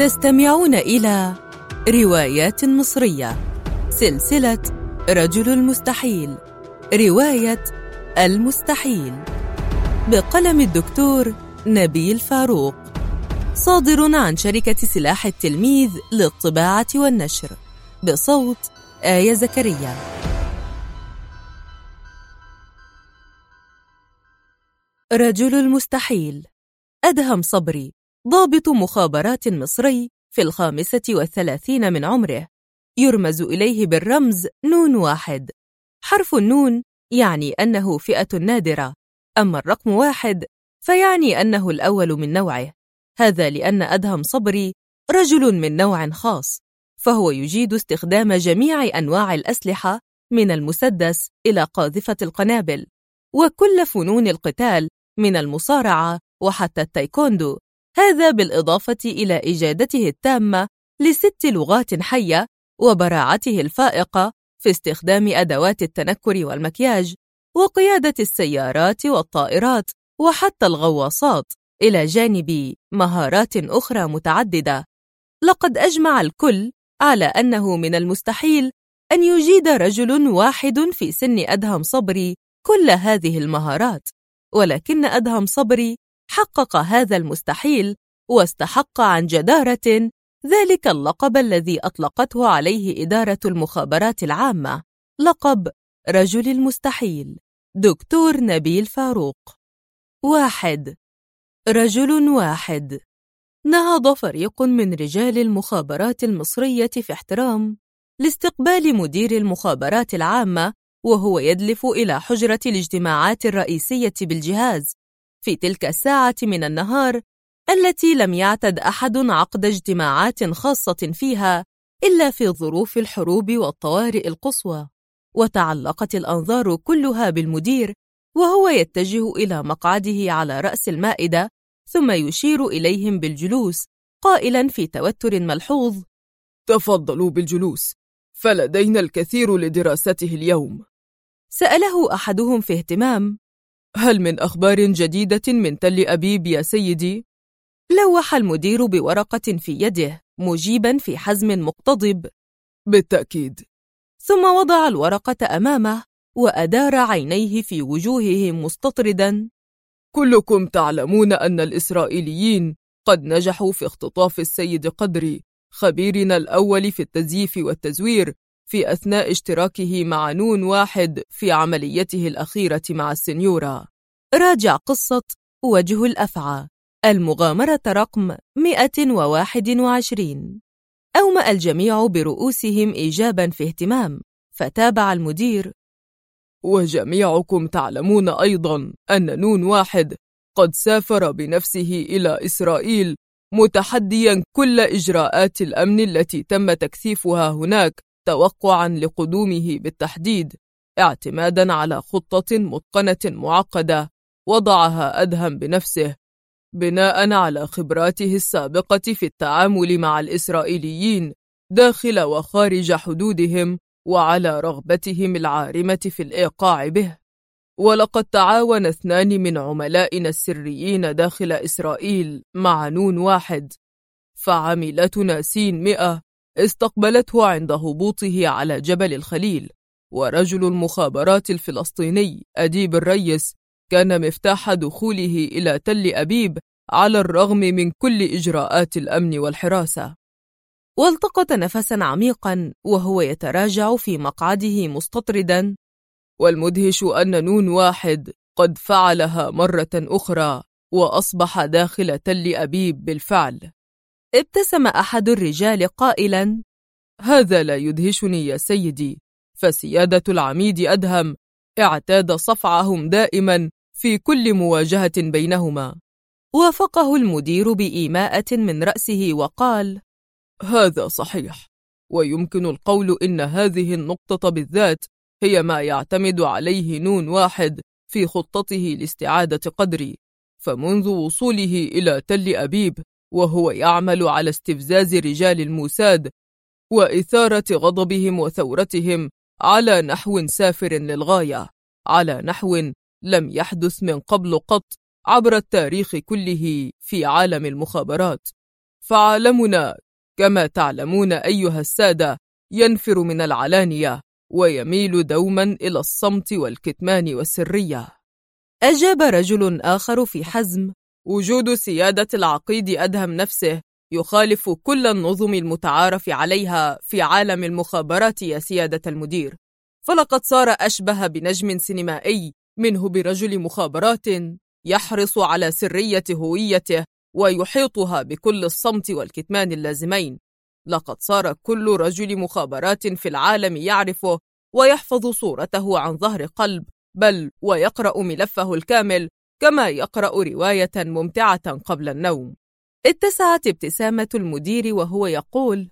تستمعون إلى روايات مصرية، سلسلة رجل المستحيل، رواية المستحيل، بقلم الدكتور نبيل فاروق، صادر عن شركة سلاح التلميذ للطباعة والنشر، بصوت آية زكريا. رجل المستحيل. أدهم صبري، ضابط مخابرات مصري في 35 من عمره، يرمز إليه بالرمز نون واحد. حرف النون يعني أنه فئة نادرة، أما الرقم واحد فيعني أنه الأول من نوعه. هذا لأن أدهم صبري رجل من نوع خاص، فهو يجيد استخدام جميع أنواع الأسلحة من المسدس إلى قاذفة القنابل، وكل فنون القتال من المصارعة وحتى التايكوندو، هذا بالإضافة إلى إجادته التامة ل6 لغات حية وبراعته الفائقة في استخدام أدوات التنكر والمكياج وقيادة السيارات والطائرات وحتى الغواصات، إلى جانب مهارات أخرى متعددة. لقد أجمع الكل على أنه من المستحيل أن يجيد رجل واحد في سن أدهم صبري كل هذه المهارات، ولكن أدهم صبري حقق هذا المستحيل واستحق عن جدارة ذلك اللقب الذي أطلقته عليه إدارة المخابرات العامة، لقب رجل المستحيل. دكتور نبيل فاروق. 1. رجل واحد. نهض فريق من رجال المخابرات المصرية في احترام لاستقبال مدير المخابرات العامة وهو يدلف إلى حجرة الاجتماعات الرئيسية بالجهاز في تلك الساعة من النهار التي لم يعتد أحد عقد اجتماعات خاصة فيها إلا في ظروف الحروب والطوارئ القصوى. وتعلقت الأنظار كلها بالمدير وهو يتجه إلى مقعده على رأس المائدة، ثم يشير إليهم بالجلوس قائلا في توتر ملحوظ: تفضلوا بالجلوس، فلدينا الكثير لدراسته اليوم. سأله أحدهم في اهتمام: هل من أخبار جديدة من تل أبيب يا سيدي؟ لوح المدير بورقة في يده مجيبا في حزم مقتضب: بالتأكيد. ثم وضع الورقة أمامه وأدار عينيه في وجوههم مستطردا: كلكم تعلمون أن الإسرائيليين قد نجحوا في اختطاف السيد قدري، خبيرنا الأول في التزييف والتزوير، في أثناء اشتراكه مع نون واحد في عمليته الأخيرة مع السنيورة. راجع قصة وجه الأفعى، المغامرة رقم 121. أومأ الجميع برؤوسهم إيجابا في اهتمام، فتابع المدير: وجميعكم تعلمون أيضا أن نون واحد قد سافر بنفسه إلى إسرائيل متحديا كل إجراءات الأمن التي تم تكثيفها هناك توقعا لقدومه بالتحديد، اعتمادا على خطة متقنة معقدة وضعها أدهم بنفسه بناء على خبراته السابقة في التعامل مع الإسرائيليين داخل وخارج حدودهم، وعلى رغبتهم العارمة في الإيقاع به. ولقد تعاون 2 من عملائنا السريين داخل إسرائيل مع نون واحد، فعميلتنا سين 100 استقبلته عند هبوطه على جبل الخليل، ورجل المخابرات الفلسطيني أديب الريس كان مفتاح دخوله إلى تل أبيب على الرغم من كل إجراءات الأمن والحراسة. والتقط نفسا عميقا وهو يتراجع في مقعده مستطردا: والمدهش أن نون واحد قد فعلها مرة أخرى وأصبح داخل تل أبيب بالفعل. ابتسم أحد الرجال قائلا: هذا لا يدهشني يا سيدي، فسيادة العميد أدهم اعتاد صفعهم دائما في كل مواجهة بينهما. وافقه المدير بإيماءة من رأسه وقال: هذا صحيح، ويمكن القول إن هذه النقطة بالذات هي ما يعتمد عليه نون واحد في خطته لاستعادة قدري، فمنذ وصوله إلى تل أبيب وهو يعمل على استفزاز رجال الموساد وإثارة غضبهم وثورتهم على نحو سافر للغاية، على نحو لم يحدث من قبل قط عبر التاريخ كله في عالم المخابرات. فعالمنا كما تعلمون أيها السادة ينفر من العلانية ويميل دوما إلى الصمت والكتمان والسرية. أجاب رجل آخر في حزم: وجود سيادة العقيد أدهم نفسه يخالف كل النظم المتعارف عليها في عالم المخابرات يا سيادة المدير، فلقد صار أشبه بنجم سينمائي منه برجل مخابرات يحرص على سرية هويته ويحيطها بكل الصمت والكتمان اللازمين. لقد صار كل رجل مخابرات في العالم يعرفه ويحفظ صورته عن ظهر قلب، بل ويقرأ ملفه الكامل كما يقرأ رواية ممتعة قبل النوم. اتسعت ابتسامة المدير وهو يقول: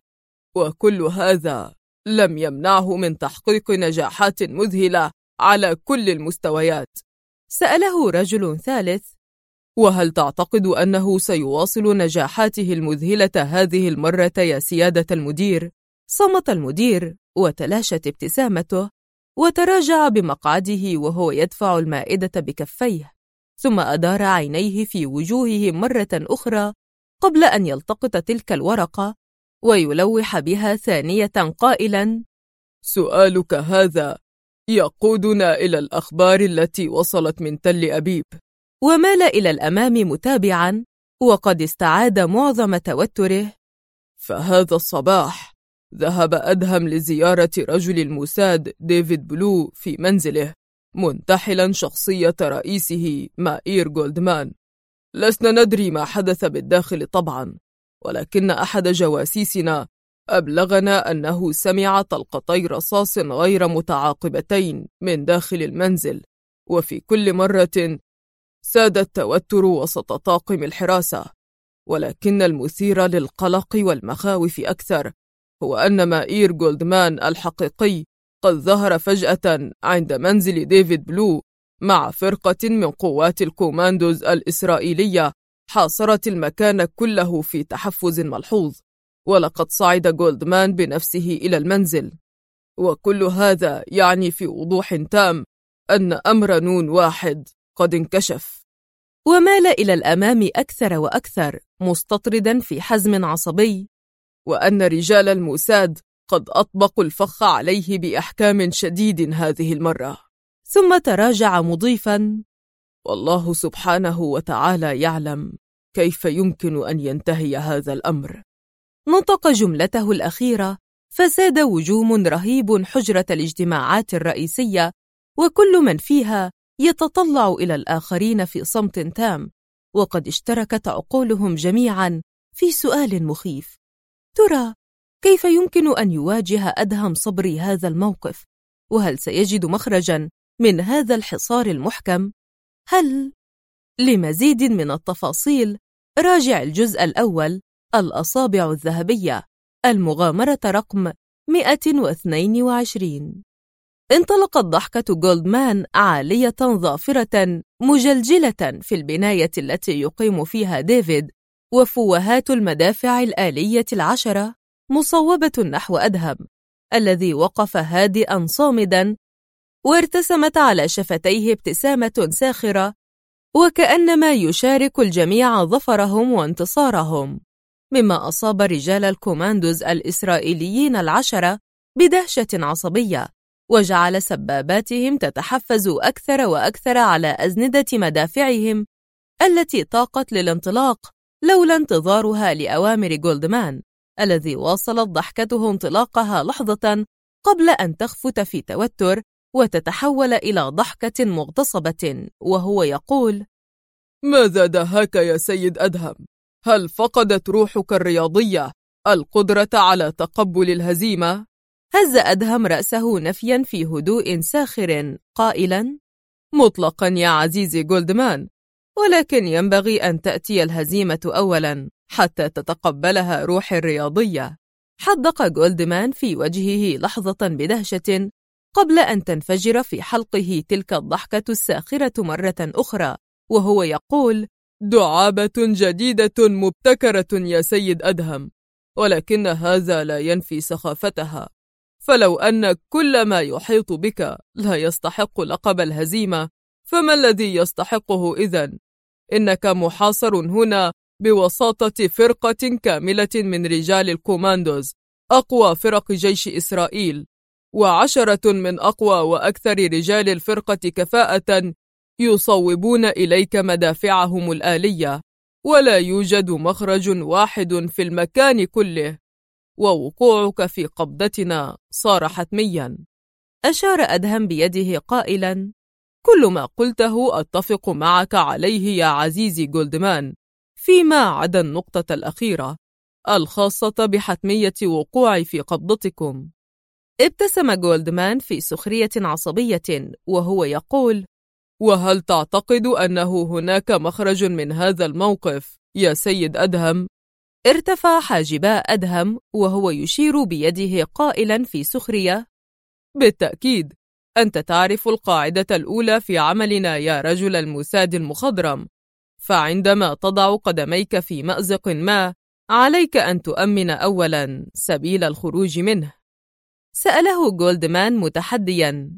وكل هذا لم يمنعه من تحقيق نجاحات مذهلة على كل المستويات. سأله رجل ثالث: وهل تعتقد أنه سيواصل نجاحاته المذهلة هذه المرة يا سيادة المدير؟ صمت المدير وتلاشت ابتسامته وتراجع بمقعده وهو يدفع المائدة بكفيه، ثم أدار عينيه في وجوههم مرة أخرى قبل أن يلتقط تلك الورقة ويلوح بها ثانية قائلاً: سؤالك هذا يقودنا إلى الأخبار التي وصلت من تل أبيب. ومال إلى الأمام متابعاً وقد استعاد معظم توتره: فهذا الصباح ذهب أدهم لزيارة رجل الموساد ديفيد بلو في منزله منتحلاً شخصية رئيسه مائير جولدمان. لسنا ندري ما حدث بالداخل طبعاً، ولكن أحد جواسيسنا أبلغنا أنه سمع طلقتي رصاص غير متعاقبتين من داخل المنزل، وفي كل مرة ساد التوتر وسط طاقم الحراسة. ولكن المثير للقلق والمخاوف أكثر هو أن مائير جولدمان الحقيقي قد ظهر فجأة عند منزل ديفيد بلو مع فرقة من قوات الكوماندوز الإسرائيلية حاصرت المكان كله في تحفز ملحوظ، ولقد صعد جولدمان بنفسه إلى المنزل. وكل هذا يعني في وضوح تام أن أمر نون واحد قد انكشف. ومال إلى الأمام أكثر وأكثر مستطردا في حزم عصبي: وأن رجال الموساد قد أطبقوا الفخ عليه بإحكام شديد هذه المرة. ثم تراجع مضيفا: والله سبحانه وتعالى يعلم كيف يمكن أن ينتهي هذا الأمر. نطق جملته الأخيرة فساد وجوم رهيب حجرة الاجتماعات الرئيسية، وكل من فيها يتطلع إلى الآخرين في صمت تام، وقد اشتركت عقولهم جميعا في سؤال مخيف: ترى كيف يمكن أن يواجه أدهم صبري هذا الموقف؟ وهل سيجد مخرجا من هذا الحصار المحكم؟ لمزيد من التفاصيل راجع الجزء الأول: الأصابع الذهبية، المغامرة رقم 122. انطلقت ضحكة جولدمان عالية ظافرة مجلجلة في البناية التي يقيم فيها ديفيد، وفوهات المدافع الآلية 10 مصوبة نحو أدهم الذي وقف هادئا صامدا، وارتسمت على شفتيه ابتسامة ساخرة وكأنما يشارك الجميع ظفرهم وانتصارهم، مما أصاب رجال الكوماندوز الإسرائيليين 10 بدهشة عصبية، وجعل سباباتهم تتحفز أكثر وأكثر على أزندة مدافعهم التي طاقت للانطلاق لولا انتظارها لأوامر جولدمان، الذي واصلت ضحكته انطلاقها لحظة قبل أن تخفت في توتر وتتحول إلى ضحكة مغتصبة، وهو يقول: ماذا دهاك يا سيد أدهم؟ هل فقدت روحك الرياضية القدرة على تقبل الهزيمة؟ هز أدهم رأسه نفيا في هدوء ساخر قائلا: مطلقا يا عزيزي جولدمان، ولكن ينبغي أن تأتي الهزيمة أولا حتى تتقبلها روحي الرياضية. حدق جولدمان في وجهه لحظة بدهشة قبل أن تنفجر في حلقه تلك الضحكة الساخرة مرة أخرى، وهو يقول: دعابة جديدة مبتكرة يا سيد أدهم، ولكن هذا لا ينفي سخافتها. فلو أن كل ما يحيط بك لا يستحق لقب الهزيمة، فما الذي يستحقه إذن؟ إنك محاصر هنا بوساطة فرقة كاملة من رجال الكوماندوز، أقوى فرق جيش إسرائيل، و10 من أقوى وأكثر رجال الفرقة كفاءة يصوبون إليك مدافعهم الآلية، ولا يوجد مخرج واحد في المكان كله، ووقوعك في قبضتنا صار حتميا. أشار أدهم بيده قائلا: كل ما قلته أتفق معك عليه يا عزيزي جولدمان، فيما عدا النقطة الأخيرة الخاصة بحتمية وقوعي في قبضتكم. ابتسم جولدمان في سخرية عصبية وهو يقول: وهل تعتقد أنه هناك مخرج من هذا الموقف يا سيد أدهم؟ ارتفع حاجبا أدهم وهو يشير بيده قائلا في سخرية: بالتأكيد، أنت تعرف القاعدة الأولى في عملنا يا رجل الموساد المخضرم، فعندما تضع قدميك في مأزق ما عليك أن تؤمن أولا سبيل الخروج منه. سأله جولدمان متحديا: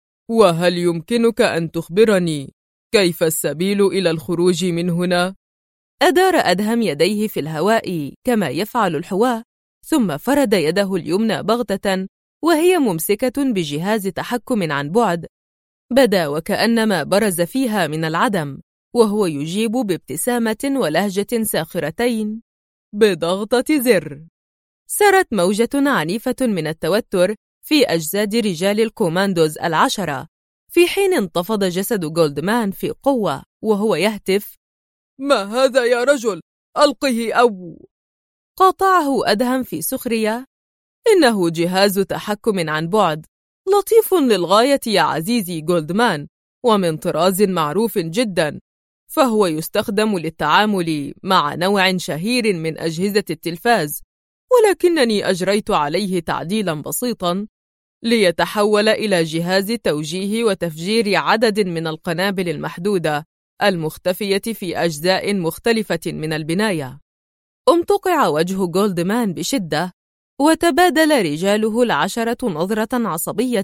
وهل يمكنك أن تخبرني كيف السبيل إلى الخروج من هنا؟ أدار أدهم يديه في الهواء كما يفعل الحواة، ثم فرد يده اليمنى بغتة وهي ممسكة بجهاز تحكم عن بعد، بدا وكأنما برز فيها من العدم، وهو يجيب بابتسامة ولهجة ساخرتين: بضغطة زر. سرت موجة عنيفة من التوتر في أجساد رجال الكوماندوز 10، في حين انتفض جسد جولدمان في قوة وهو يهتف: ما هذا يا رجل؟ ألقه أو... قاطعه أدهم في سخرية: إنه جهاز تحكم عن بعد لطيف للغاية يا عزيزي جولدمان، ومن طراز معروف جدا، فهو يستخدم للتعامل مع نوع شهير من أجهزة التلفاز، ولكنني أجريت عليه تعديلا بسيطا ليتحول إلى جهاز توجيه وتفجير عدد من القنابل المحدودة المختفية في أجزاء مختلفة من البناية. امتقع وجه جولدمان بشدة، وتبادل رجاله 10 نظرة عصبية،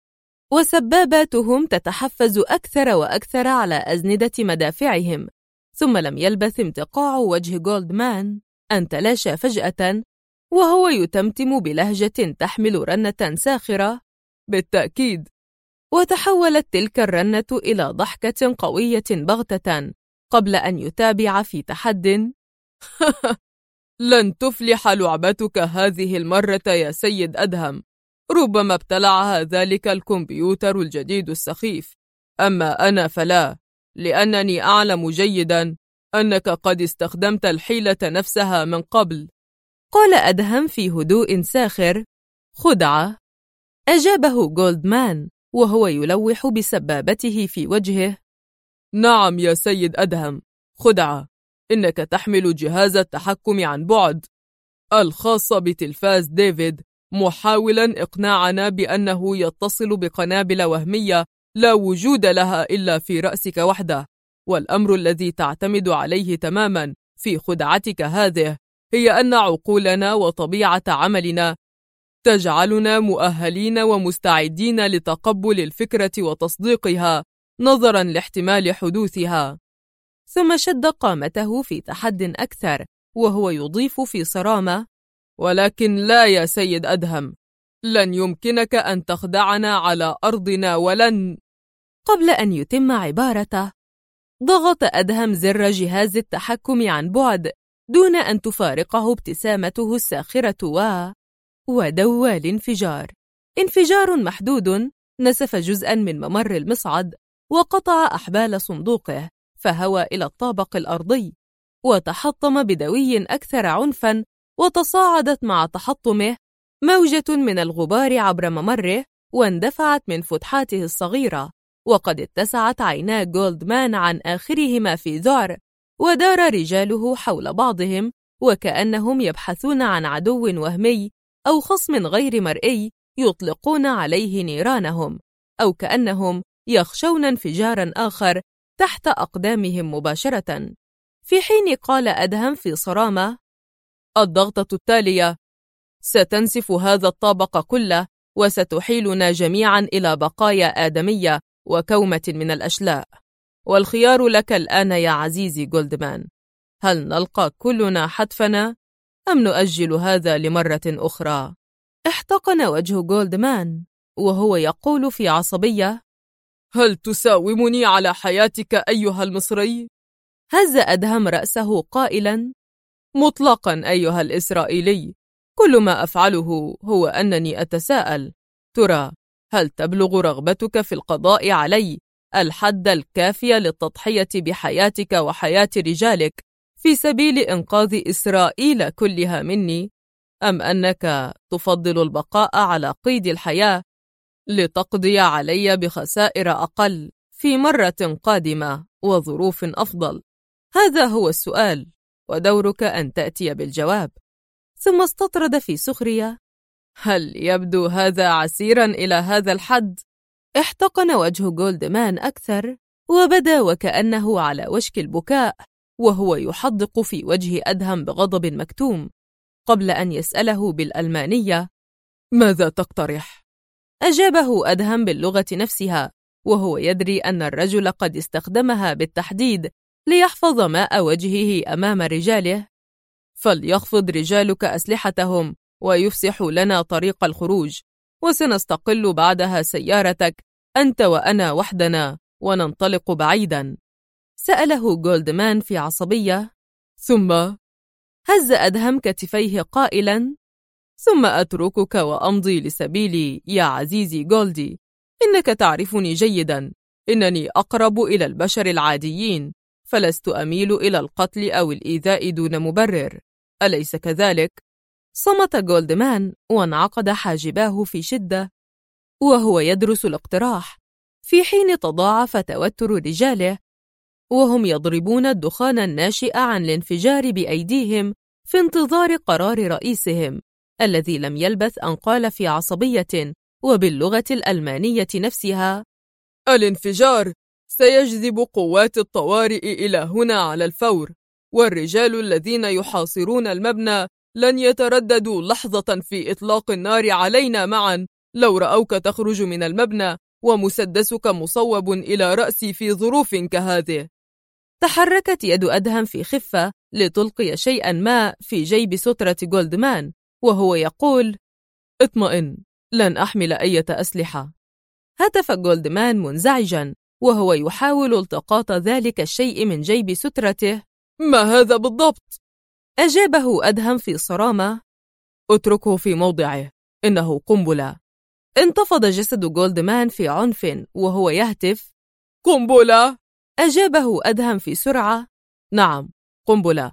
وسباباتهم تتحفز أكثر وأكثر على أزندة مدافعهم. ثم لم يلبث امتقاع وجه جولدمان أن تلاشى فجأة وهو يتمتم بلهجة تحمل رنة ساخرة: بالتأكيد. وتحولت تلك الرنة إلى ضحكة قوية بغتة قبل أن يتابع في تحد: لن تفلح لعبتك هذه المرة يا سيد أدهم، ربما ابتلعها ذلك الكمبيوتر الجديد السخيف، أما أنا فلا، لأنني أعلم جيدا أنك قد استخدمت الحيلة نفسها من قبل. قال أدهم في هدوء ساخر: خدعة. أجابه جولدمان وهو يلوح بسبابته في وجهه: نعم يا سيد أدهم، خدعة. إنك تحمل جهاز التحكم عن بعد الخاص بتلفاز ديفيد، محاولا إقناعنا بأنه يتصل بقنابل وهمية لا وجود لها إلا في رأسك وحده، والأمر الذي تعتمد عليه تماما في خدعتك هذه هي أن عقولنا وطبيعة عملنا تجعلنا مؤهلين ومستعدين لتقبل الفكرة وتصديقها نظرا لاحتمال حدوثها. ثم شد قامته في تحد أكثر وهو يضيف في صرامة: ولكن لا يا سيد أدهم، لن يمكنك أن تخدعنا على أرضنا ولن... قبل أن يتم عبارته ضغط أدهم زر جهاز التحكم عن بعد دون أن تفارقه ابتسامته الساخرة ودوى الانفجار. انفجار محدود نسف جزءا من ممر المصعد وقطع أحبال صندوقه، فهوى إلى الطابق الأرضي وتحطم بدوي أكثر عنفا، وتصاعدت مع تحطمه موجة من الغبار عبر ممره واندفعت من فتحاته الصغيرة، وقد اتسعت عينا جولدمان عن آخرهما في ذعر، ودار رجاله حول بعضهم وكأنهم يبحثون عن عدو وهمي أو خصم غير مرئي يطلقون عليه نيرانهم، أو كأنهم يخشون انفجارا آخر تحت أقدامهم مباشرة. في حين قال أدهم في صرامة: الضغطة التالية ستنسف هذا الطابق كله وستحيلنا جميعا إلى بقايا آدمية وكومة من الأشلاء، والخيار لك الآن يا عزيزي جولدمان. هل نلقى كلنا حتفنا أم نؤجل هذا لمرة أخرى؟ احتقن وجه جولدمان وهو يقول في عصبية: هل تساومني على حياتك أيها المصري؟ هز أدهم رأسه قائلا: مطلقا أيها الإسرائيلي، كل ما أفعله هو أنني أتساءل، ترى هل تبلغ رغبتك في القضاء علي الحد الكافي للتضحية بحياتك وحياة رجالك في سبيل إنقاذ إسرائيل كلها مني، أم أنك تفضل البقاء على قيد الحياة لتقضي علي بخسائر أقل في مرة قادمة وظروف أفضل؟ هذا هو السؤال، ودورك أن تأتي بالجواب. ثم استطرد في سخرية: هل يبدو هذا عسيرا إلى هذا الحد؟ احتقن وجه جولدمان أكثر وبدا وكأنه على وشك البكاء وهو يحدق في وجه أدهم بغضب مكتوم، قبل أن يسأله بالألمانية: ماذا تقترح؟ أجابه أدهم باللغة نفسها وهو يدري أن الرجل قد استخدمها بالتحديد ليحفظ ماء وجهه أمام رجاله: فليخفض رجالك أسلحتهم ويفسحوا لنا طريق الخروج، وسنستقل بعدها سيارتك أنت وأنا وحدنا وننطلق بعيدا. سأله جولدمان في عصبية. ثم هز أدهم كتفيه قائلا: ثم أتركك وأمضي لسبيلي يا عزيزي جولدي، إنك تعرفني جيدا، إنني أقرب إلى البشر العاديين، فلست أميل إلى القتل أو الإيذاء دون مبرر، أليس كذلك؟ صمت جولدمان وانعقد حاجباه في شدة وهو يدرس الاقتراح، في حين تضاعف توتر رجاله وهم يضربون الدخان الناشئ عن الانفجار بأيديهم في انتظار قرار رئيسهم الذي لم يلبث أن قال في عصبية وباللغة الألمانية نفسها: الانفجار سيجذب قوات الطوارئ إلى هنا على الفور، والرجال الذين يحاصرون المبنى لن يترددوا لحظة في إطلاق النار علينا معا لو رأوك تخرج من المبنى ومسدسك مصوب إلى رأسي في ظروف كهذه. تحركت يد أدهم في خفة لتلقي شيئا ما في جيب سترة جولدمان وهو يقول: اطمئن، لن أحمل أي أسلحة. هتف جولدمان منزعجا وهو يحاول التقاط ذلك الشيء من جيب سترته. ما هذا بالضبط؟ أجابه أدهم في صرامة: اتركه في موضعه، إنه قنبلة. انتفض جسد جولدمان في عنف وهو يهتف: قنبلة؟ أجابه أدهم في سرعة: نعم، قنبلة،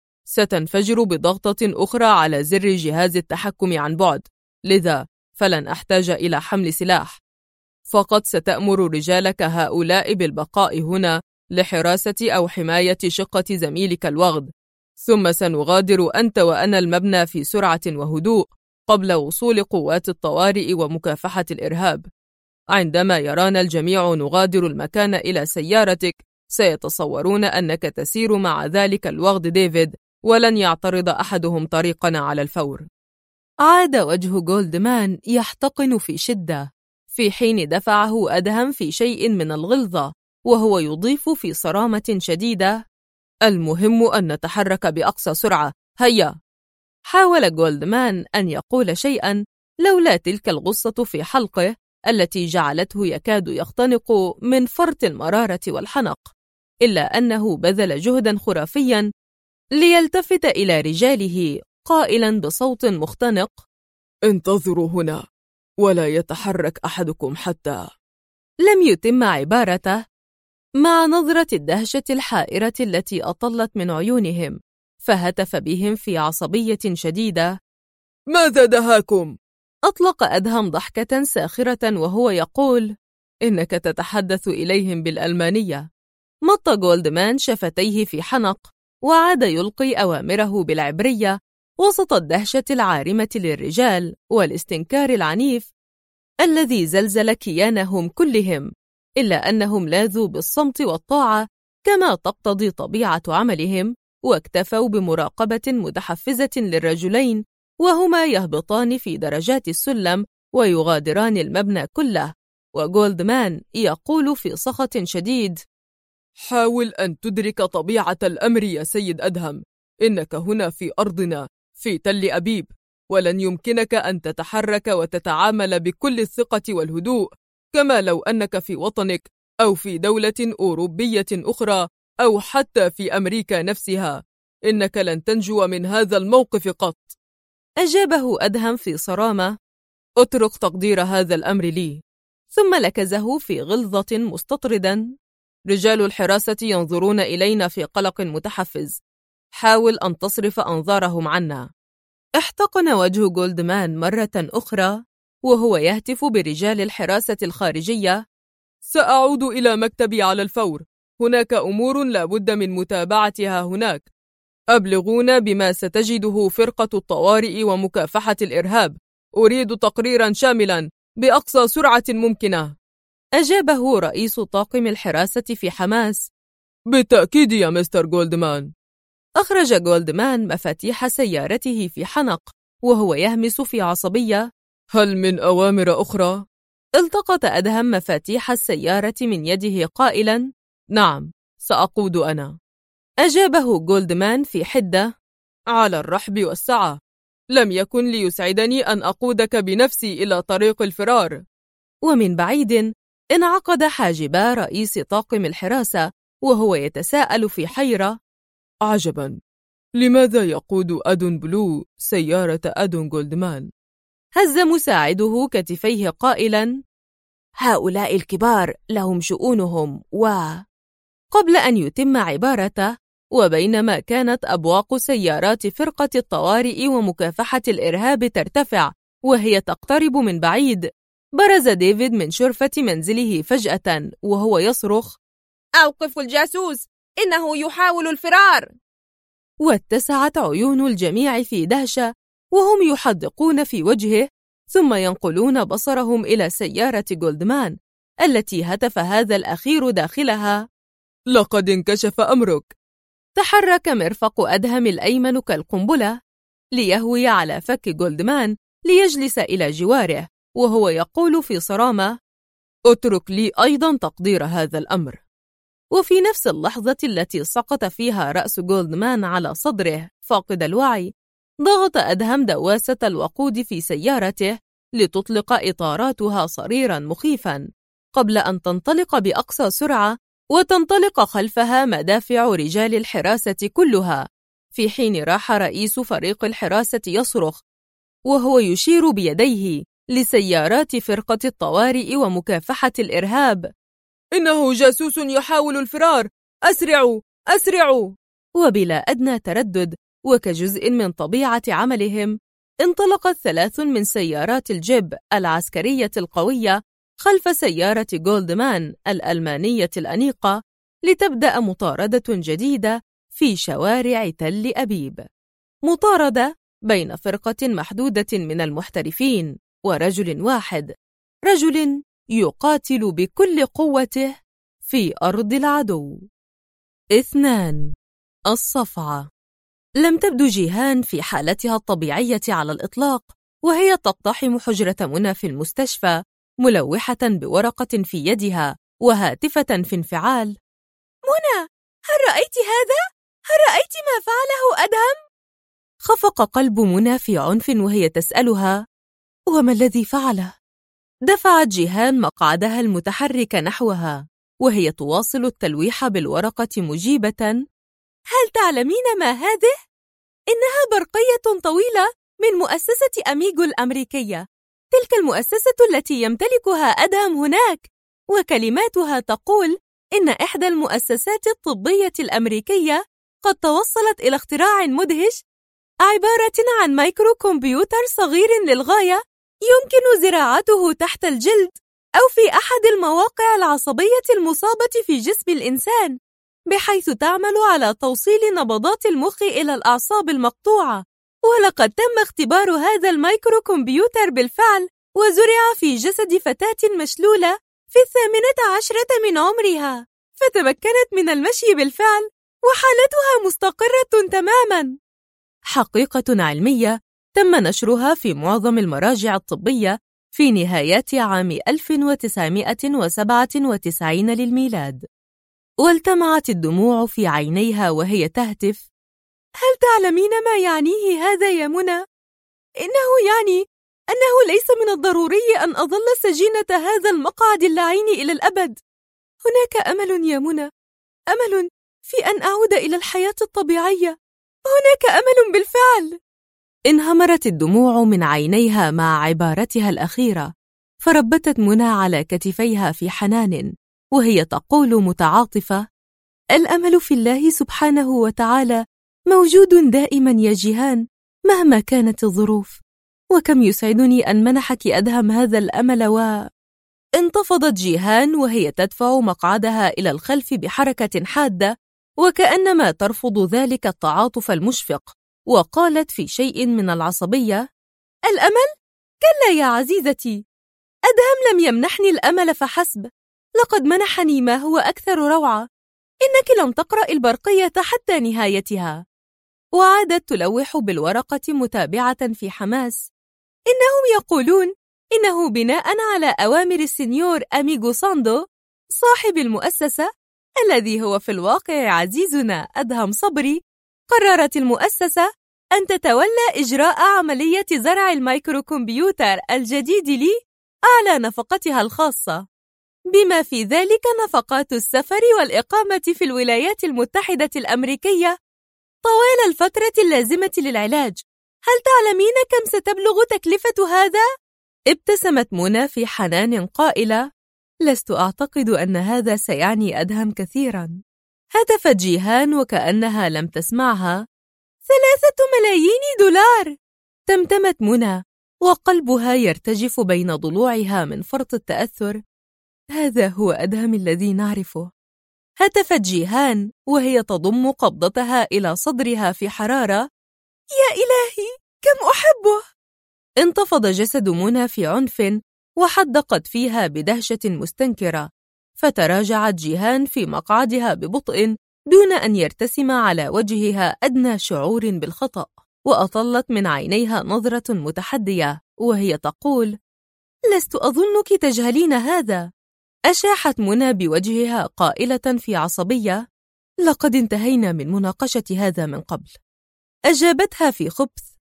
ستنفجر بضغطة أخرى على زر جهاز التحكم عن بعد، لذا فلن أحتاج إلى حمل سلاح، فقط ستأمر رجالك هؤلاء بالبقاء هنا لحراسة أو حماية شقة زميلك الوغد، ثم سنغادر أنت وأنا المبنى في سرعة وهدوء قبل وصول قوات الطوارئ ومكافحة الإرهاب. عندما يرانا الجميع نغادر المكان إلى سيارتك سيتصورون أنك تسير مع ذلك الوغد ديفيد، ولن يعترض أحدهم طريقنا على الفور. عاد وجه جولدمان يحتقن في شدة، في حين دفعه أدهم في شيء من الغلظة وهو يضيف في صرامة شديدة: المهم أن نتحرك بأقصى سرعة، هيا. حاول جولدمان أن يقول شيئا لولا تلك الغصة في حلقه التي جعلته يكاد يختنق من فرط المرارة والحنق، إلا أنه بذل جهدا خرافيا ليلتفت إلى رجاله قائلا بصوت مختنق: انتظروا هنا ولا يتحرك أحدكم حتى. لم يتم عبارته مع نظرة الدهشة الحائرة التي أطلت من عيونهم، فهتف بهم في عصبية شديدة: ماذا دهاكم؟ أطلق أدهم ضحكة ساخرة وهو يقول: إنك تتحدث إليهم بالألمانية. مط جولدمان شفتيه في حنق وعاد يلقي أوامره بالعبرية وسط الدهشة العارمة للرجال والاستنكار العنيف الذي زلزل كيانهم كلهم، إلا أنهم لاذوا بالصمت والطاعة كما تقتضي طبيعة عملهم، واكتفوا بمراقبة متحفزة للرجلين وهما يهبطان في درجات السلم ويغادران المبنى كله، وجولدمان يقول في سخط شديد: حاول أن تدرك طبيعة الأمر يا سيد أدهم. إنك هنا في أرضنا في تل أبيب، ولن يمكنك أن تتحرك وتتعامل بكل الثقة والهدوء كما لو أنك في وطنك أو في دولة أوروبية أخرى أو حتى في أمريكا نفسها. إنك لن تنجو من هذا الموقف قط. أجابه أدهم في صرامة: اترك تقدير هذا الأمر لي. ثم لكزه في غلظة مستطردا: رجال الحراسة ينظرون إلينا في قلق متحفز، حاول أن تصرف أنظارهم عنا. احتقن وجه جولدمان مرة أخرى وهو يهتف برجال الحراسة الخارجية: سأعود إلى مكتبي على الفور، هناك أمور لا بد من متابعتها هناك. أبلغونا بما ستجده فرقة الطوارئ ومكافحة الإرهاب، أريد تقريرا شاملا بأقصى سرعة ممكنة. أجابه رئيس طاقم الحراسة في حماس: بالتأكيد يا مستر جولدمان. أخرج جولدمان مفاتيح سيارته في حنق وهو يهمس في عصبية: هل من أوامر أخرى؟ التقط أدهم مفاتيح السيارة من يده قائلا: نعم، سأقود أنا. أجابه جولدمان في حدة: على الرحب والسعة، لم يكن ليسعدني أن أقودك بنفسي إلى طريق الفرار. ومن بعيد انعقد حاجبا رئيس طاقم الحراسة وهو يتساءل في حيرة: عجبا، لماذا يقود أدون بلو سيارة أدون جولدمان؟ هز مساعده كتفيه قائلا: هؤلاء الكبار لهم شؤونهم. قبل أن يتم عبارته، وبينما كانت أبواق سيارات فرقة الطوارئ ومكافحة الإرهاب ترتفع وهي تقترب من بعيد، برز ديفيد من شرفة منزله فجأة وهو يصرخ: أوقفوا الجاسوس، إنه يحاول الفرار! واتسعت عيون الجميع في دهشة وهم يحدقون في وجهه، ثم ينقلون بصرهم إلى سيارة جولدمان التي هتف هذا الأخير داخلها: لقد انكشف أمرك. تحرك مرفق أدهم الأيمن كالقنبلة ليهوي على فك جولدمان ليجلس إلى جواره وهو يقول في صرامة: اترك لي أيضا تقدير هذا الأمر. وفي نفس اللحظة التي سقط فيها رأس جولدمان على صدره فاقد الوعي، ضغط أدهم دواسة الوقود في سيارته لتطلق إطاراتها صريرا مخيفا قبل أن تنطلق بأقصى سرعة وتنطلق خلفها مدافع رجال الحراسة كلها، في حين راح رئيس فريق الحراسة يصرخ وهو يشير بيديه لسيارات فرقة الطوارئ ومكافحة الإرهاب: إنه جاسوس يحاول الفرار، أسرعوا أسرعوا! وبلا أدنى تردد وكجزء من طبيعة عملهم، انطلقت 3 من سيارات الجيب العسكرية القوية خلف سيارة جولدمان الألمانية الأنيقة لتبدأ مطاردة جديدة في شوارع تل أبيب. مطاردة بين فرقة محدودة من المحترفين ورجل واحد، رجل يقاتل بكل قوته في أرض العدو. 2. الصفعة. لم تبدو جيهان في حالتها الطبيعية على الإطلاق وهي تقتحم حجرة منى في المستشفى ملوحة بورقة في يدها وهاتفة في انفعال: منى، هل رأيت هذا؟ هل رأيت ما فعله أدهم؟ خفق قلب منى في عنف وهي تسألها: وما الذي فعله؟ دفعت جيهان مقعدها المتحرك نحوها وهي تواصل التلويح بالورقة مجيبة: هل تعلمين ما هذه؟ إنها برقية طويلة من مؤسسة أميغو الأمريكية، تلك المؤسسة التي يمتلكها أدهم هناك، وكلماتها تقول إن إحدى المؤسسات الطبية الأمريكية قد توصلت إلى اختراع مدهش، عبارة عن مايكرو كمبيوتر صغير للغاية يمكن زراعته تحت الجلد أو في أحد المواقع العصبية المصابة في جسم الإنسان، بحيث تعمل على توصيل نبضات المخ إلى الأعصاب المقطوعة. ولقد تم اختبار هذا المايكرو كمبيوتر بالفعل وزرع في جسد فتاة مشلولة في 18 من عمرها، فتمكنت من المشي بالفعل وحالتها مستقرة تماما. حقيقة علمية تم نشرها في معظم المراجع الطبية في نهايات عام 1997 للميلاد. والتمعت الدموع في عينيها وهي تهتف: هل تعلمين ما يعنيه هذا يا منى؟ إنه يعني أنه ليس من الضروري أن أظل سجينة هذا المقعد اللعين إلى الأبد. هناك أمل يا منى، أمل في أن أعود إلى الحياة الطبيعية. هناك أمل بالفعل. انهمرت الدموع من عينيها مع عبارتها الأخيرة، فربتت منى على كتفيها في حنان وهي تقول متعاطفة: الأمل في الله سبحانه وتعالى موجود دائما يا جيهان مهما كانت الظروف، وكم يسعدني أن منحك أدهم هذا الأمل. انتفضت جيهان وهي تدفع مقعدها إلى الخلف بحركة حادة وكأنما ترفض ذلك التعاطف المشفق، وقالت في شيء من العصبية: الأمل؟ كلا يا عزيزتي، أدهم لم يمنحني الأمل فحسب، لقد منحني ما هو أكثر روعة. إنك لم تقرأ البرقية حتى نهايتها. وعادت تلوح بالورقة متابعة في حماس: إنهم يقولون إنه بناء على أوامر السنيور أميغو ساندو صاحب المؤسسة، الذي هو في الواقع عزيزنا أدهم صبري، قررت المؤسسة أن تتولى إجراء عملية زرع الميكروكمبيوتر الجديد لي أعلى نفقتها الخاصة، بما في ذلك نفقات السفر والإقامة في الولايات المتحدة الأمريكية طوال الفترة اللازمة للعلاج. هل تعلمين كم ستبلغ تكلفة هذا؟ ابتسمت منى في حنان قائلة: لست أعتقد أن هذا سيعني أدهم كثيرا. هتفت جيهان وكأنها لم تسمعها: 3 ملايين دولار. تمتمت منى وقلبها يرتجف بين ضلوعها من فرط التأثر. هذا هو أدهم الذي نعرفه. هتفت جيهان وهي تضم قبضتها إلى صدرها في حرارة: يا إلهي كم أحبه. انتفض جسد منى في عنف وحدقت فيها بدهشة مستنكرة، فتراجعت جيهان في مقعدها ببطء دون أن يرتسم على وجهها أدنى شعور بالخطأ، وأطلت من عينيها نظرة متحدية وهي تقول: لست أظنك تجهلين هذا. أشاحت منى بوجهها قائلة في عصبية: لقد انتهينا من مناقشة هذا من قبل. أجابتها في خبث: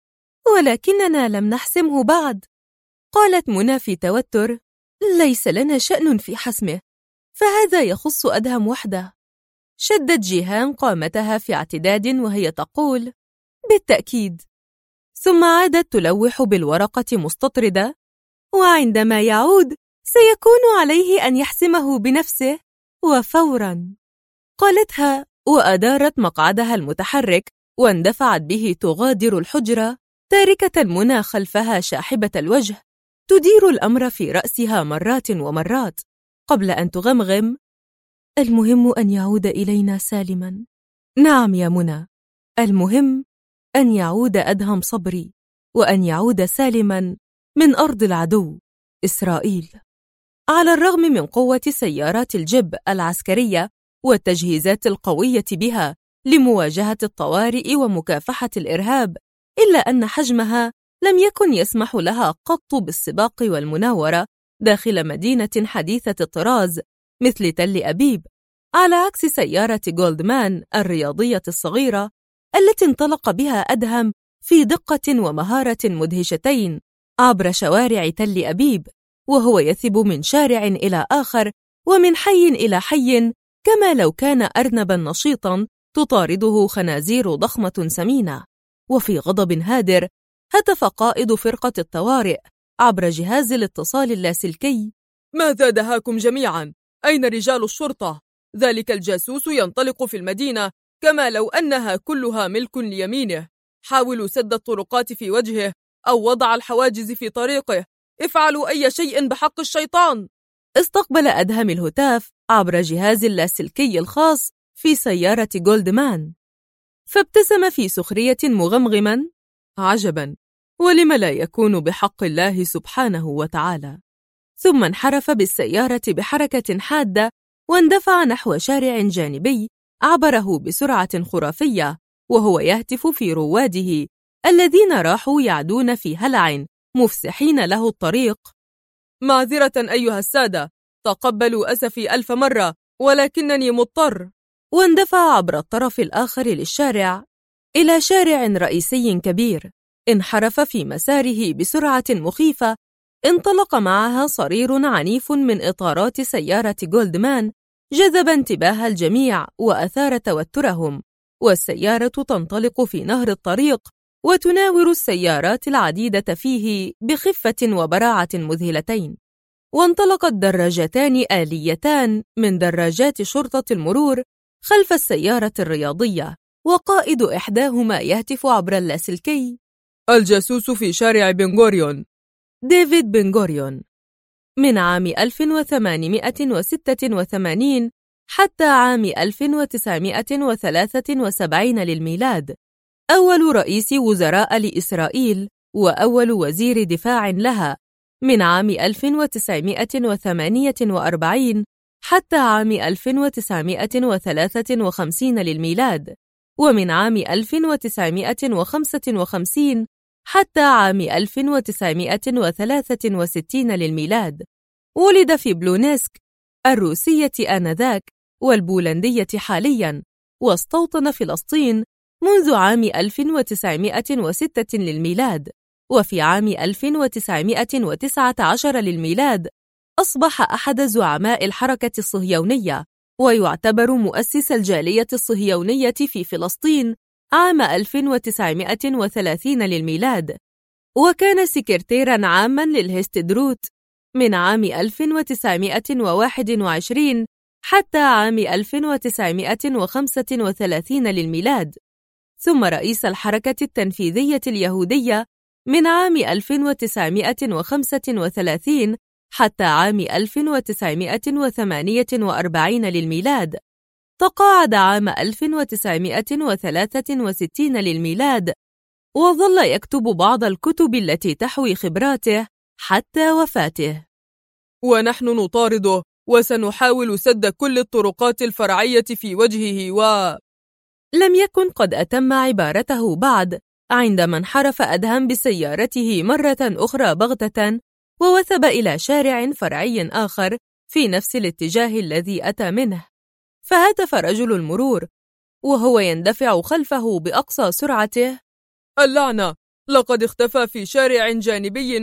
ولكننا لم نحسمه بعد. قالت منى في توتر: ليس لنا شأن في حسمه، فهذا يخص أدهم وحده. شدت جيهان قامتها في اعتداد وهي تقول: بالتأكيد. ثم عادت تلوح بالورقة مستطردة: وعندما يعود سيكون عليه أن يحسمه بنفسه وفورا. قالتها وأدارت مقعدها المتحرك واندفعت به تغادر الحجرة، تاركة منى خلفها شاحبة الوجه تدير الأمر في رأسها مرات ومرات قبل أن تغمغم: المهم أن يعود إلينا سالما. نعم يا منى، المهم أن يعود أدهم صبري، وأن يعود سالما من أرض العدو إسرائيل. على الرغم من قوة سيارات الجيب العسكرية والتجهيزات القوية بها لمواجهة الطوارئ ومكافحة الإرهاب، إلا أن حجمها لم يكن يسمح لها قط بالسباق والمناورة داخل مدينة حديثة الطراز مثل تل أبيب، على عكس سيارة جولدمان الرياضية الصغيرة التي انطلق بها أدهم في دقة ومهارة مدهشتين عبر شوارع تل أبيب، وهو يثب من شارع إلى آخر ومن حي إلى حي كما لو كان أرنبا نشيطا تطارده خنازير ضخمة سمينة. وفي غضب هادر هتف قائد فرقة الطوارئ عبر جهاز الاتصال اللاسلكي: ماذا دهاكم جميعا؟ أين رجال الشرطة؟ ذلك الجاسوس ينطلق في المدينة كما لو أنها كلها ملك ليمينه. حاولوا سد الطرقات في وجهه أو وضع الحواجز في طريقه. افعلوا أي شيء بحق الشيطان. استقبل أدهم الهتاف عبر جهاز اللاسلكي الخاص في سيارة جولدمان، فابتسم في سخرية مغمغما: عجبا، ولم لا يكون بحق الله سبحانه وتعالى. ثم انحرف بالسيارة بحركة حادة واندفع نحو شارع جانبي عبره بسرعة خرافية، وهو يهتف في رواده الذين راحوا يعدون في هلع مفسحين له الطريق: معذرة أيها السادة، تقبلوا أسفي 1000 مرة، ولكنني مضطر. واندفع عبر الطرف الآخر للشارع إلى شارع رئيسي كبير، انحرف في مساره بسرعة مخيفة، انطلق معها صرير عنيف من إطارات سيارة جولدمان، جذب انتباه الجميع وأثار توترهم، والسيارة تنطلق في نهر الطريق وتناور السيارات العديدة فيه بخفة وبراعة مذهلتين. وانطلقت دراجتان آليتان من دراجات شرطة المرور خلف السيارة الرياضية، وقائد إحداهما يهتف عبر اللاسلكي: الجاسوس في شارع بنغوريون، ديفيد بنغوريون. من عام 1886 حتى عام 1973 للميلاد، أول رئيس وزراء لإسرائيل وأول وزير دفاع لها، من عام 1948 حتى عام 1953 للميلاد، ومن عام 1955 حتى عام 1963 للميلاد. ولد في بلونسك الروسية آنذاك والبولندية حالياً، واستوطن فلسطين منذ عام 1906 للميلاد، وفي عام 1919 للميلاد أصبح أحد زعماء الحركة الصهيونية، ويعتبر مؤسس الجالية الصهيونية في فلسطين عام 1930 للميلاد، وكان سكرتيراً عاماً للهستدروت من عام 1921 حتى عام 1935 للميلاد، ثم رئيس الحركة التنفيذية اليهودية من عام 1935 حتى عام 1948 للميلاد. تقاعد عام 1963 للميلاد، وظل يكتب بعض الكتب التي تحوي خبراته حتى وفاته. ونحن نطارده وسنحاول سد كل الطرقات الفرعية في وجهه لم يكن قد أتم عبارته بعد عندما انحرف أدهم بسيارته مرة أخرى بغتة، ووثب إلى شارع فرعي آخر في نفس الاتجاه الذي أتى منه، فهتف رجل المرور وهو يندفع خلفه بأقصى سرعته: اللعنة، لقد اختفى في شارع جانبي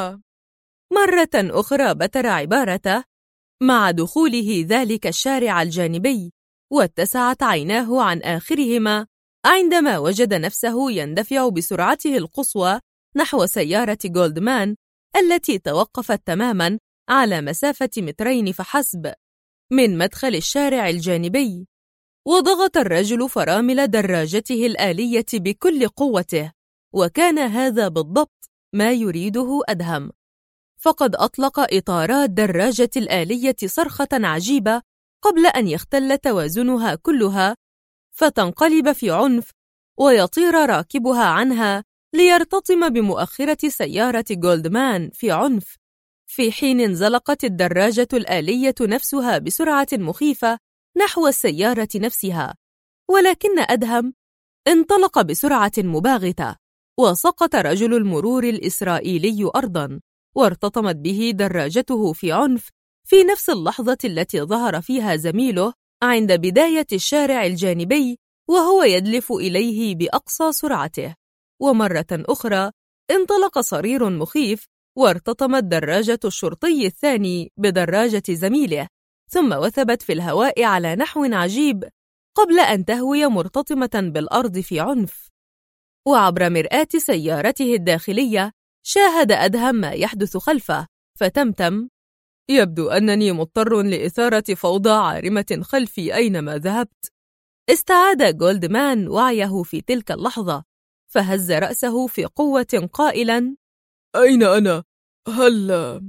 مرة أخرى بتر عبارته مع دخوله ذلك الشارع الجانبي، واتسعت عيناه عن آخرهما عندما وجد نفسه يندفع بسرعته القصوى نحو سيارة جولدمان التي توقفت تماماً على مسافة 2 متر فحسب من مدخل الشارع الجانبي. وضغط الرجل فرامل دراجته الآلية بكل قوته، وكان هذا بالضبط ما يريده أدهم، فقد أطلق إطارات دراجة الآلية صرخة عجيبة قبل أن يختل توازنها كلها، فتنقلب في عنف ويطير راكبها عنها ليرتطم بمؤخرة سيارة جولدمان في عنف، في حين انزلقت الدراجة الآلية نفسها بسرعة مخيفة نحو السيارة نفسها. ولكن أدهم انطلق بسرعة مباغتة، وسقط رجل المرور الإسرائيلي أرضاً، وارتطمت به دراجته في عنف في نفس اللحظة التي ظهر فيها زميله عند بداية الشارع الجانبي وهو يدلف إليه بأقصى سرعته. ومرة أخرى انطلق صرير مخيف وارتطمت دراجة الشرطي الثاني بدراجة زميله، ثم وثبت في الهواء على نحو عجيب قبل أن تهوي مرتطمة بالأرض في عنف. وعبر مرآة سيارته الداخلية شاهد أدهم ما يحدث خلفه، فتمتم: يبدو أنني مضطر لإثارة فوضى عارمة خلفي أينما ذهبت. استعاد جولدمان وعيه في تلك اللحظة، فهز رأسه في قوة قائلاً: أين أنا؟ هل...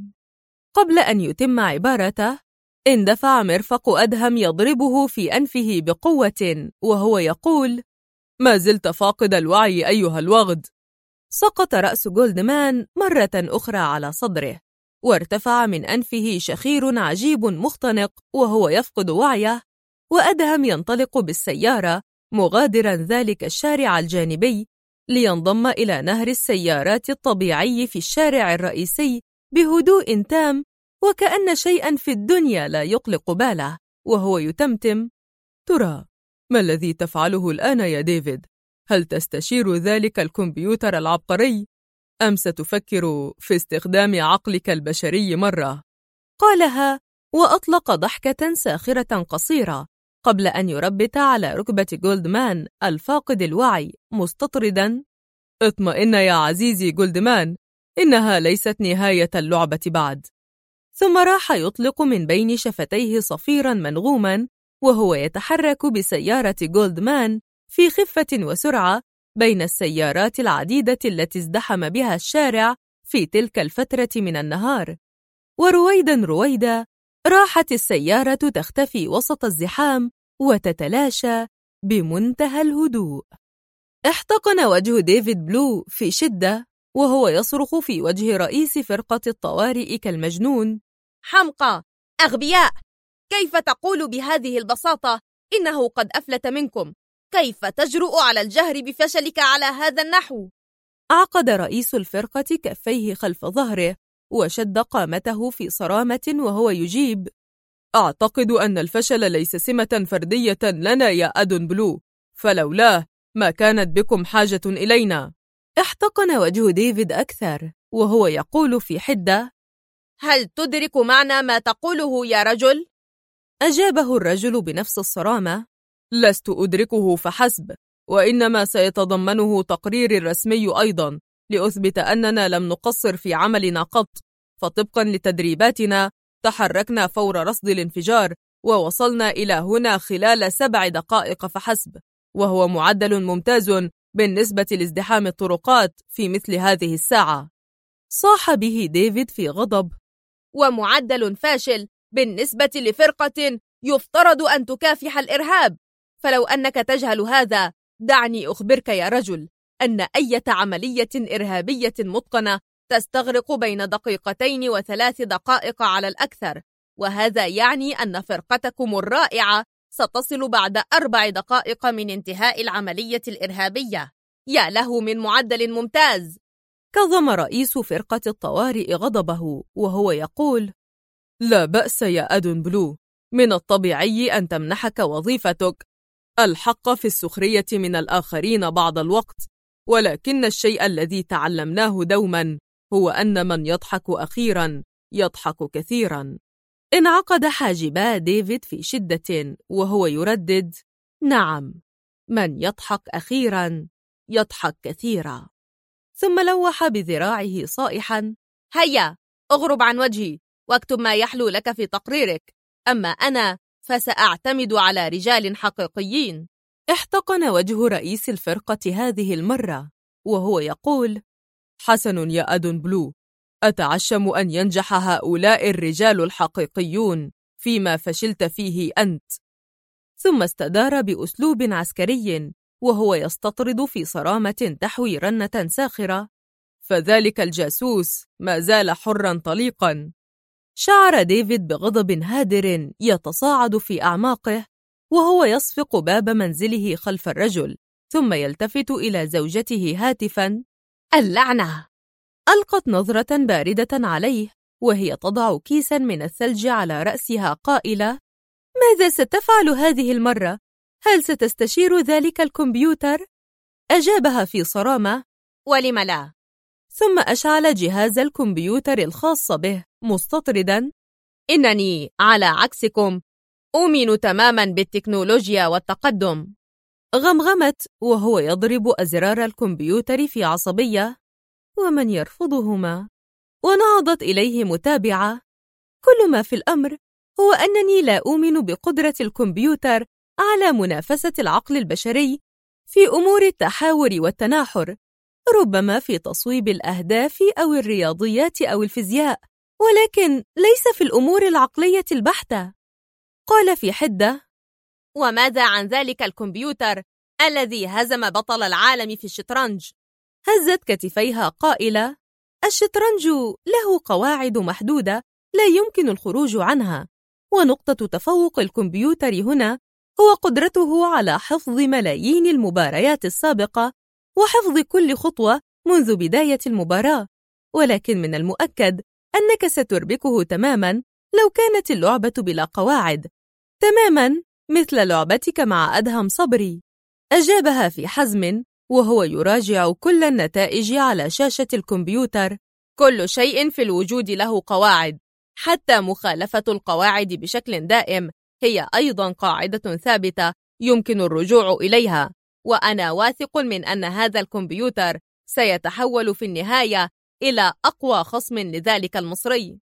قبل أن يتم عبارته اندفع مرفق أدهم يضربه في أنفه بقوة وهو يقول: ما زلت فاقد الوعي أيها الوغد. سقط رأس جولدمان مرة أخرى على صدره، وارتفع من أنفه شخير عجيب مختنق وهو يفقد وعيه، وأدهم ينطلق بالسيارة مغادرا ذلك الشارع الجانبي لينضم إلى نهر السيارات الطبيعي في الشارع الرئيسي بهدوء تام، وكأن شيئا في الدنيا لا يقلق باله، وهو يتمتم: ترى ما الذي تفعله الآن يا ديفيد؟ هل تستشير ذلك الكمبيوتر العبقري؟ أم ستفكر في استخدام عقلك البشري مرة؟ قالها وأطلق ضحكة ساخرة قصيرة قبل أن يربت على ركبة جولدمان الفاقد الوعي مستطردا: اطمئن يا عزيزي جولدمان، إنها ليست نهاية اللعبة بعد. ثم راح يطلق من بين شفتيه صفيرا منغوما وهو يتحرك بسيارة جولدمان في خفة وسرعة بين السيارات العديدة التي ازدحم بها الشارع في تلك الفترة من النهار. ورويدا راحت السيارة تختفي وسط الزحام وتتلاشى بمنتهى الهدوء. احتقن وجه ديفيد بلو في شدة وهو يصرخ في وجه رئيس فرقة الطوارئ كالمجنون: حمقى، أغبياء، كيف تقول بهذه البساطة إنه قد أفلت منكم؟ كيف تجرؤ على الجهر بفشلك على هذا النحو؟ عقد رئيس الفرقة كفيه خلف ظهره وشد قامته في صرامة وهو يجيب: أعتقد أن الفشل ليس سمة فردية لنا يا أدون بلو، فلولاه ما كانت بكم حاجة إلينا. احتقن وجه ديفيد أكثر وهو يقول في حدة: هل تدرك معنى ما تقوله يا رجل؟ أجابه الرجل بنفس الصرامة: لست أدركه فحسب، وإنما سيتضمنه تقريري الرسمي أيضا لأثبت أننا لم نقصر في عملنا قط، فطبقا لتدريباتنا تحركنا فور رصد الانفجار ووصلنا إلى هنا خلال 7 دقائق فحسب، وهو معدل ممتاز بالنسبة لازدحام الطرقات في مثل هذه الساعة. صاح به ديفيد في غضب: ومعدل فاشل بالنسبة لفرقة يفترض أن تكافح الإرهاب. فلو أنك تجهل هذا، دعني أخبرك يا رجل أن أي عملية إرهابية متقنة تستغرق بين 2 و3 دقائق على الأكثر، وهذا يعني أن فرقتكم الرائعة ستصل بعد 4 دقائق من انتهاء العملية الإرهابية. يا له من معدل ممتاز! كظم رئيس فرقة الطوارئ غضبه وهو يقول: لا بأس يا أدون بلو، من الطبيعي أن تمنحك وظيفتك الحق في السخرية من الآخرين بعض الوقت، ولكن الشيء الذي تعلمناه دوما هو أن من يضحك أخيرا يضحك كثيرا. انعقد حاجبا ديفيد في شدة وهو يردد: نعم، من يضحك أخيرا يضحك كثيرا. ثم لوح بذراعه صائحا: هيا اغرب عن وجهي واكتب ما يحلو لك في تقريرك، أما أنا فسأعتمد على رجال حقيقيين. احتقن وجه رئيس الفرقة هذه المرة وهو يقول: حسن يا أدون بلو، أتعشم أن ينجح هؤلاء الرجال الحقيقيون فيما فشلت فيه أنت. ثم استدار بأسلوب عسكري وهو يستطرد في صرامة تحوي رنة ساخرة: فذلك الجاسوس ما زال حرا طليقا. شعر ديفيد بغضب هادر يتصاعد في أعماقه وهو يصفق باب منزله خلف الرجل، ثم يلتفت إلى زوجته هاتفا: اللعنة! ألقت نظرة باردة عليه وهي تضع كيسا من الثلج على رأسها قائلة: ماذا ستفعل هذه المرة؟ هل ستستشير ذلك الكمبيوتر؟ أجابها في صرامة: ولم لا؟ ثم أشعل جهاز الكمبيوتر الخاص به مستطردا: إنني على عكسكم أؤمن تماما بالتكنولوجيا والتقدم. غمغمت وهو يضرب أزرار الكمبيوتر في عصبية: ومن يرفضهما؟ ونهضت إليه متابعة: كل ما في الأمر هو أنني لا أؤمن بقدرة الكمبيوتر على منافسة العقل البشري في أمور التحاور والتناحر، ربما في تصويب الأهداف أو الرياضيات أو الفيزياء، ولكن ليس في الأمور العقلية البحتة. قال في حدة: وماذا عن ذلك الكمبيوتر الذي هزم بطل العالم في الشطرنج؟ هزت كتفيها قائلة: الشطرنج له قواعد محدودة لا يمكن الخروج عنها، ونقطة تفوق الكمبيوتر هنا هو قدرته على حفظ ملايين المباريات السابقة وحفظ كل خطوة منذ بداية المباراة، ولكن من المؤكد أنك ستربكه تماما لو كانت اللعبة بلا قواعد، تماماً مثل لعبتك مع أدهم صبري، أجابها في حزم وهو يراجع كل النتائج على شاشة الكمبيوتر. كل شيء في الوجود له قواعد، حتى مخالفة القواعد بشكل دائم هي أيضاً قاعدة ثابتة يمكن الرجوع إليها، وأنا واثق من أن هذا الكمبيوتر سيتحول في النهاية إلى أقوى خصم لذلك المصري.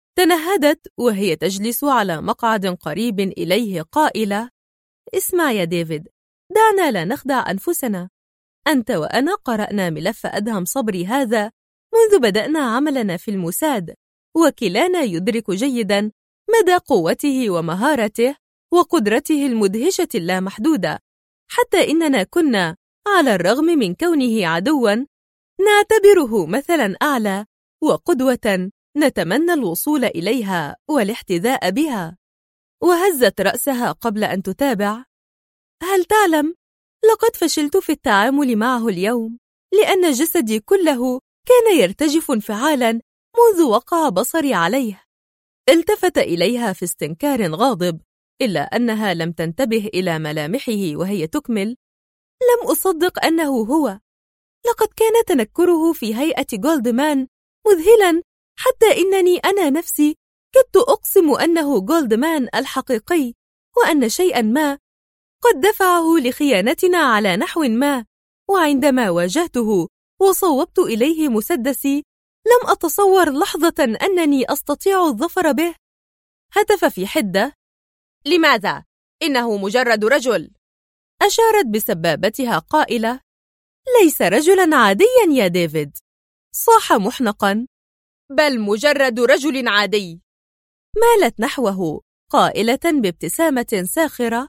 تنهدت وهي تجلس على مقعد قريب إليه قائلة: اسمع يا ديفيد، دعنا لا نخدع أنفسنا. أنت وأنا قرأنا ملف أدهم صبري هذا منذ بدأنا عملنا في الموساد، وكلانا يدرك جيداً مدى قوته ومهارته وقدرته المدهشة اللامحدودة، حتى إننا كنا على الرغم من كونه عدواً نعتبره مثلاً أعلى وقدوة نتمنى الوصول إليها والاحتذاء بها. وهزت رأسها قبل أن تتابع: هل تعلم، لقد فشلت في التعامل معه اليوم، لأن جسدي كله كان يرتجف انفعالاً منذ وقع بصري عليه. التفت إليها في استنكار غاضب، إلا أنها لم تنتبه إلى ملامحه وهي تكمل: لم أصدق أنه هو. لقد كان تنكره في هيئة جولدمان مذهلاً، حتى إنني أنا نفسي كدت أقسم أنه جولدمان الحقيقي، وأن شيئاً ما قد دفعه لخيانتنا على نحو ما. وعندما واجهته وصوبت إليه مسدسي لم أتصور لحظة أنني أستطيع الظفر به. هتف في حدة: لماذا؟ إنه مجرد رجل. أشارت بسبابتها قائلة: ليس رجلاً عادياً يا ديفيد. صاح محنقاً: بل مجرد رجل عادي. مالت نحوه قائلة بابتسامة ساخرة: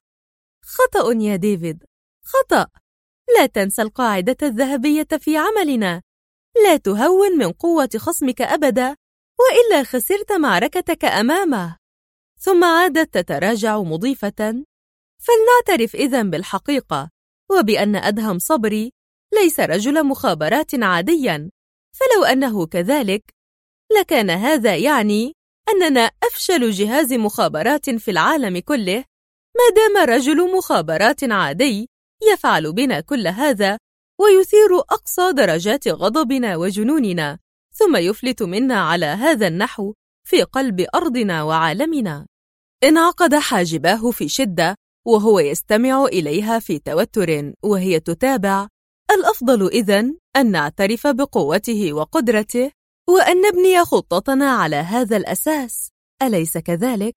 خطأ يا ديفيد، خطأ. لا تنسى القاعدة الذهبية في عملنا: لا تهون من قوة خصمك أبدا، وإلا خسرت معركتك أمامه. ثم عادت تتراجع مضيفة: فلنعترف إذن بالحقيقة، وبأن أدهم صبري ليس رجل مخابرات عاديا، فلو أنه كذلك لكان هذا يعني أننا أفشل جهاز مخابرات في العالم كله، ما دام رجل مخابرات عادي يفعل بنا كل هذا ويثير أقصى درجات غضبنا وجنوننا، ثم يفلت منا على هذا النحو في قلب أرضنا وعالمنا. انعقد حاجباه في شدة وهو يستمع إليها في توتر وهي تتابع: الأفضل إذن أن نعترف بقوته وقدرته، وأن نبني خطتنا على هذا الأساس، أليس كذلك؟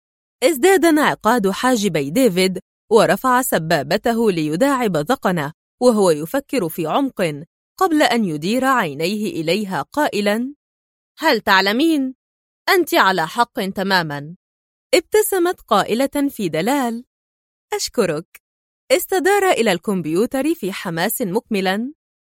ازداد انعقاد حاجبي ديفيد ورفع سبابته ليداعب ذقنه وهو يفكر في عمق قبل أن يدير عينيه إليها قائلاً: هل تعلمين؟ أنت على حق تماماً. ابتسمت قائلة في دلال: أشكرك. استدار إلى الكمبيوتر في حماس مكملاً: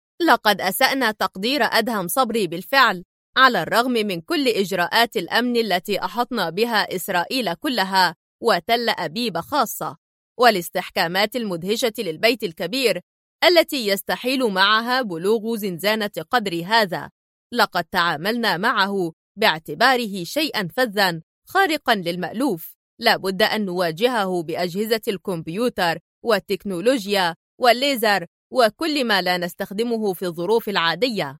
لقد أسأنا تقدير أدهم صبري بالفعل، على الرغم من كل إجراءات الأمن التي أحطنا بها إسرائيل كلها وتل أبيب خاصة، والاستحكامات المدهشة للبيت الكبير التي يستحيل معها بلوغ زنزانة قدر هذا. لقد تعاملنا معه باعتباره شيئاً فذاً خارقاً للمألوف، لا بد أن نواجهه بأجهزة الكمبيوتر والتكنولوجيا والليزر وكل ما لا نستخدمه في الظروف العادية.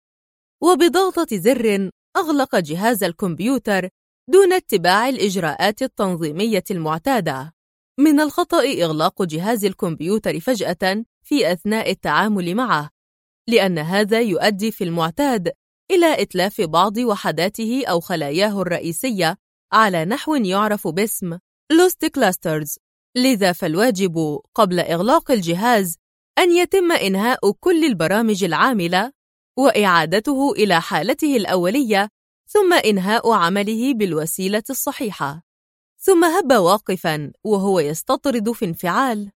وبضغطة زر أغلق جهاز الكمبيوتر دون اتباع الإجراءات التنظيمية المعتادة. من الخطأ إغلاق جهاز الكمبيوتر فجأة في أثناء التعامل معه، لأن هذا يؤدي في المعتاد إلى إتلاف بعض وحداته أو خلاياه الرئيسية على نحو يعرف باسم Lost Clusters. لذا فالواجب قبل إغلاق الجهاز أن يتم إنهاء كل البرامج العاملة وإعادته إلى حالته الأولية، ثم إنهاء عمله بالوسيلة الصحيحة. ثم هب واقفاً وهو يستطرد في انفعال: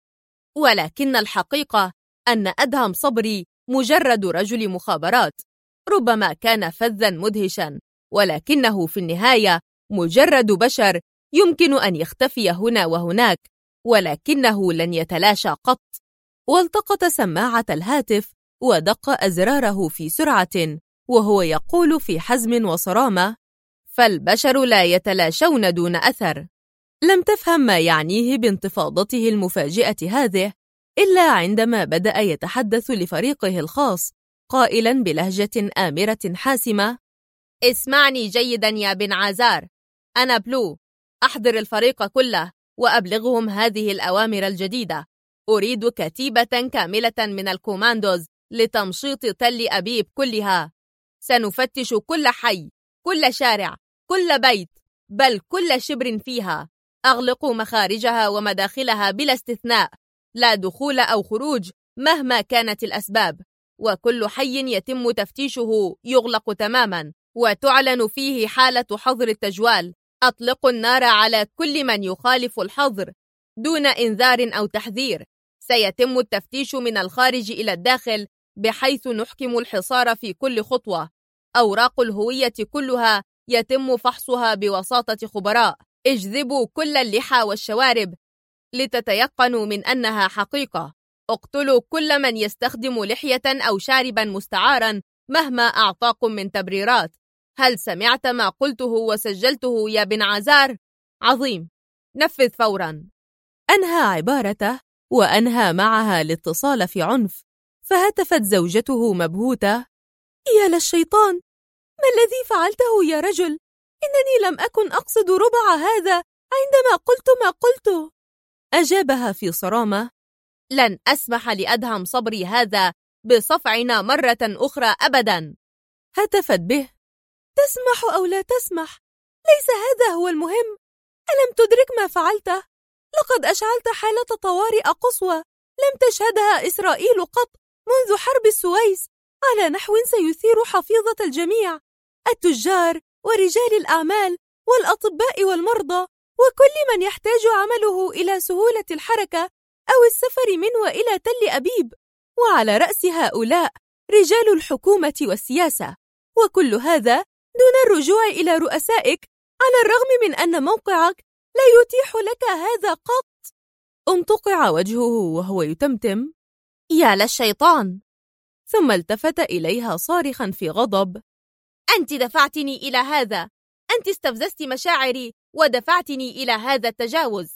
ولكن الحقيقة أن أدهم صبري مجرد رجل مخابرات، ربما كان فذاً مدهشاً، ولكنه في النهاية مجرد بشر يمكن أن يختفي هنا وهناك، ولكنه لن يتلاشى قط. والتقط سماعة الهاتف ودق أزراره في سرعة وهو يقول في حزم وصرامة: فالبشر لا يتلاشون دون أثر. لم تفهم ما يعنيه بانتفاضته المفاجئة هذه إلا عندما بدأ يتحدث لفريقه الخاص قائلاً بلهجة آمرة حاسمة: اسمعني جيداً يا بن عازار، أنا بلو، أحضر الفريق كله وأبلغهم هذه الأوامر الجديدة. أريد كتيبة كاملة من الكوماندوز لتمشيط تل أبيب كلها. سنفتش كل حي، كل شارع، كل بيت، بل كل شبر فيها. أغلقوا مخارجها ومداخلها بلا استثناء، لا دخول أو خروج مهما كانت الأسباب، وكل حي يتم تفتيشه يغلق تماما وتعلن فيه حالة حظر التجوال. أطلقوا النار على كل من يخالف الحظر دون إنذار أو تحذير. سيتم التفتيش من الخارج إلى الداخل بحيث نحكم الحصار في كل خطوة. أوراق الهوية كلها يتم فحصها بوساطة خبراء. اجذبوا كل اللحى والشوارب لتتيقنوا من أنها حقيقة. اقتلوا كل من يستخدم لحية أو شاربا مستعارا مهما أعطاكم من تبريرات. هل سمعت ما قلته وسجلته يا بن عازار؟ عظيم، نفذ فورا. أنهى عبارته وأنهى معها الاتصال في عنف، فهتفت زوجته مبهوتة: يا للشيطان، ما الذي فعلته يا رجل؟ إنني لم أكن أقصد ربع هذا عندما قلت ما قلته. أجابها في صرامة: لن أسمح لأدهم صبري هذا بصفعنا مرة أخرى أبدا. هتفت به: تسمح أو لا تسمح، ليس هذا هو المهم. ألم تدرك ما فعلته؟ لقد أشعلت حالة طوارئ قصوى لم تشهدها إسرائيل قط منذ حرب السويس، على نحو سيثير حفيظة الجميع، التجار ورجال الأعمال والأطباء والمرضى وكل من يحتاج عمله إلى سهولة الحركة أو السفر من وإلى تل أبيب، وعلى رأس هؤلاء رجال الحكومة والسياسة، وكل هذا دون الرجوع إلى رؤسائك، على الرغم من أن موقعك لا يتيح لك هذا قط. انتقع وجهه وهو يتمتم: يا للشيطان. ثم التفت إليها صارخا في غضب: أنت دفعتني إلى هذا، أنت استفززت مشاعري ودفعتني إلى هذا التجاوز.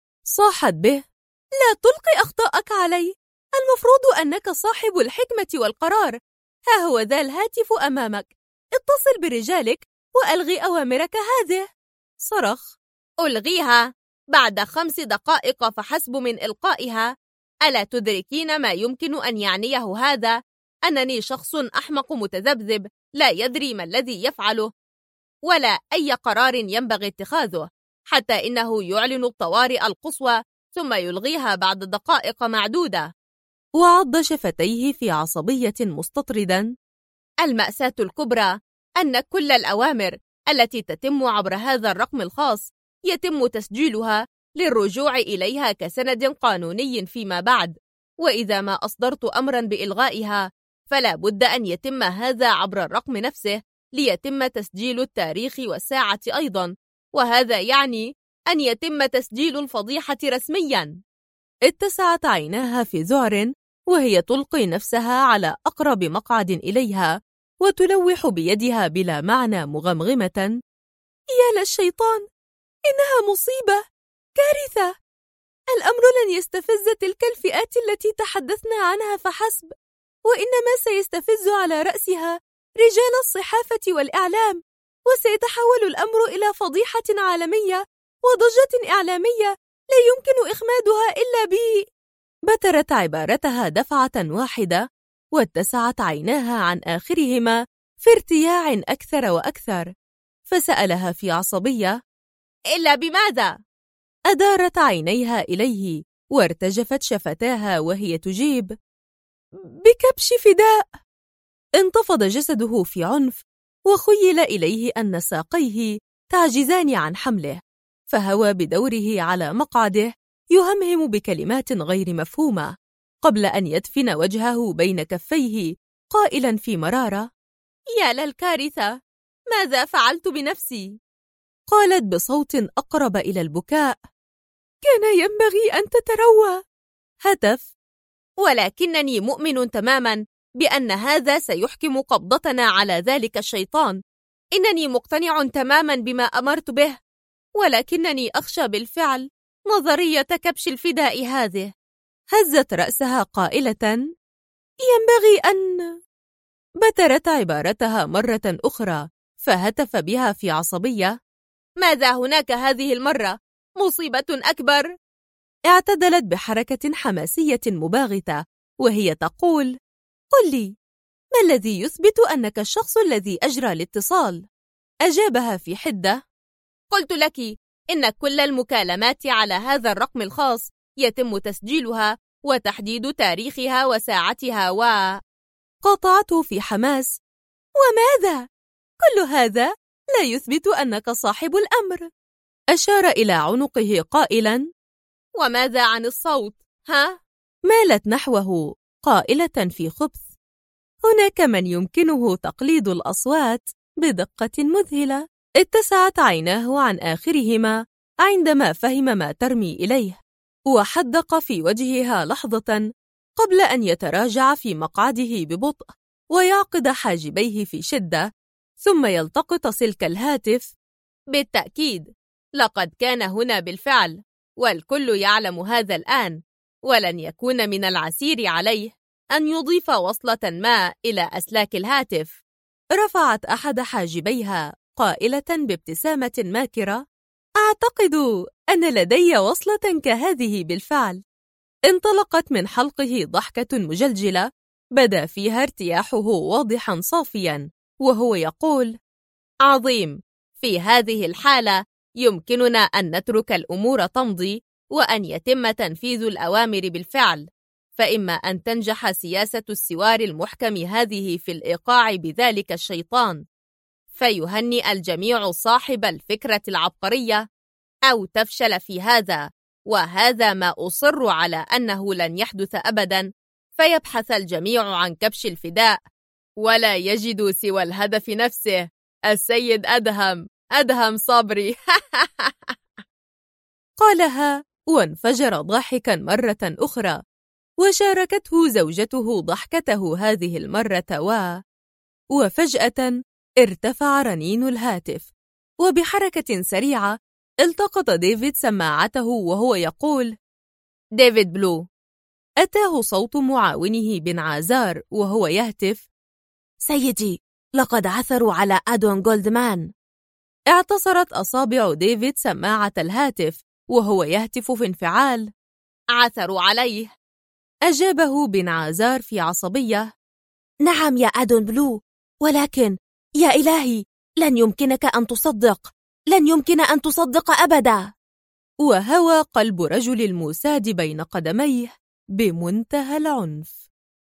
صاحت به: لا تلقي أخطاءك علي، المفروض أنك صاحب الحكمة والقرار. ها هو ذا الهاتف أمامك، اتصل برجالك وألغي أوامرك هذه. صرخ: ألغيها بعد 5 دقائق فحسب من إلقائها؟ ألا تدركين ما يمكن أن يعنيه هذا؟ أنني شخص أحمق متذبذب لا يدري ما الذي يفعله ولا أي قرار ينبغي اتخاذه، حتى إنه يعلن الطوارئ القصوى ثم يلغيها بعد دقائق معدودة. وعض شفتيه في عصبية مستطردا: المأساة الكبرى أن كل الأوامر التي تتم عبر هذا الرقم الخاص يتم تسجيلها للرجوع إليها كسند قانوني فيما بعد، وإذا ما أصدرت أمرا بإلغائها فلا بد أن يتم هذا عبر الرقم نفسه ليتم تسجيل التاريخ والساعة أيضا، وهذا يعني أن يتم تسجيل الفضيحة رسميا. اتسعت عيناها في ذعر وهي تلقي نفسها على أقرب مقعد إليها وتلوح بيدها بلا معنى مغمغمة: يا للشيطان، إنها مصيبة، كارثة. الأمر لن يستفز تلك الفئات التي تحدثنا عنها فحسب، وإنما سيستفز على رأسها رجال الصحافة والإعلام، وسيتحول الأمر إلى فضيحة عالمية وضجة إعلامية لا يمكن إخمادها إلا ب. بترت عبارتها دفعة واحدة، واتسعت عيناها عن آخرهما في ارتياع أكثر وأكثر، فسألها في عصبية: إلا بماذا؟ أدارت عينيها إليه وارتجفت شفتاها وهي تجيب: بكبش فداء. انتفض جسده في عنف، وخيل إليه أن ساقيه تعجزان عن حمله، فهوى بدوره على مقعده يهمهم بكلمات غير مفهومة قبل أن يدفن وجهه بين كفيه قائلا في مرارة: يا للكارثة، ماذا فعلت بنفسي؟ قالت بصوت أقرب إلى البكاء: كان ينبغي أن تتروى. هتف: ولكنني مؤمن تماما بأن هذا سيحكم قبضتنا على ذلك الشيطان. إنني مقتنع تماما بما أمرت به. ولكنني أخشى بالفعل نظرية كبش الفداء هذه. هزت رأسها قائلة: ينبغي أن... بترت عبارتها مرة أخرى، فهتف بها في عصبية: ماذا هناك هذه المرة؟ مصيبة أكبر! اعتدلت بحركة حماسية مباغتة وهي تقول: قل لي، ما الذي يثبت أنك الشخص الذي أجرى الاتصال؟ أجابها في حدة: قلت لك إن كل المكالمات على هذا الرقم الخاص يتم تسجيلها وتحديد تاريخها وساعتها قاطعته في حماس: وماذا؟ كل هذا لا يثبت أنك صاحب الأمر. أشار إلى عنقه قائلا: وماذا عن الصوت؟ ها؟ مالت نحوه قائلة في خبث: هناك من يمكنه تقليد الأصوات بدقة مذهلة. اتسعت عيناه عن آخرهما عندما فهم ما ترمي إليه، وحدق في وجهها لحظة قبل أن يتراجع في مقعده ببطء ويعقد حاجبيه في شدة، ثم يلتقط سلك الهاتف. بالتأكيد لقد كان هنا بالفعل، والكل يعلم هذا الآن، ولن يكون من العسير عليه أن يضيف وصلة ما إلى أسلاك الهاتف. رفعت أحد حاجبيها قائلة بابتسامة ماكرة: أعتقد أن لدي وصلة كهذه بالفعل. انطلقت من حلقه ضحكة مجلجلة بدا فيها ارتياحه واضحا صافيا وهو يقول: عظيم، في هذه الحالة يمكننا أن نترك الأمور تمضي وأن يتم تنفيذ الأوامر بالفعل، فإما أن تنجح سياسة السوار المحكم هذه في الإيقاع بذلك الشيطان فيهنئ الجميع صاحب الفكرة العبقرية، أو تفشل في هذا، وهذا ما أصر على أنه لن يحدث أبدا، فيبحث الجميع عن كبش الفداء ولا يجد سوى الهدف نفسه، السيد أدهم صبري. قالها وانفجر ضاحكا مرة أخرى، وشاركته زوجته ضحكته هذه المرة وفجأة ارتفع رنين الهاتف، وبحركة سريعة التقط ديفيد سماعته وهو يقول: ديفيد بلو. أتاه صوت معاونه بن عازار وهو يهتف: سيدي، لقد عثروا على أدون جولدمان. اعتصرت أصابع ديفيد سماعة الهاتف وهو يهتف في انفعال: عثروا عليه. أجابه بن عازار في عصبية: نعم يا أدون بلو، ولكن يا إلهي، لن يمكنك أن تصدق، لن يمكن أن تصدق أبدا. وهوى قلب رجل الموساد بين قدميه بمنتهى العنف.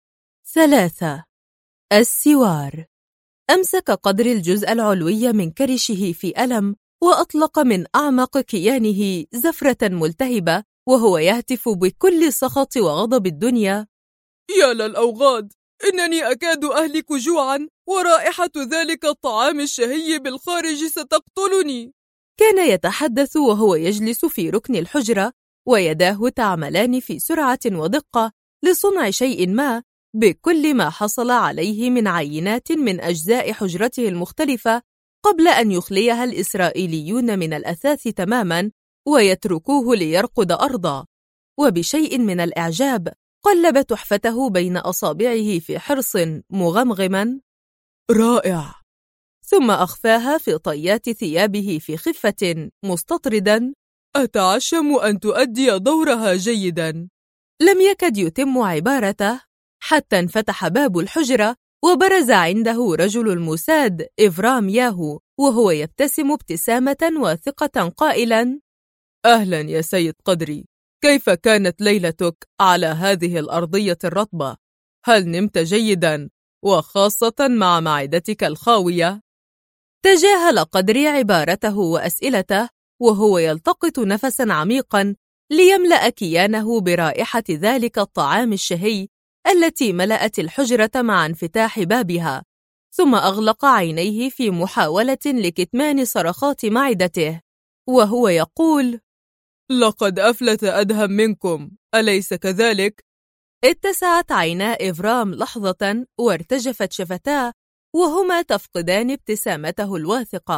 3. السوار. أمسك قدر الجزء العلوي من كرشه في ألم، وأطلق من أعمق كيانه زفرة ملتهبة وهو يهتف بكل سخط وغضب الدنيا: يا للأوغاد، إنني أكاد أهلك جوعا، ورائحة ذلك الطعام الشهي بالخارج ستقتلني. كان يتحدث وهو يجلس في ركن الحجرة، ويداه تعملان في سرعة ودقة لصنع شيء ما بكل ما حصل عليه من عينات من أجزاء حجرته المختلفة، قبل أن يخليها الإسرائيليون من الأثاث تماما ويتركوه ليرقد أرضا. وبشيء من الإعجاب قلب تحفته بين أصابعه في حرص مغمغما: رائع. ثم أخفاها في طيات ثيابه في خفة مستطردا: أتعشم أن تؤدي دورها جيدا. لم يكد يتم عبارته حتى انفتح باب الحجرة وبرز عنده رجل الموساد إفرام ياهو وهو يبتسم ابتسامة واثقة قائلا: أهلا يا سيد قدري، كيف كانت ليلتك على هذه الأرضية الرطبة؟ هل نمت جيدا، وخاصة مع معدتك الخاوية؟ تجاهل قدري عبارته وأسئلته وهو يلتقط نفسا عميقا ليملأ كيانه برائحة ذلك الطعام الشهي التي ملأت الحجرة مع انفتاح بابها، ثم أغلق عينيه في محاولة لكتمان صرخات معدته وهو يقول: لقد أفلت أدهم منكم، أليس كذلك؟ اتسعت عينا إفرام لحظة وارتجفت شفتاه وهما تفقدان ابتسامته الواثقة،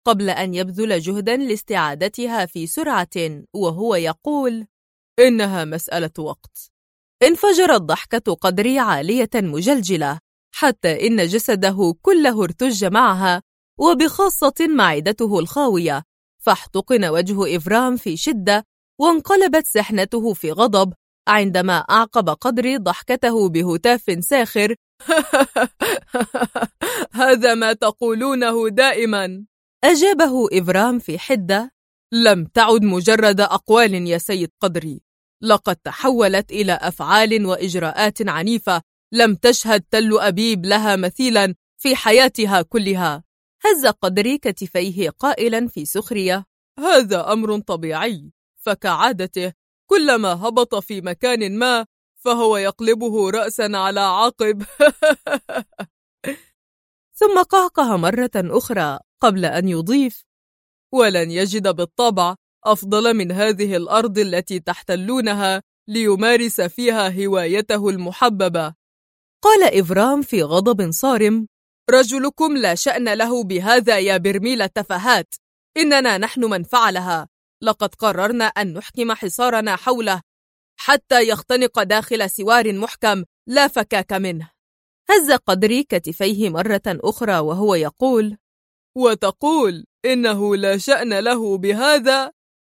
قبل أن يبذل جهدا لاستعادتها في سرعة وهو يقول: إنها مسألة وقت. انفجرت ضحكة قدري عالية مجلجلة حتى إن جسده كله ارتج معها، وبخاصة معدته الخاوية، فاحتقن وجه إفرام في شدة، وانقلبت سحنته في غضب عندما أعقب قدري ضحكته بهتاف ساخر: هذا ما تقولونه دائما. أجابه إفرام في حدة: لم تعد مجرد أقوال يا سيد قدري، لقد تحولت إلى أفعال وإجراءات عنيفة لم تشهد تل أبيب لها مثيلا في حياتها كلها. هز قدري كتفيه قائلا في سخرية: هذا أمر طبيعي، فكعادته كلما هبط في مكان ما فهو يقلبه رأسا على عقب. ثم قهقه مرة أخرى قبل أن يضيف: ولن يجد بالطبع أفضل من هذه الأرض التي تحتلونها ليمارس فيها هوايته المحببة. قال إفرام في غضب صارم: رجلكم لا شأن له بهذا يا برميل التفاهات، إننا نحن من فعلها. لقد قررنا أن نحكم حصارنا حوله حتى يختنق داخل سوار محكم لا فكاك منه. هز قدري كتفيه مرة أخرى وهو يقول: وتقول إنه لا شأن له بهذا؟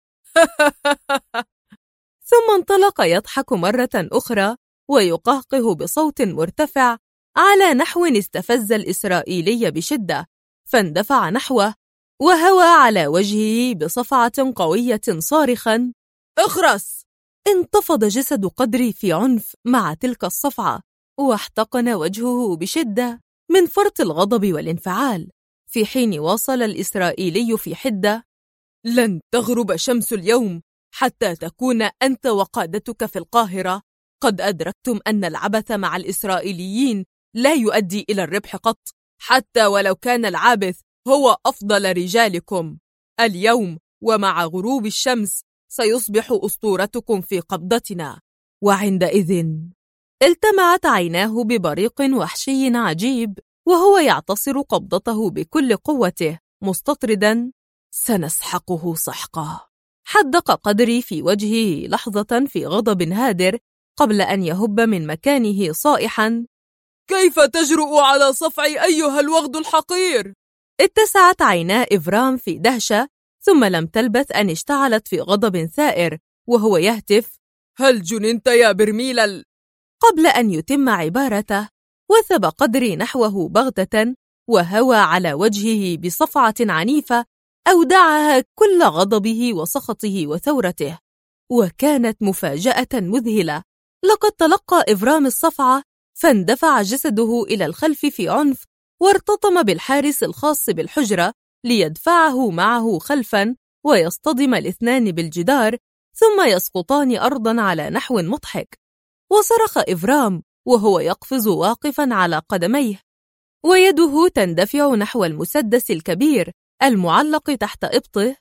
ثم انطلق يضحك مرة أخرى ويقهقه بصوت مرتفع على نحو استفز الإسرائيلي بشدة، فاندفع نحوه وهوى على وجهه بصفعة قوية صارخا: اخرس! انتفض جسد قدري في عنف مع تلك الصفعة، واحتقن وجهه بشدة من فرط الغضب والانفعال، في حين واصل الإسرائيلي في حدة: لن تغرب شمس اليوم حتى تكون أنت وقادتك في القاهرة قد أدركتم أن العبث مع الإسرائيليين لا يؤدي إلى الربح قط، حتى ولو كان العابث هو أفضل رجالكم. اليوم ومع غروب الشمس سيصبح أسطورتكم في قبضتنا، وعندئذ التمعت عيناه ببريق وحشي عجيب وهو يعتصر قبضته بكل قوته مستطردا: سنسحقه سحقا. حدق قدري في وجهه لحظة في غضب هادر قبل أن يهب من مكانه صائحا: كيف تجرؤ على صفعي أيها الوغد الحقير؟ اتسعت عينا إفرام في دهشة، ثم لم تلبث أن اشتعلت في غضب ثائر وهو يهتف: هل جننت يا برميل قبل أن يتم عبارته وثب قدري نحوه بغتة وهوى على وجهه بصفعة عنيفة أودعها كل غضبه وسخطه وثورته، وكانت مفاجأة مذهلة. لقد تلقى إفرام الصفعة فاندفع جسده إلى الخلف في عنف، وارتطم بالحارس الخاص بالحجرة ليدفعه معه خلفا، ويصطدم الاثنان بالجدار ثم يسقطان أرضا على نحو مضحك. وصرخ إفرام وهو يقفز واقفا على قدميه، ويده تندفع نحو المسدس الكبير المعلق تحت إبطه: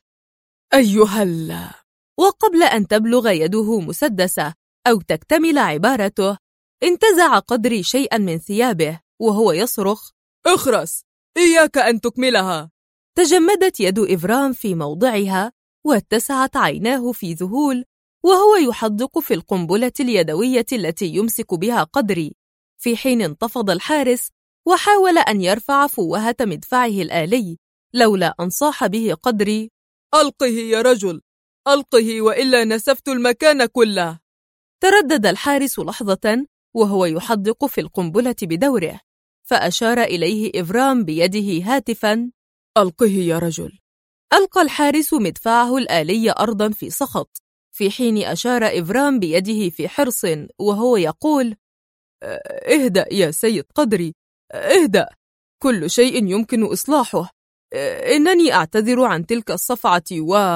أيها وقبل أن تبلغ يده مسدسه أو تكتمل عبارته انتزع قدري شيئا من ثيابه وهو يصرخ: اخرس! إياك أن تكملها! تجمدت يد إفرام في موضعها واتسعت عيناه في ذهول وهو يحدق في القنبلة اليدوية التي يمسك بها قدري، في حين انتفض الحارس وحاول أن يرفع فوهة مدفعه الآلي، لولا أن صاح به قدري: ألقه يا رجل، ألقه وإلا نسفت المكان كله. تردد الحارس لحظة وهو يحدق في القنبلة بدوره، فأشار إليه إفرام بيده هاتفا: ألقه يا رجل. ألقى الحارس مدفعه الآلي أرضا في سخط، في حين أشار إفرام بيده في حرص وهو يقول: اهدأ يا سيد قدري، اهدأ، كل شيء يمكن إصلاحه. إنني أعتذر عن تلك الصفعة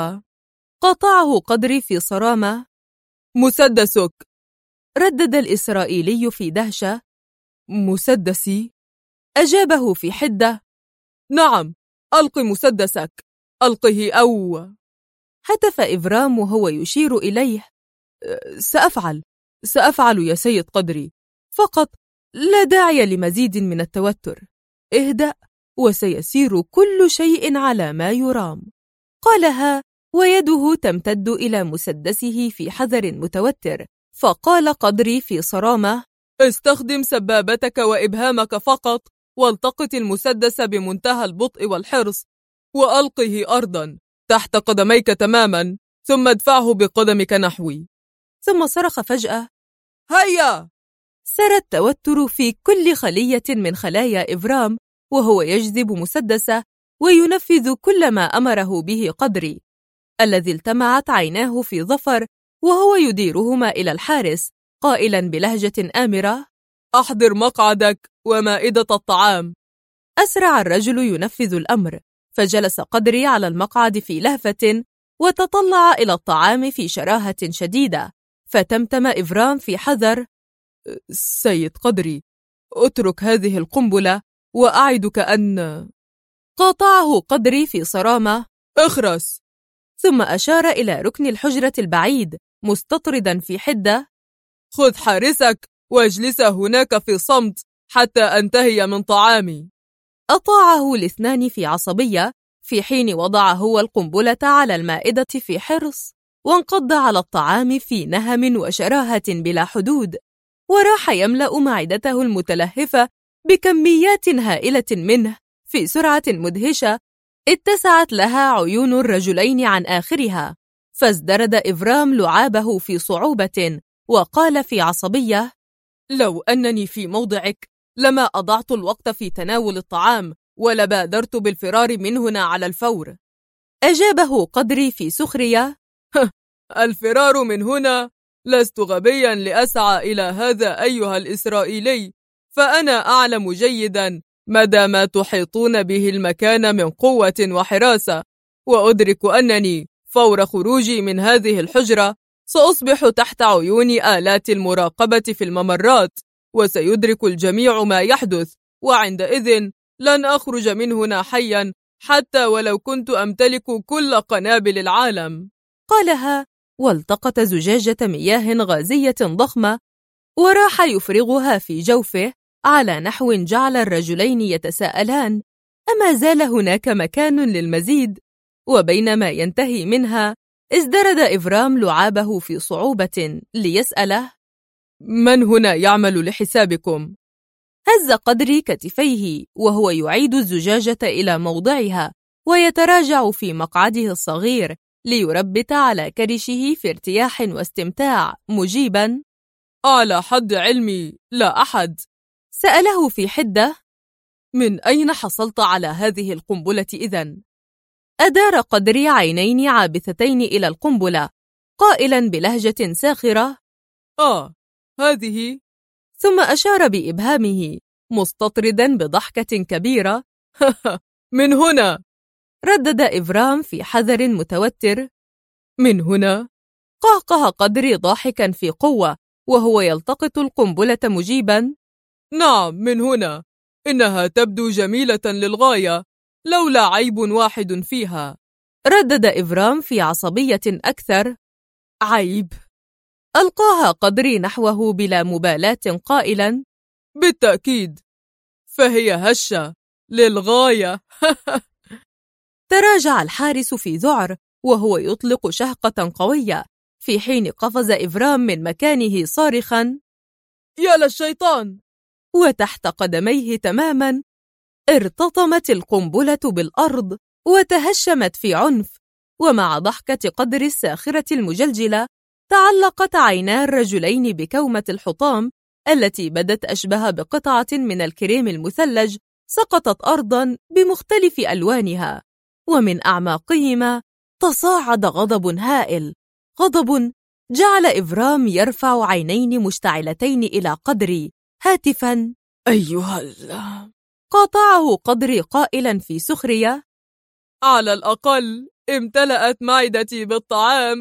قاطعه قدري في صرامة: مسدسك! ردد الإسرائيلي في دهشة: مسدسي؟ أجابه في حدة: نعم، ألق مسدسك، ألقه أو... هتف إفرام وهو يشير إليه: سأفعل يا سيد قدري، فقط لا داعي لمزيد من التوتر. اهدأ وسيسير كل شيء على ما يرام. قالها ويده تمتد إلى مسدسه في حذر متوتر، فقال قدري في صرامة: استخدم سبابتك وإبهامك فقط، والتقط المسدس بمنتهى البطء والحرص، وألقه أرضا تحت قدميك تماما، ثم ادفعه بقدمك نحوي. ثم صرخ فجأة: هيا! سرى التوتر في كل خلية من خلايا إفرام، وهو يجذب مسدسه وينفذ كل ما أمره به قدري، الذي التمعت عيناه في ظفر وهو يديرهما إلى الحارس، قائلا بلهجة آمرة: أحضر مقعدك ومائدة الطعام. أسرع الرجل ينفذ الأمر، فجلس قدري على المقعد في لهفة، وتطلع إلى الطعام في شراهة شديدة، فتمتم إفرام في حذر: سيد قدري، اترك هذه القنبلة وأعدك أن... قاطعه قدري في صرامة: اخرس. ثم أشار إلى ركن الحجرة البعيد مستطردا في حدة: خذ حارسك واجلس هناك في صمت حتى أنتهي من طعامي. أطاعه الاثنان في عصبية، في حين وضع هو القنبلة على المائدة في حرص، وانقض على الطعام في نهم وشراهة بلا حدود، وراح يملأ معدته المتلهفة بكميات هائلة منه في سرعة مدهشة اتسعت لها عيون الرجلين عن آخرها. فازدرد إفرام لعابه في صعوبة، وقال في عصبية: لو أنني في موضعك لما أضعت الوقت في تناول الطعام، ولبادرت بالفرار من هنا على الفور. أجابه قدري في سخرية: الفرار من هنا؟ لست غبيا لأسعى إلى هذا أيها الإسرائيلي، فأنا أعلم جيدا مدى ما تحيطون به المكان من قوة وحراسة، وأدرك أنني فور خروجي من هذه الحجرة سأصبح تحت عيون آلات المراقبة في الممرات، وسيدرك الجميع ما يحدث، وعندئذ لن أخرج من هنا حيا حتى ولو كنت أمتلك كل قنابل العالم. قالها والتقط زجاجة مياه غازية ضخمة، وراح يفرغها في جوفه على نحو جعل الرجلين يتساءلان أما زال هناك مكان للمزيد. وبينما ينتهي منها ازدرد إفرام لعابه في صعوبة ليسأله: من هنا يعمل لحسابكم؟ هز قدري كتفيه وهو يعيد الزجاجة إلى موضعها، ويتراجع في مقعده الصغير ليربت على كرشه في ارتياح واستمتاع، مجيبا: على حد علمي لا أحد. سأله في حدة: من أين حصلت على هذه القنبلة إذن؟ أدار قدري عينين عابثتين إلى القنبلة، قائلا بلهجة ساخرة: هذه. ثم أشار بإبهامه مستطردا بضحكة كبيرة: من هنا. ردد إفرام في حذر متوتر: من هنا؟ قهقه قدري ضاحكا في قوة وهو يلتقط القنبلة، مجيبا: نعم من هنا، إنها تبدو جميلة للغاية، لولا عيب واحد فيها. ردد إفرام في عصبية أكثر: عيب؟ ألقاها قدري نحوه بلا مبالاة قائلا: بالتأكيد، فهي هشة للغاية. تراجع الحارس في ذعر وهو يطلق شهقة قوية، في حين قفز إفرام من مكانه صارخا: يا للشيطان! وتحت قدميه تماما ارتطمت القنبلة بالأرض وتهشمت في عنف، ومع ضحكة قدر الساخرة المجلجلة تعلقت عينا الرجلين بكومة الحطام التي بدت أشبه بقطعة من الكريم المثلج سقطت أرضا بمختلف ألوانها، ومن أعماقهما تصاعد غضب هائل، غضب جعل إفرام يرفع عينين مشتعلتين إلى قدري هاتفا: أيها الله! قاطعه قدري قائلا في سخرية: على الأقل امتلأت معدتي بالطعام.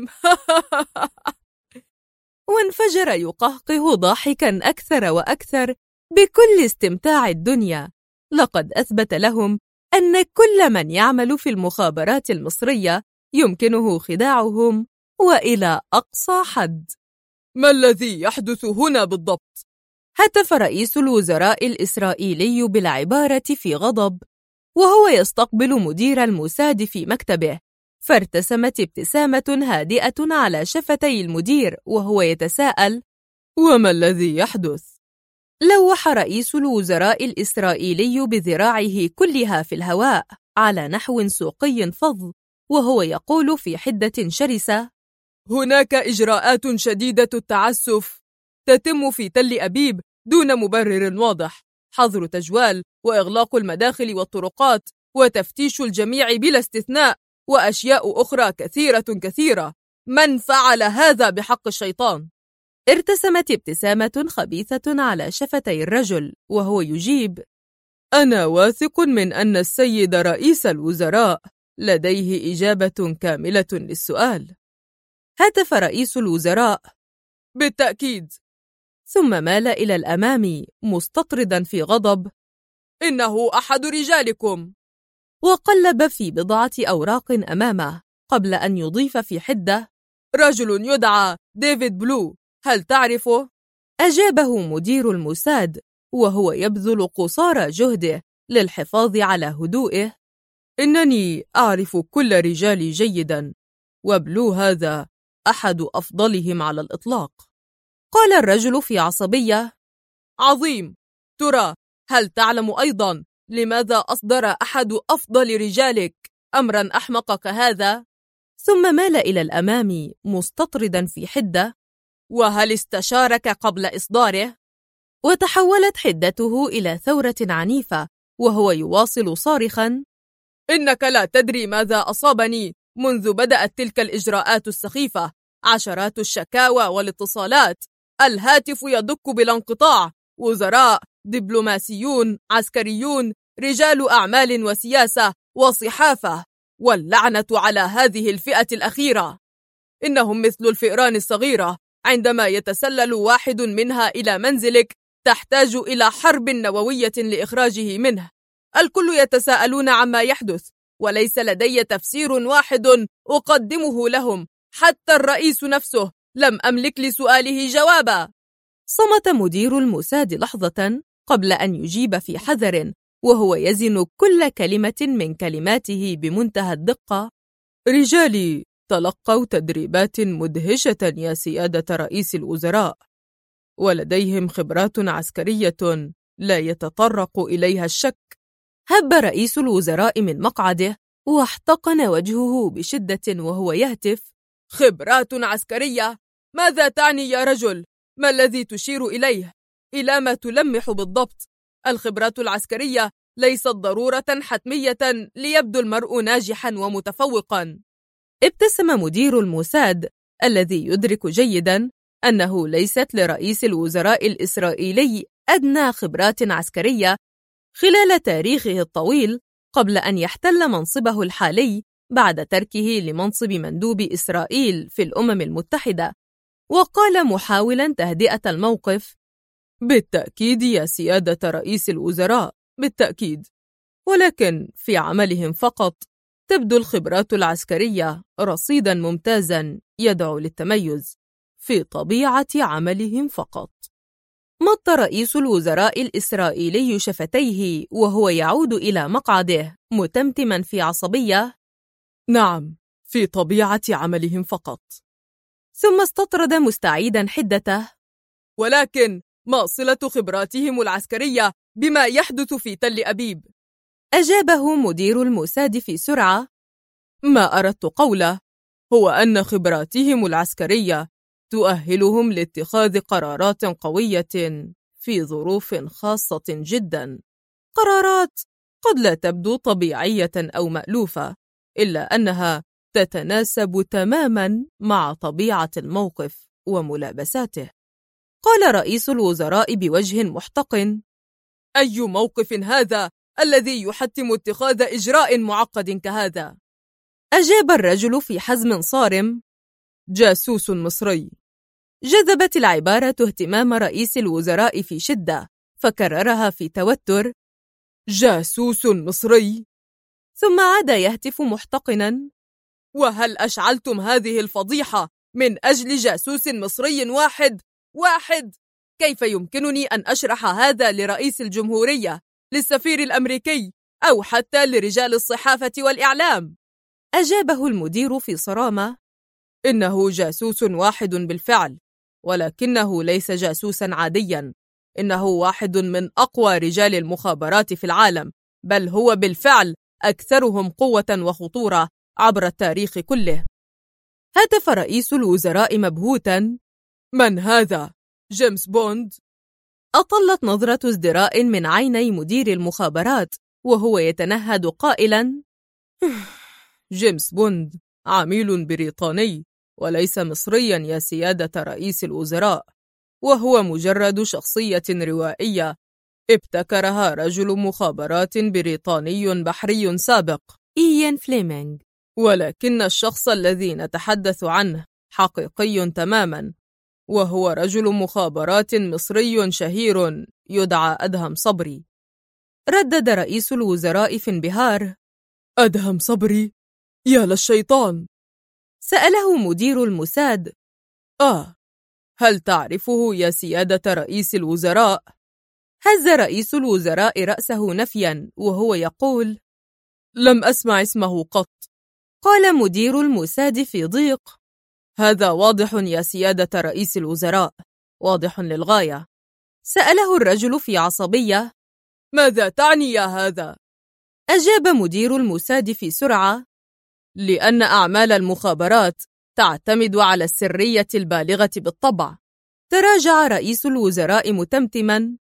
وانفجر يقهقه ضاحكا أكثر وأكثر بكل استمتاع الدنيا. لقد أثبت لهم أن كل من يعمل في المخابرات المصرية يمكنه خداعهم وإلى أقصى حد. ما الذي يحدث هنا بالضبط؟ هتف رئيس الوزراء الإسرائيلي بالعبارة في غضب، وهو يستقبل مدير الموساد في مكتبه، فارتسمت ابتسامة هادئة على شفتي المدير وهو يتساءل: وما الذي يحدث؟ لوح رئيس الوزراء الإسرائيلي بذراعه كلها في الهواء على نحو سوقي فظ، وهو يقول في حدة شرسة: هناك إجراءات شديدة التعسف تتم في تل أبيب دون مبرر واضح، حظر تجوال وإغلاق المداخل والطرقات وتفتيش الجميع بلا استثناء وأشياء أخرى كثيرة. من فعل هذا بحق الشيطان؟ ارتسمت ابتسامة خبيثة على شفتي الرجل وهو يجيب: أنا واثق من أن السيد رئيس الوزراء لديه إجابة كاملة للسؤال. هتف رئيس الوزراء: بالتأكيد. ثم مال إلى الأمام مستطردا في غضب: إنه أحد رجالكم. وقلب في بضعة أوراق أمامه قبل أن يضيف في حدة: رجل يدعى ديفيد بلو، هل تعرفه؟ أجابه مدير الموساد وهو يبذل قصارى جهده للحفاظ على هدوئه: إنني أعرف كل رجالي جيدا، وبلو هذا أحد أفضلهم على الإطلاق. قال الرجل في عصبية: عظيم. ترى هل تعلم أيضا لماذا أصدر أحد أفضل رجالك أمرا أحمق كهذا؟ ثم مال إلى الأمام مستطردا في حدة: وهل استشارك قبل إصداره؟ وتحولت حدته إلى ثورة عنيفة وهو يواصل صارخا: إنك لا تدري ماذا أصابني منذ بدأت تلك الإجراءات السخيفة، عشرات الشكاوى والاتصالات، الهاتف يدق بلا انقطاع، وزراء، دبلوماسيون، عسكريون، رجال أعمال وسياسة وصحافة، واللعنة على هذه الفئة الأخيرة. إنهم مثل الفئران الصغيرة، عندما يتسلل واحد منها إلى منزلك تحتاج إلى حرب نووية لإخراجه منه. الكل يتساءلون عما يحدث، وليس لدي تفسير واحد أقدمه لهم، حتى الرئيس نفسه لم أملك لسؤاله جوابا. صمت مدير الموساد لحظة قبل أن يجيب في حذر وهو يزن كل كلمة من كلماته بمنتهى الدقة: رجالي تلقوا تدريبات مدهشة يا سيادة رئيس الوزراء، ولديهم خبرات عسكرية لا يتطرق إليها الشك. هب رئيس الوزراء من مقعده واحتقن وجهه بشدة وهو يهتف: خبرات عسكرية؟ ماذا تعني يا رجل؟ ما الذي تشير إليه؟ إلى ما تلمح بالضبط؟ الخبرات العسكرية ليست ضرورة حتمية ليبدو المرء ناجحا ومتفوقا. ابتسم مدير الموساد الذي يدرك جيدا أنه ليست لرئيس الوزراء الإسرائيلي أدنى خبرات عسكرية خلال تاريخه الطويل قبل أن يحتل منصبه الحالي بعد تركه لمنصب مندوب إسرائيل في الأمم المتحدة، وقال محاولا تهدئة الموقف: بالتأكيد يا سيادة رئيس الوزراء، بالتأكيد، ولكن في عملهم فقط تبدو الخبرات العسكرية رصيدا ممتازا يدعو للتميز، في طبيعة عملهم فقط. مط رئيس الوزراء الإسرائيلي شفتيه وهو يعود إلى مقعده متمتما في عصبية: نعم، في طبيعة عملهم فقط. ثم استطرد مستعيدا حدته: ولكن ما صلة خبراتهم العسكرية بما يحدث في تل أبيب؟ أجابه مدير الموساد في سرعة: ما أردت قوله هو أن خبراتهم العسكرية تؤهلهم لاتخاذ قرارات قوية في ظروف خاصة جدا، قرارات قد لا تبدو طبيعية أو مألوفة، إلا أنها تتناسب تماما مع طبيعة الموقف وملابساته. قال رئيس الوزراء بوجه محتقن: أي موقف هذا الذي يحتم اتخاذ إجراء معقد كهذا؟ أجاب الرجل في حزم صارم: جاسوس مصري. جذبت العبارة اهتمام رئيس الوزراء في شدة، فكررها في توتر: جاسوس مصري. ثم عاد يهتف محتقنا: وهل أشعلتم هذه الفضيحة من أجل جاسوس مصري واحد؟ كيف يمكنني أن أشرح هذا لرئيس الجمهورية، للسفير الأمريكي، أو حتى لرجال الصحافة والإعلام. أجابه المدير في صرامة: إنه جاسوس واحد بالفعل، ولكنه ليس جاسوسا عاديا، إنه واحد من أقوى رجال المخابرات في العالم، بل هو بالفعل أكثرهم قوة وخطورة عبر التاريخ كله. هتف رئيس الوزراء مبهوتا: من هذا؟ جيمس بوند؟ أطلت نظرة ازدراء من عيني مدير المخابرات وهو يتنهد قائلا: جيمس بوند عميل بريطاني وليس مصريا يا سيادة رئيس الوزراء، وهو مجرد شخصية روائية ابتكرها رجل مخابرات بريطاني بحري سابق، إيان فليمينغ. ولكن الشخص الذي نتحدث عنه حقيقي تماما، وهو رجل مخابرات مصري شهير يدعى أدهم صبري. ردد رئيس الوزراء في انبهار: أدهم صبري؟ يا للشيطان! سأله مدير الموساد: هل تعرفه يا سيادة رئيس الوزراء؟ هز رئيس الوزراء رأسه نفيا وهو يقول: لم أسمع اسمه قط. قال مدير الموساد في ضيق: هذا واضح يا سيادة رئيس الوزراء، واضح للغاية. سأله الرجل في عصبية: ماذا تعني يا هذا؟ أجاب مدير الموساد في سرعة: لأن أعمال المخابرات تعتمد على السرية البالغة بالطبع. تراجع رئيس الوزراء متمتما: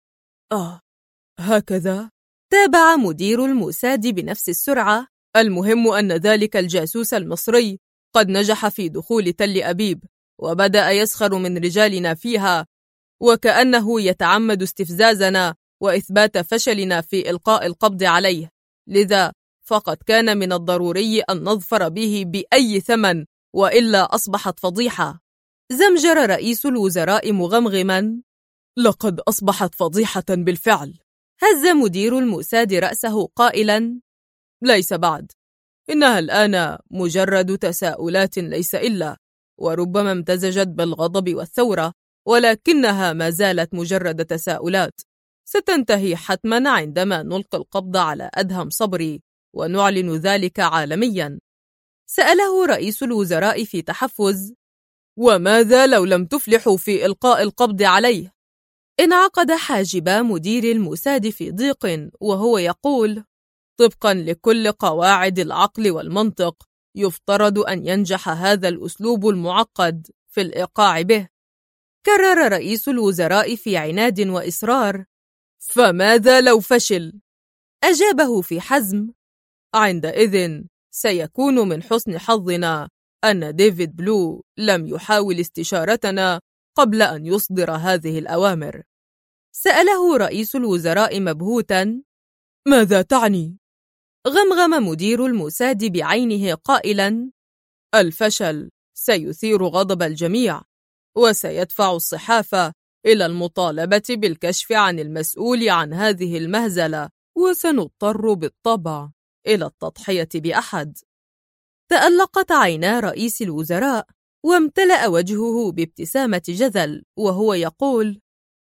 هكذا؟ تابع مدير الموساد بنفس السرعة: المهم أن ذلك الجاسوس المصري قد نجح في دخول تل أبيب، وبدأ يسخر من رجالنا فيها، وكأنه يتعمد استفزازنا وإثبات فشلنا في إلقاء القبض عليه. لذا فقد كان من الضروري أن نظفر به بأي ثمن، وإلا أصبحت فضيحة. زمجر رئيس الوزراء مغمغما: لقد أصبحت فضيحة بالفعل. هز مدير الموساد رأسه قائلا: ليس بعد، إنها الآن مجرد تساؤلات ليس إلا، وربما امتزجت بالغضب والثورة، ولكنها ما زالت مجرد تساؤلات. ستنتهي حتما عندما نلقي القبض على أدهم صبري ونعلن ذلك عالميا. سأله رئيس الوزراء في تحفز: وماذا لو لم تفلحوا في إلقاء القبض عليه؟ انعقد حاجبا مدير الموساد في ضيق وهو يقول: طبقا لكل قواعد العقل والمنطق، يفترض أن ينجح هذا الأسلوب المعقد في الإيقاع به. كرر رئيس الوزراء في عناد وإصرار: فماذا لو فشل؟ أجابه في حزم: عندئذ سيكون من حسن حظنا أن ديفيد بلو لم يحاول استشارتنا قبل أن يصدر هذه الأوامر. سأله رئيس الوزراء مبهوتا: ماذا تعني؟ غمغم مدير الموساد بعينه قائلا: الفشل سيثير غضب الجميع، وسيدفع الصحافة إلى المطالبة بالكشف عن المسؤول عن هذه المهزلة، وسنضطر بالطبع إلى التضحية بأحد. تألقت عينا رئيس الوزراء وامتلأ وجهه بابتسامة جذل وهو يقول: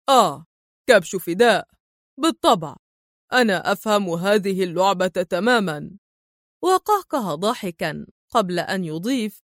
كبش فداء، بالطبع أنا أفهم هذه اللعبة تماما. وقهقه ضاحكا قبل أن يضيف: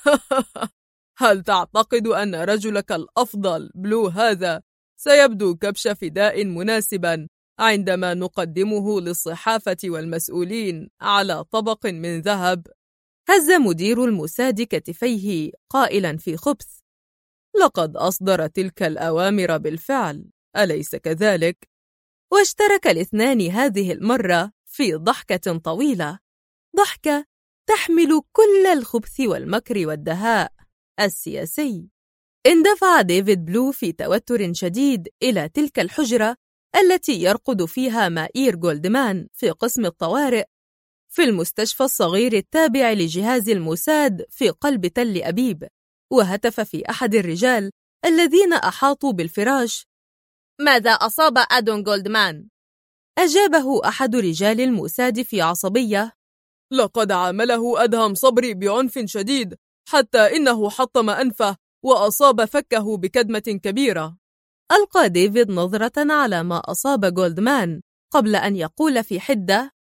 هل تعتقد أن رجلك الأفضل بلو هذا سيبدو كبش فداء مناسبا عندما نقدمه للصحافة والمسؤولين على طبق من ذهب؟ هز مدير الموساد كتفيه قائلا في خبث: لقد أصدر تلك الأوامر بالفعل، أليس كذلك؟ واشترك الاثنان هذه المرة في ضحكة طويلة، ضحكة تحمل كل الخبث والمكر والدهاء السياسي. اندفع ديفيد بلو في توتر شديد إلى تلك الحجرة التي يرقد فيها مائير جولدمان في قسم الطوارئ في المستشفى الصغير التابع لجهاز الموساد في قلب تل أبيب، وهتف في أحد الرجال الذين أحاطوا بالفراش: ماذا أصاب أدون جولدمان؟ أجابه أحد رجال الموساد في عصبية: لقد عامله أدهم صبري بعنف شديد، حتى إنه حطم أنفه وأصاب فكه بكدمة كبيرة. ألقى ديفيد نظرة على ما أصاب جولدمان قبل أن يقول في حدة: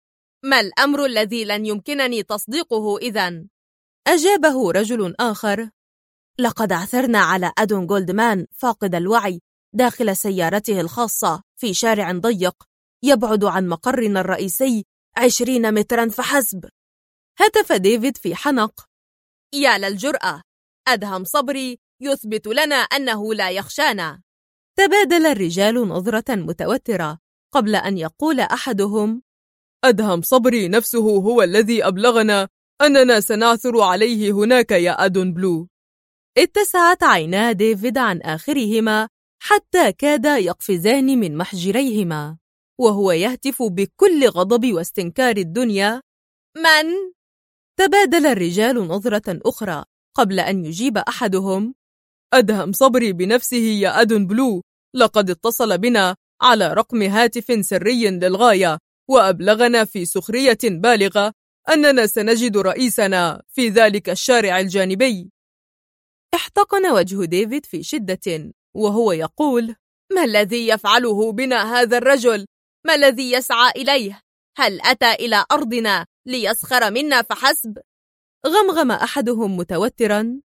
ما الأمر الذي لن يمكنني تصديقه إذن؟ أجابه رجل آخر: لقد عثرنا على أدون جولدمان فاقد الوعي داخل سيارته الخاصة في شارع ضيق يبعد عن مقرنا الرئيسي 20 مترا فحسب. هتف ديفيد في حنق: يا للجرأة! أدهم صبري يثبت لنا أنه لا يخشانا. تبادل الرجال نظرة متوترة قبل أن يقول أحدهم: أدهم صبري نفسه هو الذي أبلغنا أننا سنعثر عليه هناك يا أدون بلو. اتسعت عينا ديفيد عن آخرهما حتى كادا يقفزان من محجريهما وهو يهتف بكل غضب واستنكار الدنيا: من؟ تبادل الرجال نظرة أخرى قبل أن يجيب أحدهم: أدهم صبري بنفسه يا أدون بلو، لقد اتصل بنا على رقم هاتف سري للغاية وأبلغنا في سخرية بالغة أننا سنجد رئيسنا في ذلك الشارع الجانبي. احتقن وجه ديفيد في شدة وهو يقول: ما الذي يفعله بنا هذا الرجل؟ ما الذي يسعى إليه؟ هل أتى إلى أرضنا ليسخر منا فحسب؟ غمغم أحدهم متوترا: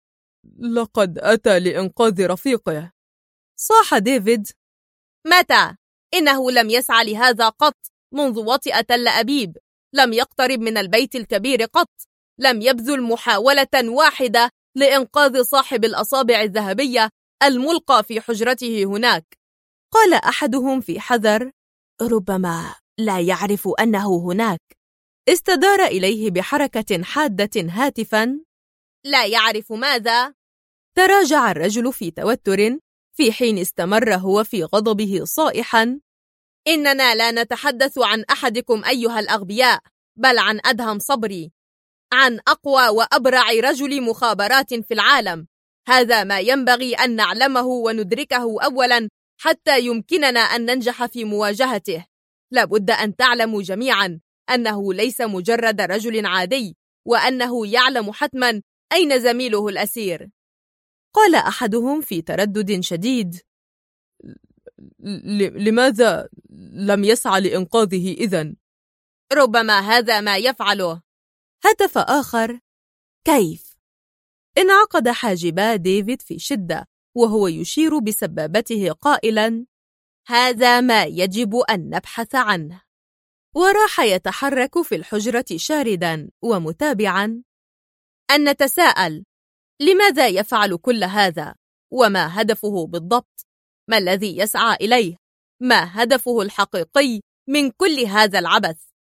لقد أتى لإنقاذ رفيقه. صاح ديفيد: متى؟ إنه لم يسعى لهذا قط منذ وطئ تل أبيب، لم يقترب من البيت الكبير قط، لم يبذل محاولة واحدة لإنقاذ صاحب الأصابع الذهبية الملقى في حجرته هناك. قال أحدهم في حذر: ربما لا يعرف أنه هناك. استدار إليه بحركة حادة هاتفا: لا يعرف ماذا؟ تراجع الرجل في توتر في حين استمر هو في غضبه صائحا: إننا لا نتحدث عن أحدكم أيها الأغبياء، بل عن أدهم صبري، عن أقوى وأبرع رجل مخابرات في العالم. هذا ما ينبغي أن نعلمه وندركه أولا حتى يمكننا أن ننجح في مواجهته. لابد أن تعلموا جميعا أنه ليس مجرد رجل عادي، وأنه يعلم حتما أين زميله الأسير. قال أحدهم في تردد شديد: لماذا لم يسعى لإنقاذه إذن؟ ربما هذا ما يفعله. هتف آخر: كيف؟ انعقد حاجبا ديفيد في شدة وهو يشير بسبابته قائلا: هذا ما يجب أن نبحث عنه. وراح يتحرك في الحجرة شاردا ومتابعا: أن نتساءل لماذا يفعل كل هذا؟ وما هدفه بالضبط؟ ما الذي يسعى إليه؟ ما هدفه الحقيقي من كل هذا العبث؟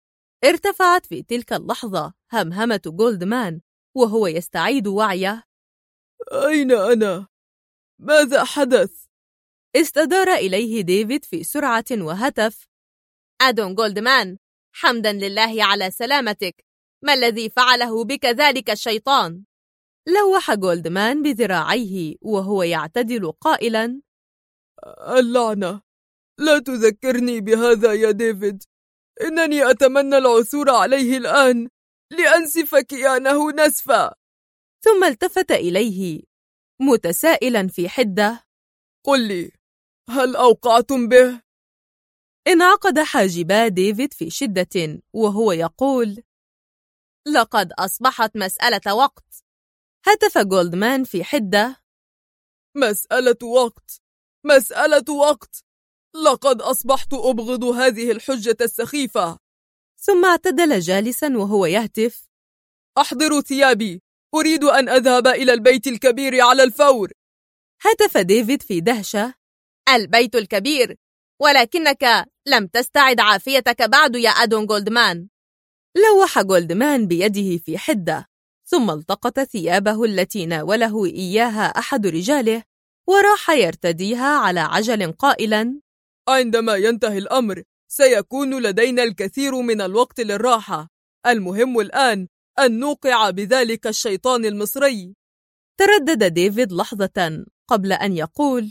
ارتفعت في تلك اللحظة همهمة جولدمان وهو يستعيد وعيه: أين أنا؟ ماذا حدث؟ استدار إليه ديفيد في سرعة وهتف: أدون جولدمان، حمدا لله على سلامتك. ما الذي فعله بك ذلك الشيطان؟ لوح جولدمان بذراعيه وهو يعتدل قائلا: اللعنة، لا تذكرني بهذا يا ديفيد. إنني أتمنى العثور عليه الآن لأنسف كيانه نسفا. ثم التفت إليه متسائلا في حدة: قل لي، هل أوقعتم به؟ انعقد حاجبا ديفيد في شدة وهو يقول: لقد أصبحت مسألة وقت. هتف جولدمان في حدة: مسألة وقت، مسألة وقت. لقد أصبحت أبغض هذه الحجة السخيفة. ثم اعتدل جالسا وهو يهتف: أحضروا ثيابي، أريد أن أذهب إلى البيت الكبير على الفور. هتف ديفيد في دهشة: البيت الكبير؟ ولكنك لم تستعد عافيتك بعد يا أدون جولدمان. لوح جولدمان بيده في حدة ثم التقط ثيابه التي ناوله إياها أحد رجاله وراح يرتديها على عجل قائلا: عندما ينتهي الأمر سيكون لدينا الكثير من الوقت للراحة. المهم الآن أن نوقع بذلك الشيطان المصري. تردد ديفيد لحظة قبل أن يقول: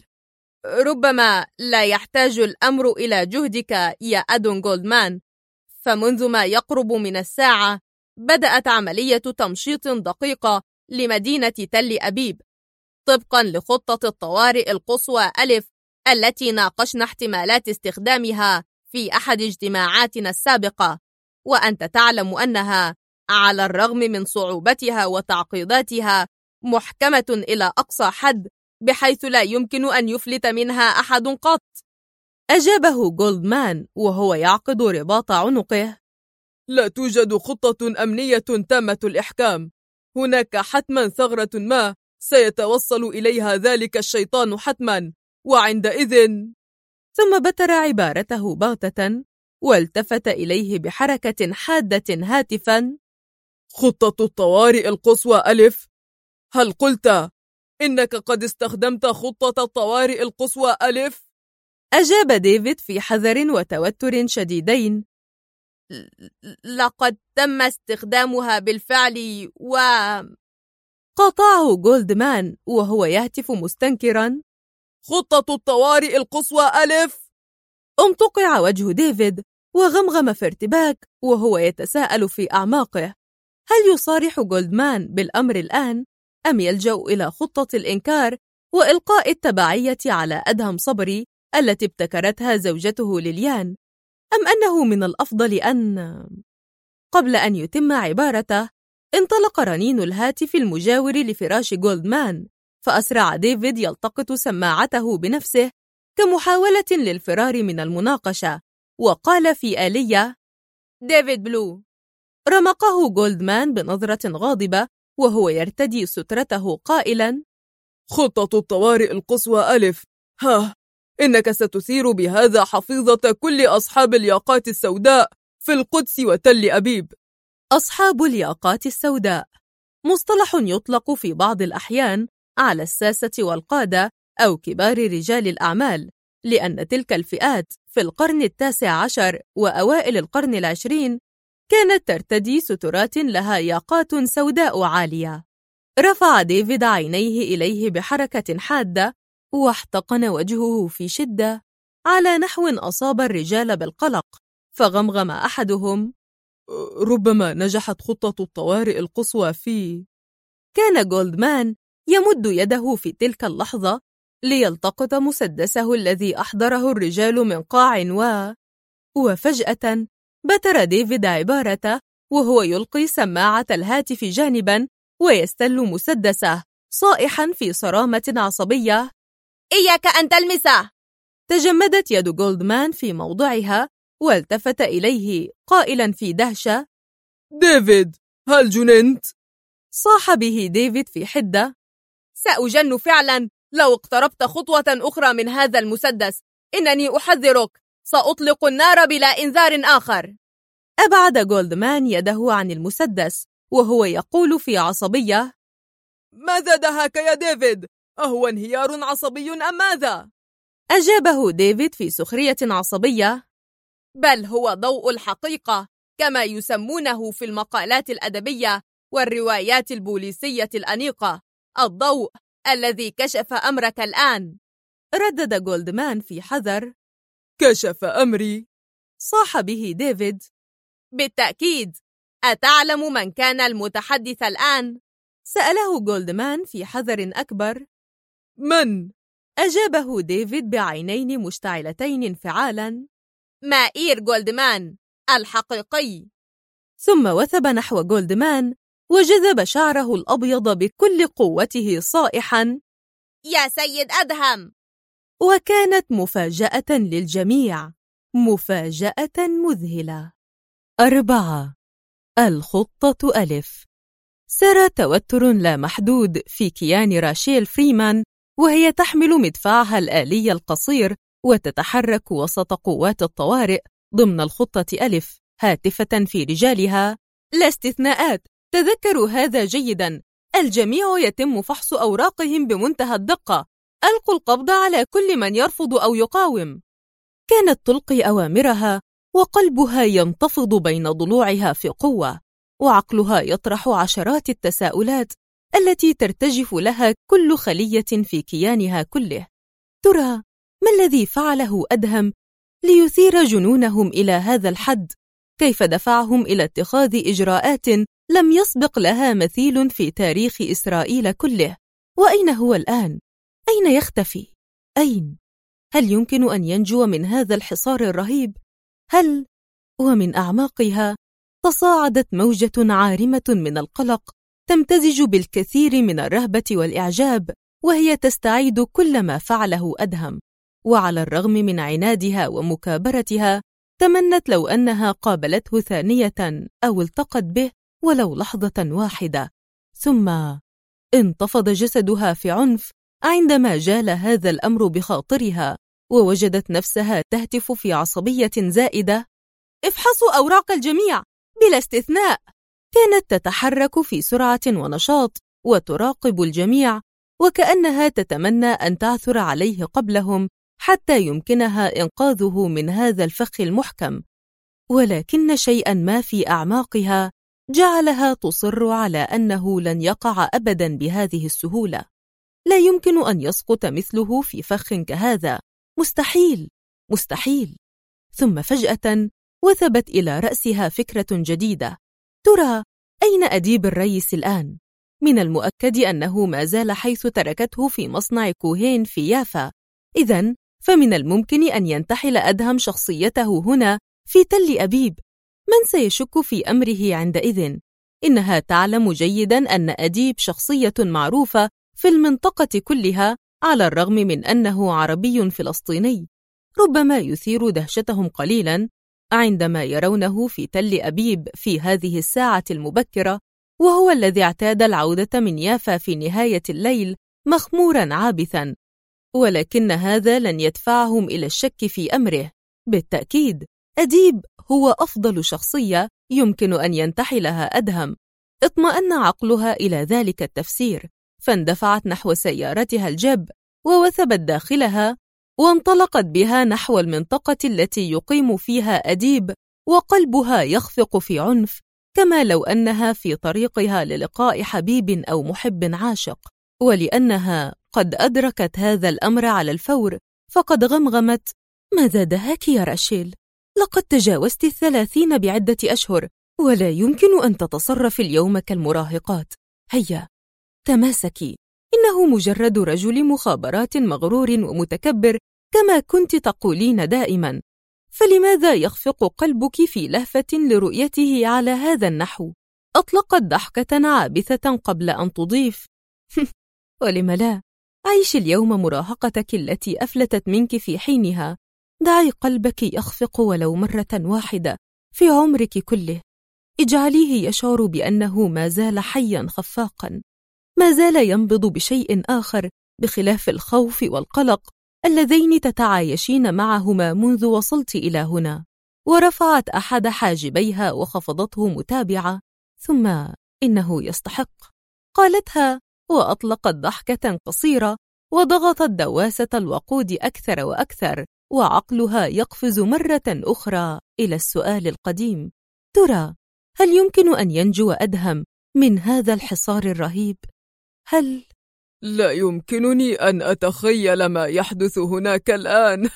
ربما لا يحتاج الأمر إلى جهدك يا أدون جولدمان، فمنذ ما يقرب من الساعة بدأت عملية تمشيط دقيقة لمدينة تل أبيب طبقا لخطة الطوارئ القصوى ألف التي ناقشنا احتمالات استخدامها في أحد اجتماعاتنا السابقة. وأنت تعلم أنها على الرغم من صعوبتها وتعقيداتها محكمة إلى أقصى حد، بحيث لا يمكن أن يفلت منها أحد قط. أجابه جولدمان وهو يعقد رباط عنقه: لا توجد خطة أمنية تامة الإحكام. هناك حتما ثغرة ما سيتوصل إليها ذلك الشيطان حتما، وعندئذ. ثم بتر عبارته بغتة والتفت إليه بحركة حادة هاتفا: خطة الطوارئ القصوى ألف؟ هل قلت إنك قد استخدمت خطة الطوارئ القصوى ألف؟ أجاب ديفيد في حذر وتوتر شديدين: لقد تم استخدامها بالفعل قاطعه جولدمان وهو يهتف مستنكرا: خطة الطوارئ القصوى ألف؟ امتقع وجه ديفيد وغمغم في ارتباك وهو يتساءل في أعماقه: هل يصارح جولدمان بالأمر الآن أم يلجأ إلى خطة الإنكار وإلقاء التبعية على أدهم صبري التي ابتكرتها زوجته ليليان، أم أنه من الأفضل أن... قبل أن يتم عبارته انطلق رنين الهاتف المجاور لفراش جولدمان، فأسرع ديفيد يلتقط سماعته بنفسه كمحاولة للفرار من المناقشة، وقال في آلية: ديفيد بلو. رمقه جولدمان بنظرة غاضبة وهو يرتدي سترته قائلا: خطة الطوارئ القصوى ألف؟ إنك ستثير بهذا حفيظة كل أصحاب الياقات السوداء في القدس وتل أبيب. أصحاب الياقات السوداء مصطلح يطلق في بعض الأحيان على الساسة والقادة أو كبار رجال الأعمال، لأن تلك الفئات في القرن 19 وأوائل القرن 20 كانت ترتدي سترات لها ياقات سوداء عالية. رفع ديفيد عينيه إليه بحركة حادة واحتقن وجهه في شدة على نحو أصاب الرجال بالقلق، فغمغم أحدهم: ربما نجحت خطة الطوارئ القصوى في... كان جولدمان يمد يده في تلك اللحظة ليلتقط مسدسه الذي أحضره الرجال من قاع وفجأة بتر ديفيد عبارته وهو يلقي سماعة الهاتف جانبا ويستل مسدسه صائحا في صرامة عصبية: إياك أن تلمسه! تجمدت يد جولدمان في موضعها والتفت إليه قائلا في دهشة: ديفيد، هل جننت؟ صاح به ديفيد في حدة: سأجن فعلا لو اقتربت خطوة أخرى من هذا المسدس. إنني أحذرك، سأطلق النار بلا إنذار آخر. أبعد جولدمان يده عن المسدس وهو يقول في عصبية: ماذا دهاك يا ديفيد؟ أهو انهيار عصبي أم ماذا؟ أجابه ديفيد في سخرية عصبية: بل هو ضوء الحقيقة، كما يسمونه في المقالات الأدبية والروايات البوليسية الأنيقة، الضوء الذي كشف أمرك الآن. ردد جولدمان في حذر: كشف أمري؟ صاح به ديفيد: بالتأكيد. أتعلم من كان المتحدث الآن؟ سأله جولدمان في حذر أكبر. من؟ أجابه ديفيد بعينين مشتعلتين انفعالا: مائير جولدمان الحقيقي. ثم وثب نحو جولدمان وجذب شعره الأبيض بكل قوته صائحا: يا سيد أدهم! وكانت مفاجأة للجميع، مفاجأة مذهلة. 4. الخطة ألف. سرى توتر لا محدود في كيان راشيل فريمان وهي تحمل مدفعها الآلي القصير وتتحرك وسط قوات الطوارئ ضمن الخطة ألف، هاتفة في رجالها: لا استثناءات، تذكروا هذا جيدا، الجميع يتم فحص أوراقهم بمنتهى الدقة، ألقوا القبض على كل من يرفض أو يقاوم. كانت تلقي أوامرها وقلبها ينتفض بين ضلوعها في قوة، وعقلها يطرح عشرات التساؤلات التي ترتجف لها كل خلية في كيانها كله. ترى ما الذي فعله أدهم ليثير جنونهم إلى هذا الحد؟ كيف دفعهم إلى اتخاذ إجراءات لم يسبق لها مثيل في تاريخ إسرائيل كله؟ وأين هو الآن؟ أين يختفي؟ أين؟ هل يمكن أن ينجو من هذا الحصار الرهيب؟ هل ومن أعماقها تصاعدت موجة عارمة من القلق تمتزج بالكثير من الرهبة والإعجاب، وهي تستعيد كل ما فعله أدهم. وعلى الرغم من عنادها ومكابرتها، تمنت لو أنها قابلته ثانية أو التقت به ولو لحظة واحدة. ثم انتفض جسدها في عنف عندما جال هذا الأمر بخاطرها، ووجدت نفسها تهتف في عصبية زائدة: افحصوا أوراق الجميع بلا استثناء. كانت تتحرك في سرعة ونشاط وتراقب الجميع، وكأنها تتمنى أن تعثر عليه قبلهم حتى يمكنها إنقاذه من هذا الفخ المحكم. ولكن شيئا ما في أعماقها جعلها تصر على أنه لن يقع أبدا بهذه السهولة. لا يمكن أن يسقط مثله في فخ كهذا، مستحيل مستحيل. ثم فجأة وثبت إلى رأسها فكرة جديدة. ترى أين أديب الريس الآن؟ من المؤكد أنه ما زال حيث تركته في مصنع كوهين في يافا. إذن فمن الممكن أن ينتحل أدهم شخصيته هنا في تل أبيب. من سيشك في أمره عندئذ؟ إنها تعلم جيدا أن أديب شخصية معروفة في المنطقة كلها، على الرغم من أنه عربي فلسطيني. ربما يثير دهشتهم قليلا عندما يرونه في تل أبيب في هذه الساعة المبكرة، وهو الذي اعتاد العودة من يافا في نهاية الليل مخمورا عابثا. ولكن هذا لن يدفعهم إلى الشك في أمره. بالتأكيد أديب هو أفضل شخصية يمكن أن ينتحلها أدهم. اطمأن عقلها إلى ذلك التفسير، فاندفعت نحو سيارتها الجب ووثبت داخلها، وانطلقت بها نحو المنطقة التي يقيم فيها أديب، وقلبها يخفق في عنف، كما لو أنها في طريقها للقاء حبيب أو محب عاشق. ولأنها قد أدركت هذا الأمر على الفور، فقد غمغمت: ماذا دهاك يا راشيل؟ لقد تجاوزت 30 بعدة أشهر، ولا يمكن أن تتصرف اليوم كالمراهقات. هيا تماسكي، إنه مجرد رجل مخابرات مغرور ومتكبر كما كنت تقولين دائما. فلماذا يخفق قلبك في لهفة لرؤيته على هذا النحو؟ أطلقت ضحكة عابثة قبل أن تضيف: ولم لا؟ عيش اليوم مراهقتك التي أفلتت منك في حينها. دعي قلبك يخفق ولو مرة واحدة في عمرك كله. اجعليه يشعر بأنه ما زال حيا خفاقا، ما زال ينبض بشيء آخر بخلاف الخوف والقلق اللذين تتعايشين معهما منذ وصلت إلى هنا. ورفعت أحد حاجبيها وخفضته متابعة. ثم إنه يستحق، قالتها، وأطلقت ضحكة قصيرة وضغطت دواسة الوقود أكثر وأكثر، وعقلها يقفز مرة أخرى إلى السؤال القديم: ترى هل يمكن أن ينجو أدهم من هذا الحصار الرهيب؟ هل؟ لا يمكنني أن أتخيل ما يحدث هناك الآن.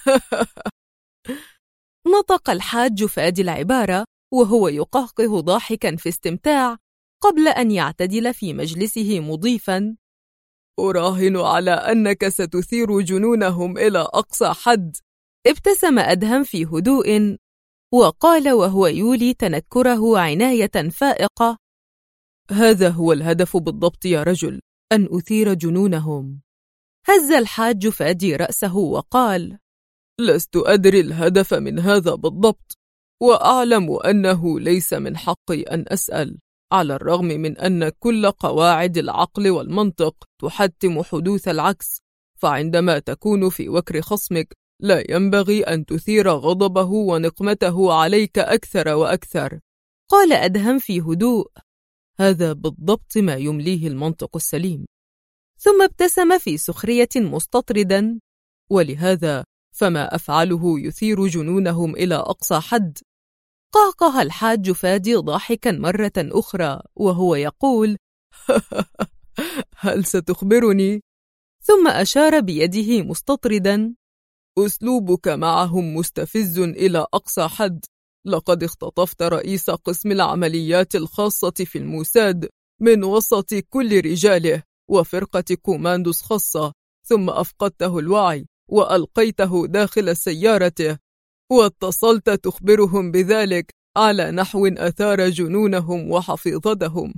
نطق الحاج فادي العبارة وهو يقهقه ضاحكا في استمتاع، قبل أن يعتدل في مجلسه مضيفا: أراهن على أنك ستثير جنونهم إلى أقصى حد. ابتسم أدهم في هدوء وقال وهو يولي تنكره عناية فائقة: هذا هو الهدف بالضبط يا رجل، أن أثير جنونهم. هز الحاج فادي رأسه وقال: لست أدري الهدف من هذا بالضبط، وأعلم أنه ليس من حقي أن أسأل، على الرغم من أن كل قواعد العقل والمنطق تحتم حدوث العكس. فعندما تكون في وكر خصمك لا ينبغي أن تثير غضبه ونقمته عليك أكثر وأكثر. قال أدهم في هدوء: هذا بالضبط ما يمليه المنطق السليم. ثم ابتسم في سخرية مستطردا: ولهذا فما أفعله يثير جنونهم إلى أقصى حد. قهقه الحاج فادي ضاحكا مرة أخرى وهو يقول: هل ستخبرني؟ ثم أشار بيده مستطردا: أسلوبك معهم مستفز إلى أقصى حد. لقد اختطفت رئيس قسم العمليات الخاصة في الموساد من وسط كل رجاله وفرقة كوماندوس خاصة، ثم أفقدته الوعي وألقيته داخل سيارته، واتصلت تخبرهم بذلك على نحو أثار جنونهم وحفيظتهم.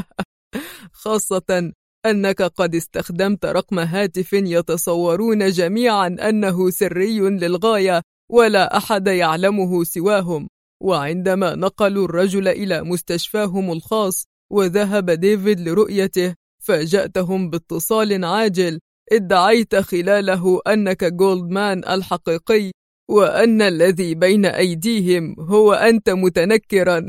خاصة أنك قد استخدمت رقم هاتف يتصورون جميعا أنه سري للغاية ولا أحد يعلمه سواهم. وعندما نقلوا الرجل إلى مستشفاهم الخاص وذهب ديفيد لرؤيته، فاجأتهم باتصال عاجل ادعيت خلاله أنك جولدمان الحقيقي، وأن الذي بين أيديهم هو أنت متنكرا.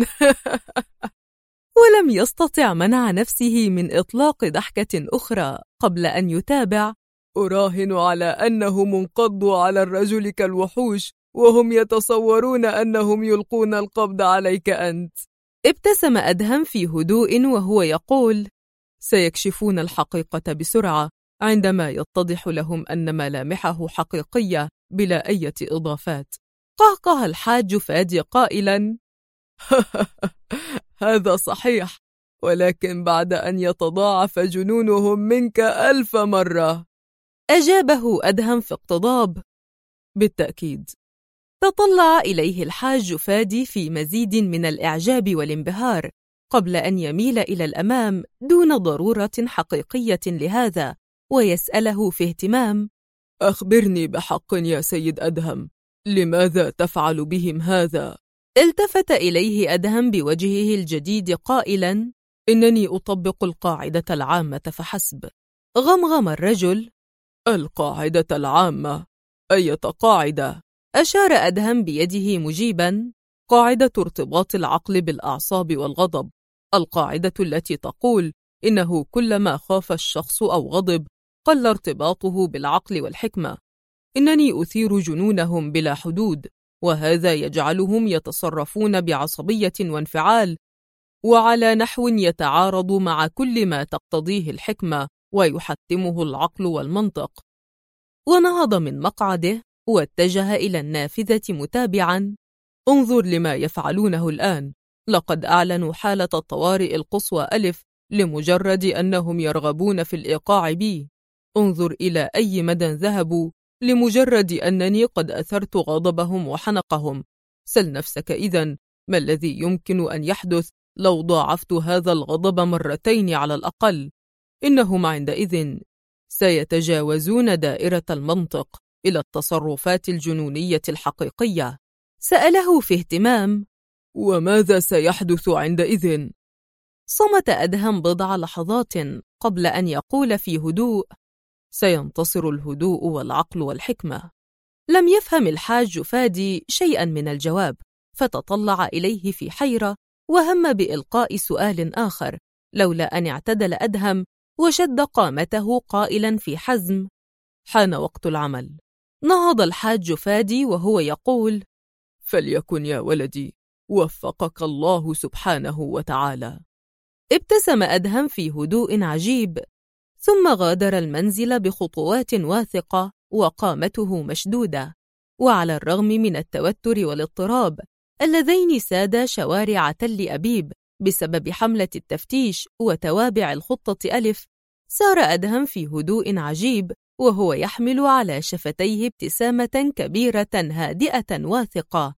ولم يستطع منع نفسه من إطلاق ضحكة أخرى قبل أن يتابع: أراهن على أنهم انقضوا على الرجل كالوحوش، وهم يتصورون أنهم يلقون القبض عليك أنت. ابتسم أدهم في هدوء وهو يقول: سيكشفون الحقيقة بسرعة عندما يتضح لهم أن ملامحه حقيقية بلا أي إضافات. قهقه الحاج فادي قائلا: هذا صحيح، ولكن بعد أن يتضاعف جنونهم منك 1000 مرة. أجابه أدهم في اقتضاب: بالتأكيد. تطلع إليه الحاج فادي في مزيد من الإعجاب والانبهار قبل أن يميل إلى الأمام دون ضرورة حقيقية لهذا، ويسأله في اهتمام: أخبرني بحق يا سيد أدهم، لماذا تفعل بهم هذا؟ التفت إليه أدهم بوجهه الجديد قائلا: إنني أطبق القاعدة العامة فحسب. غمغم الرجل: القاعدة العامة؟ أية قاعدة؟ أشار أدهم بيده مجيبا: قاعدة ارتباط العقل بالأعصاب والغضب، القاعدة التي تقول إنه كلما خاف الشخص أو غضب قل ارتباطه بالعقل والحكمة. إنني أثير جنونهم بلا حدود، وهذا يجعلهم يتصرفون بعصبية وانفعال وعلى نحو يتعارض مع كل ما تقتضيه الحكمة ويحتمه العقل والمنطق. ونهض من مقعده واتجه إلى النافذة متابعا: انظر لما يفعلونه الآن، لقد أعلنوا حالة الطوارئ القصوى ألف لمجرد أنهم يرغبون في الإيقاع بي. انظر إلى أي مدى ذهبوا لمجرد أنني قد أثرت غضبهم وحنقهم. سل نفسك إذن ما الذي يمكن أن يحدث لو ضاعفت هذا الغضب 2 مرات على الأقل. إنهم عندئذ سيتجاوزون دائرة المنطق إلى التصرفات الجنونية الحقيقية. سأله في اهتمام: وماذا سيحدث عندئذ؟ صمت أدهم بضع لحظات قبل أن يقول في هدوء: سينتصر الهدوء والعقل والحكمة. لم يفهم الحاج فادي شيئا من الجواب، فتطلع إليه في حيرة وهم بإلقاء سؤال آخر، لولا أن اعتدل أدهم وشد قامته قائلا في حزم: حان وقت العمل. نهض الحاج فادي وهو يقول: فليكن يا ولدي، وفقك الله سبحانه وتعالى. ابتسم أدهم في هدوء عجيب، ثم غادر المنزل بخطوات واثقة وقامته مشدودة. وعلى الرغم من التوتر والاضطراب اللذين سادا شوارع تل أبيب بسبب حملة التفتيش وتوابع الخطة ألف، سار أدهم في هدوء عجيب وهو يحمل على شفتيه ابتسامة كبيرة هادئة واثقة.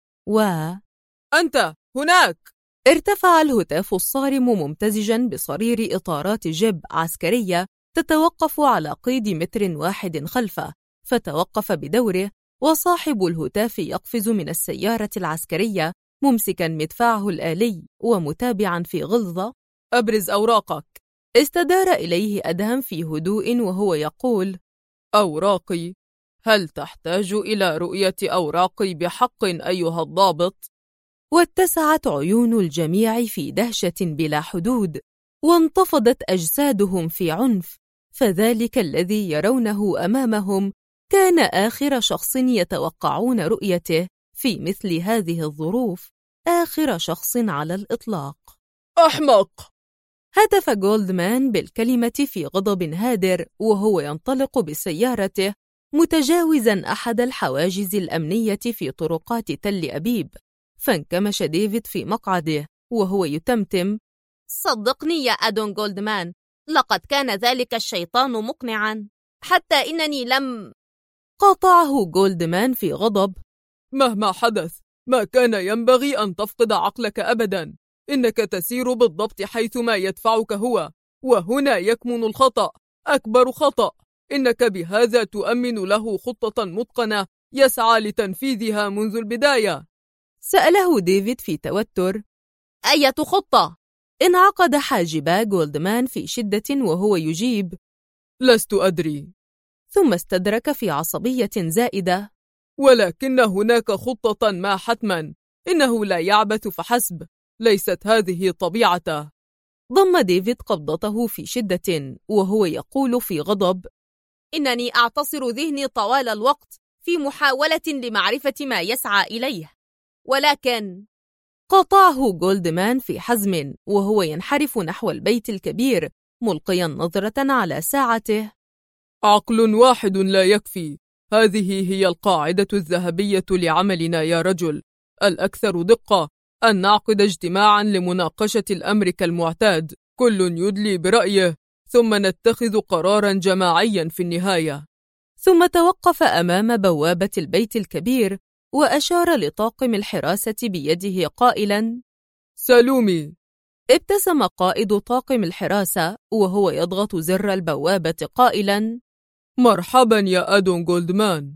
أنت هناك! ارتفع الهتاف الصارم ممتزجا بصرير إطارات جيب عسكرية تتوقف على قيد 1 متر خلفه، فتوقف بدوره، وصاحب الهتاف يقفز من السيارة العسكرية ممسكا مدفعه الآلي ومتابعا في غلظة: أبرز أوراقك. استدار إليه أدهم في هدوء وهو يقول: أوراقي؟ هل تحتاج إلى رؤية أوراقي بحق أيها الضابط؟ واتسعت عيون الجميع في دهشة بلا حدود، وانتفضت أجسادهم في عنف، فذلك الذي يرونه أمامهم كان آخر شخص يتوقعون رؤيته في مثل هذه الظروف، آخر شخص على الإطلاق. أحمق! هتف جولدمان بالكلمة في غضب هادر وهو ينطلق بسيارته متجاوزا أحد الحواجز الأمنية في طرقات تل أبيب. فانكمش ديفيد في مقعده وهو يتمتم: صدقني يا أدون جولدمان، لقد كان ذلك الشيطان مقنعا، حتى إنني لم. قاطعه جولدمان في غضب: مهما حدث ما كان ينبغي أن تفقد عقلك أبدا. إنك تسير بالضبط حيثما يدفعك هو، وهنا يكمن الخطأ، أكبر خطأ. إنك بهذا تؤمن له خطة متقنة يسعى لتنفيذها منذ البداية. سأله ديفيد في توتر. أية خطة؟ انعقد حاجبا جولدمان في شدة وهو يجيب: لست أدري. ثم استدرك في عصبية زائدة: ولكن هناك خطة ما حتما. إنه لا يعبث فحسب، ليست هذه طبيعته. ضم ديفيد قبضته في شدة وهو يقول في غضب: إنني أعتصر ذهني طوال الوقت في محاولة لمعرفة ما يسعى إليه، ولكن... قاطعه جولدمان في حزم وهو ينحرف نحو البيت الكبير ملقيا نظرة على ساعته. عقل واحد لا يكفي. هذه هي القاعدة الذهبية لعملنا يا رجل. الأكثر دقة أن نعقد اجتماعا لمناقشة الأمر كالمعتاد، كل يدلي برأيه، ثم نتخذ قرارا جماعيا في النهاية. ثم توقف أمام بوابة البيت الكبير وأشار لطاقم الحراسة بيده قائلا: سالومي. ابتسم قائد طاقم الحراسة وهو يضغط زر البوابة قائلا: مرحبا يا أدون جولدمان.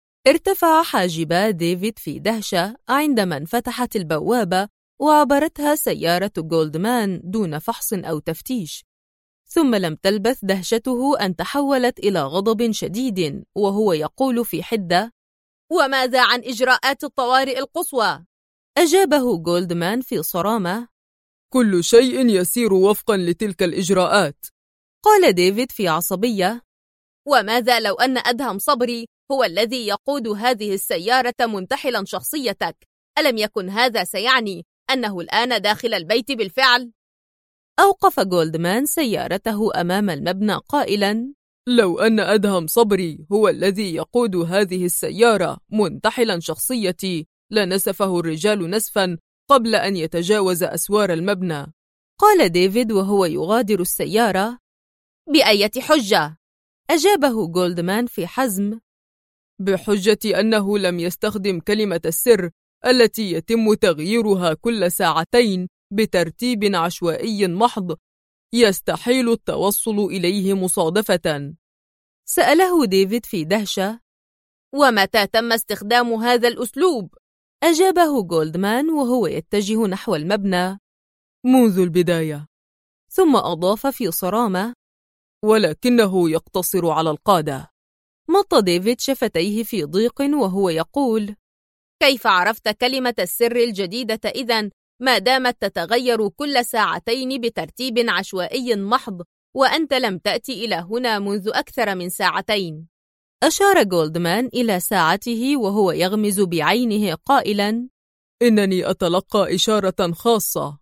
ارتفع حاجبا ديفيد في دهشة عندما انفتحت البوابة وعبرتها سيارة جولدمان دون فحص أو تفتيش. ثم لم تلبث دهشته أن تحولت إلى غضب شديد وهو يقول في حدة: وماذا عن إجراءات الطوارئ القصوى؟ أجابه جولدمان في صرامة: كل شيء يسير وفقا لتلك الإجراءات. قال ديفيد في عصبية: وماذا لو أن أدهم صبري هو الذي يقود هذه السيارة منتحلا شخصيتك؟ ألم يكن هذا سيعني أنه الآن داخل البيت بالفعل؟ أوقف جولدمان سيارته أمام المبنى قائلا: لو أن أدهم صبري هو الذي يقود هذه السيارة منتحلا شخصيتي لنسفه الرجال نسفا قبل أن يتجاوز أسوار المبنى. قال ديفيد وهو يغادر السيارة: بأية حجة؟ أجابه جولدمان في حزم: بحجة أنه لم يستخدم كلمة السر التي يتم تغييرها كل ساعتين بترتيب عشوائي محض يستحيل التوصل إليه مصادفة. سأله ديفيد في دهشة: ومتى تم استخدام هذا الأسلوب؟ أجابه جولدمان وهو يتجه نحو المبنى: منذ البداية. ثم أضاف في صرامة: ولكنه يقتصر على القادة. مط ديفيد شفتيه في ضيق وهو يقول: كيف عرفت كلمة السر الجديدة إذن ما دامت تتغير كل ساعتين بترتيب عشوائي محض وأنت لم تأتي إلى هنا منذ أكثر من ساعتين؟ أشار جولدمان إلى ساعته وهو يغمز بعينه قائلا: إنني أتلقى إشارة خاصة.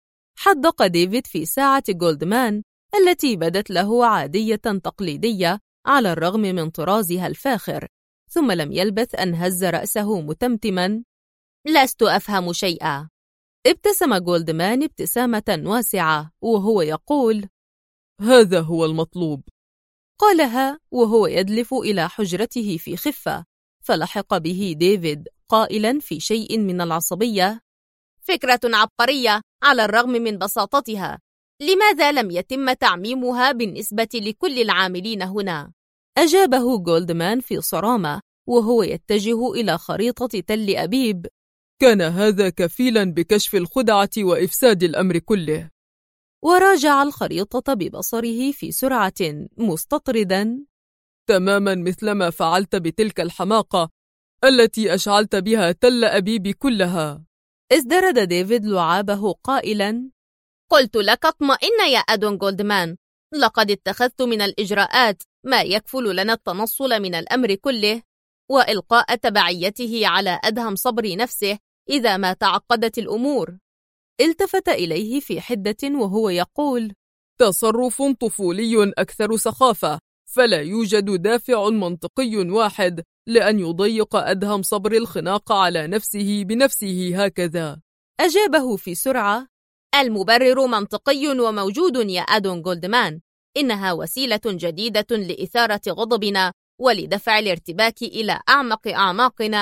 حدق ديفيد في ساعة جولدمان التي بدت له عادية تقليدية على الرغم من طرازها الفاخر، ثم لم يلبث أن هز رأسه متمتما: لست أفهم شيئا. ابتسم جولدمان ابتسامة واسعة وهو يقول: هذا هو المطلوب. قالها وهو يدلف إلى حجرته في خفة، فلحق به ديفيد قائلا في شيء من العصبية: فكرة عبقرية على الرغم من بساطتها، لماذا لم يتم تعميمها بالنسبة لكل العاملين هنا؟ أجابه جولدمان في صرامة وهو يتجه إلى خريطة تل أبيب: كان هذا كفيلا بكشف الخدعة وإفساد الأمر كله. وراجع الخريطة ببصره في سرعة مستطردا: تماما مثلما فعلت بتلك الحماقة التي أشعلت بها تل أبيب كلها. ازدرد ديفيد لعابه قائلا: قلت لك اطمئن يا أدون جولدمان، لقد اتخذت من الإجراءات ما يكفل لنا التنصل من الأمر كله وإلقاء تبعيته على أدهم صبري نفسه إذا ما تعقدت الأمور. التفت إليه في حدة وهو يقول: تصرف طفولي أكثر سخافة، فلا يوجد دافع منطقي واحد لأن يضيق أدهم صبر الخناق على نفسه بنفسه هكذا. أجابه في سرعة: المبرر منطقي وموجود يا أدون جولدمان، إنها وسيلة جديدة لإثارة غضبنا ولدفع الارتباك إلى أعمق أعماقنا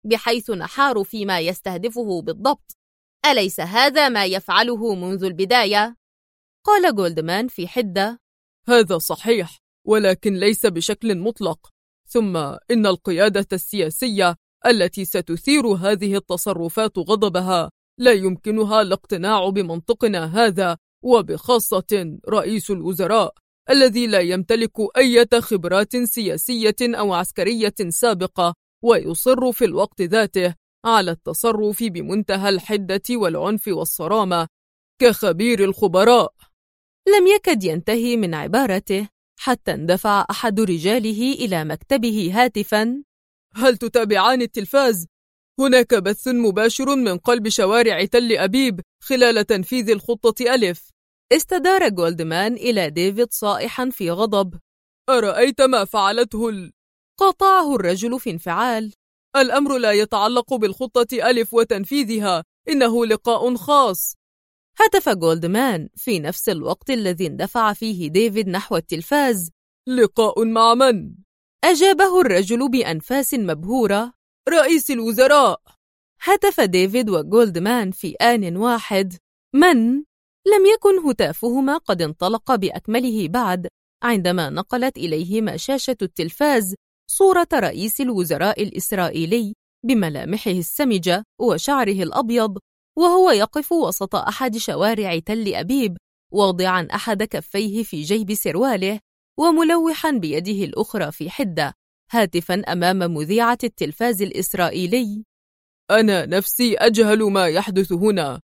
بحيث نحار فيما يستهدفه بالضبط. أليس هذا ما يفعله منذ البداية؟ قال جولدمان في حدة. هذا صحيح، ولكن ليس بشكل مطلق. ثم إن القيادة السياسية التي ستثير هذه التصرفات غضبها لا يمكنها الاقتناع بمنطقنا هذا، وبخاصة رئيس الوزراء الذي لا يمتلك أي خبرات سياسية أو عسكرية سابقة، ويصر في الوقت ذاته على التصرف بمنتهى الحدة والعنف والصرامة كخبير الخبراء. لم يكد ينتهي من عبارته حتى اندفع أحد رجاله إلى مكتبه هاتفاً: هل تتابعان التلفاز؟ هناك بث مباشر من قلب شوارع تل أبيب خلال تنفيذ الخطة ألف. استدار جولدمان إلى ديفيد صائحاً في غضب: أرأيت ما فعلته قاطعه الرجل في انفعال: الأمر لا يتعلق بالخطة ألف وتنفيذها، إنه لقاء خاص. هتف جولدمان في نفس الوقت الذي اندفع فيه ديفيد نحو التلفاز: لقاء مع من؟ أجابه الرجل بأنفاس مبهورة: رئيس الوزراء. هتف ديفيد وجولدمان في آن واحد: من؟ لم يكن هتافهما قد انطلق بأكمله بعد عندما نقلت إليهما شاشة التلفاز صورة رئيس الوزراء الإسرائيلي بملامحه السمجة وشعره الأبيض، وهو يقف وسط أحد شوارع تل أبيب واضعاً أحد كفيه في جيب سرواله وملوحاً بيده الأخرى في حدة، هاتفاً أمام مذيعة التلفاز الإسرائيلي: أنا نفسي أجهل ما يحدث هنا.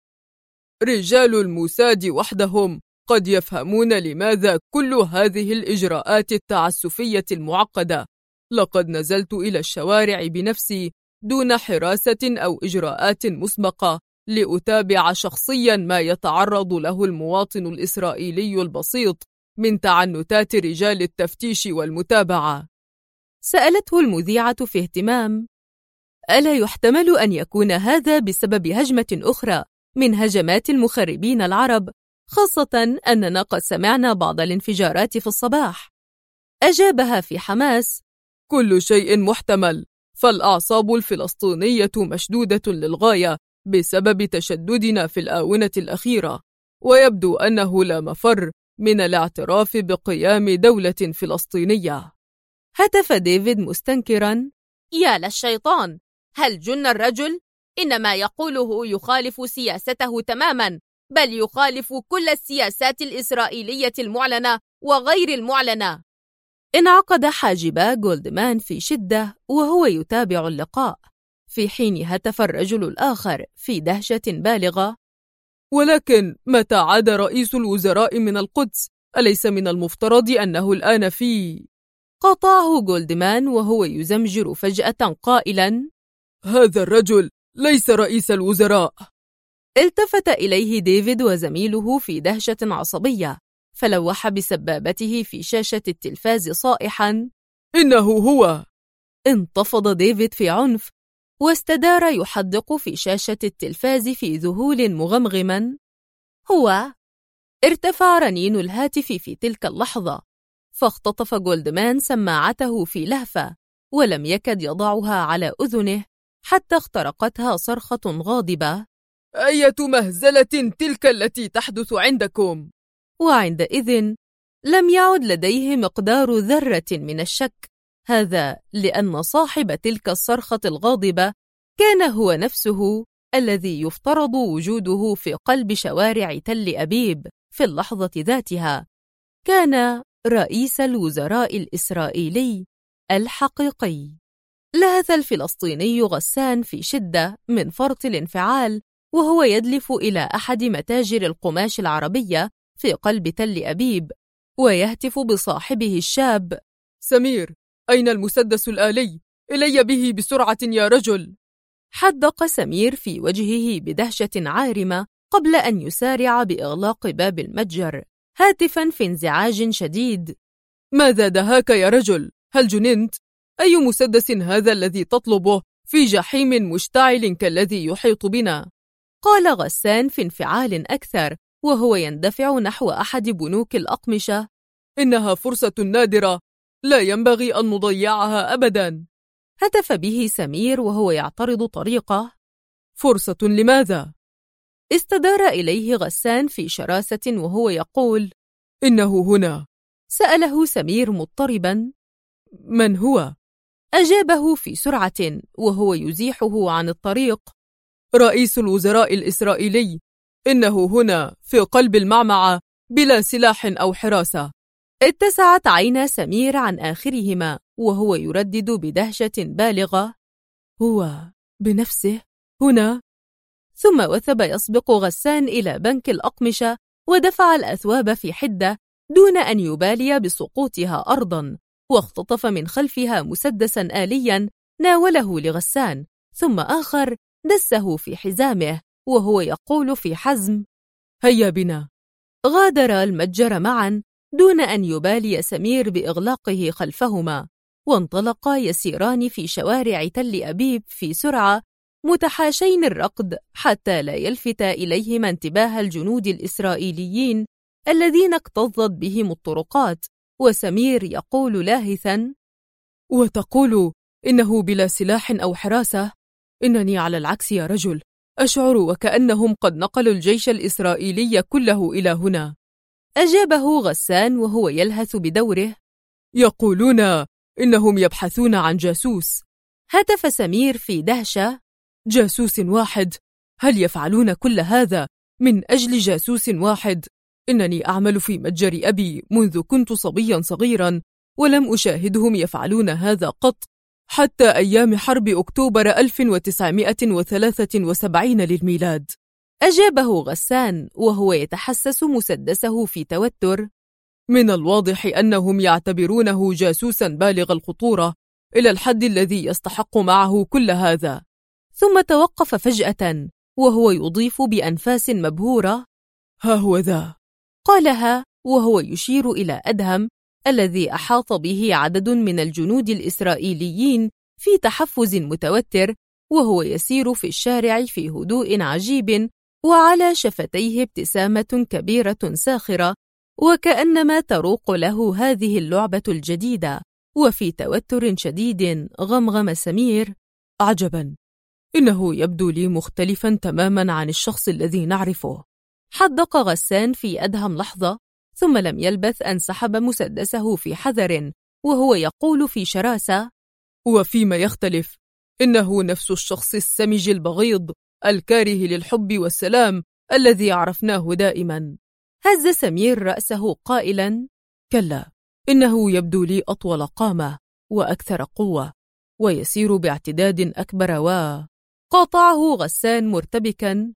رجال الموساد وحدهم قد يفهمون لماذا كل هذه الإجراءات التعسفية المعقدة. لقد نزلت إلى الشوارع بنفسي دون حراسة أو إجراءات مسبقة لأتابع شخصياً ما يتعرض له المواطن الإسرائيلي البسيط من تعنتات رجال التفتيش والمتابعة. سألته المذيعة في اهتمام: ألا يحتمل أن يكون هذا بسبب هجمة أخرى من هجمات المخربين العرب، خاصة أننا قد سمعنا بعض الانفجارات في الصباح؟ أجابها في حماس: كل شيء محتمل، فالأعصاب الفلسطينية مشدودة للغاية بسبب تشددنا في الآونة الأخيرة، ويبدو أنه لا مفر من الاعتراف بقيام دولة فلسطينية. هتف ديفيد مستنكراً: يا للشيطان، هل جن الرجل؟ إن ما يقوله يخالف سياسته تماماً، بل يخالف كل السياسات الإسرائيلية المعلنة وغير المعلنة. انعقد حاجبا جولدمان في شدة وهو يتابع اللقاء، في حين هتف الرجل الآخر في دهشة بالغة: ولكن متى عاد رئيس الوزراء من القدس؟ أليس من المفترض أنه الآن في؟ قاطعه جولدمان وهو يزمجر فجأة قائلاً: هذا الرجل ليس رئيس الوزراء. التفت إليه ديفيد وزميله في دهشة عصبية، فلوح بسبابته في شاشة التلفاز صائحاً: إنه هو. انتفض ديفيد في عنف واستدار يحدق في شاشة التلفاز في ذهول مغمغماً: هو. ارتفع رنين الهاتف في تلك اللحظة، فاختطف جولدمان سماعته في لهفة ولم يكد يضعها على أذنه حتى اخترقتها صرخة غاضبة: أية مهزلة تلك التي تحدث عندكم؟ وعندئذ لم يعد لديه مقدار ذرة من الشك، هذا لأن صاحب تلك الصرخة الغاضبة كان هو نفسه الذي يفترض وجوده في قلب شوارع تل أبيب في اللحظة ذاتها. كان رئيس الوزراء الإسرائيلي الحقيقي. لهث الفلسطيني غسان في شدة من فرط الانفعال وهو يدلف إلى أحد متاجر القماش العربية في قلب تل أبيب ويهتف بصاحبه الشاب: سمير، أين المسدس الآلي؟ إلي به بسرعة يا رجل. حدق سمير في وجهه بدهشة عارمة قبل أن يسارع بإغلاق باب المتجر، هاتفاً في انزعاج شديد: ماذا دهاك يا رجل؟ هل جننت؟ أي مسدس هذا الذي تطلبه في جحيم مشتعل كالذي يحيط بنا؟ قال غسان في انفعال أكثر وهو يندفع نحو أحد بنوك الأقمشة: إنها فرصة نادرة، لا ينبغي أن نضيعها أبداً. هتف به سمير وهو يعترض طريقه: فرصة لماذا؟ استدار إليه غسان في شراسة وهو يقول: إنه هنا. سأله سمير مضطربا: من هو؟ أجابه في سرعة وهو يزيحه عن الطريق: رئيس الوزراء الإسرائيلي، إنه هنا في قلب المعمعة بلا سلاح أو حراسة. اتسعت عينا سمير عن آخرهما وهو يردد بدهشة بالغة: هو بنفسه هنا؟ ثم وثب يسبق غسان إلى بنك الأقمشة ودفع الأثواب في حدة دون أن يبالي بسقوطها أرضاً، واختطف من خلفها مسدساً آلياً ناوله لغسان، ثم آخر دسه في حزامه وهو يقول في حزم: هيا بنا. غادر المتجر معاً دون أن يبالي سمير بإغلاقه خلفهما، وانطلقا يسيران في شوارع تل أبيب في سرعة متحاشين الركض حتى لا يلفت إليهما انتباه الجنود الإسرائيليين الذين اكتظت بهم الطرقات، وسمير يقول لاهثاً: وتقول إنه بلا سلاح أو حراسة؟ إنني على العكس يا رجل، أشعر وكأنهم قد نقلوا الجيش الإسرائيلي كله إلى هنا. أجابه غسان وهو يلهث بدوره: يقولون إنهم يبحثون عن جاسوس. هتف سمير في دهشة: جاسوس واحد؟ هل يفعلون كل هذا من أجل جاسوس واحد؟ إنني أعمل في متجر أبي منذ كنت صبيا صغيرا، ولم أشاهدهم يفعلون هذا قط، حتى أيام حرب أكتوبر 1973 للميلاد. أجابه غسان وهو يتحسس مسدسه في توتر: من الواضح أنهم يعتبرونه جاسوسا بالغ الخطورة إلى الحد الذي يستحق معه كل هذا. ثم توقف فجأة وهو يضيف بأنفاس مبهورة: ها هو ذا. قالها وهو يشير إلى أدهم الذي أحاط به عدد من الجنود الإسرائيليين في تحفز متوتر، وهو يسير في الشارع في هدوء عجيب، وعلى شفتيه ابتسامة كبيرة ساخرة، وكأنما تروق له هذه اللعبة الجديدة. وفي توتر شديد غمغم سمير: عجبا، إنه يبدو لي مختلفا تماما عن الشخص الذي نعرفه. حدق غسان في أدهم لحظة، ثم لم يلبث أن سحب مسدسه في حذر وهو يقول في شراسة: وفيما يختلف؟ إنه نفس الشخص السمج البغيض الكاره للحب والسلام الذي عرفناه دائما. هز سمير رأسه قائلا: كلا، إنه يبدو لي أطول قامة وأكثر قوة، ويسير باعتداد أكبر. قاطعه غسان مرتبكا: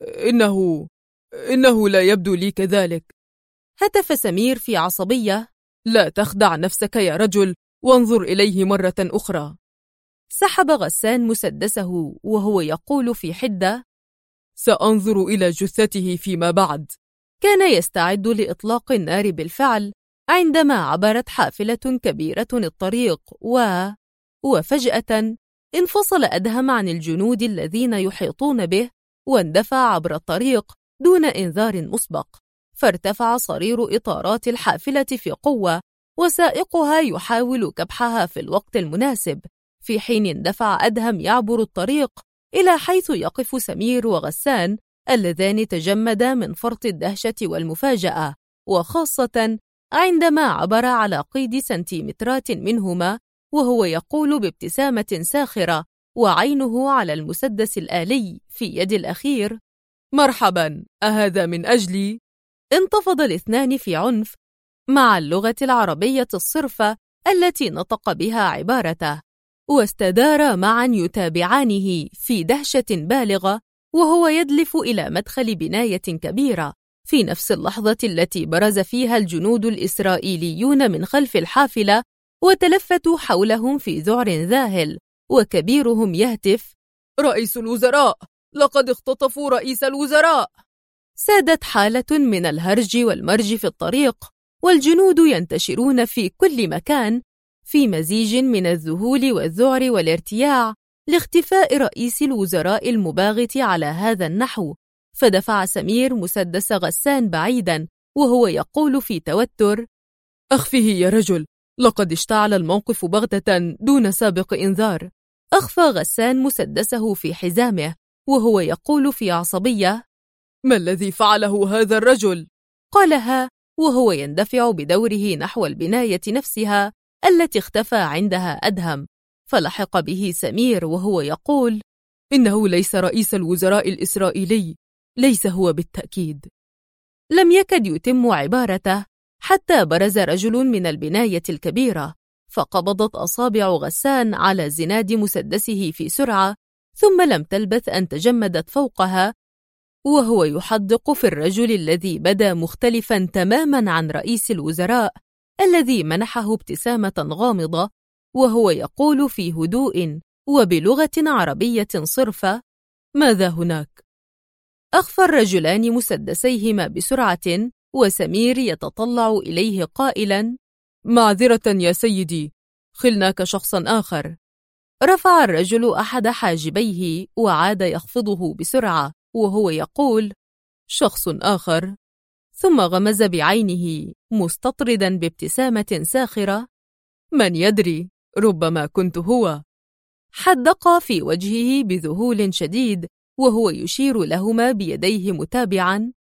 إنه لا يبدو لي كذلك. هتف سمير في عصبية: لا تخدع نفسك يا رجل، وانظر إليه مرة أخرى. سحب غسان مسدسه وهو يقول في حدة: سأنظر إلى جثته فيما بعد. كان يستعد لإطلاق النار بالفعل عندما عبرت حافلة كبيرة الطريق وفجأة انفصل أدهم عن الجنود الذين يحيطون به، واندفع عبر الطريق دون إنذار مسبق، فارتفع صرير إطارات الحافلة في قوة، وسائقها يحاول كبحها في الوقت المناسب، في حين اندفع أدهم يعبر الطريق إلى حيث يقف سمير وغسان اللذان تجمدا من فرط الدهشة والمفاجأة، وخاصة عندما عبر على قيد سنتيمترات منهما وهو يقول بابتسامة ساخرة وعينه على المسدس الآلي في يد الأخير: مرحبا، أهذا من أجلي؟ انتفض الاثنان في عنف مع اللغة العربية الصرفة التي نطق بها عبارته، واستدارا معا يتابعانه في دهشة بالغة وهو يدلف إلى مدخل بناية كبيرة، في نفس اللحظة التي برز فيها الجنود الإسرائيليون من خلف الحافلة وتلفتوا حولهم في ذعر ذاهل، وكبيرهم يهتف: رئيس الوزراء! لقد اختطفوا رئيس الوزراء! سادت حالة من الهرج والمرج في الطريق، والجنود ينتشرون في كل مكان في مزيج من الذهول والذعر والارتياع لاختفاء رئيس الوزراء المباغت على هذا النحو. فدفع سمير مسدس غسان بعيدا وهو يقول في توتر: أخفه يا رجل، لقد اشتعل الموقف بغتة دون سابق إنذار. أخفى غسان مسدسه في حزامه وهو يقول في عصبية: ما الذي فعله هذا الرجل؟ قالها وهو يندفع بدوره نحو البناية نفسها التي اختفى عندها أدهم، فلحق به سمير وهو يقول: إنه ليس رئيس الوزراء الإسرائيلي، ليس هو بالتأكيد. لم يكد يتم عبارته حتى برز رجل من البناية الكبيرة، فقبضت أصابع غسان على زناد مسدسه في سرعة، ثم لم تلبث أن تجمدت فوقها وهو يحدق في الرجل الذي بدا مختلفا تماما عن رئيس الوزراء الذي منحه ابتسامة غامضة، وهو يقول في هدوء وبلغة عربية صرفة: ماذا هناك؟ أخفى الرجلان مسدسيهما بسرعة، وسمير يتطلع إليه قائلا: معذرة يا سيدي، خلناك شخصا آخر. رفع الرجل أحد حاجبيه وعاد يخفضه بسرعة وهو يقول: شخص آخر. ثم غمز بعينه مستطردا بابتسامة ساخرة: من يدري، ربما كنت هو. حدق في وجهه بذهول شديد وهو يشير لهما بيديه متابعا: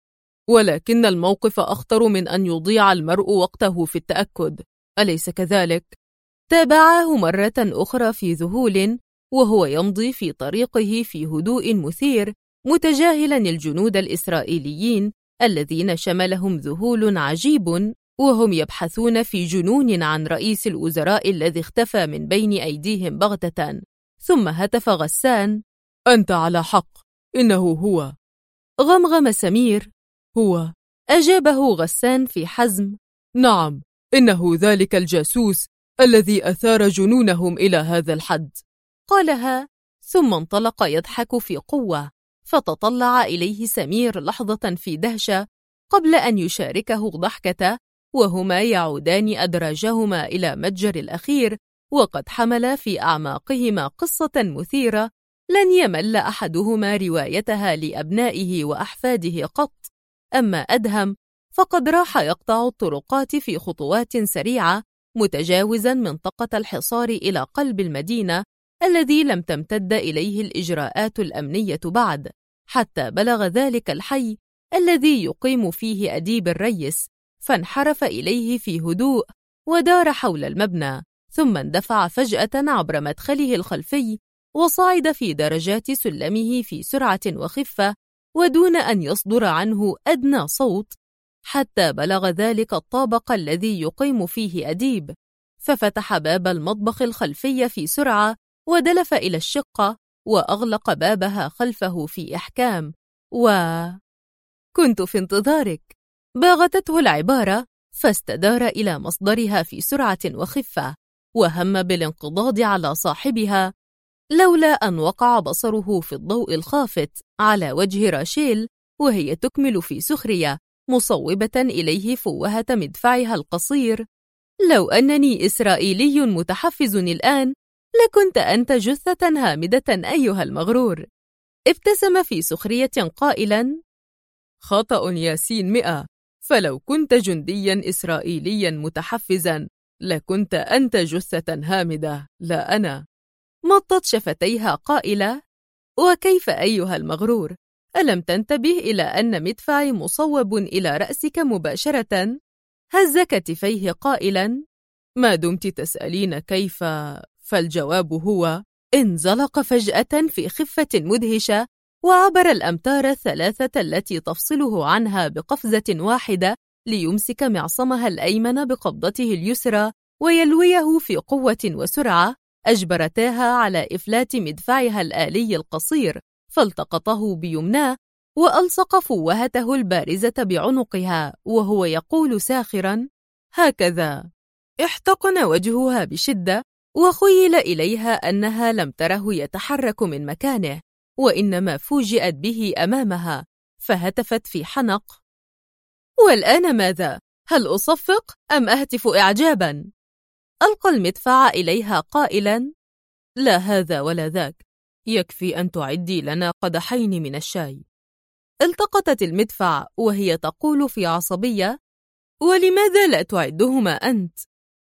ولكن الموقف أخطر من أن يضيع المرء وقته في التأكد، أليس كذلك؟ تابعه مرة أخرى في ذهول وهو يمضي في طريقه في هدوء مثير، متجاهلا الجنود الإسرائيليين الذين شملهم ذهول عجيب وهم يبحثون في جنون عن رئيس الوزراء الذي اختفى من بين أيديهم بغتة. ثم هتف غسان: أنت على حق، إنه هو. غمغم سمير: هو. أجابه غسان في حزم: نعم، إنه ذلك الجاسوس الذي أثار جنونهم إلى هذا الحد. قالها ثم انطلق يضحك في قوة، فتطلع إليه سمير لحظة في دهشة قبل أن يشاركه ضحكته، وهما يعودان أدراجهما إلى متجر الأخير، وقد حمل في أعماقهما قصة مثيرة لن يمل أحدهما روايتها لأبنائه وأحفاده قط. أما أدهم فقد راح يقطع الطرقات في خطوات سريعة، متجاوزا منطقة الحصار إلى قلب المدينة الذي لم تمتد إليه الإجراءات الأمنية بعد، حتى بلغ ذلك الحي الذي يقيم فيه أديب الريس، فانحرف إليه في هدوء ودار حول المبنى، ثم اندفع فجأة عبر مدخله الخلفي وصعد في درجات سلمه في سرعة وخفة ودون أن يصدر عنه أدنى صوت، حتى بلغ ذلك الطابق الذي يقيم فيه أديب، ففتح باب المطبخ الخلفي في سرعة ودلف إلى الشقة وأغلق بابها خلفه في إحكام. كنت في انتظارك. باغتته العبارة، فاستدار إلى مصدرها في سرعة وخفة، وهم بالانقضاض على صاحبها، لولا أن وقع بصره في الضوء الخافت على وجه راشيل وهي تكمل في سخرية مصوبة إليه فوهة مدفعها القصير: لو أنني إسرائيلي متحفز الآن لكنت أنت جثة هامدة أيها المغرور. ابتسم في سخرية قائلا: خطأ ياسين 100، فلو كنت جنديا إسرائيليا متحفزا لكنت أنت جثة هامدة لا أنا. مطت شفتيها قائلة: وكيف أيها المغرور؟ ألم تنتبه إلى أن مدفعي مصوب إلى رأسك مباشرة؟ هز كتفيه قائلا: ما دمت تسألين كيف، فالجواب هو. انزلق فجأة في خفة مدهشة وعبر الأمتار الثلاثة التي تفصله عنها بقفزة واحدة ليمسك معصمها الأيمن بقبضته اليسرى ويلويه في قوة وسرعة أجبرتاها على إفلات مدفعها الآلي القصير، فالتقطه بيمناه وألصق فوهته البارزة بعنقها وهو يقول ساخرا: هكذا. احتقن وجهها بشدة وخيل إليها أنها لم تره يتحرك من مكانه، وإنما فوجئت به أمامها، فهتفت في حنق: والآن ماذا؟ هل أصفق أم أهتف إعجابا؟ ألقى المدفع إليها قائلا: لا هذا ولا ذاك، يكفي أن تعدي لنا قدحين من الشاي. التقطت المدفع وهي تقول في عصبية: ولماذا لا تعدهما أنت؟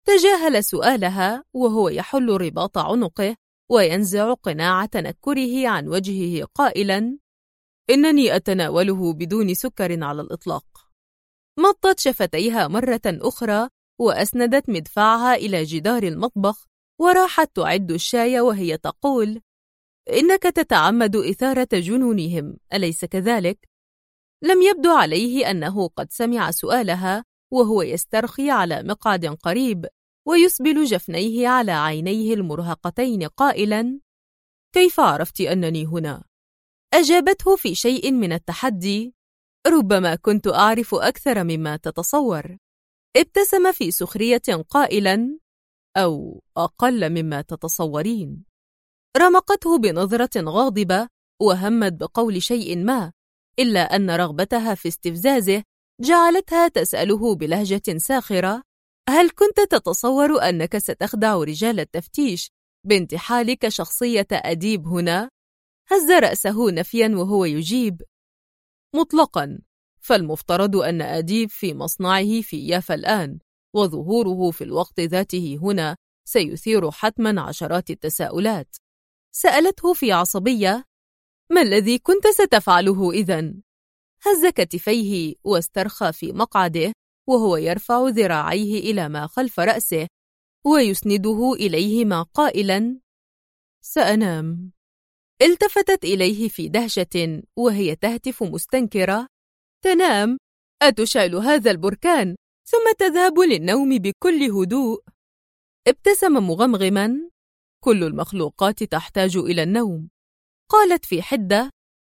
تجاهل سؤالها وهو يحل رباط عنقه وينزع قناع تنكره عن وجهه قائلاً: إنني أتناوله بدون سكر على الإطلاق. مطت شفتيها مرة أخرى وأسندت مدفعها إلى جدار المطبخ وراحت تعد الشاي وهي تقول: إنك تتعمد إثارة جنونهم، أليس كذلك؟ لم يبدو عليه أنه قد سمع سؤالها وهو يسترخي على مقعد قريب ويسبل جفنيه على عينيه المرهقتين قائلاً: كيف عرفت أنني هنا؟ أجابته في شيء من التحدي: ربما كنت أعرف أكثر مما تتصور. ابتسم في سخرية قائلاً: أو أقل مما تتصورين. رمقته بنظرة غاضبة وهمت بقول شيء ما، إلا أن رغبتها في استفزازه جعلتها تسأله بلهجة ساخرة: هل كنت تتصور أنك ستخدع رجال التفتيش بانتحالك شخصية أديب هنا؟ هز رأسه نفيا وهو يجيب: مطلقا، فالمفترض أن أديب في مصنعه في يافا الآن، وظهوره في الوقت ذاته هنا سيثير حتما عشرات التساؤلات. سألته في عصبية: ما الذي كنت ستفعله إذن؟ هز كتفيه واسترخى في مقعده وهو يرفع ذراعيه إلى ما خلف رأسه ويسنده إليهما قائلاً: سأنام. التفتت إليه في دهشة وهي تهتف مستنكرة: تنام؟ أتشعل هذا البركان ثم تذهب للنوم بكل هدوء؟ ابتسم مغمغما: كل المخلوقات تحتاج إلى النوم. قالت في حدة: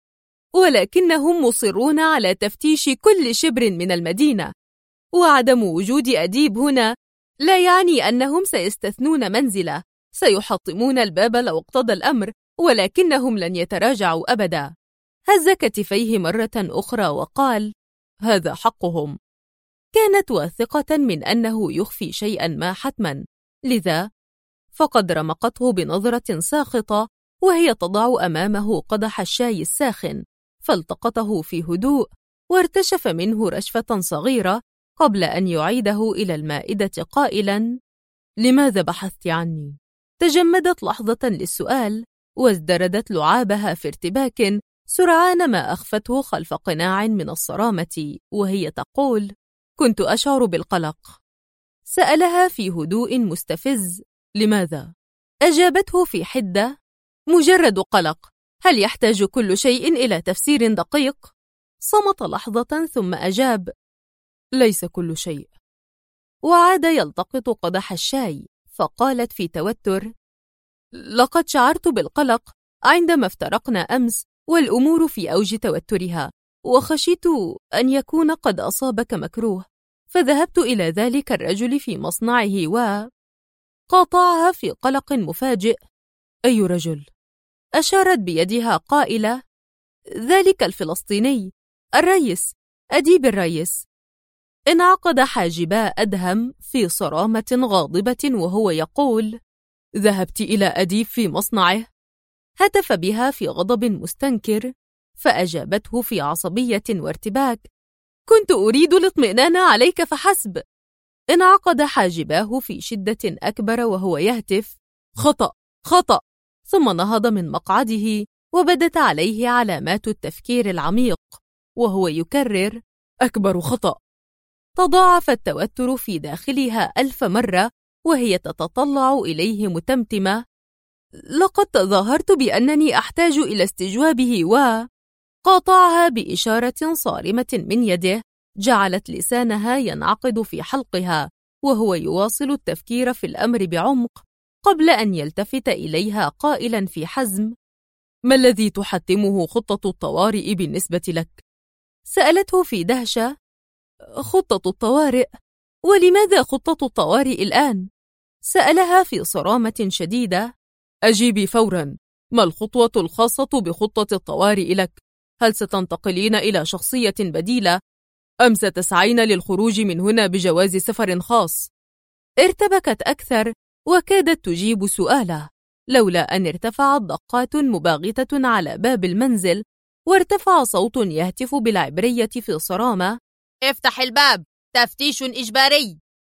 ولكنهم مصرون على تفتيش كل شبر من المدينة، وعدم وجود أديب هنا لا يعني أنهم سيستثنون منزله، سيحطمون الباب لو اقتضى الأمر، ولكنهم لن يتراجعوا أبدا. هز كتفيه مرة أخرى وقال: هذا حقهم. كانت واثقة من أنه يخفي شيئا ما حتما، لذا فقد رمقته بنظرة ساخطة وهي تضع أمامه قدح الشاي الساخن، فالتقطه في هدوء وارتشف منه رشفة صغيرة قبل أن يعيده إلى المائدة قائلاً: لماذا بحثت عني؟ تجمدت لحظة للسؤال وازدردت لعابها في ارتباك سرعان ما أخفته خلف قناع من الصرامة وهي تقول: كنت أشعر بالقلق. سألها في هدوء مستفز: لماذا؟ أجابته في حدة: مجرد قلق، هل يحتاج كل شيء إلى تفسير دقيق؟ صمت لحظة ثم أجاب: ليس كل شيء. وعاد يلتقط قدح الشاي، فقالت في توتر: لقد شعرت بالقلق عندما افترقنا أمس والأمور في أوج توترها، وخشيت أن يكون قد أصابك مكروه، فذهبت إلى ذلك الرجل في مصنعه قاطعها في قلق مفاجئ: أي رجل؟ أشارت بيدها قائلة: ذلك الفلسطيني، الريس، أديب الريس. انعقد حاجبا أدهم في صرامة غاضبة وهو يقول: ذهبت إلى أديب في مصنعه؟ هتف بها في غضب مستنكر، فأجابته في عصبية وارتباك: كنت أريد الاطمئنان عليك فحسب. انعقد حاجباه في شدة أكبر وهو يهتف: خطأ، خطأ. ثم نهض من مقعده وبدت عليه علامات التفكير العميق وهو يكرر: أكبر خطأ. تضاعف التوتر في داخلها 1000 مرة وهي تتطلع إليه متمتمة: لقد تظاهرت بأنني أحتاج إلى استجوابه قاطعها بإشارة صارمة من يده جعلت لسانها ينعقد في حلقها وهو يواصل التفكير في الأمر بعمق قبل أن يلتفت إليها قائلا في حزم: ما الذي تحتمه خطة الطوارئ بالنسبة لك؟ سألته في دهشة: خطة الطوارئ؟ ولماذا خطة الطوارئ الآن؟ سألها في صرامة شديدة: أجيبي فورا، ما الخطوة الخاصة بخطة الطوارئ لك؟ هل ستنتقلين إلى شخصية بديلة أم ستسعين للخروج من هنا بجواز سفر خاص؟ ارتبكت أكثر وكادت تجيب سؤاله لولا أن ارتفعت دقات مباغتة على باب المنزل وارتفع صوت يهتف بالعبرية في صرامة: افتح الباب، تفتيش إجباري.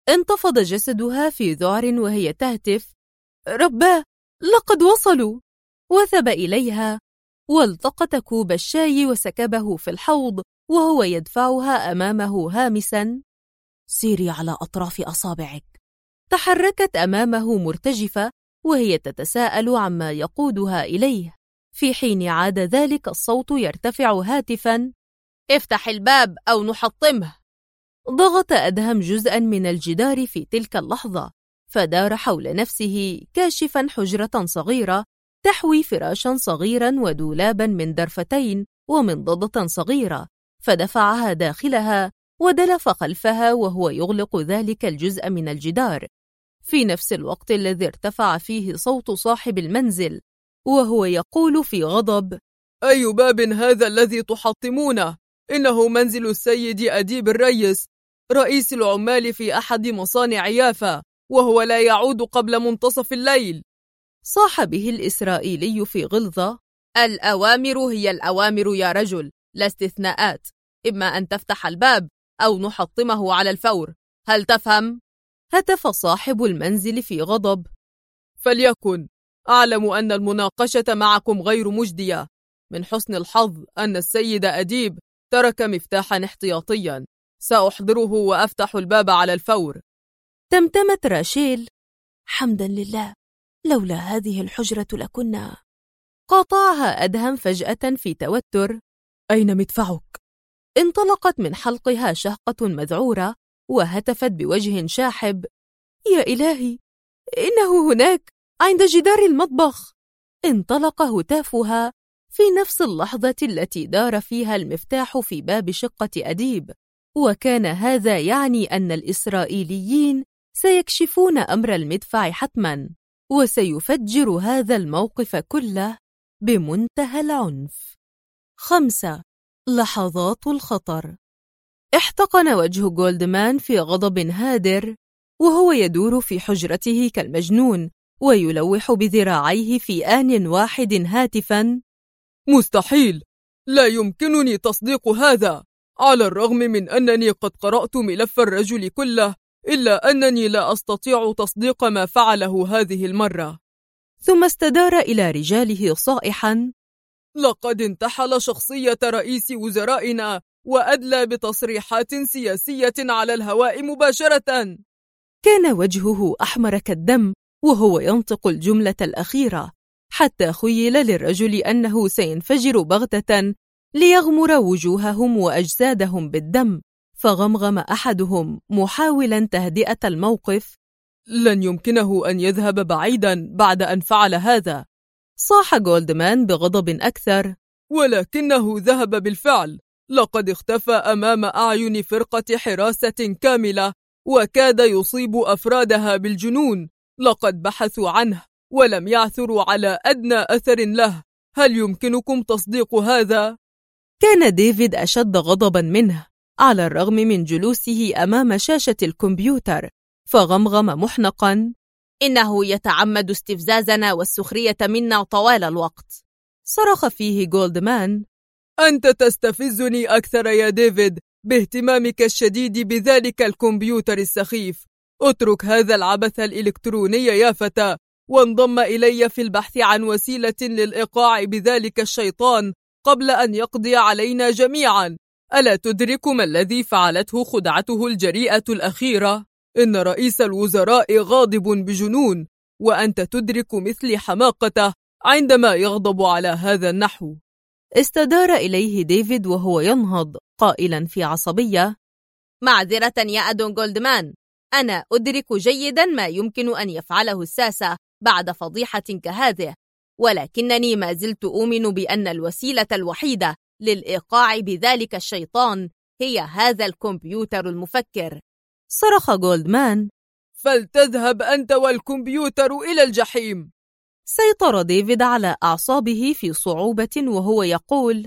انتفض جسدها في ذعر وهي تهتف: رباه، لقد وصلوا! وثب إليها والتقط كوب الشاي وسكبه في الحوض وهو يدفعها أمامه هامساً: سيري على أطراف أصابعك. تحركت أمامه مرتجفة وهي تتساءل عما يقودها إليه، في حين عاد ذلك الصوت يرتفع هاتفاً: افتح الباب أو نحطمه. ضغط أدهم جزءاً من الجدار في تلك اللحظة، فدار حول نفسه كاشفاً حجرة صغيرة تحوي فراشاً صغيراً ودولاباً من درفتين ومنضدة صغيرة، فدفعها داخلها ودلف خلفها وهو يغلق ذلك الجزء من الجدار، في نفس الوقت الذي ارتفع فيه صوت صاحب المنزل وهو يقول في غضب: أي باب هذا الذي تحطمونه؟ إنه منزل السيد أديب الريس، رئيس العمال في أحد مصانع يافا، وهو لا يعود قبل منتصف الليل. صاح به الإسرائيلي في غلظة: الأوامر هي الأوامر يا رجل، لا استثناءات، إما أن تفتح الباب أو نحطمه على الفور، هل تفهم؟ هتف صاحب المنزل في غضب: فليكن، أعلم أن المناقشة معكم غير مجدية. من حسن الحظ أن السيد أديب ترك مفتاحا احتياطيا، سأحضره وأفتح الباب على الفور. تمتمت راشيل: حمدا لله، لولا هذه الحجرة لكنا. قاطعها أدهم فجأة في توتر: أين مدفعك؟ انطلقت من حلقها شهقة مذعورة وهتفت بوجه شاحب: يا إلهي، إنه هناك عند جدار المطبخ. انطلق هتافها في نفس اللحظة التي دار فيها المفتاح في باب شقة أديب، وكان هذا يعني أن الإسرائيليين سيكشفون أمر المدفع حتماً، وسيفجر هذا الموقف كله بمنتهى العنف. 5. لحظات الخطر. احتقن وجه جولدمان في غضب هادر وهو يدور في حجرته كالمجنون ويلوح بذراعيه في آن واحد هاتفاً: مستحيل! لا يمكنني تصديق هذا، على الرغم من أنني قد قرأت ملف الرجل كله، إلا أنني لا أستطيع تصديق ما فعله هذه المرة. ثم استدار إلى رجاله صائحاً: لقد انتحل شخصية رئيس وزرائنا وأدلى بتصريحات سياسية على الهواء مباشرة. كان وجهه أحمر كالدم وهو ينطق الجملة الأخيرة، حتى خيل للرجل أنه سينفجر بغتة ليغمر وجوههم وأجسادهم بالدم، فغمغم أحدهم محاولا تهدئة الموقف: لن يمكنه أن يذهب بعيدا بعد أن فعل هذا. صاح جولدمان بغضب أكثر: ولكنه ذهب بالفعل، لقد اختفى أمام أعين فرقة حراسة كاملة وكاد يصيب أفرادها بالجنون. لقد بحثوا عنه ولم يعثروا على أدنى أثر له. هل يمكنكم تصديق هذا؟ كان ديفيد أشد غضبا منه على الرغم من جلوسه أمام شاشة الكمبيوتر، فغمغم محنقا: إنه يتعمد استفزازنا والسخرية منا طوال الوقت. صرخ فيه جولدمان: أنت تستفزني أكثر يا ديفيد باهتمامك الشديد بذلك الكمبيوتر السخيف. اترك هذا العبث الإلكتروني يا فتى، وانضم إلي في البحث عن وسيلة للإيقاع بذلك الشيطان قبل أن يقضي علينا جميعا. ألا تدرك ما الذي فعلته خدعته الجريئة الأخيرة؟ إن رئيس الوزراء غاضب بجنون، وأنت تدرك مثل حماقته عندما يغضب على هذا النحو. استدار إليه ديفيد وهو ينهض قائلا في عصبية: معذرة يا أدون جولدمان، أنا أدرك جيدا ما يمكن أن يفعله الساسة بعد فضيحة كهذه، ولكنني ما زلت أؤمن بأن الوسيلة الوحيدة للإيقاع بذلك الشيطان هي هذا الكمبيوتر المفكر. صرخ جولدمان: فلتذهب أنت والكمبيوتر إلى الجحيم. سيطر ديفيد على أعصابه في صعوبة وهو يقول: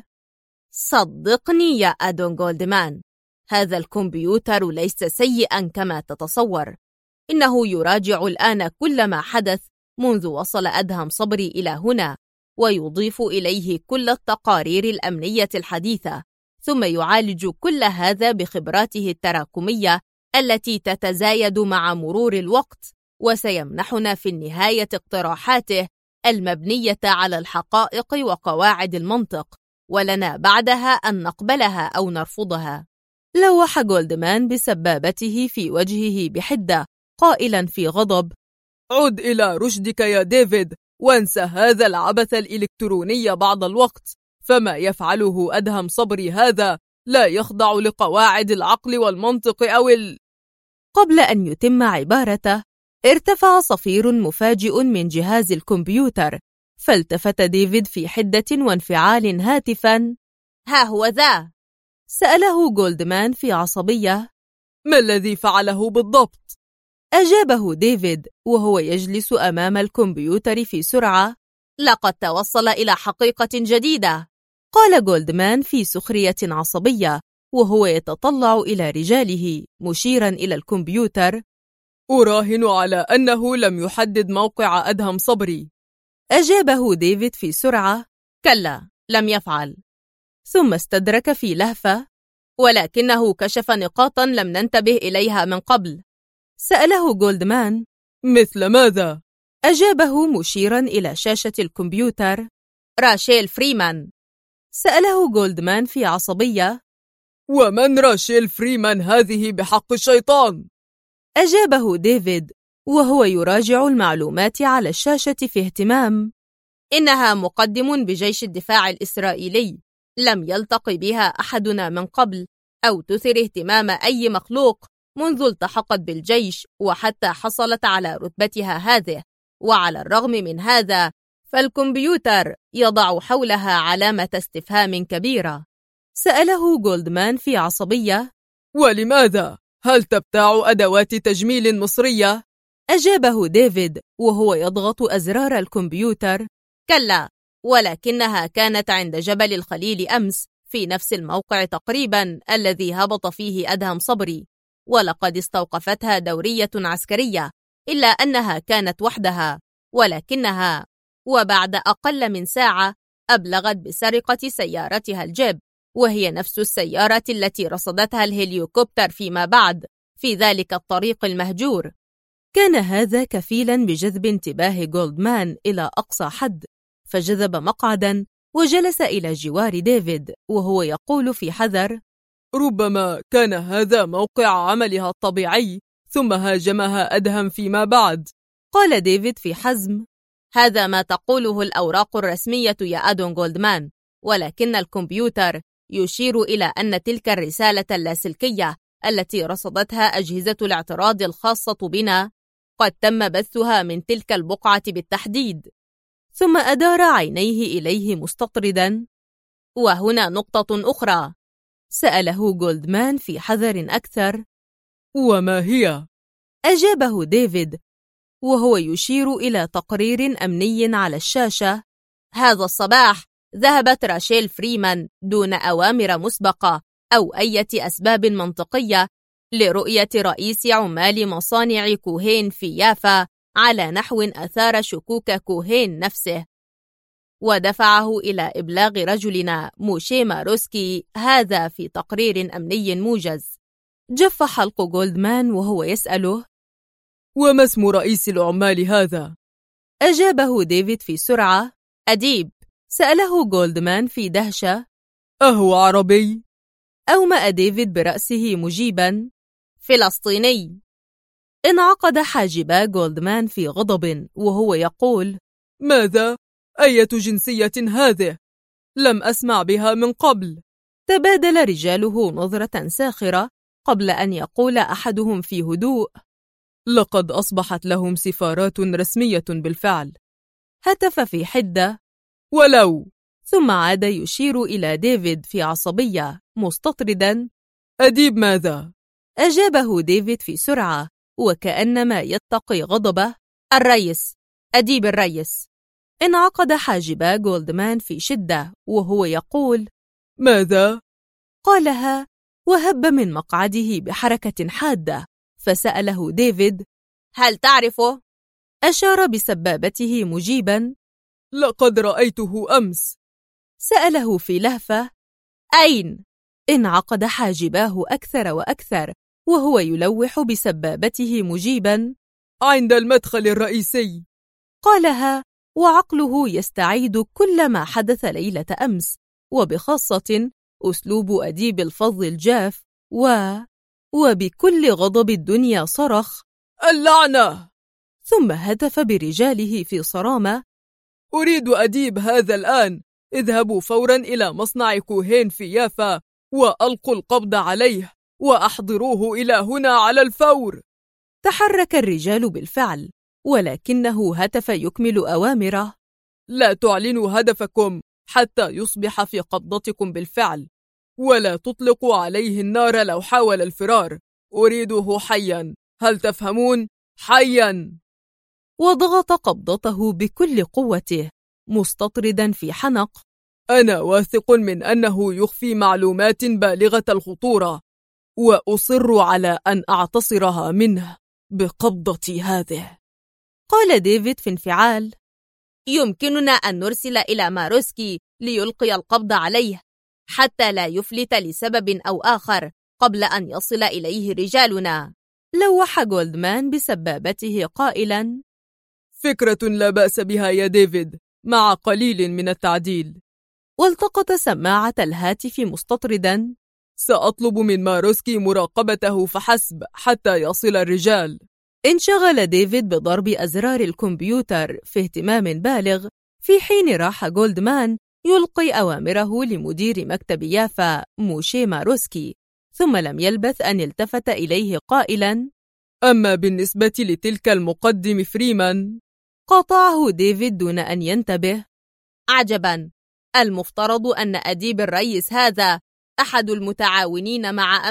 صدقني يا أدون جولدمان، هذا الكمبيوتر ليس سيئا كما تتصور. إنه يراجع الآن كل ما حدث منذ وصل أدهم صبري إلى هنا، ويضيف إليه كل التقارير الأمنية الحديثة، ثم يعالج كل هذا بخبراته التراكمية التي تتزايد مع مرور الوقت، وسيمنحنا في النهاية اقتراحاته المبنية على الحقائق وقواعد المنطق، ولنا بعدها أن نقبلها أو نرفضها. لوح جولدمان بسبابته في وجهه بحدة، قائلا في غضب: عد إلى رشدك يا ديفيد، وانسى هذا العبث الإلكتروني بعض الوقت، فما يفعله أدهم صبري هذا لا يخضع لقواعد العقل والمنطق قبل أن يتم عبارته ارتفع صفير مفاجئ من جهاز الكمبيوتر، فالتفت ديفيد في حدة وانفعال هاتفا: ها هو ذا؟ سأله جولدمان في عصبية: ما الذي فعله بالضبط؟ أجابه ديفيد وهو يجلس أمام الكمبيوتر في سرعة: لقد توصل إلى حقيقة جديدة. قال جولدمان في سخرية عصبية وهو يتطلع إلى رجاله مشيرا إلى الكمبيوتر: أراهن على أنه لم يحدد موقع أدهم صبري. أجابه ديفيد في سرعة: كلا، لم يفعل. ثم استدرك في لهفة: ولكنه كشف نقاطا لم ننتبه إليها من قبل. سأله جولدمان: مثل ماذا؟ أجابه مشيرا إلى شاشة الكمبيوتر: راشيل فريمان. سأله جولدمان في عصبية: ومن راشيل فريمان هذه بحق الشيطان؟ أجابه ديفيد وهو يراجع المعلومات على الشاشة في اهتمام: إنها مقدم بجيش الدفاع الإسرائيلي، لم يلتقي بها أحدنا من قبل أو تثير اهتمام أي مخلوق منذ التحقت بالجيش وحتى حصلت على رتبتها هذه، وعلى الرغم من هذا فالكمبيوتر يضع حولها علامة استفهام كبيرة. سأله جولدمان في عصبية: ولماذا؟ هل تبتاع أدوات تجميل مصرية؟ أجابه ديفيد وهو يضغط أزرار الكمبيوتر: كلا، ولكنها كانت عند جبل الخليل أمس في نفس الموقع تقريبا الذي هبط فيه أدهم صبري، ولقد استوقفتها دورية عسكرية، إلا أنها كانت وحدها، ولكنها وبعد أقل من ساعة أبلغت بسرقة سيارتها الجيب، وهي نفس السيارة التي رصدتها الهليكوبتر فيما بعد في ذلك الطريق المهجور. كان هذا كفيلا بجذب انتباه جولدمان إلى أقصى حد، فجذب مقعدا وجلس إلى جوار ديفيد وهو يقول في حذر: ربما كان هذا موقع عملها الطبيعي، ثم هاجمها أدهم فيما بعد. قال ديفيد في حزم: هذا ما تقوله الأوراق الرسمية يا أدون جولدمان، ولكن الكمبيوتر يشير إلى أن تلك الرسالة اللاسلكية التي رصدتها أجهزة الاعتراض الخاصة بنا قد تم بثها من تلك البقعة بالتحديد. ثم أدار عينيه إليه مستطردا: وهنا نقطة أخرى. سأله جولدمان في حذر أكثر: وما هي؟ أجابه ديفيد وهو يشير إلى تقرير أمني على الشاشة: هذا الصباح ذهبت راشيل فريمان دون أوامر مسبقة أو أي أسباب منطقية لرؤية رئيس عمال مصانع كوهين في يافا على نحو أثار شكوك كوهين نفسه، ودفعه إلى إبلاغ رجلنا موشي ماروسكي هذا في تقرير أمني موجز. جف حلق جولدمان وهو يسأله: وما اسم رئيس العمال هذا؟ أجابه ديفيد في سرعة: أديب. سأله جولدمان في دهشة: أهو عربي؟ أومأ ديفيد برأسه مجيبا: فلسطيني. انعقد حاجبا جولدمان في غضب وهو يقول: ماذا؟ أية جنسية هذه؟ لم أسمع بها من قبل. تبادل رجاله نظرة ساخرة قبل أن يقول أحدهم في هدوء: لقد أصبحت لهم سفارات رسمية بالفعل. هتف في حدة: ولو. ثم عاد يشير إلى ديفيد في عصبية مستطردا: أديب ماذا؟ أجابه ديفيد في سرعة وكأنما يتقي غضبه: الريس، أديب الريس. انعقد حاجبا جولدمان في شدة وهو يقول: ماذا؟ قالها وهب من مقعده بحركة حادة، فسأله ديفيد: هل تعرفه؟ أشار بسبابته مجيبا: لقد رأيته أمس. سأله في لهفة: أين؟ انعقد حاجباه أكثر وأكثر وهو يلوح بسبابته مجيبا: عند المدخل الرئيسي. قالها وعقله يستعيد كل ما حدث ليلة أمس، وبخاصة أسلوب أديب الفظ الجاف، وبكل غضب الدنيا صرخ: اللعنة! ثم هتف برجاله في صرامة: أريد أديب هذا الآن. اذهبوا فورا إلى مصنع كوهين في يافا وألقوا القبض عليه وأحضروه إلى هنا على الفور. تحرك الرجال بالفعل، ولكنه هتف يكمل أوامره: لا تعلنوا هدفكم حتى يصبح في قبضتكم بالفعل، ولا تطلقوا عليه النار لو حاول الفرار. أريده حيا، هل تفهمون؟ حيا! وضغط قبضته بكل قوته مستطردا في حنق: أنا واثق من أنه يخفي معلومات بالغة الخطورة، وأصر على أن أعتصرها منه بقبضتي هذه. قال ديفيد في انفعال: يمكننا أن نرسل إلى ماروسكي ليلقي القبض عليه حتى لا يفلت لسبب أو آخر قبل أن يصل إليه رجالنا. لوح جولدمان بسبابته قائلا: فكرة لا بأس بها يا ديفيد، مع قليل من التعديل. والتقط سماعة الهاتف مستطردا: سأطلب من ماروسكي مراقبته فحسب حتى يصل الرجال. انشغل ديفيد بضرب أزرار الكمبيوتر في اهتمام بالغ، في حين راح جولدمان يلقي أوامره لمدير مكتب يافا موشي ماروسكي، ثم لم يلبث أن التفت إليه قائلا: أما بالنسبة لتلك المقدم فريمان. قاطعه ديفيد دون أن ينتبه: عجبا، المفترض أن أديب الرئيس هذا أحد المتعاونين مع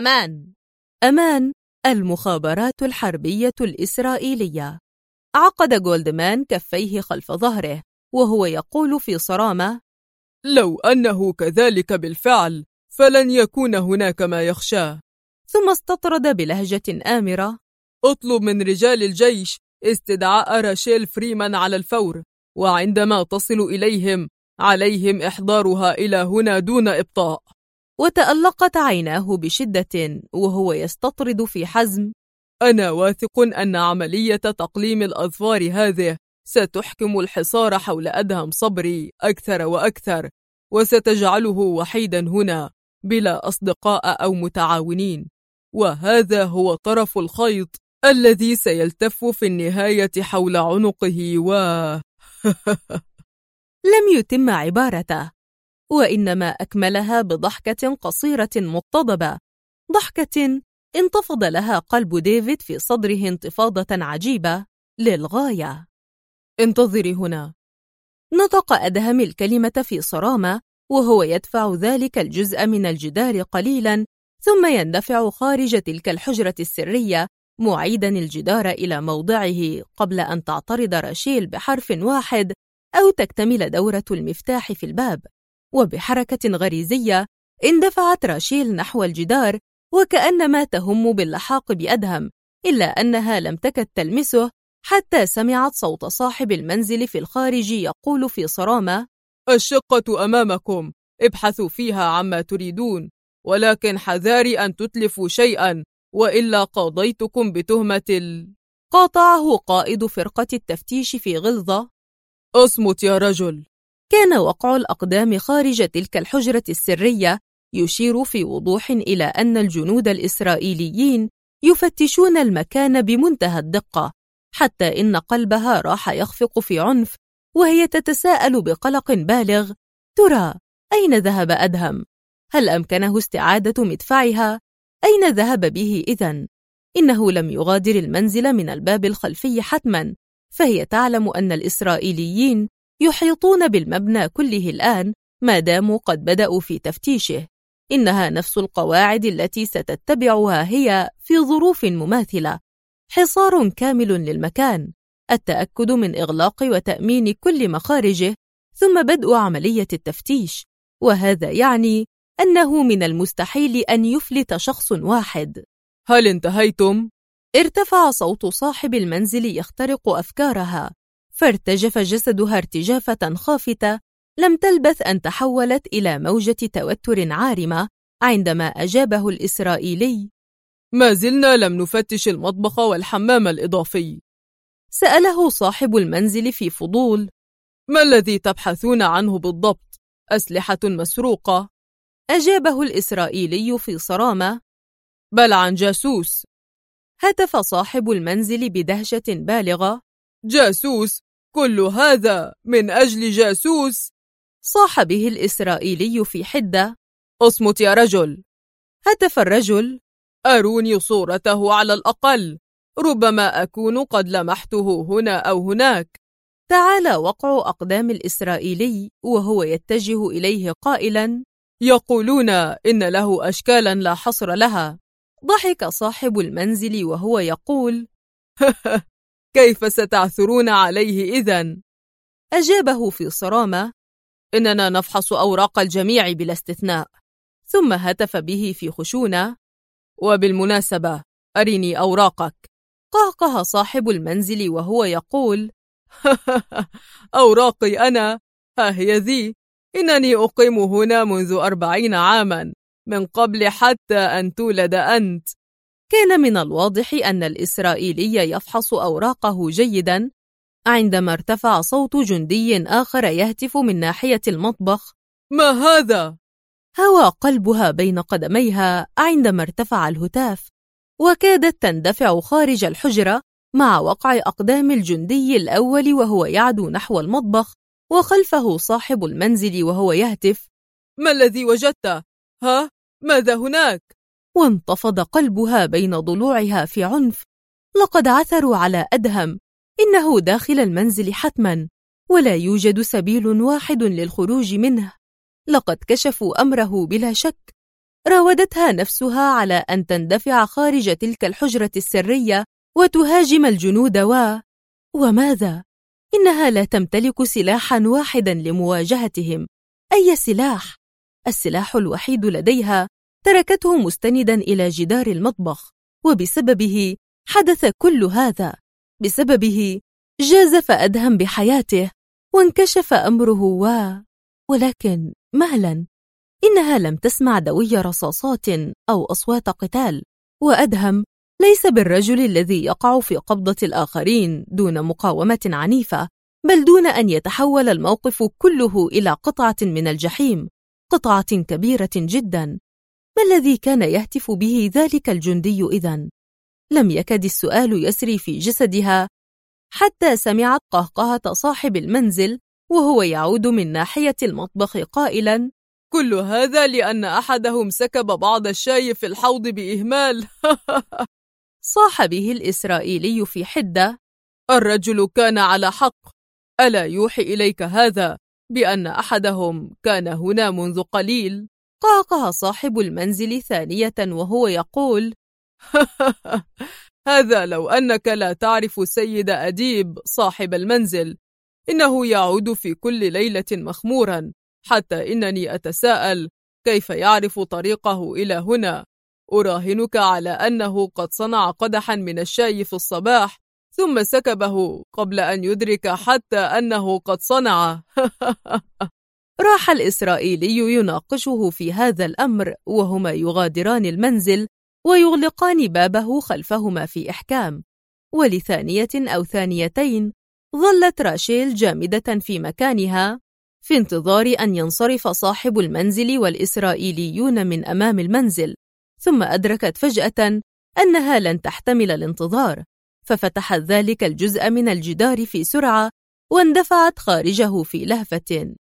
أمان المخابرات الحربية الإسرائيلية. عقد جولدمان كفيه خلف ظهره وهو يقول في صرامة: لو أنه كذلك بالفعل فلن يكون هناك ما يخشاه. ثم استطرد بلهجة آمرة: اطلب من رجال الجيش استدعاء راشيل فريمان على الفور، وعندما تصل إليهم عليهم إحضارها إلى هنا دون إبطاء. وتألقت عيناه بشدة وهو يستطرد في حزم: أنا واثق أن عملية تقليم الأظفار هذه ستحكم الحصار حول أدهم صبري أكثر وأكثر، وستجعله وحيدا هنا بلا أصدقاء أو متعاونين، وهذا هو طرف الخيط الذي سيلتف في النهاية حول عنقه لم يتم عبارته، وإنما أكملها بضحكة قصيرة مقتضبة، ضحكة انتفض لها قلب ديفيد في صدره انتفاضة عجيبة للغاية. انتظري هنا. نطق أدهم الكلمة في صرامة وهو يدفع ذلك الجزء من الجدار قليلا، ثم يندفع خارج تلك الحجرة السرية معيدا الجدار إلى موضعه قبل أن تعترض راشيل بحرف واحد أو تكتمل دورة المفتاح في الباب. وبحركة غريزية اندفعت راشيل نحو الجدار وكأنما تهم باللحاق بأدهم، إلا أنها لم تكد تلمسه حتى سمعت صوت صاحب المنزل في الخارج يقول في صرامة: الشقة أمامكم، ابحثوا فيها عما تريدون، ولكن حذاري أن تتلفوا شيئا وإلا قاضيتكم بتهمة قاطعه قائد فرقة التفتيش في غلظة: اصمت يا رجل. كان وقع الأقدام خارج تلك الحجرة السرية يشير في وضوح إلى أن الجنود الإسرائيليين يفتشون المكان بمنتهى الدقة، حتى إن قلبها راح يخفق في عنف وهي تتساءل بقلق بالغ: ترى أين ذهب أدهم؟ هل أمكنه استعادة مدفعها؟ أين ذهب به إذن؟ إنه لم يغادر المنزل من الباب الخلفي حتما، فهي تعلم أن الإسرائيليين يحيطون بالمبنى كله الآن ما داموا قد بدأوا في تفتيشه. إنها نفس القواعد التي ستتبعها هي في ظروف مماثلة: حصار كامل للمكان، التأكد من إغلاق وتأمين كل مخارجه، ثم بدء عملية التفتيش. وهذا يعني أنه من المستحيل أن يفلت شخص واحد. هل انتهيتم؟ ارتفع صوت صاحب المنزل يخترق أفكارها، فارتجف جسدها ارتجافة خافتة لم تلبث أن تحولت إلى موجة توتر عارمة عندما أجابه الإسرائيلي: ما زلنا لم نفتش المطبخ والحمام الإضافي. سأله صاحب المنزل في فضول. ما الذي تبحثون عنه بالضبط؟ أسلحة مسروقة؟ أجابه الإسرائيلي في صرامة. بل عن جاسوس. هتف صاحب المنزل بدهشة بالغة. جاسوس؟ كل هذا من أجل جاسوس؟ صاح به الإسرائيلي في حدة. اصمت يا رجل. هتف الرجل. أروني صورته على الأقل، ربما أكون قد لمحته هنا أو هناك. تعالى وقع أقدام الإسرائيلي وهو يتجه إليه قائلا: يقولون إن له أشكالا لا حصر لها. ضحك صاحب المنزل وهو يقول: كيف ستعثرون عليه إذن؟ أجابه في صرامة: إننا نفحص أوراق الجميع بلا استثناء. ثم هتف به في خشونة: وبالمناسبة أرني أوراقك. قهقه صاحب المنزل وهو يقول: أوراقي أنا؟ ها هي ذي. إنني أقيم هنا منذ 40 عاما، من قبل حتى أن تولد أنت. كان من الواضح أن الإسرائيلي يفحص أوراقه جيدا عندما ارتفع صوت جندي آخر يهتف من ناحية المطبخ: ما هذا؟ هوى قلبها بين قدميها عندما ارتفع الهتاف، وكادت تندفع خارج الحجرة مع وقع أقدام الجندي الأول وهو يعدو نحو المطبخ، وخلفه صاحب المنزل وهو يهتف: ما الذي وجدت؟ ها؟ ماذا هناك؟ وانتفض قلبها بين ضلوعها في عنف. لقد عثروا على أدهم، إنه داخل المنزل حتما، ولا يوجد سبيل واحد للخروج منه. لقد كشفوا أمره بلا شك. راودتها نفسها على أن تندفع خارج تلك الحجرة السرية وتهاجم الجنود وماذا؟ إنها لا تمتلك سلاحا واحدا لمواجهتهم. أي سلاح؟ السلاح الوحيد لديها تركته مستندا إلى جدار المطبخ، وبسببه حدث كل هذا. بسببه جازف أدهم بحياته وانكشف أمره ولكن مهلا، إنها لم تسمع دوي رصاصات أو أصوات قتال، وأدهم ليس بالرجل الذي يقع في قبضة الآخرين دون مقاومة عنيفة، بل دون أن يتحول الموقف كله إلى قطعة من الجحيم، قطعة كبيرة جدا. ما الذي كان يهتف به ذلك الجندي إذن؟ لم يكد السؤال يسري في جسدها حتى سمعت قهقهة صاحب المنزل وهو يعود من ناحية المطبخ قائلا: كل هذا لأن أحدهم سكب بعض الشاي في الحوض بإهمال. صاح به الإسرائيلي في حدة: الرجل كان على حق. ألا يوحي إليك هذا بأن أحدهم كان هنا منذ قليل؟ قهقه صاحب المنزل ثانية وهو يقول: هذا لو أنك لا تعرف سيد أديب صاحب المنزل، إنه يعود في كل ليلة مخمورا، حتى إنني أتساءل كيف يعرف طريقه إلى هنا. أراهنك على أنه قد صنع قدحا من الشاي في الصباح ثم سكبه قبل أن يدرك حتى أنه قد صنعه. راح الإسرائيلي يناقشه في هذا الأمر وهما يغادران المنزل ويغلقان بابه خلفهما في إحكام. ولثانية أو ثانيتين ظلت راشيل جامدة في مكانها في انتظار أن ينصرف صاحب المنزل والإسرائيليون من أمام المنزل، ثم أدركت فجأة أنها لن تحتمل الانتظار، ففتحت ذلك الجزء من الجدار في سرعة واندفعت خارجه في لهفة.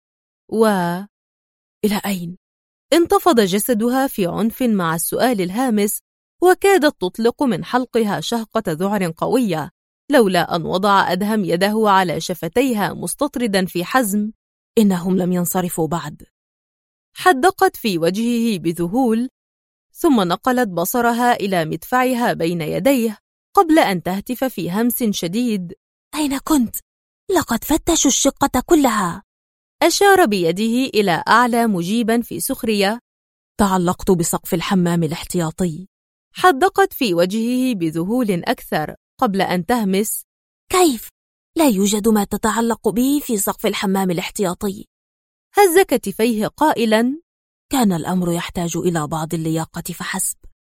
إلى أين؟ انتفض جسدها في عنف مع السؤال الهامس، وكادت تطلق من حلقها شهقة ذعر قوية، لولا أن وضع أدهم يده على شفتيها مستطردا في حزم: إنهم لم ينصرفوا بعد. حدقت في وجهه بذهول، ثم نقلت بصرها إلى مدفعها بين يديه قبل أن تهتف في همس شديد: أين كنت؟ لقد فتشوا الشقة كلها. أشار بيده إلى أعلى مجيبا في سخرية: تعلقت بسقف الحمام الاحتياطي. حدقت في وجهه بذهول أكثر قبل أن تهمس: كيف؟ لا يوجد ما تتعلق به في سقف الحمام الاحتياطي. هز كتفيه قائلا: كان الأمر يحتاج إلى بعض اللياقة فحسب.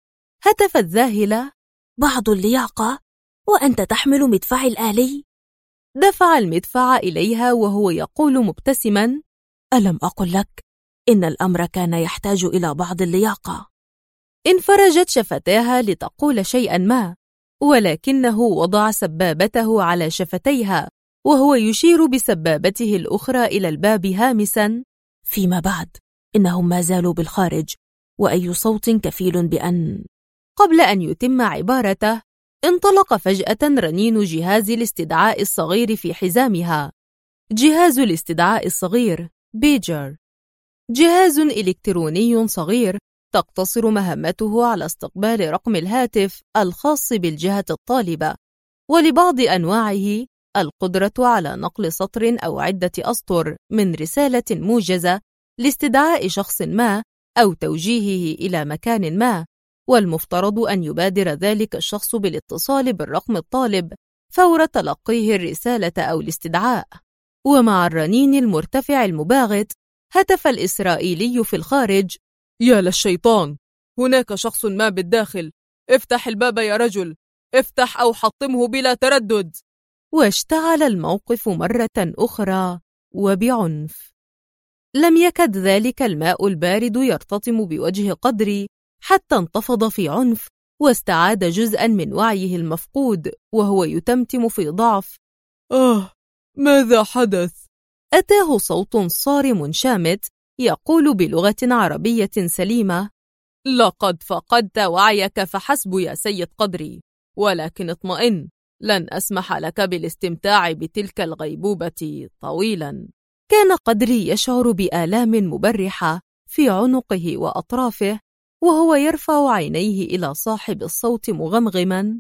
هتفت ذاهلة: بعض اللياقة وأنت تحمل مدفعي الآلي؟ دفع المدفع إليها وهو يقول مبتسما: ألم أقل لك إن الأمر كان يحتاج إلى بعض اللياقة؟ انفرجت شفتاها لتقول شيئا ما، ولكنه وضع سبابته على شفتيها وهو يشير بسبابته الأخرى إلى الباب هامسا: فيما بعد إنهم ما زالوا بالخارج، وأي صوت كفيل بأن… قبل أن يتم عبارته انطلق فجأة رنين جهاز الاستدعاء الصغير في حزامها. جهاز الاستدعاء الصغير بيجر جهاز إلكتروني صغير تقتصر مهمته على استقبال رقم الهاتف الخاص بالجهة الطالبة، ولبعض أنواعه القدرة على نقل سطر أو عدة أسطر من رسالة موجزة لاستدعاء شخص ما أو توجيهه إلى مكان ما، والمفترض أن يبادر ذلك الشخص بالاتصال بالرقم الطالب فور تلقيه الرسالة أو الاستدعاء. ومع الرنين المرتفع المباغت هتف الإسرائيلي في الخارج: يا للشيطان، هناك شخص ما بالداخل، افتح الباب يا رجل، افتح أو حطمه بلا تردد. واشتعل الموقف مرة أخرى وبعنف. لم يكد ذلك الماء البارد يرتطم بوجه قدري حتى انتفض في عنف واستعاد جزءا من وعيه المفقود وهو يتمتم في ضعف: ماذا حدث؟ أتاه صوت صارم شامت يقول بلغة عربية سليمة: لقد فقدت وعيك فحسب يا سيد قدري، ولكن اطمئن، لن أسمح لك بالاستمتاع بتلك الغيبوبة طويلا. كان قدري يشعر بآلام مبرحة في عنقه وأطرافه وهو يرفع عينيه إلى صاحب الصوت مغمغما: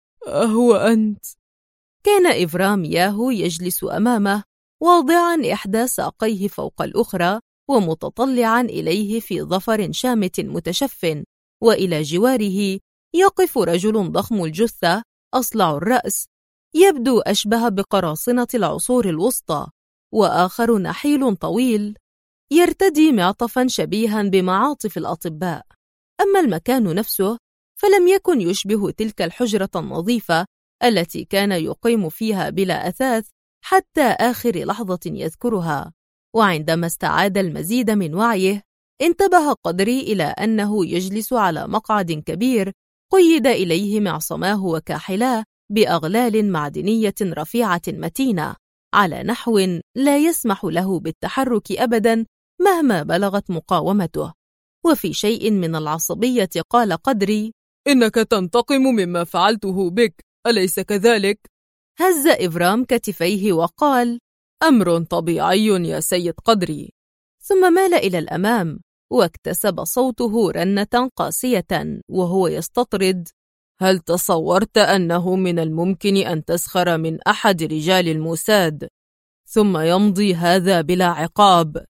أهو أنت؟ كان إفرام ياهو يجلس أمامه واضعا إحدى ساقيه فوق الأخرى ومتطلعا إليه في ظفر شامت متشف، وإلى جواره يقف رجل ضخم الجثة أصلع الرأس يبدو أشبه بقراصنة العصور الوسطى، وآخر نحيل طويل يرتدي معطفا شبيها بمعاطف الأطباء. أما المكان نفسه فلم يكن يشبه تلك الحجرة النظيفة التي كان يقيم فيها بلا أثاث حتى آخر لحظة يذكرها. وعندما استعاد المزيد من وعيه انتبه قدري إلى أنه يجلس على مقعد كبير قيد إليه معصماه وكاحلاه بأغلال معدنية رفيعة متينة على نحو لا يسمح له بالتحرك أبدا مهما بلغت مقاومته. وفي شيء من العصبية قال قدري: إنك تنتقم مما فعلته بك، أليس كذلك؟ هز إفرام كتفيه وقال: أمر طبيعي يا سيد قدري. ثم مال إلى الأمام واكتسب صوته رنة قاسية وهو يستطرد: هل تصورت أنه من الممكن أن تسخر من أحد رجال الموساد ثم يمضي هذا بلا عقاب؟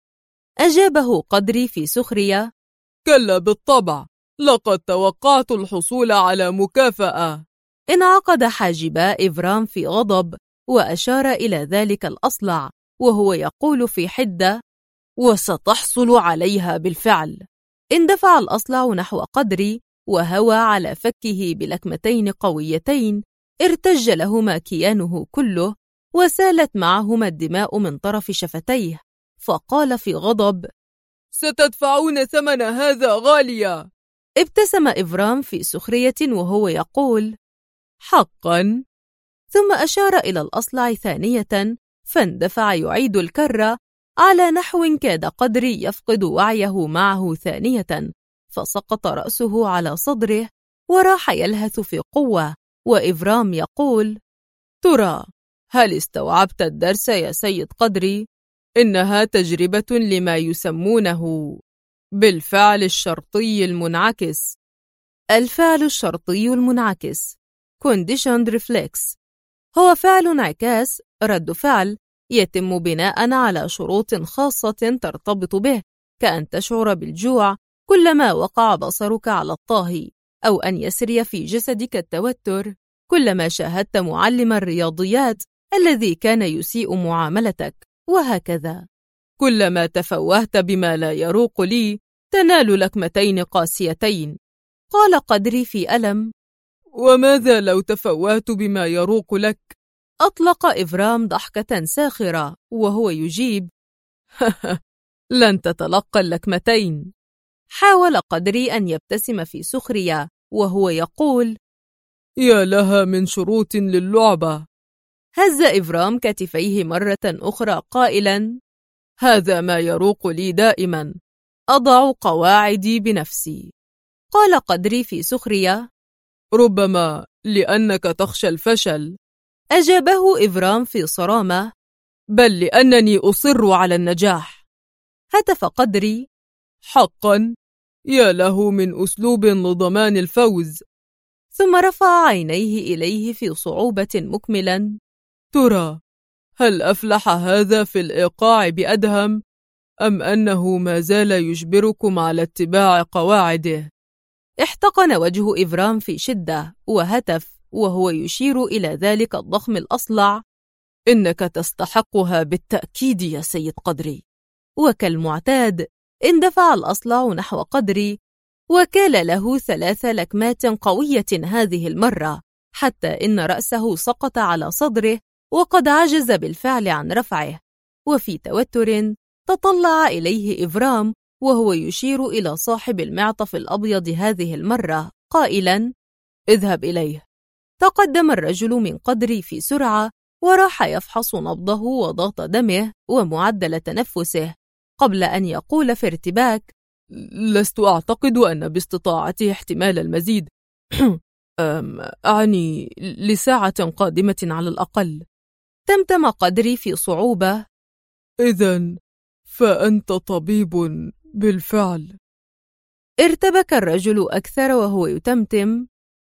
أجابه قدري في سخرية: كلا بالطبع، لقد توقعت الحصول على مكافأة. انعقد حاجبا إفرام في غضب وأشار إلى ذلك الأصلع وهو يقول في حدة: وستحصل عليها بالفعل. اندفع الأصلع نحو قدري وهوى على فكه بلكمتين قويتين ارتج لهما كيانه كله وسالت معهما الدماء من طرف شفتيه، فقال في غضب: ستدفعون ثمن هذا غاليا. ابتسم إفرام في سخرية وهو يقول: حقا. ثم أشار إلى الأصلع ثانية فاندفع يعيد الكرة على نحو كاد قدري يفقد وعيه معه ثانية، فسقط رأسه على صدره وراح يلهث في قوة، وإفرام يقول: ترى هل استوعبت الدرس يا سيد قدري؟ إنها تجربة لما يسمونه بالفعل الشرطي المنعكس. الفعل الشرطي المنعكس Conditioned Reflex هو فعل انعكاس رد فعل يتم بناء على شروط خاصة ترتبط به، كأن تشعر بالجوع كلما وقع بصرك على الطاهي، أو أن يسري في جسدك التوتر كلما شاهدت معلم الرياضيات الذي كان يسيء معاملتك، وهكذا. كلما تفوهت بما لا يروق لي تنال لكمتين قاسيتين. قال قدري في ألم: وماذا لو تفوهت بما يروق لك؟ أطلق إفرام ضحكة ساخرة وهو يجيب: لن تتلقى اللكمتين. حاول قدري أن يبتسم في سخرية وهو يقول: يا لها من شروط للعبة. هز إفرام كتفيه مرة أخرى قائلا: هذا ما يروق لي دائما، أضع قواعدي بنفسي. قال قدري في سخرية: ربما لأنك تخشى الفشل. أجابه إفرام في صرامة: بل لأنني أصر على النجاح. هتف قدري: حقا، يا له من أسلوب لضمان الفوز. ثم رفع عينيه إليه في صعوبة مكملا: ترى هل أفلح هذا في الإيقاع بأدهم، أم أنه ما زال يجبركم على اتباع قواعده؟ احتقن وجه إفرام في شدة وهتف وهو يشير إلى ذلك الضخم الأصلع: إنك تستحقها بالتأكيد يا سيد قدري. وكالمعتاد اندفع الأصلع نحو قدري وكال له 3 لكمات قوية هذه المرة، حتى إن رأسه سقط على صدره وقد عجز بالفعل عن رفعه. وفي توتر تطلع إليه إفرام وهو يشير إلى صاحب المعطف الأبيض هذه المرة قائلا: اذهب إليه. تقدم الرجل من قدري في سرعة وراح يفحص نبضه وضغط دمه ومعدل تنفسه قبل أن يقول في ارتباك: لست أعتقد أن باستطاعته احتمال المزيد. أعني لساعة قادمة على الأقل. تمتم قدري في صعوبة: إذن فأنت طبيب بالفعل. ارتبك الرجل أكثر وهو يتمتم: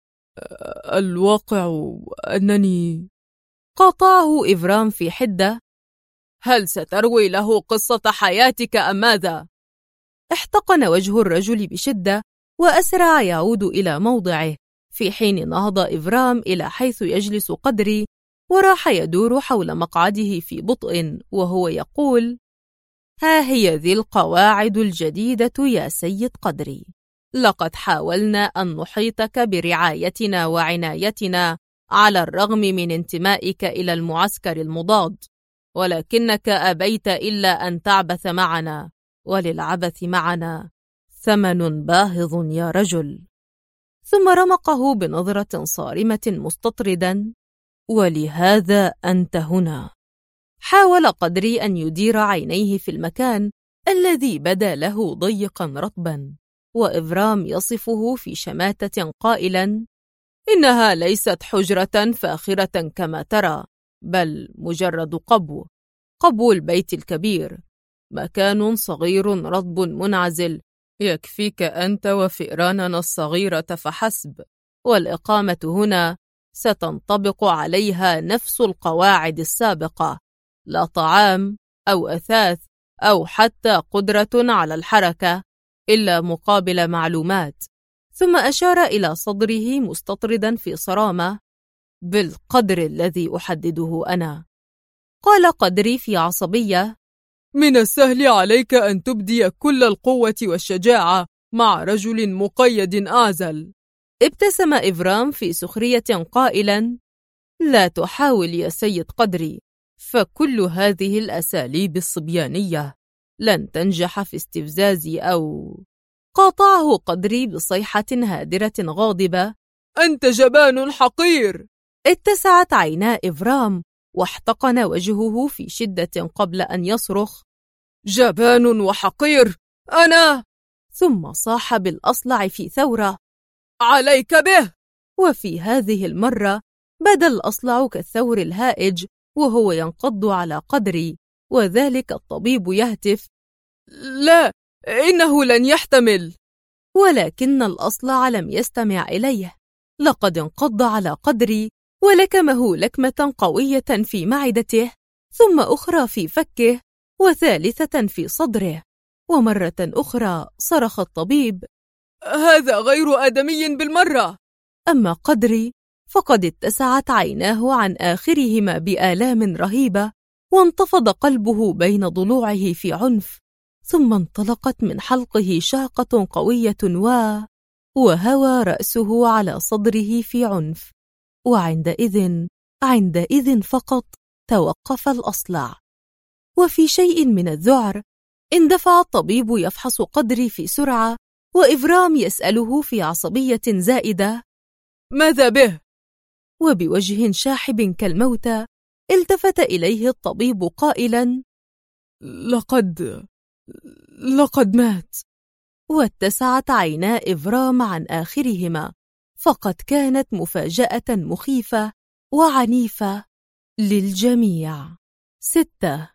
الواقع أنني... قاطعه إفرام في حدة: هل ستروي له قصة حياتك أم ماذا؟ احتقن وجه الرجل بشدة وأسرع يعود إلى موضعه، في حين نهض إفرام إلى حيث يجلس قدري وراح يدور حول مقعده في بطء وهو يقول: ها هي ذي القواعد الجديدة يا سيد قدري. لقد حاولنا أن نحيطك برعايتنا وعنايتنا على الرغم من انتمائك إلى المعسكر المضاد، ولكنك أبيت إلا أن تعبث معنا، وللعبث معنا ثمن باهظ يا رجل. ثم رمقه بنظرة صارمة مستطردا: ولهذا أنت هنا. حاول قدري أن يدير عينيه في المكان الذي بدا له ضيقا رطبا، وإفرام يصفه في شماتة قائلا: إنها ليست حجرة فاخرة كما ترى، بل مجرد قبو البيت الكبير، مكان صغير رطب منعزل يكفيك أنت وفئراننا الصغيرة فحسب، والإقامة هنا ستنطبق عليها نفس القواعد السابقة: لا طعام أو أثاث أو حتى قدرة على الحركة إلا مقابل معلومات. ثم أشار إلى صدره مستطردا في صرامة: بالقدر الذي أحدده أنا. قال قدري في عصبية: من السهل عليك أن تبدي كل القوة والشجاعة مع رجل مقيد أعزل. ابتسم إفرام في سخرية قائلا: لا تحاول يا سيد قدري، فكل هذه الأساليب الصبيانية لن تنجح في استفزازي أو... قاطعه قدري بصيحة هادرة غاضبة: أنت جبان حقير. اتسعت عينا إفرام واحتقن وجهه في شدة قبل أن يصرخ: جبان وحقير أنا؟ ثم صاح بالأصلع في ثورة: عليك به! وفي هذه المرة بدا الأصلع كالثور الهائج وهو ينقض على قدري، وذلك الطبيب يهتف: لا، إنه لن يحتمل. ولكن الأصلع لم يستمع إليه، لقد انقض على قدري ولكمه لكمة قوية في معدته، ثم أخرى في فكه، وثالثة في صدره، ومرة أخرى صرخ الطبيب: هذا غير آدمي بالمرة. أما قدري فقد اتسعت عيناه عن آخرهما بآلام رهيبة، وانتفض قلبه بين ضلوعه في عنف، ثم انطلقت من حلقه شاقة قوية وهوى رأسه على صدره في عنف، وعندئذ فقط توقف الأصلع. وفي شيء من الذعر اندفع الطبيب يفحص قدري في سرعة، وإفرام يسأله في عصبية زائدة: ماذا به؟ وبوجه شاحب كالموتى التفت إليه الطبيب قائلا: لقد مات. واتسعت عينا إفرام عن آخرهما، فقد كانت مفاجأة مخيفة وعنيفة للجميع. 6.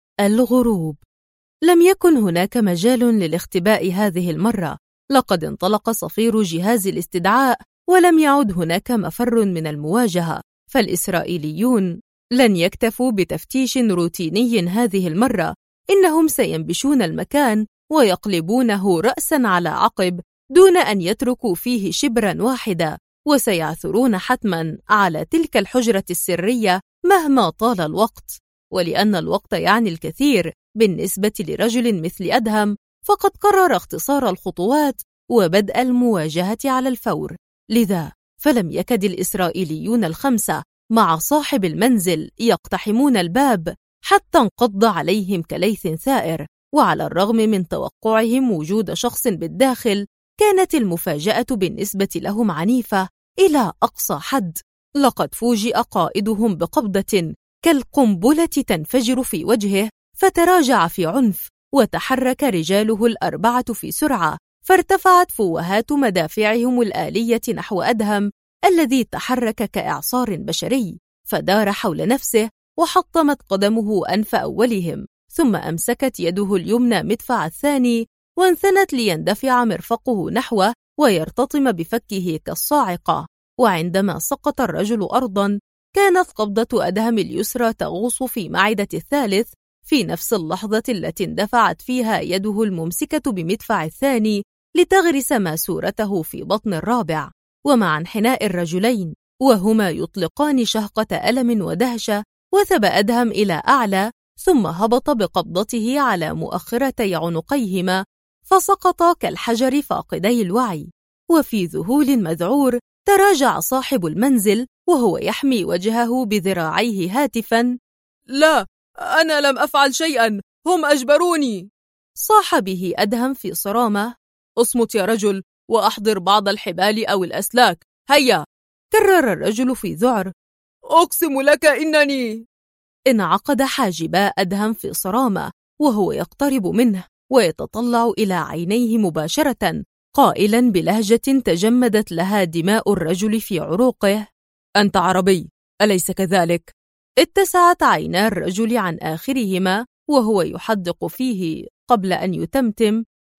الغروب. لم يكن هناك مجال للاختباء هذه المرة، لقد انطلق صفير جهاز الاستدعاء ولم يعد هناك مفر من المواجهة، فالإسرائيليون لن يكتفوا بتفتيش روتيني هذه المرة، إنهم سينبشون المكان ويقلبونه رأساً على عقب دون أن يتركوا فيه شبراً واحدة، وسيعثرون حتماً على تلك الحجرة السرية مهما طال الوقت. ولأن الوقت يعني الكثير بالنسبة لرجل مثل أدهم، فقد قرر اختصار الخطوات وبدء المواجهة على الفور. لذا فلم يكد الإسرائيليون الخمسة مع صاحب المنزل يقتحمون الباب حتى انقض عليهم كليث ثائر، وعلى الرغم من توقعهم وجود شخص بالداخل، كانت المفاجأة بالنسبة لهم عنيفة إلى أقصى حد. لقد فوجئ قائدهم بقبضة كالقنبلة تنفجر في وجهه، فتراجع في عنف، وتحرك رجاله الأربعة في سرعة، فارتفعت فوهات مدافعهم الآلية نحو أدهم الذي تحرك كإعصار بشري، فدار حول نفسه وحطمت قدمه أنف أولهم، ثم أمسكت يده اليمنى مدفع الثاني وانثنت ليندفع مرفقه نحوه ويرتطم بفكه كالصاعقة. وعندما سقط الرجل أرضاً، كانت قبضة أدهم اليسرى تغوص في معدة الثالث في نفس اللحظة التي اندفعت فيها يده الممسكة بمدفع الثاني لتغرس ماسورته في بطن الرابع. ومع انحناء الرجلين وهما يطلقان شهقة ألم ودهشة، وثب أدهم إلى أعلى، ثم هبط بقبضته على مؤخرتي عنقيهما، فسقطا كالحجر فاقدي الوعي. وفي ذهول مذعور تراجع صاحب المنزل وهو يحمي وجهه بذراعيه هاتفا: لا، أنا لم أفعل شيئا، هم أجبروني. صاح به أدهم في صرامة: اصمت يا رجل وأحضر بعض الحبال أو الأسلاك، هيا. كرر الرجل في ذعر: أقسم لك إنني. انعقد حاجبا أدهم في صرامة وهو يقترب منه ويتطلع إلى عينيه مباشرة، قائلا بلهجة تجمدت لها دماء الرجل في عروقه: أنت عربي، أليس كذلك؟ اتسعت عينا الرجل عن آخرهما وهو يحدق فيه قبل أن يتمتم: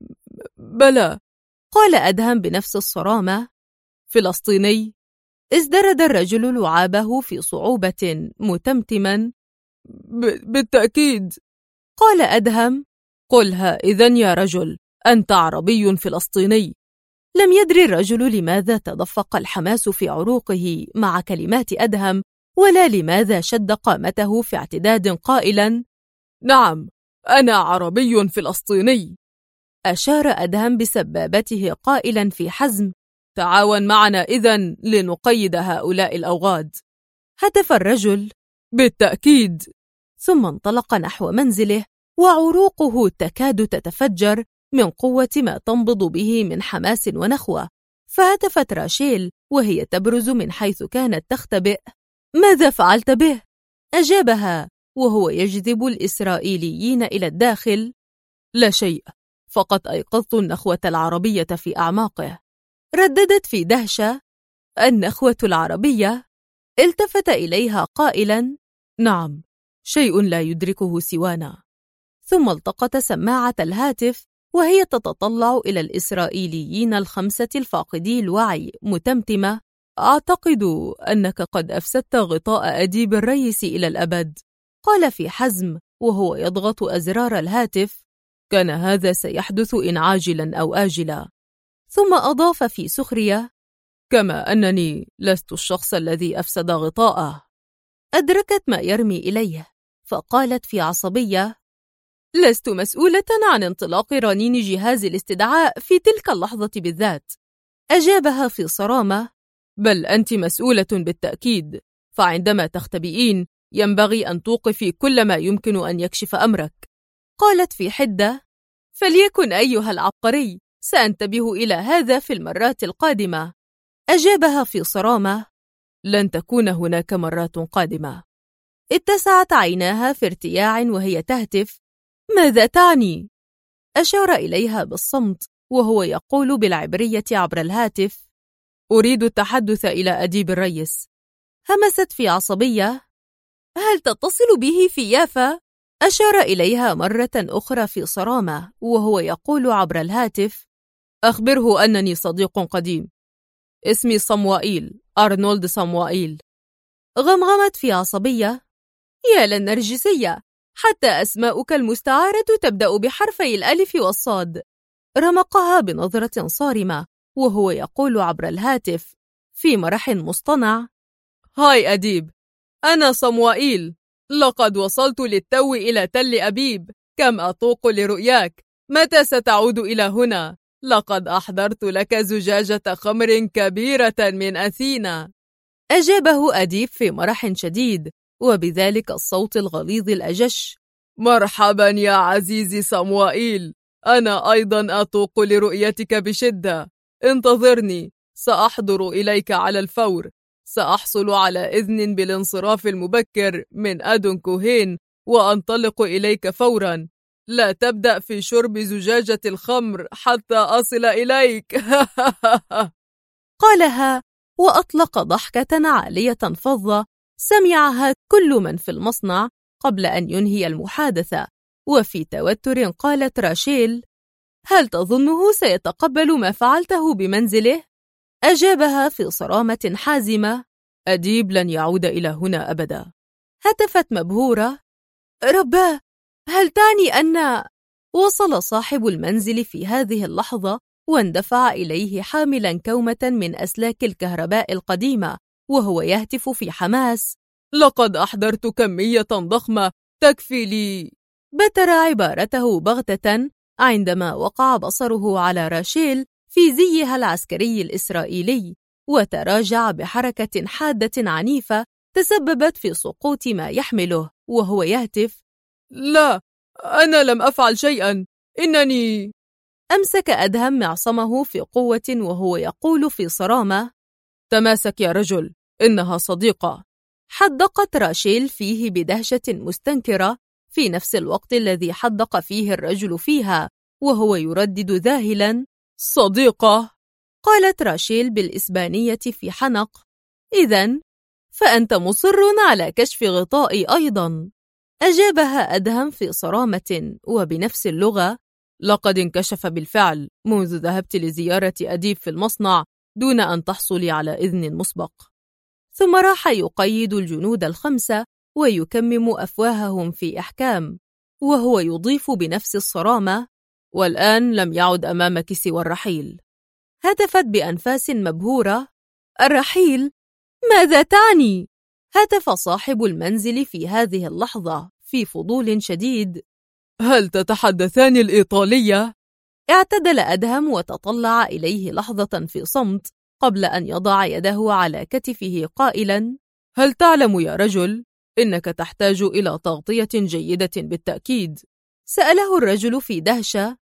بلى. قال أدهم بنفس الصرامة: فلسطيني؟ ازدرد الرجل لعابه في صعوبة متمتما: بالتأكيد. قال أدهم: قلها إذن يا رجل، أنت عربي فلسطيني. لم يدري الرجل لماذا تدفق الحماس في عروقه مع كلمات أدهم، ولا لماذا شد قامته في اعتداد قائلا: نعم، أنا عربي فلسطيني. أشار أدهم بسبابته قائلا في حزم: تعاون معنا إذن لنقيد هؤلاء الأوغاد. هتف الرجل: بالتأكيد. ثم انطلق نحو منزله وعروقه تكاد تتفجر من قوة ما تنبض به من حماس ونخوة. فهتفت راشيل وهي تبرز من حيث كانت تختبئ: ماذا فعلت به؟ أجابها وهو يجذب الإسرائيليين إلى الداخل: لا شيء، فقط أيقظت النخوة العربية في أعماقه. رددت في دهشة: النخوة العربية؟ التفت إليها قائلا: نعم، شيء لا يدركه سوانا. ثم التقط سماعة الهاتف وهي تتطلع إلى الإسرائيليين الخمسة الفاقدي الوعي متمتمة: أعتقد أنك قد أفسدت غطاء أديب الريس إلى الأبد. قال في حزم وهو يضغط أزرار الهاتف: كان هذا سيحدث إن عاجلا أو آجلا. ثم أضاف في سخرية: كما أنني لست الشخص الذي أفسد غطاءه. أدركت ما يرمي إليه، فقالت في عصبية: لست مسؤولة عن انطلاق رنين جهاز الاستدعاء في تلك اللحظة بالذات. أجابها في صرامة: بل أنت مسؤولة بالتأكيد، فعندما تختبئين ينبغي أن توقفي كل ما يمكن أن يكشف أمرك. قالت في حدة: فليكن أيها العبقري، سأنتبه إلى هذا في المرات القادمة. أجابها في صرامة: لن تكون هناك مرات قادمة. اتسعت عيناها في ارتياع وهي تهتف: ماذا تعني؟ أشار إليها بالصمت وهو يقول بالعبرية عبر الهاتف: أريد التحدث إلى أديب الريس. همست في عصبية: هل تتصل به في يافا؟ أشار إليها مرة أخرى في صرامة وهو يقول عبر الهاتف: أخبره أنني صديق قديم، اسمي صموائيل، أرنولد صموائيل. غمغمت في عصبية: يا للنرجسية، حتى أسماؤك المستعارة تبدأ بحرفي الألف والصاد. رمقها بنظرة صارمة وهو يقول عبر الهاتف في مرح مصطنع: هاي أديب، أنا صموائيل، لقد وصلت للتو إلى تل أبيب، كم أطوق لرؤياك، متى ستعود إلى هنا؟ لقد أحضرت لك زجاجة خمر كبيرة من أثينا. أجابه أديب في مرح شديد وبذلك الصوت الغليظ الأجش: مرحبا يا عزيزي صموائيل، أنا أيضا أطوق لرؤيتك بشدة، انتظرني، سأحضر إليك على الفور، سأحصل على إذن بالانصراف المبكر من أدون كوهين وأنطلق إليك فورا، لا تبدأ في شرب زجاجة الخمر حتى أصل إليك. قالها وأطلق ضحكة عالية فظة سمعها كل من في المصنع قبل أن ينهي المحادثة. وفي توتر قالت راشيل: هل تظنه سيتقبل ما فعلته بمنزله؟ أجابها في صرامة حازمة: أديب لن يعود إلى هنا أبدا. هتفت مبهورة: رباه، هل تعني أن... وصل صاحب المنزل في هذه اللحظة واندفع إليه حاملا كومة من أسلاك الكهرباء القديمة وهو يهتف في حماس: لقد أحضرت كمية ضخمة تكفي لي. بتر عبارته بغتة عندما وقع بصره على راشيل في زيها العسكري الإسرائيلي، وتراجع بحركة حادة عنيفة تسببت في سقوط ما يحمله وهو يهتف: لا، أنا لم أفعل شيئا، إنني... أمسك أدهم معصمه في قوة وهو يقول في صرامة: تماسك يا رجل، إنها صديقة. حدقت راشيل فيه بدهشة مستنكرة في نفس الوقت الذي حدق فيه الرجل فيها وهو يردد ذاهلا: صديقة؟ قالت راشيل بالإسبانية في حنق: إذن فأنت مصر على كشف غطائي أيضا. أجابها أدهم في صرامة وبنفس اللغة: لقد انكشف بالفعل منذ ذهبت لزيارة أديب في المصنع دون أن تحصلي على إذن مسبق. ثم راح يقيد الجنود الخمسة ويكمم أفواههم في إحكام وهو يضيف بنفس الصرامة: والآن لم يعد أمامك سوى الرحيل. هتفت بأنفاس مبهورة: الرحيل؟ ماذا تعني؟ هتف صاحب المنزل في هذه اللحظة في فضول شديد: هل تتحدثان الإيطالية؟ اعتدل أدهم وتطلع إليه لحظة في صمت قبل أن يضع يده على كتفه قائلا: هل تعلم يا رجل إنك تحتاج إلى تغطية جيدة بالتأكيد؟ سأله الرجل في دهشة.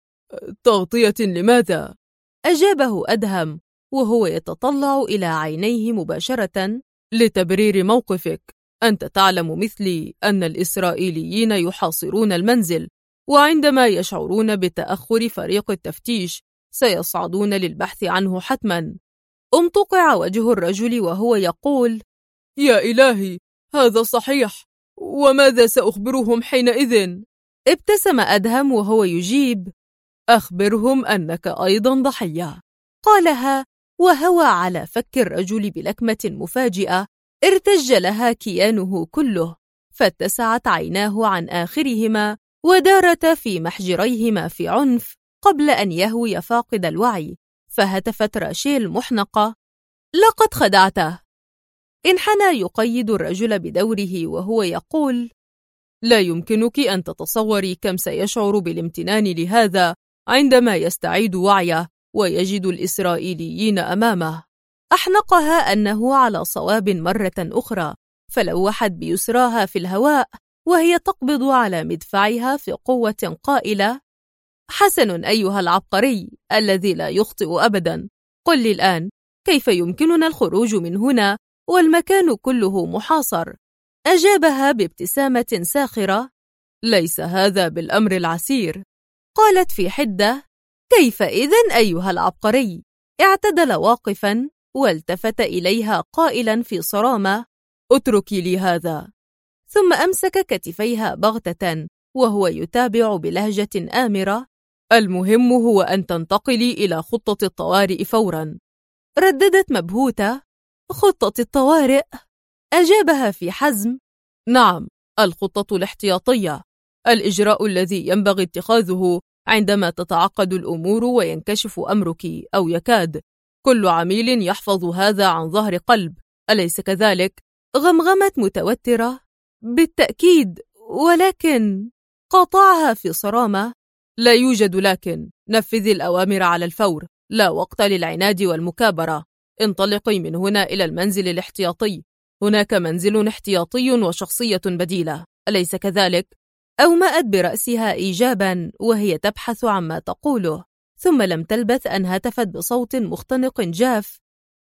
تغطية لماذا؟ أجابه أدهم وهو يتطلع إلى عينيه مباشرة: لتبرير موقفك، أنت تعلم مثلي أن الإسرائيليين يحاصرون المنزل، وعندما يشعرون بتأخر فريق التفتيش سيصعدون للبحث عنه حتما. امتقع وجه الرجل وهو يقول: يا إلهي، هذا صحيح، وماذا سأخبرهم حينئذ؟ ابتسم أدهم وهو يجيب: أخبرهم أنك أيضا ضحية. قالها وهوى على فك الرجل بلكمة مفاجئة ارتج لها كيانه كله، فاتسعت عيناه عن آخرهما ودارتا في محجريهما في عنف قبل أن يهوي فاقد الوعي. فهتفت راشيل محنقة: لقد خدعته. انحنى يقيد الرجل بدوره وهو يقول: لا يمكنك أن تتصوري كم سيشعر بالامتنان لهذا عندما يستعيد وعيه ويجد الإسرائيليين أمامه. أحنقها أنه على صواب مرة أخرى، فلوحت بيسراها في الهواء وهي تقبض على مدفعها في قوة قائلة: حسن أيها العبقري الذي لا يخطئ أبدا، قل لي الآن كيف يمكننا الخروج من هنا والمكان كله محاصر؟ أجابها بابتسامة ساخرة: ليس هذا بالأمر العسير. قالت في حدة: كيف إذن أيها العبقري؟ اعتدل واقفا والتفت إليها قائلا في صرامة: اتركي لي هذا. ثم أمسك كتفيها بغتة وهو يتابع بلهجة آمرة: المهم هو أن تنتقلي إلى خطة الطوارئ فورا. رددت مبهوتة: خطة الطوارئ؟ أجابها في حزم: نعم، الخطة الاحتياطية، الإجراء الذي ينبغي اتخاذه عندما تتعقد الأمور وينكشف أمرك أو يكاد. كل عميل يحفظ هذا عن ظهر قلب، أليس كذلك؟ غمغمت متوترة: بالتأكيد، ولكن… قاطعها في صرامة: لا يوجد لكن، نفذي الأوامر على الفور، لا وقت للعناد والمكابرة. انطلقي من هنا إلى المنزل الاحتياطي، هناك منزل احتياطي وشخصية بديلة، أليس كذلك؟ أومأت برأسها إيجابا وهي تبحث عما تقوله، ثم لم تلبث أن هتفت بصوت مختنق جاف: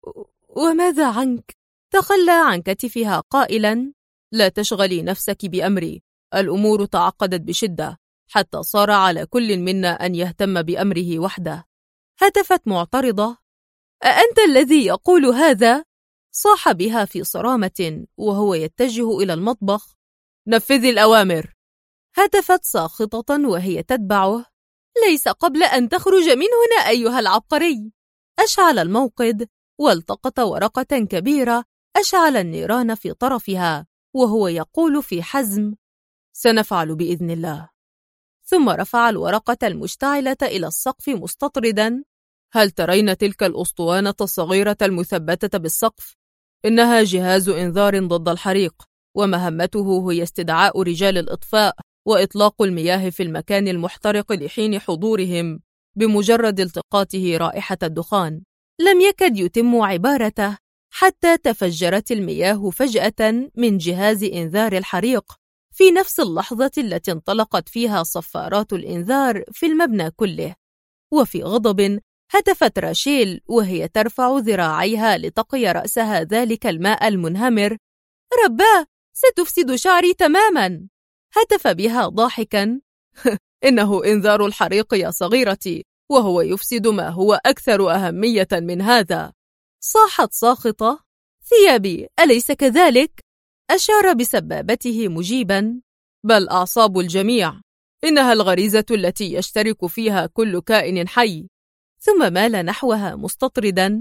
وماذا عنك؟ تخلى عن كتفها قائلا: لا تشغلي نفسك بأمري، الأمور تعقدت بشدة حتى صار على كل منا أن يهتم بأمره وحده. هتفت معترضة: أأنت الذي يقول هذا؟ صاح بها في صرامة وهو يتجه إلى المطبخ: نفذي الأوامر. هتفت ساخطة وهي تتبعه: ليس قبل أن تخرج من هنا أيها العبقري. أشعل الموقد والتقط ورقة كبيرة أشعل النيران في طرفها وهو يقول في حزم: سنفعل بإذن الله. ثم رفع الورقة المشتعلة إلى السقف مستطردا: هل ترين تلك الأسطوانة الصغيرة المثبتة بالسقف؟ إنها جهاز إنذار ضد الحريق، ومهمته هي استدعاء رجال الإطفاء وإطلاق المياه في المكان المحترق لحين حضورهم بمجرد التقاطه رائحة الدخان. لم يكد يتم عبارته حتى تفجرت المياه فجأة من جهاز إنذار الحريق في نفس اللحظة التي انطلقت فيها صفارات الإنذار في المبنى كله. وفي غضب هتفت راشيل وهي ترفع ذراعيها لتقي رأسها ذلك الماء المنهمر: رباه، ستفسد شعري تماما. هتف بها ضاحكا: إنه إنذار الحريق يا صغيرتي، وهو يفسد ما هو أكثر أهمية من هذا. صاحت ساخطة: ثيابي، أليس كذلك؟ أشار بسبابته مجيبا: بل أعصاب الجميع، إنها الغريزة التي يشترك فيها كل كائن حي. ثم مال نحوها مستطردا: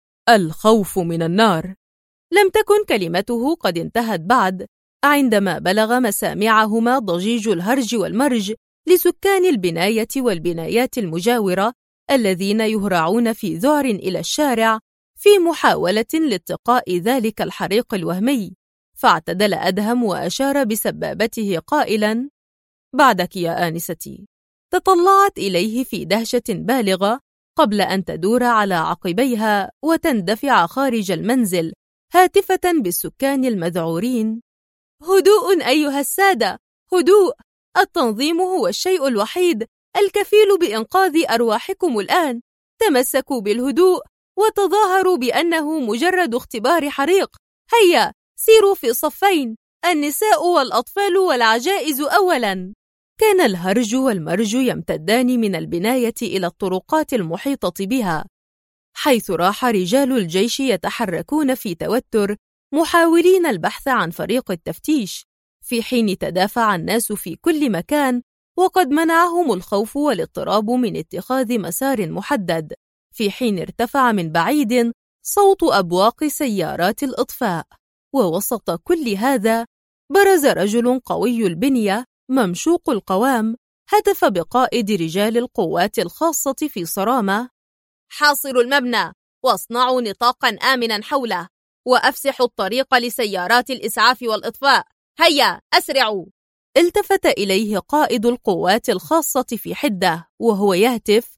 الخوف من النار. لم تكن كلمته قد انتهت بعد عندما بلغ مسامعهما ضجيج الهرج والمرج لسكان البناية والبنايات المجاورة الذين يهرعون في ذعر إلى الشارع في محاولة لاتقاء ذلك الحريق الوهمي. فاعتدل أدهم وأشار بسبابته قائلا: بعدك يا آنستي. تطلعت إليه في دهشة بالغة قبل أن تدور على عقبيها وتندفع خارج المنزل هاتفة بالسكان المذعورين: هدوء أيها السادة، هدوء، التنظيم هو الشيء الوحيد الكفيل بإنقاذ أرواحكم الآن. تمسكوا بالهدوء وتظاهروا بأنه مجرد اختبار حريق. هيا سيروا في صفين، النساء والأطفال والعجائز أولا. كان الهرج والمرج يمتدان من البناية إلى الطرقات المحيطة بها، حيث راح رجال الجيش يتحركون في توتر محاولين البحث عن فريق التفتيش، في حين تدافع الناس في كل مكان وقد منعهم الخوف والاضطراب من اتخاذ مسار محدد، في حين ارتفع من بعيد صوت أبواق سيارات الإطفاء. ووسط كل هذا برز رجل قوي البنية ممشوق القوام هتف بقائد رجال القوات الخاصة في صرامة: حاصروا المبنى واصنعوا نطاقا آمنا حوله وأفسحوا الطريق لسيارات الإسعاف والإطفاء. هيا أسرعوا. التفت إليه قائد القوات الخاصة في حدة وهو يهتف: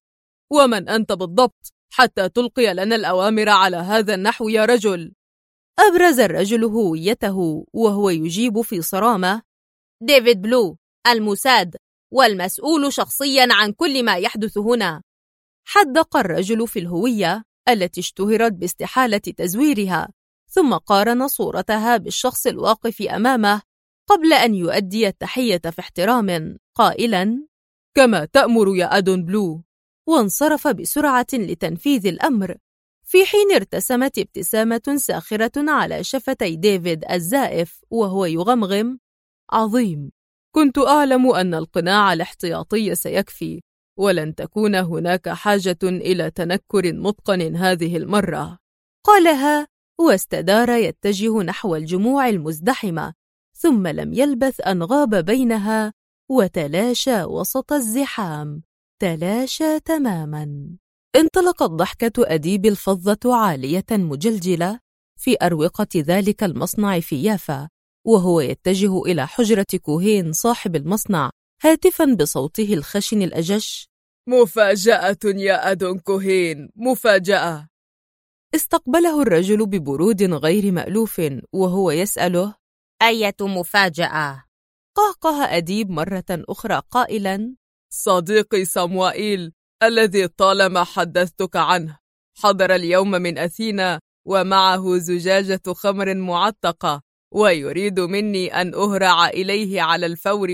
ومن أنت بالضبط حتى تلقي لنا الأوامر على هذا النحو يا رجل؟ أبرز الرجل هويته وهو يجيب في صرامة: ديفيد بلو، الموساد، والمسؤول شخصياً عن كل ما يحدث هنا. حدق الرجل في الهوية التي اشتهرت باستحالة تزويرها، ثم قارن صورتها بالشخص الواقف أمامه قبل أن يؤدي التحية في احترام قائلاً: كما تأمر يا أدون بلو. وانصرف بسرعة لتنفيذ الأمر، في حين ارتسمت ابتسامة ساخرة على شفتي ديفيد الزائف وهو يغمغم: عظيم، كنت أعلم أن القناع الاحتياطي سيكفي، ولن تكون هناك حاجة إلى تنكر متقن هذه المرة. قالها واستدار يتجه نحو الجموع المزدحمة، ثم لم يلبث أن غاب بينها وتلاشى وسط الزحام، تلاشى تماماً. انطلقت ضحكة أديب الفظة عالية مجلجلة في أروقة ذلك المصنع في يافا، وهو يتجه إلى حجرة كوهين صاحب المصنع هاتفاً بصوته الخشن الأجش: مفاجأة يا أدون كوهين، مفاجأة. استقبله الرجل ببرود غير مألوف وهو يسأله: أية مفاجأة؟ قهقه أديب مرة أخرى قائلاً: صديقي صموئيل الذي طالما حدثتك عنه حضر اليوم من أثينا، ومعه زجاجة خمر معتقة، ويريد مني أن أهرع إليه على الفور.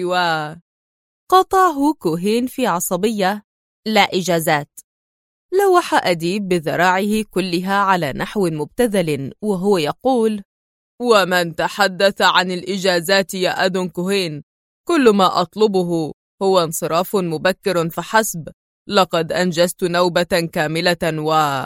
قاطعه كوهين في عصبية: لا إجازات. لوح أديب بذراعه كلها على نحو مبتذل وهو يقول: ومن تحدث عن الإجازات يا أدون كوهين؟ كل ما أطلبه هو انصراف مبكر فحسب، لقد أنجزت نوبة كاملة.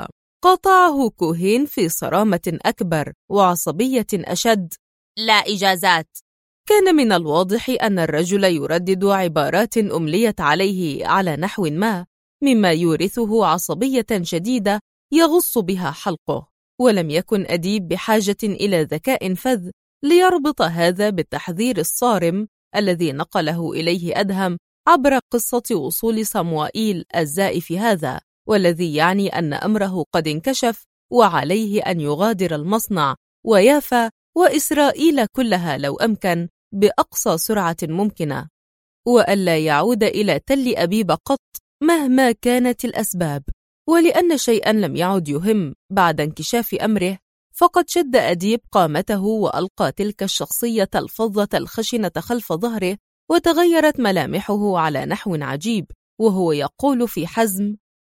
قاطعه كوهين في صرامة أكبر وعصبية أشد: لا إجازات. كان من الواضح أن الرجل يردد عبارات أمليت عليه على نحو ما، مما يورثه عصبية شديدة يغص بها حلقه، ولم يكن أديب بحاجة إلى ذكاء فذ ليربط هذا بالتحذير الصارم الذي نقله إليه أدهم عبر قصة وصول صموئيل الزائف هذا، والذي يعني أن أمره قد انكشف وعليه أن يغادر المصنع ويافا وإسرائيل كلها لو أمكن بأقصى سرعة ممكنة، وألا يعود إلى تل أبيب قط مهما كانت الأسباب. ولأن شيئا لم يعد يهم بعد انكشاف أمره، فقد شد أديب قامته وألقى تلك الشخصية الفظة الخشنة خلف ظهره، وتغيرت ملامحه على نحو عجيب وهو يقول في حزم: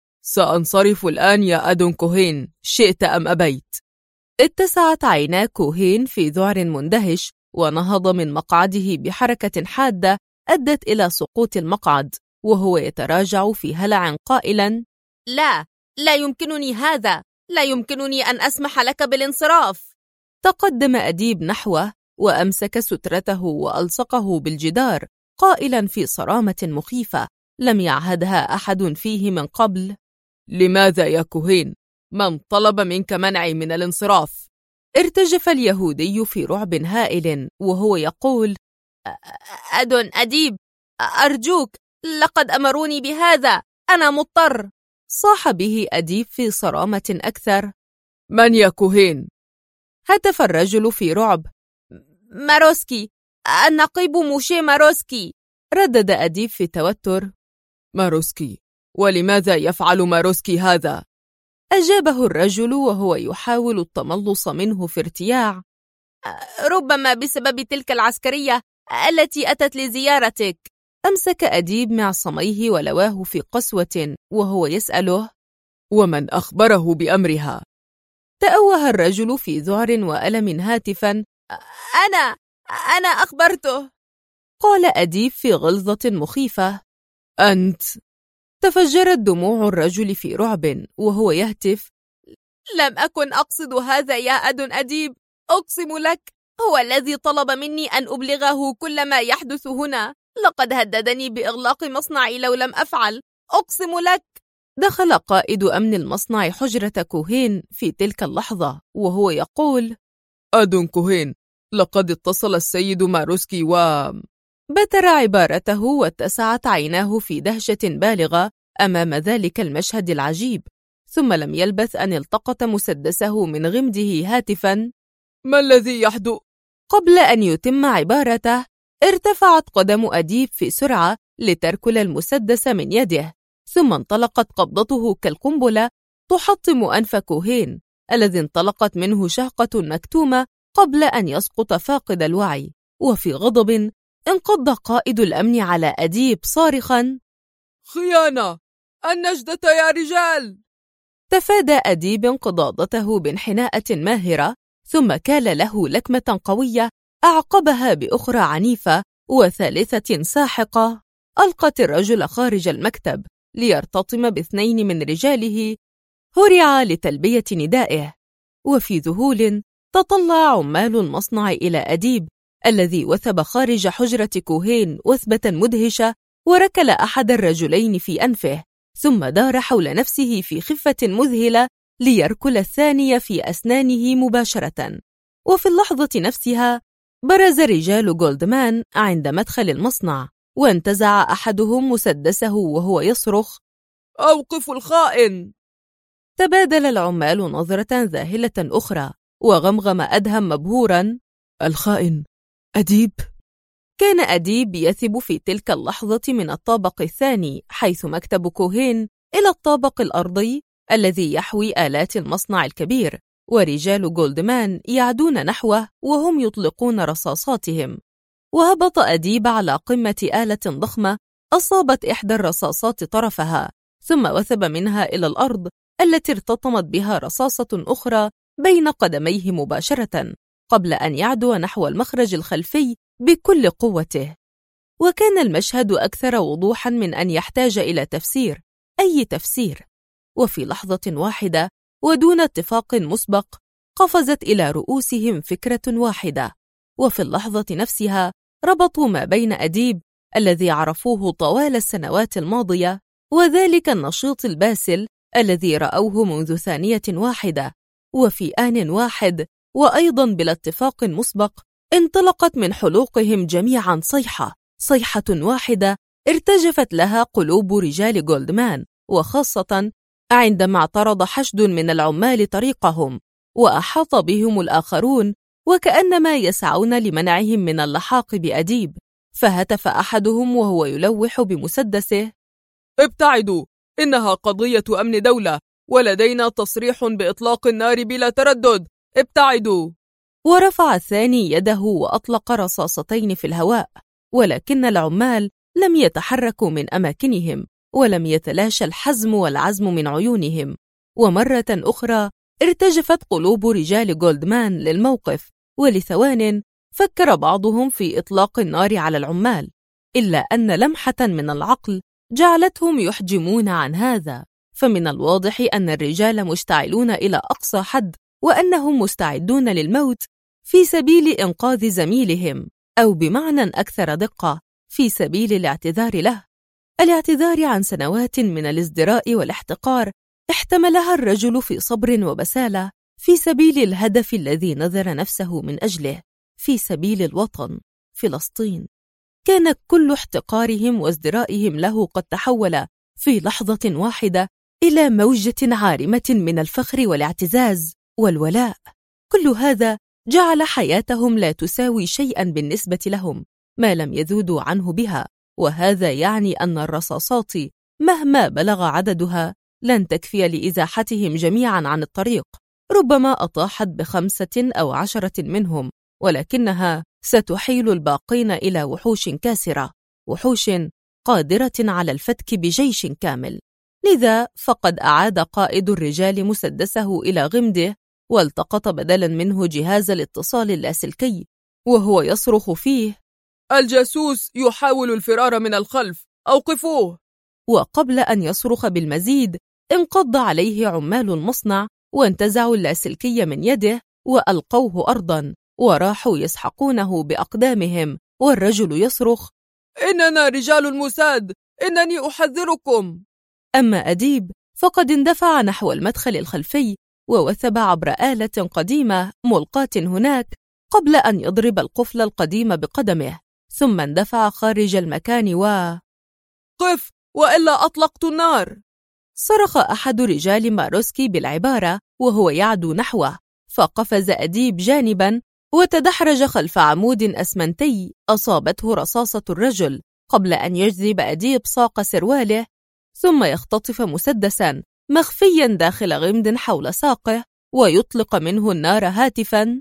سأنصرف الآن يا أدون كوهين، شئت أم أبيت. اتسعت عينا كوهين في ذعر مندهش، ونهض من مقعده بحركة حادة أدت إلى سقوط المقعد، وهو يتراجع في هلع قائلاً: لا يمكنني هذا، لا يمكنني أن أسمح لك بالانصراف. تقدم أديب نحوه وأمسك سترته وألصقه بالجدار قائلاً في صرامة مخيفة لم يعهدها أحد فيه من قبل: لماذا يا كوهين؟ من طلب منك منعي من الانصراف؟ ارتجف اليهودي في رعب هائل وهو يقول: أدون أديب، أرجوك، لقد أمروني بهذا، أنا مضطر. صاح به أديب في صرامة أكثر: من يا كوهين؟ هتف الرجل في رعب: ماروسكي، النقيب موشي ماروسكي. ردد أديب في توتر: ماروسكي؟ ولماذا يفعل ماروسكي هذا؟ أجابه الرجل وهو يحاول التملص منه في ارتياع: ربما بسبب تلك العسكرية التي أتت لزيارتك. أمسك أديب معصميه ولواه في قسوة وهو يسأله: ومن أخبره بأمرها؟ تأوه الرجل في ذعر وألم هاتفا: أنا أخبرته. قال أديب في غلظة مخيفة: أنت؟ تفجرت دموع الرجل في رعب وهو يهتف: لم أكن أقصد هذا يا أدون أديب، أقسم لك، هو الذي طلب مني أن أبلغه كل ما يحدث هنا، لقد هددني بإغلاق مصنعي لو لم أفعل، أقسم لك. دخل قائد أمن المصنع حجرة كوهين في تلك اللحظة وهو يقول: أدون كوهين، لقد اتصل السيد ماروسكي بتر عبارته واتسعت عيناه في دهشة بالغة أمام ذلك المشهد العجيب، ثم لم يلبث أن التقط مسدسه من غمده هاتفاً: ما الذي يحدث؟ قبل أن يتم عبارته ارتفعت قدم أديب في سرعة لتركل المسدس من يده، ثم انطلقت قبضته كالقنبلة تحطم أنف كوهين الذي انطلقت منه شهقة مكتومة قبل أن يسقط فاقد الوعي. وفي غضب انقض قائد الأمن على أديب صارخاً: خيانة! النجدة يا رجال! تفادى أديب انقضاضته بانحناءة ماهرة، ثم كال له لكمة قوية أعقبها بأخرى عنيفة وثالثة ساحقة ألقت الرجل خارج المكتب ليرتطم باثنين من رجاله. هرع لتلبية ندائه، وفي ذهول تطلع عمال المصنع إلى أديب الذي وثب خارج حجرة كوهين وثبة مدهشة وركل أحد الرجلين في أنفه، ثم دار حول نفسه في خفة مذهلة ليركل الثاني في أسنانه مباشرة. وفي اللحظة نفسها برز رجال جولدمان عند مدخل المصنع، وانتزع أحدهم مسدسه وهو يصرخ: أوقفوا الخائن! تبادل العمال نظرة ذاهلة أخرى، وغمغم أدهم مبهوراً: الخائن أديب؟ كان أديب يثب في تلك اللحظة من الطابق الثاني حيث مكتب كوهين إلى الطابق الأرضي الذي يحوي آلات المصنع الكبير، ورجال جولدمان يعدون نحوه وهم يطلقون رصاصاتهم. وهبط أديب على قمة آلة ضخمة أصابت إحدى الرصاصات طرفها، ثم وثب منها إلى الأرض التي ارتطمت بها رصاصة أخرى بين قدميه مباشرة قبل أن يعدو نحو المخرج الخلفي بكل قوته. وكان المشهد أكثر وضوحاً من أن يحتاج إلى تفسير، أي تفسير. وفي لحظة واحدة ودون اتفاق مسبق قفزت إلى رؤوسهم فكرة واحدة، وفي اللحظة نفسها ربطوا ما بين أديب الذي عرفوه طوال السنوات الماضية وذلك النشيط الباسل الذي رأوه منذ ثانية واحدة. وفي آن واحد وأيضاً بلا اتفاق مسبق انطلقت من حلوقهم جميعاً صيحة واحدة ارتجفت لها قلوب رجال جولدمان، وخاصة عندما اعترض حشد من العمال طريقهم وأحاط بهم الآخرون وكأنما يسعون لمنعهم من اللحاق بأديب. فهتف أحدهم وهو يلوح بمسدسه: ابتعدوا، إنها قضية أمن دولة، ولدينا تصريح بإطلاق النار بلا تردد، ابتعدوا. ورفع الثاني يده وأطلق رصاصتين في الهواء، ولكن العمال لم يتحركوا من أماكنهم، ولم يتلاشى الحزم والعزم من عيونهم. ومرة أخرى ارتجفت قلوب رجال جولدمان للموقف، ولثوان فكر بعضهم في إطلاق النار على العمال، إلا أن لمحة من العقل جعلتهم يحجمون عن هذا. فمن الواضح أن الرجال مشتعلون إلى أقصى حد، وأنهم مستعدون للموت في سبيل إنقاذ زميلهم، أو بمعنى أكثر دقة في سبيل الاعتذار له، الاعتذار عن سنوات من الازدراء والاحتقار احتملها الرجل في صبر وبسالة في سبيل الهدف الذي نذر نفسه من أجله، في سبيل الوطن فلسطين. كان كل احتقارهم وازدرائهم له قد تحول في لحظة واحدة إلى موجة عارمة من الفخر والاعتزاز والولاء. كل هذا جعل حياتهم لا تساوي شيئا بالنسبة لهم ما لم يذودوا عنه بها، وهذا يعني أن الرصاصات مهما بلغ عددها لن تكفي لإزاحتهم جميعا عن الطريق، ربما أطاحت ب5 أو 10 منهم، ولكنها ستحيل الباقين إلى وحوش كاسرة، وحوش قادرة على الفتك بجيش كامل. لذا فقد أعاد قائد الرجال مسدسه إلى غمده، والتقط بدلا منه جهاز الاتصال اللاسلكي وهو يصرخ فيه: الجاسوس يحاول الفرار من الخلف، أوقفوه! وقبل أن يصرخ بالمزيد انقض عليه عمال المصنع وانتزعوا اللاسلكي من يده وألقوه أرضا، وراحوا يسحقونه بأقدامهم، والرجل يصرخ: إننا رجال الموساد، إنني أحذركم. أما أديب فقد اندفع نحو المدخل الخلفي ووثب عبر آلة قديمة ملقاة هناك قبل أن يضرب القفل القديم بقدمه، ثم اندفع خارج المكان قف! وإلا أطلقت النار. صرخ أحد رجال ماروسكي بالعبارة وهو يعدو نحوه، فقفز أديب جانباً وتدحرج خلف عمود أسمنتي أصابته رصاصة الرجل قبل أن يجذب أديب ساق سرواله ثم يختطف مسدساً مخفياً داخل غمد حول ساقه ويطلق منه النار هاتفاً: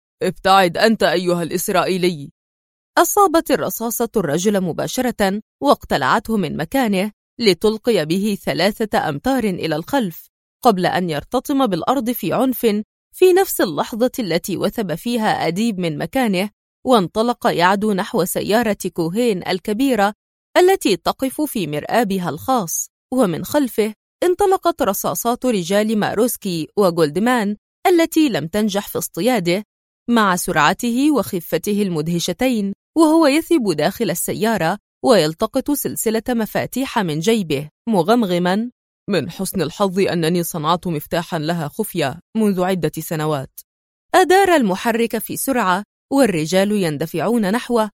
ابتعد أنت أيها الإسرائيلي. أصابت الرصاصة الرجل مباشرة واقتلعته من مكانه لتلقي به 3 أمتار إلى الخلف قبل أن يرتطم بالأرض في عنف في نفس اللحظة التي وثب فيها أديب من مكانه وانطلق يعدو نحو سيارة كوهين الكبيرة التي تقف في مرآبها الخاص، ومن خلفه انطلقت رصاصات رجال ماروسكي وجولدمان التي لم تنجح في اصطياده مع سرعته وخفته المدهشتين وهو يثب داخل السيارة ويلتقط سلسلة مفاتيح من جيبه مغمغما: من حسن الحظ أنني صنعت مفتاحا لها خفية منذ عدة سنوات. أدار المحرك في سرعة والرجال يندفعون نحوه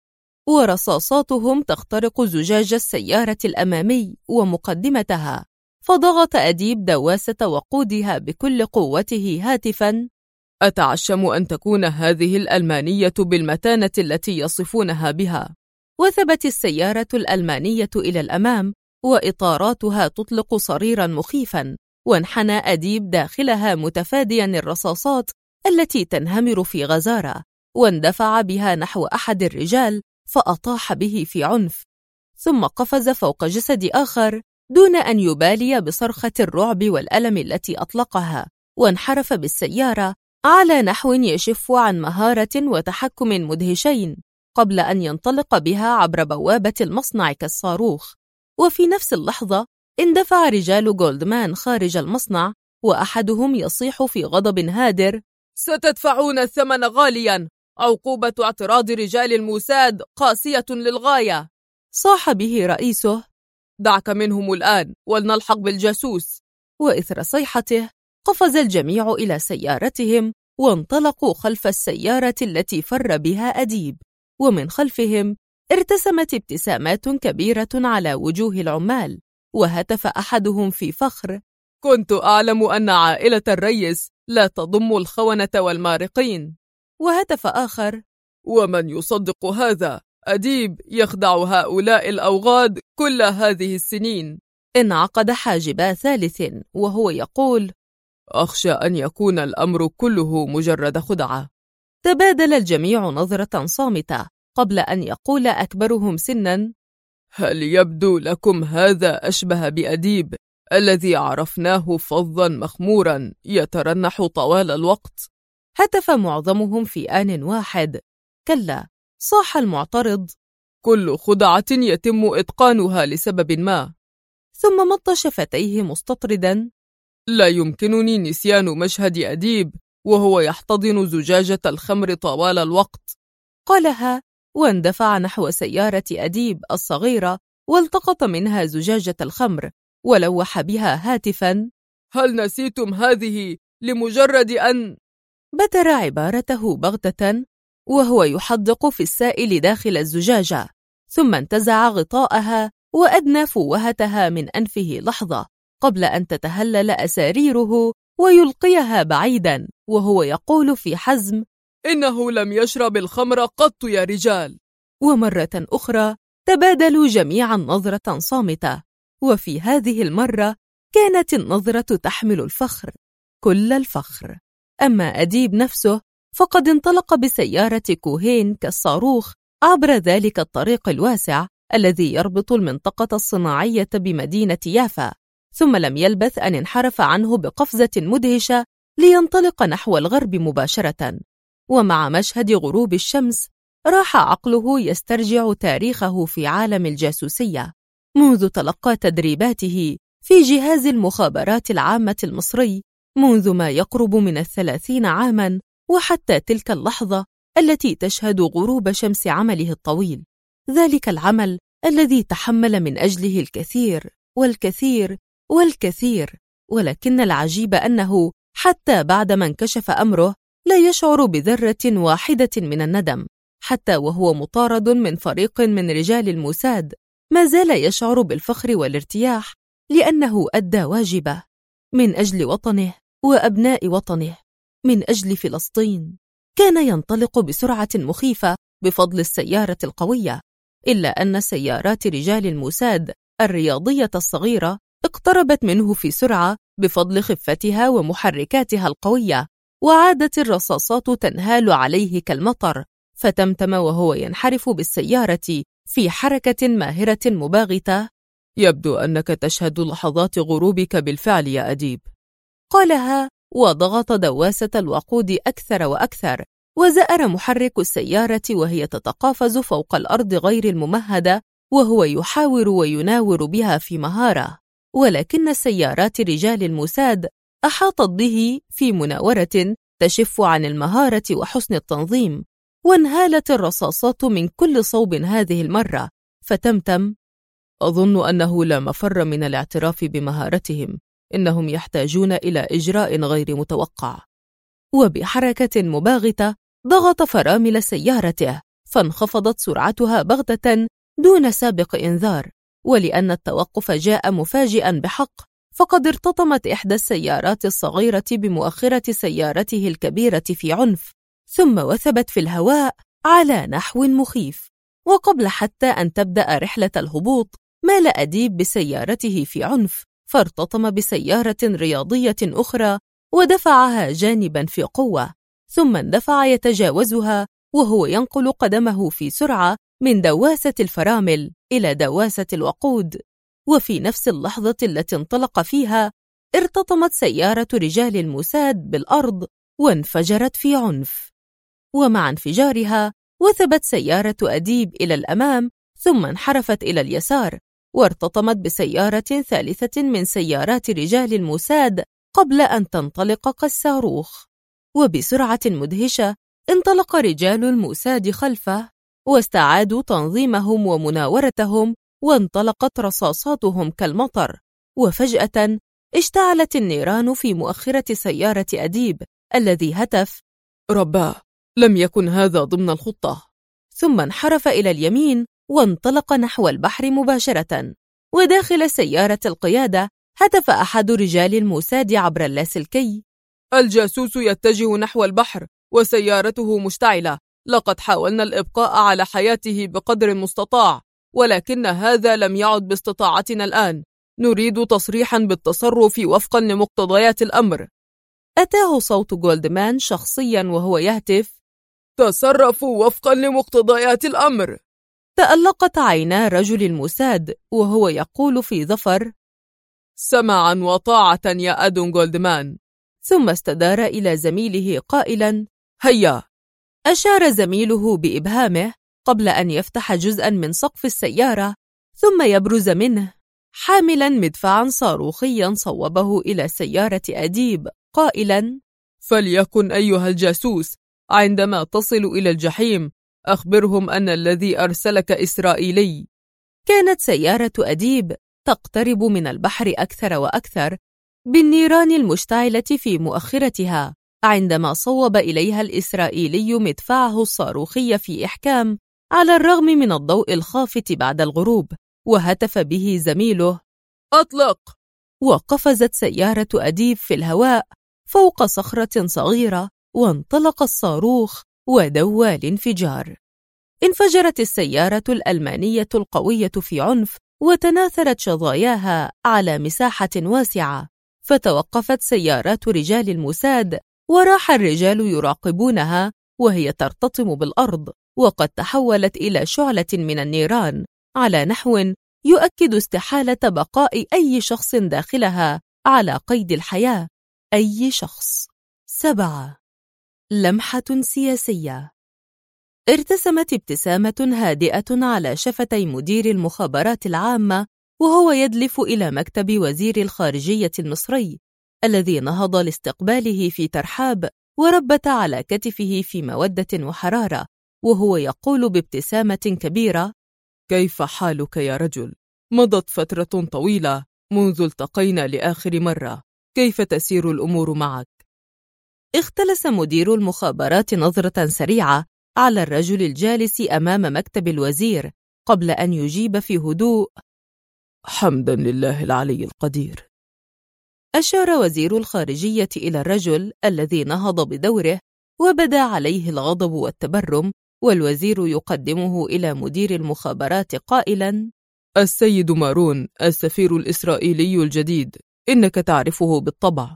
ورصاصاتهم تخترق زجاج السيارة الأمامي ومقدمتها، فضغط أديب دواسة وقودها بكل قوته هاتفا: أتعشم أن تكون هذه الألمانية بالمتانة التي يصفونها بها. وثبت السيارة الألمانية إلى الأمام وإطاراتها تطلق صريرا مخيفا، وانحنى أديب داخلها متفاديا الرصاصات التي تنهمر في غزارة، واندفع بها نحو أحد الرجال فأطاح به في عنف، ثم قفز فوق جسد آخر دون أن يبالي بصرخة الرعب والألم التي أطلقها، وانحرف بالسيارة على نحو يشف عن مهارة وتحكم مدهشين قبل أن ينطلق بها عبر بوابة المصنع كالصاروخ. وفي نفس اللحظة اندفع رجال جولدمان خارج المصنع وأحدهم يصيح في غضب هادر: ستدفعون الثمن غالياً، عقوبة اعتراض رجال الموساد قاسية للغاية. صاح به رئيسه: دعك منهم الآن ولنلحق بالجاسوس. وإثر صيحته قفز الجميع إلى سيارتهم وانطلقوا خلف السيارة التي فر بها أديب، ومن خلفهم ارتسمت ابتسامات كبيرة على وجوه العمال، وهتف أحدهم في فخر: كنت أعلم أن عائلة الريس لا تضم الخونة والمارقين. وهتف آخر: ومن يصدق هذا؟ أديب يخدع هؤلاء الأوغاد كل هذه السنين. انعقد حاجبا ثالث وهو يقول: أخشى أن يكون الأمر كله مجرد خدعة. تبادل الجميع نظرة صامتة قبل أن يقول أكبرهم سنا: هل يبدو لكم هذا أشبه بأديب الذي عرفناه فظا مخمورا يترنح طوال الوقت؟ هتف معظمهم في آن واحد: كلا. صاح المعترض: كل خدعة يتم إتقانها لسبب ما. ثم مط شفتيه مستطردا: لا يمكنني نسيان مشهد أديب وهو يحتضن زجاجة الخمر طوال الوقت. قالها واندفع نحو سيارة أديب الصغيرة والتقط منها زجاجة الخمر ولوح بها هاتفا: هل نسيتم هذه لمجرد أن... بتر عبارته بغتة وهو يحدق في السائل داخل الزجاجة، ثم انتزع غطاءها وأدنى فوهتها من أنفه لحظة قبل أن تتهلل أساريره ويلقيها بعيدا وهو يقول في حزم: إنه لم يشرب الخمر قط يا رجال. ومرة أخرى تبادلوا جميعا نظرة صامتة، وفي هذه المرة كانت النظرة تحمل الفخر، كل الفخر. أما أديب نفسه فقد انطلق بسيارة كوهين كالصاروخ عبر ذلك الطريق الواسع الذي يربط المنطقة الصناعية بمدينة يافا، ثم لم يلبث أن انحرف عنه بقفزة مدهشة لينطلق نحو الغرب مباشرة. ومع مشهد غروب الشمس راح عقله يسترجع تاريخه في عالم الجاسوسية منذ تلقى تدريباته في جهاز المخابرات العامة المصري منذ ما يقرب من 30 عاماً، وحتى تلك اللحظة التي تشهد غروب شمس عمله الطويل، ذلك العمل الذي تحمل من أجله الكثير والكثير والكثير. ولكن العجيب أنه حتى بعدما انكشف أمره لا يشعر بذرة واحدة من الندم، حتى وهو مطارد من فريق من رجال الموساد ما زال يشعر بالفخر والارتياح لأنه أدى واجبه من أجل وطنه وأبناء وطنه، من أجل فلسطين. كان ينطلق بسرعة مخيفة بفضل السيارة القوية، إلا أن سيارات رجال الموساد الرياضية الصغيرة اقتربت منه في سرعة بفضل خفتها ومحركاتها القوية، وعادت الرصاصات تنهال عليه كالمطر، فتمتم وهو ينحرف بالسيارة في حركة ماهرة مباغتة: يبدو أنك تشهد لحظات غروبك بالفعل يا أديب. قالها وضغط دواسة الوقود أكثر وأكثر، وزأر محرك السيارة وهي تتقافز فوق الأرض غير الممهدة، وهو يحاور ويناور بها في مهارة. ولكن سيارات رجال الموساد أحاطت به في مناورة تشف عن المهارة وحسن التنظيم، وانهالت الرصاصات من كل صوب هذه المرة، فتمتم: أظن أنه لا مفر من الاعتراف بمهارتهم، إنهم يحتاجون إلى إجراء غير متوقع. وبحركة مباغتة ضغط فرامل سيارته، فانخفضت سرعتها بغتة دون سابق إنذار. ولأن التوقف جاء مفاجئا بحق، فقد ارتطمت إحدى السيارات الصغيرة بمؤخرة سيارته الكبيرة في عنف، ثم وثبت في الهواء على نحو مخيف. وقبل حتى أن تبدأ رحلة الهبوط، مال أديب بسيارته في عنف، فارتطم بسيارة رياضية أخرى ودفعها جانبا في قوة، ثم اندفع يتجاوزها وهو ينقل قدمه في سرعة من دواسة الفرامل إلى دواسة الوقود. وفي نفس اللحظة التي انطلق فيها، ارتطمت سيارة رجال الموساد بالأرض وانفجرت في عنف. ومع انفجارها وثبت سيارة أديب إلى الأمام، ثم انحرفت إلى اليسار، وارتطمت بسيارة ثالثة من سيارات رجال الموساد قبل أن تنطلق كالصاروخ. وبسرعة مدهشة انطلق رجال الموساد خلفه، واستعادوا تنظيمهم ومناورتهم، وانطلقت رصاصاتهم كالمطر. وفجأة اشتعلت النيران في مؤخرة سيارة أديب الذي هتف: رباه، لم يكن هذا ضمن الخطة. ثم انحرف إلى اليمين وانطلق نحو البحر مباشرة. وداخل سيارة القيادة هتف أحد رجال الموساد عبر اللاسلكي: الجاسوس يتجه نحو البحر وسيارته مشتعلة. لقد حاولنا الإبقاء على حياته بقدر المستطاع، ولكن هذا لم يعد باستطاعتنا الآن. نريد تصريحا بالتصرف وفقا لمقتضيات الأمر. أتاه صوت جولدمان شخصيا وهو يهتف: تصرفوا وفقا لمقتضيات الأمر. تألقت عينا رجل الموساد وهو يقول في ظفر: سمعا وطاعة يا أدون جولدمان. ثم استدار إلى زميله قائلا: هيا. أشار زميله بإبهامه قبل أن يفتح جزءا من سقف السيارة، ثم يبرز منه حاملا مدفعا صاروخيا صوبه إلى سيارة أديب قائلا: فليكن أيها الجاسوس، عندما تصل إلى الجحيم أخبرهم أن الذي أرسلك إسرائيلي. كانت سيارة أديب تقترب من البحر أكثر وأكثر بالنيران المشتعلة في مؤخرتها، عندما صوب إليها الإسرائيلي مدفعه الصاروخي في إحكام على الرغم من الضوء الخافت بعد الغروب، وهتف به زميله: أطلق! وقفزت سيارة أديب في الهواء فوق صخرة صغيرة، وانطلق الصاروخ ودوى الانفجار. انفجرت السيارة الألمانية القوية في عنف، وتناثرت شظاياها على مساحة واسعة، فتوقفت سيارات رجال الموساد، وراح الرجال يراقبونها وهي ترتطم بالأرض، وقد تحولت إلى شعلة من النيران على نحو يؤكد استحالة بقاء أي شخص داخلها على قيد الحياة. أي شخص. 7. لمحة سياسية. ارتسمت ابتسامة هادئة على شفتي مدير المخابرات العامة وهو يدلف إلى مكتب وزير الخارجية المصري الذي نهض لاستقباله في ترحاب وربت على كتفه في مودة وحرارة، وهو يقول بابتسامة كبيرة: كيف حالك يا رجل؟ مضت فترة طويلة منذ التقينا لآخر مرة، كيف تسير الأمور معك؟ اختلس مدير المخابرات نظرة سريعة على الرجل الجالس أمام مكتب الوزير قبل أن يجيب في هدوء: حمدا لله العلي القدير. أشار وزير الخارجية إلى الرجل الذي نهض بدوره، وبدا عليه الغضب والتبرم، والوزير يقدمه إلى مدير المخابرات قائلاً: السيد مارون، السفير الإسرائيلي الجديد، إنك تعرفه بالطبع.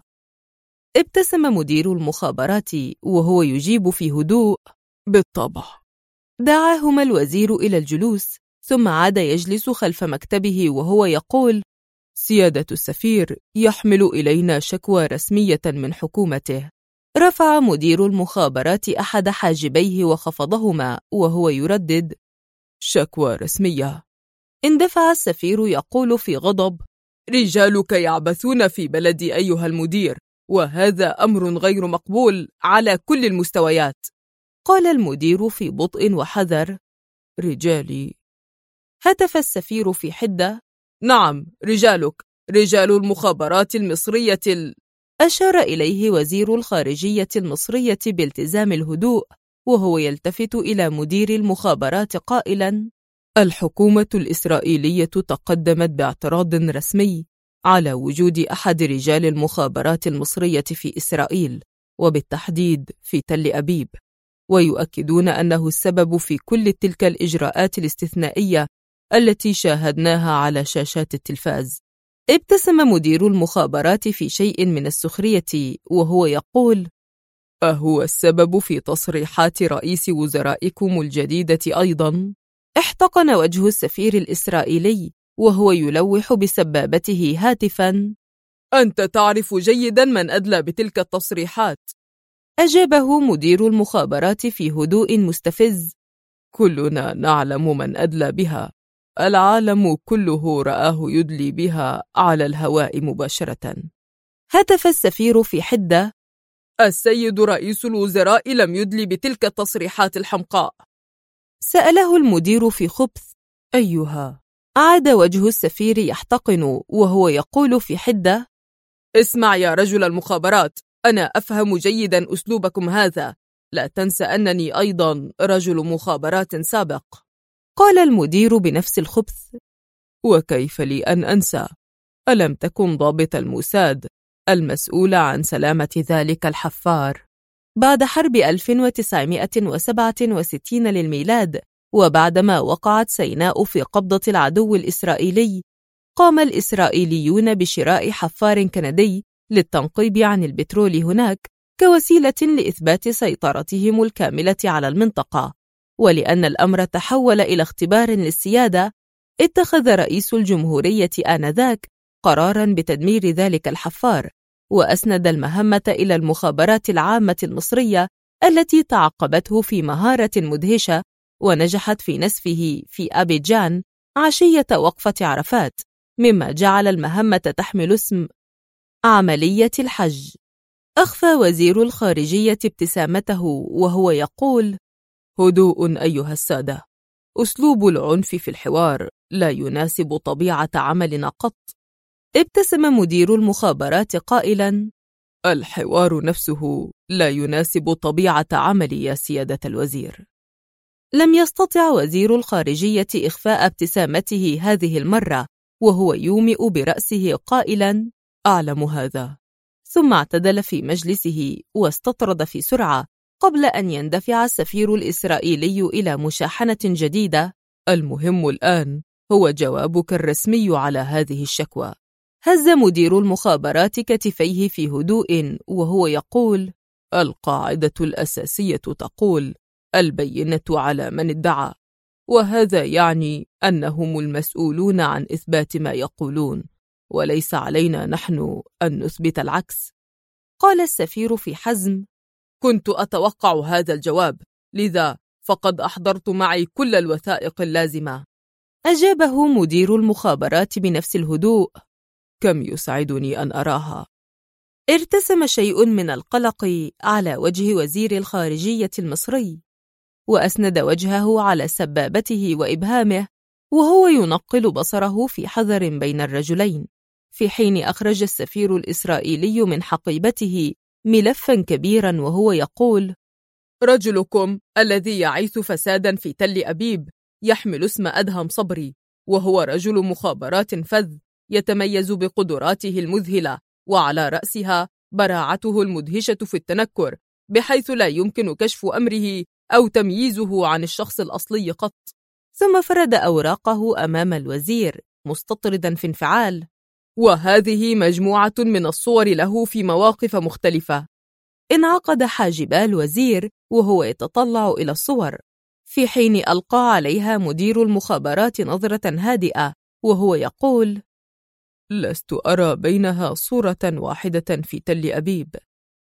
ابتسم مدير المخابرات وهو يجيب في هدوء: بالطبع. دعاهما الوزير إلى الجلوس، ثم عاد يجلس خلف مكتبه وهو يقول: سيادة السفير يحمل إلينا شكوى رسمية من حكومته. رفع مدير المخابرات أحد حاجبيه وخفضهما وهو يردد: شكوى رسمية. اندفع السفير يقول في غضب: رجالك يعبثون في بلدي أيها المدير، وهذا أمر غير مقبول على كل المستويات. قال المدير في بطء وحذر: رجالي؟ هتف السفير في حدة: نعم، رجالك، رجال المخابرات المصرية أشار إليه وزير الخارجية المصرية بالتزام الهدوء وهو يلتفت إلى مدير المخابرات قائلاً: الحكومة الإسرائيلية تقدمت باعتراض رسمي على وجود أحد رجال المخابرات المصرية في إسرائيل، وبالتحديد في تل أبيب، ويؤكدون أنه السبب في كل تلك الإجراءات الاستثنائية التي شاهدناها على شاشات التلفاز. ابتسم مدير المخابرات في شيء من السخرية وهو يقول: أهو السبب في تصريحات رئيس وزرائكم الجديدة أيضاً؟ احتقن وجه السفير الإسرائيلي وهو يلوح بسبابته هاتفاً: أنت تعرف جيداً من أدلى بتلك التصريحات. أجابه مدير المخابرات في هدوء مستفز: كلنا نعلم من أدلى بها، العالم كله رآه يدلي بها على الهواء مباشرة. هتف السفير في حدة: السيد رئيس الوزراء لم يدلي بتلك التصريحات الحمقاء. سأله المدير في خبث: أيها؟ عاد وجه السفير يحتقن وهو يقول في حدة: اسمع يا رجل المخابرات، أنا أفهم جيدا أسلوبكم هذا، لا تنسى أنني أيضا رجل مخابرات سابق. قال المدير بنفس الخبث: وكيف لي أن أنسى؟ ألم تكن ضابط الموساد المسؤول عن سلامة ذلك الحفار؟ بعد حرب 1967 للميلاد، وبعدما وقعت سيناء في قبضة العدو الإسرائيلي، قام الإسرائيليون بشراء حفار كندي للتنقيب عن البترول هناك كوسيلة لإثبات سيطرتهم الكاملة على المنطقة. ولأن الأمر تحول إلى اختبار للسيادة، اتخذ رئيس الجمهورية آنذاك قراراً بتدمير ذلك الحفار، وأسند المهمة إلى المخابرات العامة المصرية التي تعقبته في مهارة مدهشة، ونجحت في نسفه في أبيجان عشية وقفة عرفات، مما جعل المهمة تحمل اسم عملية الحج. أخفى وزير الخارجية ابتسامته وهو يقول: هدوء أيها السادة، أسلوب العنف في الحوار لا يناسب طبيعة عملنا قط. ابتسم مدير المخابرات قائلاً: الحوار نفسه لا يناسب طبيعة عملي يا سيادة الوزير. لم يستطع وزير الخارجية إخفاء ابتسامته هذه المرة وهو يومئ برأسه قائلاً: أعلم هذا. ثم اعتدل في مجلسه واستطرد في سرعة قبل أن يندفع السفير الإسرائيلي إلى مشاحنة جديدة: المهم الآن هو جوابك الرسمي على هذه الشكوى. هز مدير المخابرات كتفيه في هدوء وهو يقول: القاعدة الأساسية تقول البينة على من ادعى، وهذا يعني أنهم المسؤولون عن إثبات ما يقولون، وليس علينا نحن أن نثبت العكس. قال السفير في حزم: كنت أتوقع هذا الجواب، لذا فقد أحضرت معي كل الوثائق اللازمة. أجابه مدير المخابرات بنفس الهدوء: كم يسعدني أن أراها. ارتسم شيء من القلق على وجه وزير الخارجية المصري، وأسند وجهه على سبابته وإبهامه وهو ينقل بصره في حذر بين الرجلين، في حين أخرج السفير الإسرائيلي من حقيبته ملفاً كبيراً وهو يقول: رجلكم الذي يعيث فساداً في تل أبيب يحمل اسم أدهم صبري، وهو رجل مخابرات فذ يتميز بقدراته المذهلة، وعلى رأسها براعته المدهشة في التنكر، بحيث لا يمكن كشف أمره أو تمييزه عن الشخص الأصلي قط. ثم فرد أوراقه أمام الوزير مستطردا في انفعال. وهذه مجموعة من الصور له في مواقف مختلفة. انعقد حاجبا الوزير وهو يتطلع إلى الصور، في حين ألقى عليها مدير المخابرات نظرة هادئة وهو يقول: لست أرى بينها صورة واحدة في تل أبيب.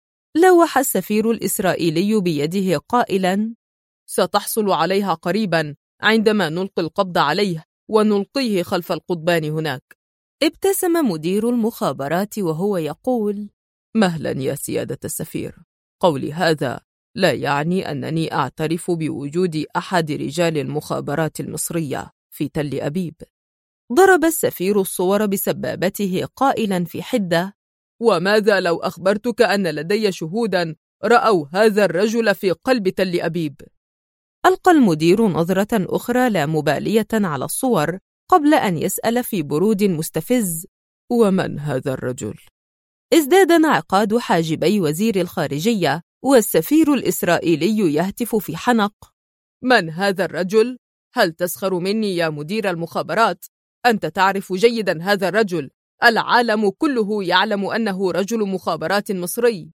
لوح السفير الإسرائيلي بيده قائلاً: ستحصل عليها قريباً عندما نلقي القبض عليه ونلقيه خلف القضبان هناك. ابتسم مدير المخابرات وهو يقول: مهلا يا سيادة السفير، قولي هذا لا يعني أنني أعترف بوجود أحد رجال المخابرات المصرية في تل أبيب. ضرب السفير الصور بسبابته قائلا في حدة: وماذا لو أخبرتك أن لدي شهودا رأوا هذا الرجل في قلب تل أبيب؟ ألقى المدير نظرة أخرى لا مبالية على الصور قبل أن يسأل في برود مستفز: ومن هذا الرجل؟ ازداد انعقاد حاجبي وزير الخارجية، والسفير الإسرائيلي يهتف في حنق: من هذا الرجل؟ هل تسخر مني يا مدير المخابرات؟ أنت تعرف جيدا هذا الرجل، العالم كله يعلم أنه رجل مخابرات مصري.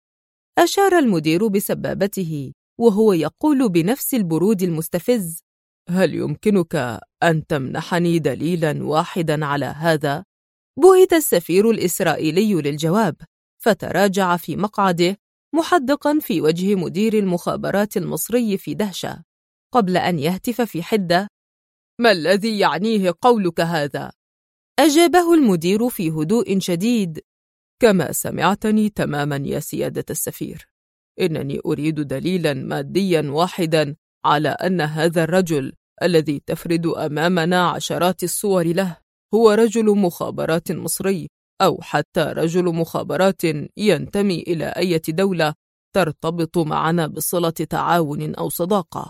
أشار المدير بسبابته وهو يقول بنفس البرود المستفز: هل يمكنك أن تمنحني دليلا واحدا على هذا؟ بهت السفير الإسرائيلي للجواب، فتراجع في مقعده محدقا في وجه مدير المخابرات المصري في دهشة، قبل أن يهتف في حدة: ما الذي يعنيه قولك هذا؟ أجابه المدير في هدوء شديد: كما سمعتني تماما يا سيادة السفير، إنني أريد دليلا ماديا واحدا على أن هذا الرجل الذي تفرد أمامنا عشرات الصور له هو رجل مخابرات مصري، أو حتى رجل مخابرات ينتمي إلى أي دولة ترتبط معنا بصلة تعاون أو صداقة.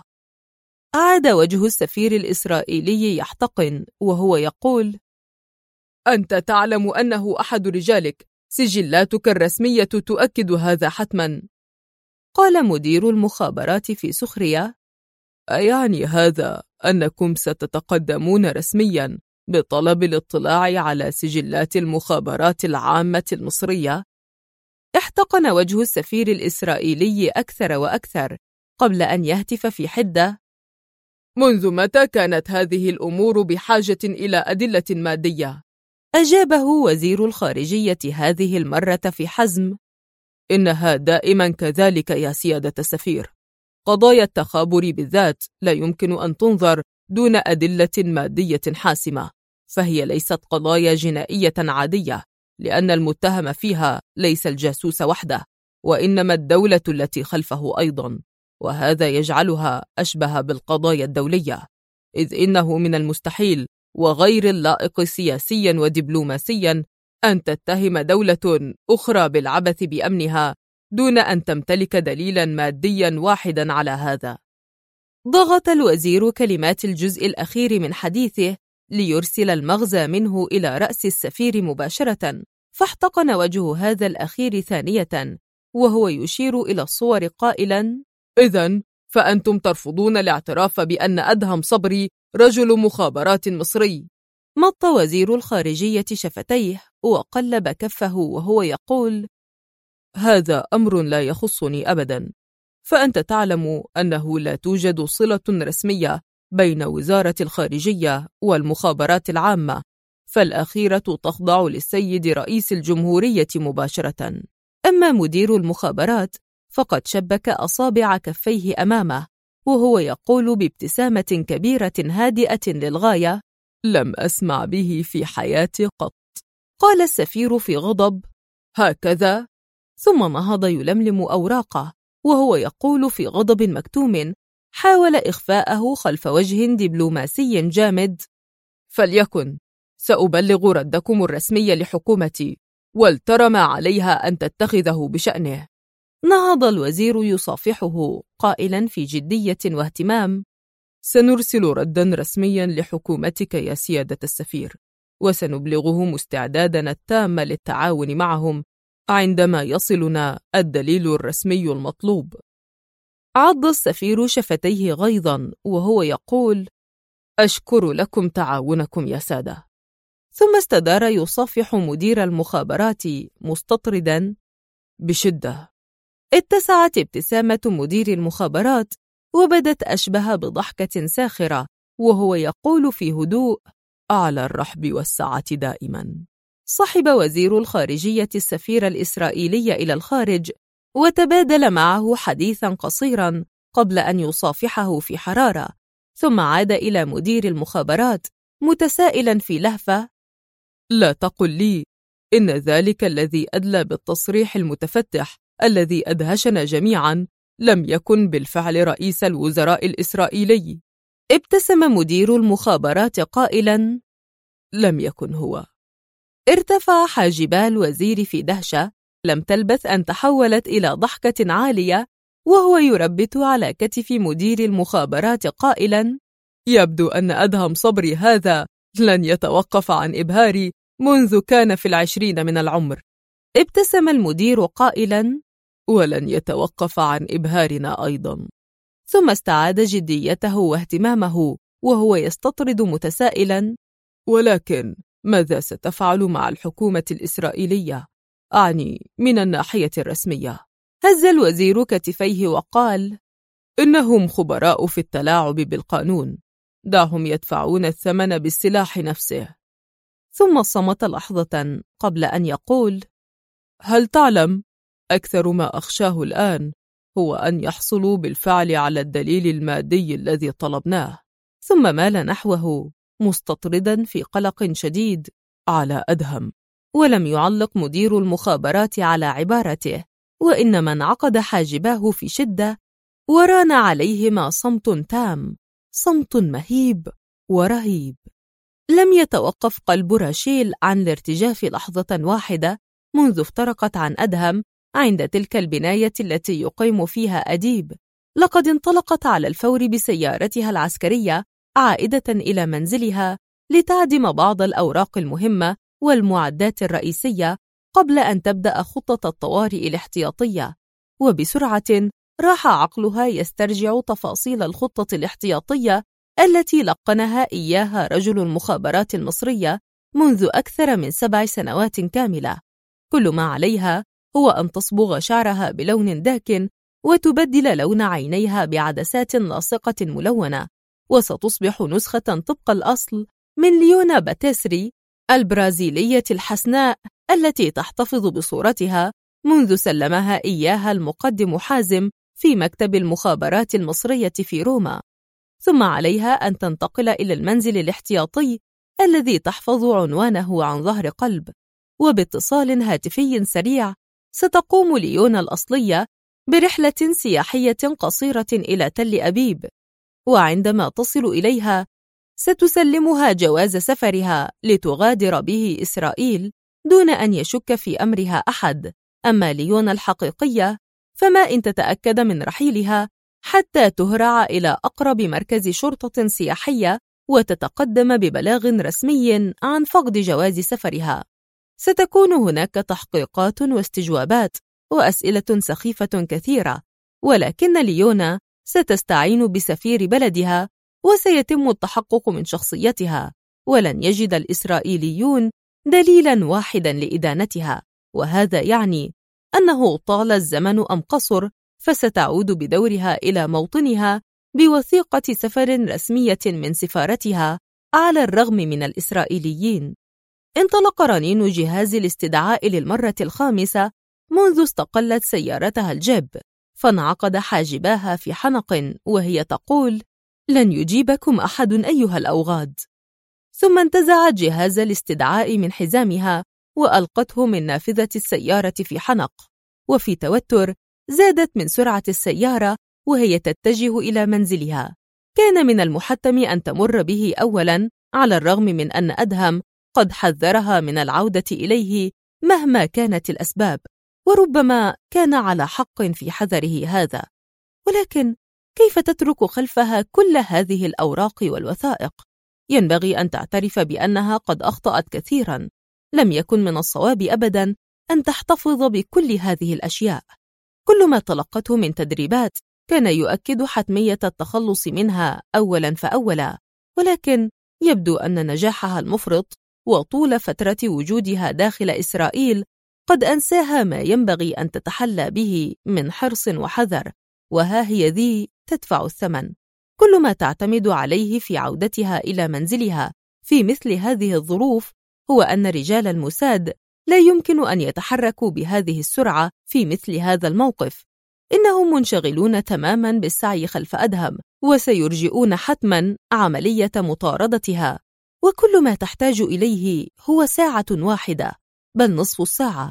عاد وجه السفير الإسرائيلي يحتقن وهو يقول: أنت تعلم أنه أحد رجالك، سجلاتك الرسمية تؤكد هذا حتما. قال مدير المخابرات في سخرية: أيعني هذا أنكم ستتقدمون رسميا بطلب الاطلاع على سجلات المخابرات العامة المصرية؟ احتقن وجه السفير الإسرائيلي أكثر وأكثر قبل أن يهتف في حدة: منذ متى كانت هذه الأمور بحاجة إلى أدلة مادية؟ أجابه وزير الخارجية هذه المرة في حزم: إنها دائما كذلك يا سيادة السفير. قضايا التخابر بالذات لا يمكن أن تنظر دون أدلة مادية حاسمة، فهي ليست قضايا جنائية عادية، لأن المتهم فيها ليس الجاسوس وحده، وإنما الدولة التي خلفه أيضا، وهذا يجعلها أشبه بالقضايا الدولية، إذ إنه من المستحيل وغير اللائق سياسيا ودبلوماسيا أن تتهم دولة أخرى بالعبث بأمنها دون أن تمتلك دليلا ماديا واحدا على هذا. ضغط الوزير كلمات الجزء الأخير من حديثه ليرسل المغزى منه إلى رأس السفير مباشرة، فاحتقن وجه هذا الأخير ثانية وهو يشير إلى الصور قائلا: إذن فأنتم ترفضون الاعتراف بأن أدهم صبري رجل مخابرات مصري. مط وزير الخارجية شفتيه وقلب كفه وهو يقول: هذا أمر لا يخصني أبدا، فأنت تعلم أنه لا توجد صلة رسمية بين وزارة الخارجية والمخابرات العامة، فالأخيرة تخضع للسيد رئيس الجمهورية مباشرة. أما مدير المخابرات فقد شبك أصابع كفيه أمامه وهو يقول بابتسامة كبيرة هادئة للغاية: لم أسمع به في حياتي قط. قال السفير في غضب: هكذا؟ ثم نهض يلملم أوراقه وهو يقول في غضب مكتوم حاول إخفاءه خلف وجه دبلوماسي جامد: فليكن، سأبلغ ردكم الرسمي لحكومتي، ولترى ما عليها أن تتخذه بشأنه. نهض الوزير يصافحه قائلا في جدية واهتمام: سنرسل رداً رسمياً لحكومتك يا سيادة السفير، وسنبلغهم استعدادنا التام للتعاون معهم عندما يصلنا الدليل الرسمي المطلوب. عض السفير شفتيه غيظاً وهو يقول: أشكر لكم تعاونكم يا سادة. ثم استدار يصافح مدير المخابرات مستطرداً: بشدة. اتسعت ابتسامة مدير المخابرات وبدت أشبه بضحكة ساخرة وهو يقول في هدوء: على الرحب والسعة دائما. صحب وزير الخارجية السفير الإسرائيلي إلى الخارج وتبادل معه حديثا قصيرا قبل أن يصافحه في حرارة، ثم عاد إلى مدير المخابرات متسائلا في لهفة: لا تقل لي إن ذلك الذي أدلى بالتصريح المتفتح الذي أدهشنا جميعا لم يكن بالفعل رئيس الوزراء الإسرائيلي. ابتسم مدير المخابرات قائلا: لم يكن هو. ارتفع حاجبا الوزير في دهشة لم تلبث أن تحولت إلى ضحكة عالية وهو يربت على كتف مدير المخابرات قائلا: يبدو أن أدهم صبري هذا لن يتوقف عن إبهاري منذ كان في 20 من العمر. ابتسم المدير قائلا: ولن يتوقف عن إبهارنا أيضا. ثم استعاد جديته واهتمامه وهو يستطرد متسائلا: ولكن ماذا ستفعل مع الحكومة الإسرائيلية؟ أعني من الناحية الرسمية. هز الوزير كتفيه وقال: إنهم خبراء في التلاعب بالقانون، دعهم يدفعون الثمن بالسلاح نفسه. ثم صمت لحظة قبل أن يقول: هل تعلم أكثر ما أخشاه الآن هو أن يحصلوا بالفعل على الدليل المادي الذي طلبناه. ثم مال نحوه مستطردا في قلق شديد على أدهم. ولم يعلق مدير المخابرات على عبارته، وإنما انعقد حاجباه في شدة وران عليهما صمت تام، صمت مهيب ورهيب. لم يتوقف قلب راشيل عن الارتجاف لحظة واحدة منذ افترقت عن أدهم عند تلك البناية التي يقيم فيها أديب. لقد انطلقت على الفور بسيارتها العسكرية عائدة إلى منزلها لتعدم بعض الأوراق المهمة والمعدات الرئيسية قبل أن تبدأ خطة الطوارئ الاحتياطية، وبسرعة راح عقلها يسترجع تفاصيل الخطة الاحتياطية التي لقنها إياها رجل المخابرات المصرية منذ أكثر من 7 سنوات كاملة. كل ما عليها هو أن تصبغ شعرها بلون داكن وتبدل لون عينيها بعدسات لاصقة ملونة، وستصبح نسخة طبق الأصل من ليونا باتيسري البرازيلية الحسناء التي تحتفظ بصورتها منذ سلمها إياها المقدم حازم في مكتب المخابرات المصرية في روما. ثم عليها أن تنتقل إلى المنزل الاحتياطي الذي تحفظ عنوانه عن ظهر قلب، وباتصال هاتفي سريع ستقوم ليونا الأصلية برحلة سياحية قصيرة إلى تل أبيب، وعندما تصل إليها ستسلمها جواز سفرها لتغادر به إسرائيل دون أن يشك في أمرها أحد. أما ليونا الحقيقية فما إن تتأكد من رحيلها حتى تهرع إلى أقرب مركز شرطة سياحية وتتقدم ببلاغ رسمي عن فقد جواز سفرها. ستكون هناك تحقيقات واستجوابات وأسئلة سخيفة كثيرة، ولكن ليونا ستستعين بسفير بلدها وسيتم التحقق من شخصيتها، ولن يجد الإسرائيليون دليلا واحدا لإدانتها، وهذا يعني أنه طال الزمن أم قصر فستعود بدورها إلى موطنها بوثيقة سفر رسمية من سفارتها على الرغم من الإسرائيليين. انطلق رنين جهاز الاستدعاء للمرة الخامسة منذ استقلت سيارتها الجيب، فانعقد حاجباها في حنق وهي تقول: لن يجيبكم أحد أيها الأوغاد. ثم انتزعت جهاز الاستدعاء من حزامها وألقته من نافذة السيارة في حنق، وفي توتر زادت من سرعة السيارة وهي تتجه إلى منزلها. كان من المحتم أن تمر به أولاً على الرغم من أن أدهم قد حذرها من العودة إليه مهما كانت الأسباب، وربما كان على حق في حذره هذا، ولكن كيف تترك خلفها كل هذه الأوراق والوثائق؟ ينبغي أن تعترف بأنها قد أخطأت كثيرا. لم يكن من الصواب أبدا أن تحتفظ بكل هذه الأشياء. كل ما تلقته من تدريبات كان يؤكد حتمية التخلص منها أولا فأولا، ولكن يبدو أن نجاحها المفرط وطول فترة وجودها داخل إسرائيل قد أنساها ما ينبغي أن تتحلى به من حرص وحذر، وها هي ذي تدفع الثمن. كل ما تعتمد عليه في عودتها إلى منزلها في مثل هذه الظروف هو أن رجال الموساد لا يمكن أن يتحركوا بهذه السرعة في مثل هذا الموقف. إنهم منشغلون تماما بالسعي خلف أدهم، وسيرجئون حتما عملية مطاردتها، وكل ما تحتاج إليه هو ساعة واحدة، بل نصف الساعة،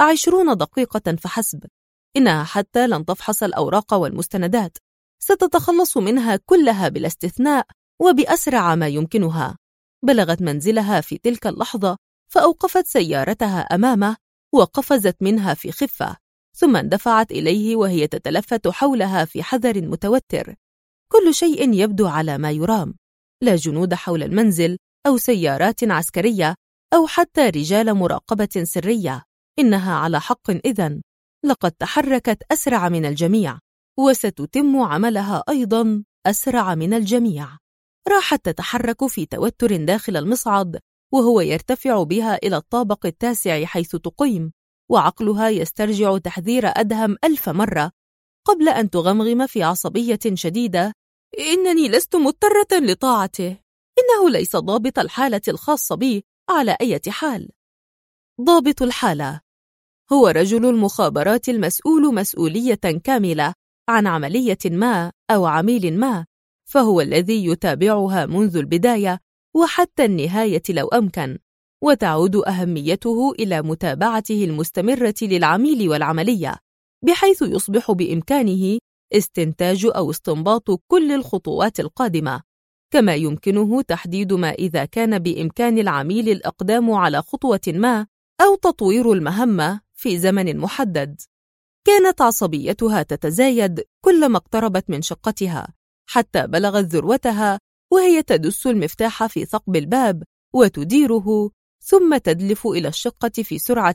20 دقيقة فحسب. إنها حتى لن تفحص الأوراق والمستندات، ستتخلص منها كلها بلا استثناء وبأسرع ما يمكنها. بلغت منزلها في تلك اللحظة فأوقفت سيارتها أمامه وقفزت منها في خفة، ثم اندفعت إليه وهي تتلفت حولها في حذر متوتر. كل شيء يبدو على ما يرام، لا جنود حول المنزل أو سيارات عسكرية أو حتى رجال مراقبة سرية. إنها على حق إذن، لقد تحركت أسرع من الجميع، وستتم عملها أيضا أسرع من الجميع. راحت تتحرك في توتر داخل المصعد، وهو يرتفع بها إلى الطابق التاسع حيث تقيم، وعقلها يسترجع تحذير أدهم 1000 مرة قبل أن تغمغم في عصبية شديدة: إنني لست مضطرة لطاعته، إنه ليس ضابط الحالة الخاصة بي على أي حال. ضابط الحالة هو رجل المخابرات المسؤول مسؤولية كاملة عن عملية ما أو عميل ما، فهو الذي يتابعها منذ البداية وحتى النهاية لو أمكن، وتعود أهميته إلى متابعته المستمرة للعميل والعملية، بحيث يصبح بإمكانه استنتاج أو استنباط كل الخطوات القادمة، كما يمكنه تحديد ما إذا كان بإمكان العميل الإقدام على خطوة ما أو تطوير المهمة في زمن محدد. كانت عصبيتها تتزايد كلما اقتربت من شقتها، حتى بلغت ذروتها وهي تدس المفتاح في ثقب الباب وتديره، ثم تدلف إلى الشقة في سرعة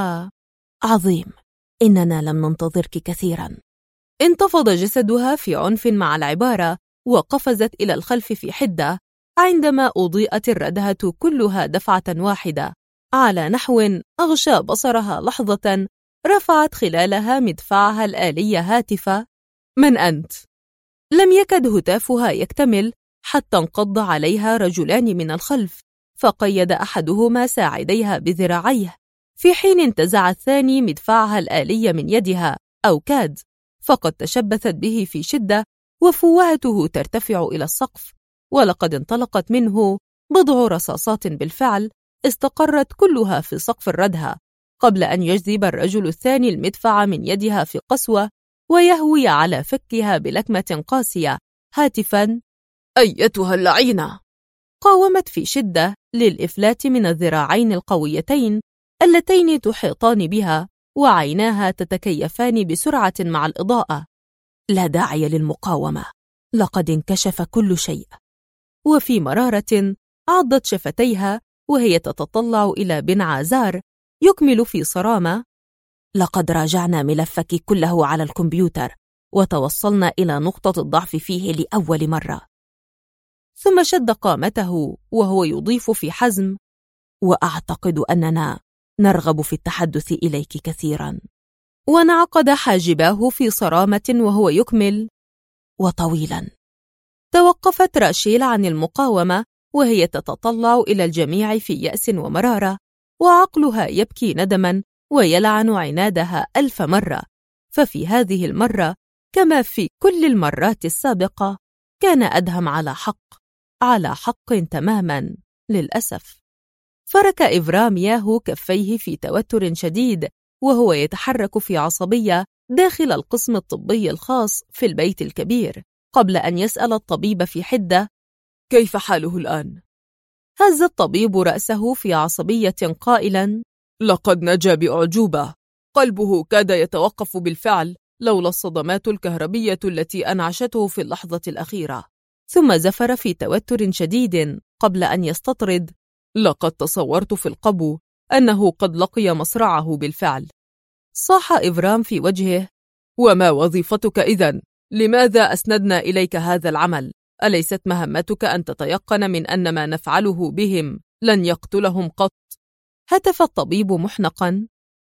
عظيم، إننا لم ننتظرك كثيرا. انتفض جسدها في عنف مع العبارة، وقفزت إلى الخلف في حدة عندما أضيئت الردهة كلها دفعة واحدة على نحو أغشى بصرها لحظة. رفعت خلالها مدفعها الآلي هاتفة: من أنت؟ لم يكد هتافها يكتمل حتى انقض عليها رجلان من الخلف، فقيد أحدهما ساعديها بذراعيه، في حين انتزع الثاني مدفعها الآلي من يدها، أو كاد، فقد تشبثت به في شدة وفوهته ترتفع إلى السقف، ولقد انطلقت منه بضع رصاصات بالفعل استقرت كلها في سقف الردهة، قبل أن يجذب الرجل الثاني المدفع من يدها في قسوة ويهوي على فكها بلكمة قاسية هاتفا: أيتها اللعينة! قاومت في شدة للإفلات من الذراعين القويتين اللتين تحيطان بها، وعيناها تتكيفان بسرعة مع الإضاءة. لا داعي للمقاومة، لقد انكشف كل شيء. وفي مرارة عضت شفتيها وهي تتطلع إلى بن عازار يكمل في صرامة: لقد راجعنا ملفك كله على الكمبيوتر وتوصلنا إلى نقطة الضعف فيه لأول مرة. ثم شد قامته وهو يضيف في حزم: وأعتقد أننا نرغب في التحدث إليك كثيرا. وانعقد حاجباه في صرامة وهو يكمل: وطويلا. توقفت راشيل عن المقاومة وهي تتطلع إلى الجميع في يأس ومرارة، وعقلها يبكي ندما ويلعن عنادها 1000 مرة. ففي هذه المرة كما في كل المرات السابقة كان أدهم على حق تماما للأسف. فرك إفرام ياهو كفيه في توتر شديد وهو يتحرك في عصبية داخل القسم الطبي الخاص في البيت الكبير، قبل أن يسأل الطبيب في حدة: كيف حاله الآن؟ هز الطبيب رأسه في عصبية قائلا: لقد نجا بأعجوبة، قلبه كاد يتوقف بالفعل لولا الصدمات الكهربية التي أنعشته في اللحظة الأخيرة. ثم زفر في توتر شديد قبل أن يستطرد: لقد تصورت في القبو أنه قد لقي مصرعه بالفعل. صاح إفرام في وجهه: وما وظيفتك إذن؟ لماذا أسندنا إليك هذا العمل؟ أليست مهمتك أن تتيقن من أن ما نفعله بهم لن يقتلهم قط؟ هتف الطبيب محنقا: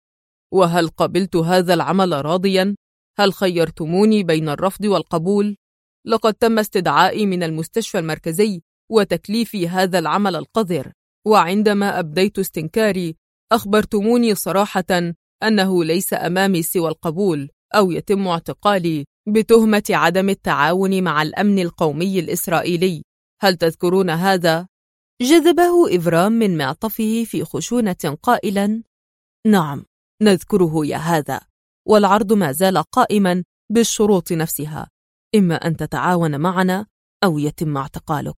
وهل قبلت هذا العمل راضيا؟ هل خيرتموني بين الرفض والقبول؟ لقد تم استدعائي من المستشفى المركزي وتكليفي هذا العمل القذر، وعندما أبديت استنكاري أخبرتموني صراحة أنه ليس أمامي سوى القبول أو يتم اعتقالي بتهمة عدم التعاون مع الأمن القومي الإسرائيلي. هل تذكرون هذا؟ جذبه إفرام من معطفه في خشونة قائلا: نعم، نذكره يا هذا، والعرض ما زال قائما بالشروط نفسها، إما أن تتعاون معنا أو يتم اعتقالك.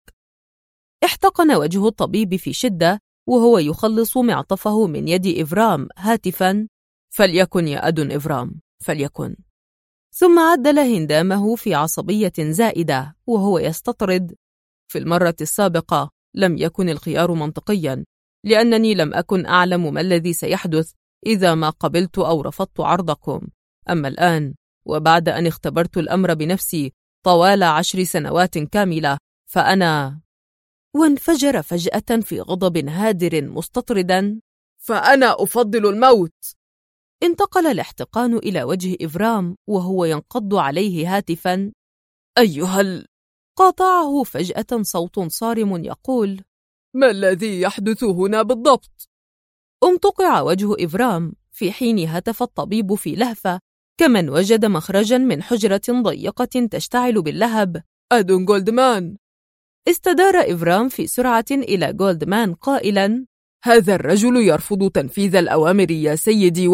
احتقن وجه الطبيب في شدة وهو يخلص معطفه من يد إفرام هاتفا: فليكن يا أدون إفرام، فليكن. ثم عدل هندامه في عصبية زائدة وهو يستطرد: في المرة السابقة لم يكن الخيار منطقيا، لأنني لم أكن أعلم ما الذي سيحدث إذا ما قبلت أو رفضت عرضكم. أما الآن وبعد أن اختبرت الأمر بنفسي طوال 10 سنوات كاملة فأنا... وانفجر فجأة في غضب هادر مستطردا: فأنا أفضل الموت. انتقل الاحتقان إلى وجه إفرام وهو ينقض عليه هاتفا: أيها قاطعه فجأة صوت صارم يقول: ما الذي يحدث هنا بالضبط؟ امتقع وجه إفرام في حين هتف الطبيب في لهفة كمن وجد مخرجا من حجرة ضيقة تشتعل باللهب: أدون جولدمان. استدار إفرام في سرعة إلى جولدمان قائلا: هذا الرجل يرفض تنفيذ الأوامر يا سيدي.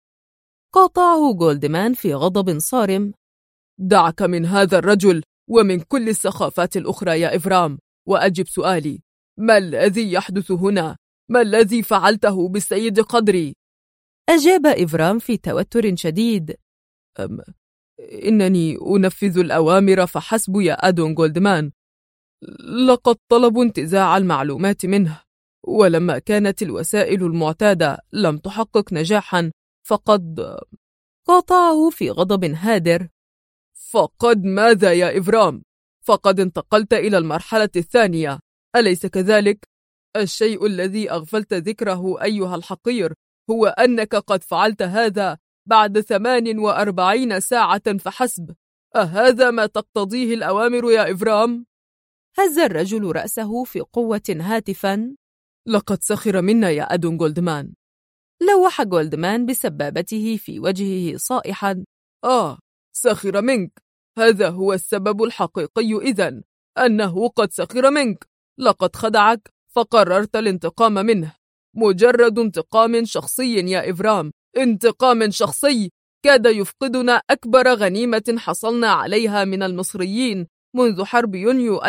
قاطعه جولدمان في غضب صارم: دعك من هذا الرجل ومن كل السخافات الأخرى يا إفرام، وأجب سؤالي: ما الذي يحدث هنا؟ ما الذي فعلته بالسيد قدري؟ أجاب إفرام في توتر شديد: إنني أنفذ الأوامر فحسب يا أدون جولدمان. لقد طلبوا انتزاع المعلومات منه، ولما كانت الوسائل المعتادة لم تحقق نجاحا فقد... قاطعه في غضب هادر: فقد ماذا يا إفرام؟ فقد انتقلت إلى المرحلة الثانية، أليس كذلك؟ الشيء الذي أغفلت ذكره أيها الحقير هو أنك قد فعلت هذا بعد 48 ساعة فحسب. أهذا ما تقتضيه الأوامر يا إفرام؟ هز الرجل رأسه في قوة هاتفا: لقد سخر منا يا أدون جولدمان. لوح جولدمان بسبابته في وجهه صائحا: سخر منك. هذا هو السبب الحقيقي إذن، أنه قد سخر منك. لقد خدعك فقررت الانتقام منه. مجرد انتقام شخصي يا إفرام، انتقام شخصي كاد يفقدنا أكبر غنيمة حصلنا عليها من المصريين منذ حرب يونيو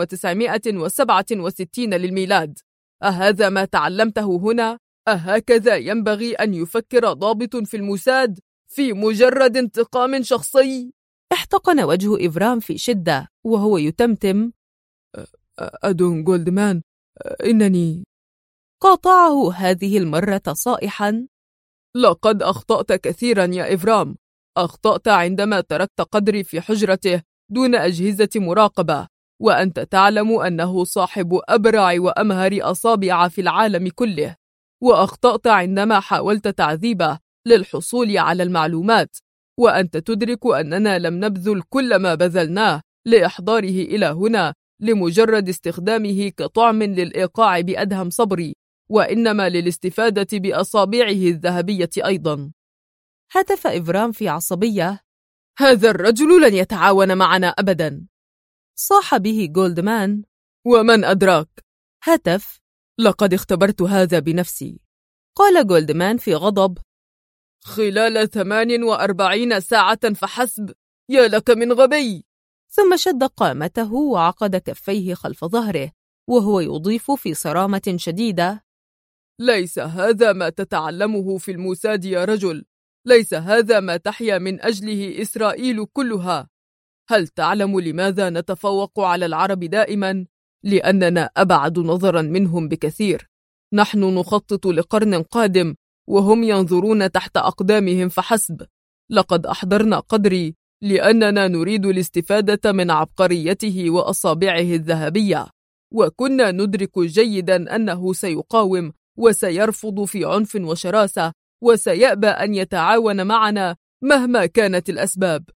1967 للميلاد. أهذا ما تعلمته هنا؟ أهكذا ينبغي أن يفكر ضابط في الموساد في مجرد انتقام شخصي؟ احتقن وجه إفرام في شدة وهو يتمتم: أدون جولدمان، إنني... قاطعه هذه المرة صائحا: لقد أخطأت كثيرا يا إفرام. أخطأت عندما تركت قدري في حجرته دون أجهزة مراقبة، وأنت تعلم أنه صاحب أبرع وأمهر أصابع في العالم كله. وأخطأت عندما حاولت تعذيبه للحصول على المعلومات، وأنت تدرك أننا لم نبذل كل ما بذلناه لإحضاره إلى هنا لمجرد استخدامه كطعم للإيقاع بأدهم صبري، وإنما للاستفادة بأصابعه الذهبية أيضا. هتف إفرام في عصبية: هذا الرجل لن يتعاون معنا أبدا. صاح به جولدمان: ومن أدراك؟ هتف: لقد اختبرت هذا بنفسي. قال جولدمان في غضب: خلال 48 ساعة فحسب؟ يا لك من غبي. ثم شد قامته وعقد كفيه خلف ظهره وهو يضيف في صرامة شديدة: ليس هذا ما تتعلمه في الموساد يا رجل. ليس هذا ما تحيا من أجله إسرائيل كلها. هل تعلم لماذا نتفوق على العرب دائما؟ لأننا أبعد نظرا منهم بكثير. نحن نخطط لقرن قادم وهم ينظرون تحت أقدامهم فحسب. لقد أحضرنا قدري لأننا نريد الاستفادة من عبقريته وأصابعه الذهبية، وكنا ندرك جيدا أنه سيقاوم وسيرفض في عنف وشراسة، وسيأبى أن يتعاون معنا مهما كانت الأسباب.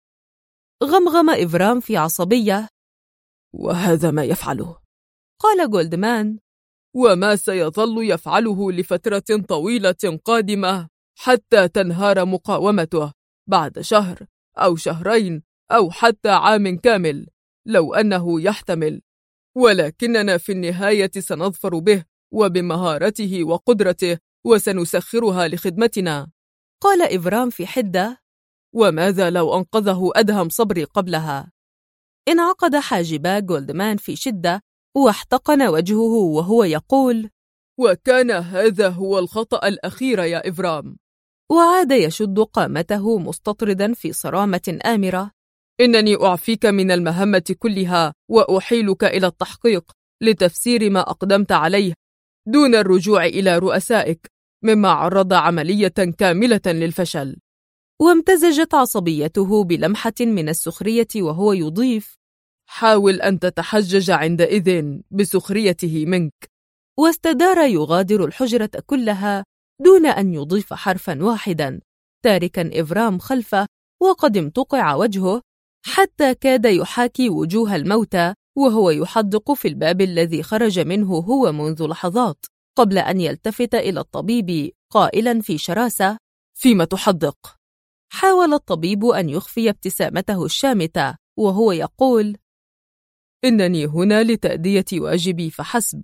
غمغم إفرام في عصبية. وهذا ما يفعله، قال جولدمان، وما سيظل يفعله لفترة طويلة قادمة حتى تنهار مقاومته بعد شهر أو شهرين أو حتى عام كامل لو أنه يحتمل، ولكننا في النهاية سنظفر به وبمهارته وقدرته وسنسخرها لخدمتنا. قال إفرام في حدة. وماذا لو أنقذه أدهم صبري قبلها؟ انعقد حاجبا جولدمان في شدة واحتقن وجهه وهو يقول: وكان هذا هو الخطأ الأخير يا إفرام. وعاد يشد قامته مستطردا في صرامة آمرة: إنني أعفيك من المهمة كلها وأحيلك إلى التحقيق لتفسير ما أقدمت عليه دون الرجوع إلى رؤسائك، مما عرض عملية كاملة للفشل. وامتزجت عصبيته بلمحة من السخرية وهو يضيف: حاول أن تتحجج عندئذ بسخريته منك. واستدار يغادر الحجرة كلها دون أن يضيف حرفا واحدا، تاركا إفرام خلفه وقد امتقع وجهه حتى كاد يحاكي وجوه الموتى وهو يحدق في الباب الذي خرج منه هو منذ لحظات، قبل أن يلتفت إلى الطبيب قائلا في شراسة: فيما تحدق؟ حاول الطبيب أن يخفي ابتسامته الشامتة وهو يقول: إنني هنا لتأدية واجبي فحسب.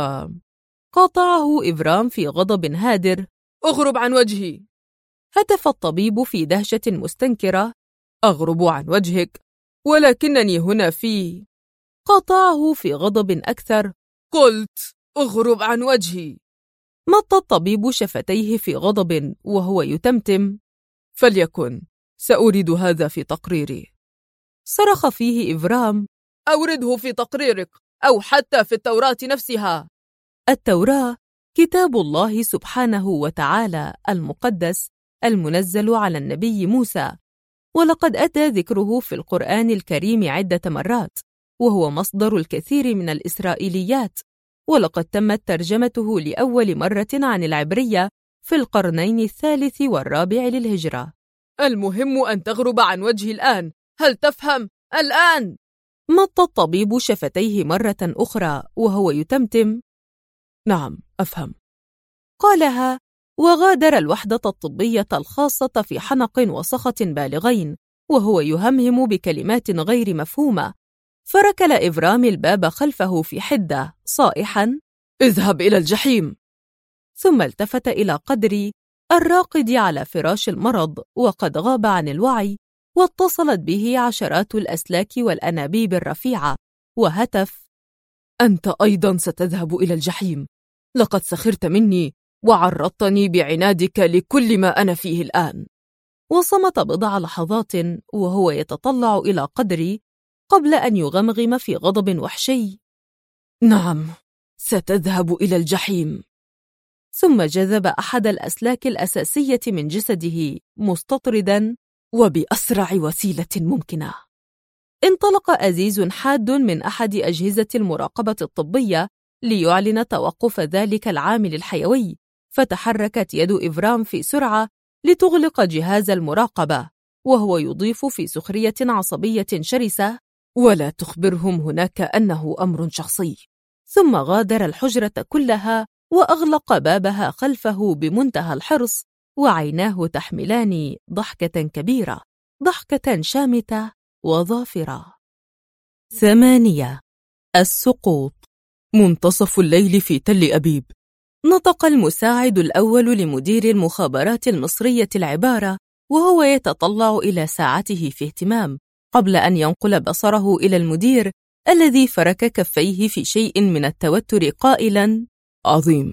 قاطعه إفرام في غضب هادر: أغرب عن وجهي. هتف الطبيب في دهشة مستنكرة: أغرب عن وجهك؟ ولكنني هنا في. قاطعه في غضب أكثر: قلت أغرب عن وجهي. مط الطبيب شفتيه في غضب وهو يتمتم: فليكن، سأورد هذا في تقريري. صرخ فيه إفرام: أورده في تقريرك أو حتى في التوراة نفسها. التوراة كتاب الله سبحانه وتعالى المقدس المنزل على النبي موسى، ولقد أتى ذكره في القرآن الكريم عدة مرات، وهو مصدر الكثير من الإسرائيليات، ولقد تمت ترجمته لأول مرة عن العبرية في القرنين الثالث والرابع للهجرة. المهم أن تغرب عن وجهي الآن، هل تفهم؟ الآن. مط الطبيب شفتيه مرة أخرى وهو يتمتم: نعم، أفهم. قالها وغادر الوحدة الطبية الخاصة في حنق وسخط بالغين وهو يهمهم بكلمات غير مفهومة، فركل إفرام الباب خلفه في حدة صائحا: اذهب إلى الجحيم. ثم التفت إلى قدري الراقد على فراش المرض وقد غاب عن الوعي، واتصلت به عشرات الأسلاك والأنابيب الرفيعة، وهتف: أنت أيضا ستذهب إلى الجحيم. لقد سخرت مني وعرضتني بعنادك لكل ما أنا فيه الآن. وصمت بضع لحظات وهو يتطلع إلى قدري قبل أن يغمغم في غضب وحشي: نعم، ستذهب إلى الجحيم. ثم جذب أحد الأسلاك الأساسية من جسده مستطردا: وبأسرع وسيلة ممكنة. انطلق أزيز حاد من أحد أجهزة المراقبة الطبية ليعلن توقف ذلك العامل الحيوي، فتحركت يد إفرام في سرعة لتغلق جهاز المراقبة، وهو يضيف في سخرية عصبية شرسة: ولا تخبرهم هناك أنه أمر شخصي. ثم غادر الحجرة كلها وأغلق بابها خلفه بمنتهى الحرص، وعيناه تحملان ضحكة كبيرة، ضحكة شامتة وظافرة. 8. السقوط. منتصف الليل في تل أبيب. نطق المساعد الأول لمدير المخابرات المصرية العبارة وهو يتطلع إلى ساعته في اهتمام، قبل أن ينقل بصره إلى المدير الذي فرك كفيه في شيء من التوتر قائلا: عظيم،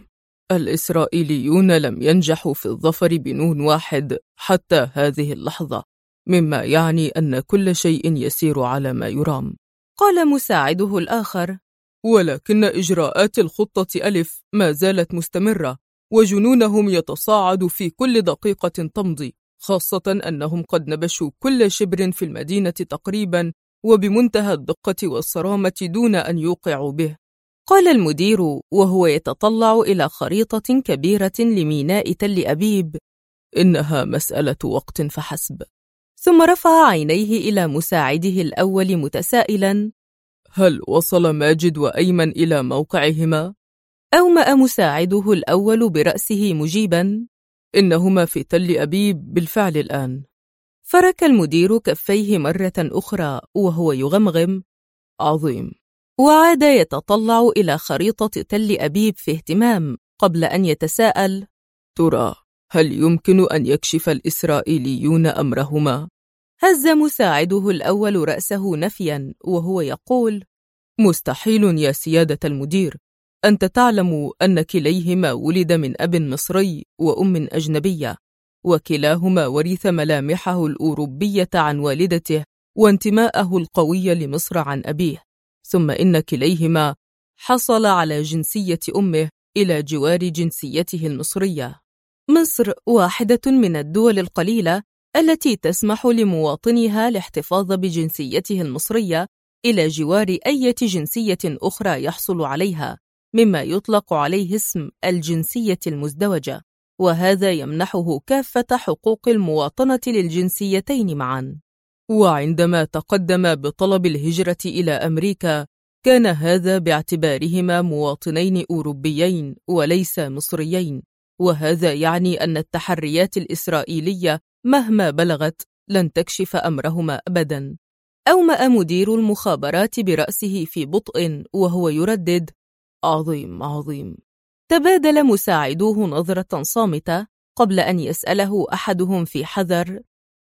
الإسرائيليون لم ينجحوا في الظفر بنون واحد حتى هذه اللحظة، مما يعني أن كل شيء يسير على ما يرام. قال مساعده الآخر: ولكن إجراءات الخطة ألف ما زالت مستمرة، وجنونهم يتصاعد في كل دقيقة تمضي، خاصة أنهم قد نبشوا كل شبر في المدينة تقريبا وبمنتهى الدقة والصرامة دون أن يوقعوا به. قال المدير وهو يتطلع إلى خريطة كبيرة لميناء تل أبيب: إنها مسألة وقت فحسب. ثم رفع عينيه إلى مساعده الأول متسائلا: هل وصل ماجد وأيمن إلى موقعهما؟ أومأ مساعده الأول برأسه مجيبا: إنهما في تل أبيب بالفعل الآن. فرك المدير كفيه مرة أخرى وهو يغمغم: عظيم. وعاد يتطلع إلى خريطة تل أبيب في اهتمام قبل أن يتساءل: ترى هل يمكن أن يكشف الإسرائيليون أمرهما؟ هز مساعده الأول رأسه نفيا وهو يقول: مستحيل يا سيادة المدير، أنت تعلم أن كليهما ولد من أب مصري وأم أجنبية، وكلاهما ورث ملامحه الأوروبية عن والدته وانتماءه القوي لمصر عن أبيه، ثم إن كليهما حصل على جنسية أمه إلى جوار جنسيته المصرية. مصر واحدة من الدول القليلة التي تسمح لمواطنها الاحتفاظ بجنسيته المصرية إلى جوار أي جنسية أخرى يحصل عليها، مما يطلق عليه اسم الجنسية المزدوجة، وهذا يمنحه كافة حقوق المواطنة للجنسيتين معا. وعندما تقدم بطلب الهجرة إلى أمريكا كان هذا باعتبارهما مواطنين أوروبيين وليس مصريين، وهذا يعني أن التحريات الإسرائيلية مهما بلغت لن تكشف أمرهما أبدا. أومأ مدير المخابرات برأسه في بطء وهو يردد: عظيم عظيم. تبادل مساعدوه نظرة صامتة قبل أن يسأله أحدهم في حذر: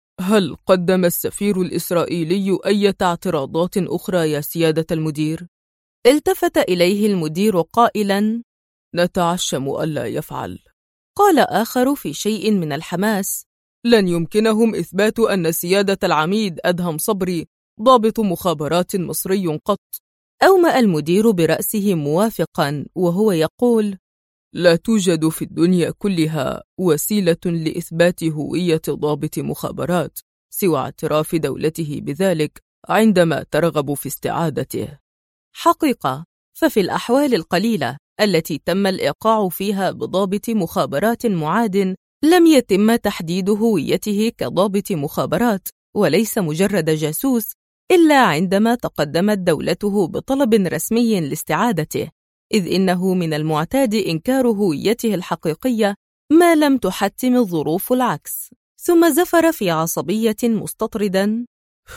هل قدم السفير الإسرائيلي أي اعتراضات أخرى يا سيادة المدير؟ التفت إليه المدير قائلا: نتعشم ألا يفعل. قال آخر في شيء من الحماس: لن يمكنهم إثبات أن سيادة العميد أدهم صبري ضابط مخابرات مصري قط. أومأ المدير برأسه موافقا وهو يقول: لا توجد في الدنيا كلها وسيلة لإثبات هوية ضابط مخابرات سوى اعتراف دولته بذلك عندما ترغب في استعادته. حقيقة، ففي الأحوال القليلة التي تم الإيقاع فيها بضابط مخابرات معاد لم يتم تحديد هويته كضابط مخابرات وليس مجرد جاسوس إلا عندما تقدمت دولته بطلب رسمي لاستعادته، إذ إنه من المعتاد إنكار هويته الحقيقية ما لم تحتم الظروف العكس. ثم زفر في عصبية مستطردا: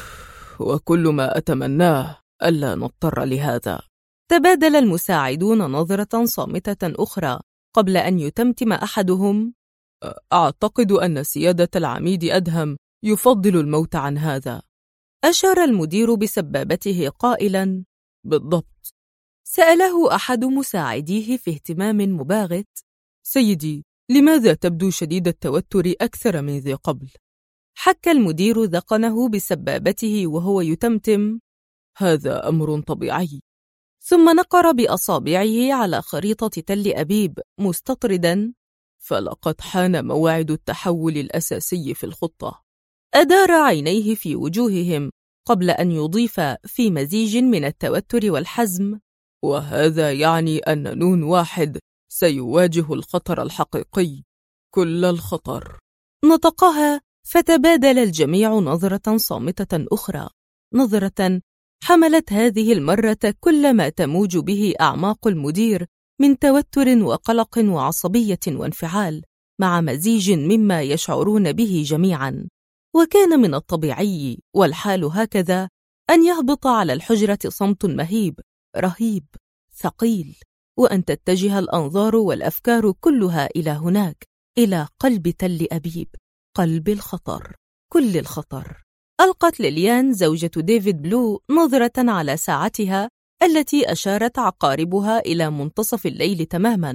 وكل ما أتمناه ألا نضطر لهذا. تبادل المساعدون نظرة صامتة أخرى قبل أن يتمتم أحدهم: أعتقد أن سيادة العميد أدهم يفضل الموت عن هذا. أشار المدير بسبابته قائلا: بالضبط. سأله أحد مساعديه في اهتمام مباغت: سيدي، لماذا تبدو شديد التوتر أكثر من ذي قبل؟ حك المدير ذقنه بسبابته وهو يتمتم: هذا أمر طبيعي. ثم نقر بأصابعه على خريطة تل أبيب مستطردا: فلقد حان موعد التحول الأساسي في الخطة. أدار عينيه في وجوههم قبل أن يضيف في مزيج من التوتر والحزم: وهذا يعني أن نون واحد سيواجه الخطر الحقيقي، كل الخطر. نطقها، فتبادل الجميع نظرة صامتة أخرى، نظرة حملت هذه المرة كل ما تموج به أعماق المدير من توتر وقلق وعصبية وانفعال، مع مزيج مما يشعرون به جميعا. وكان من الطبيعي والحال هكذا أن يهبط على الحجرة صمت مهيب رهيب ثقيل، وأن تتجه الأنظار والأفكار كلها إلى هناك، إلى قلب تل أبيب، قلب الخطر، كل الخطر. ألقت ليليان زوجة ديفيد بلو نظرة على ساعتها التي أشارت عقاربها إلى منتصف الليل تماما،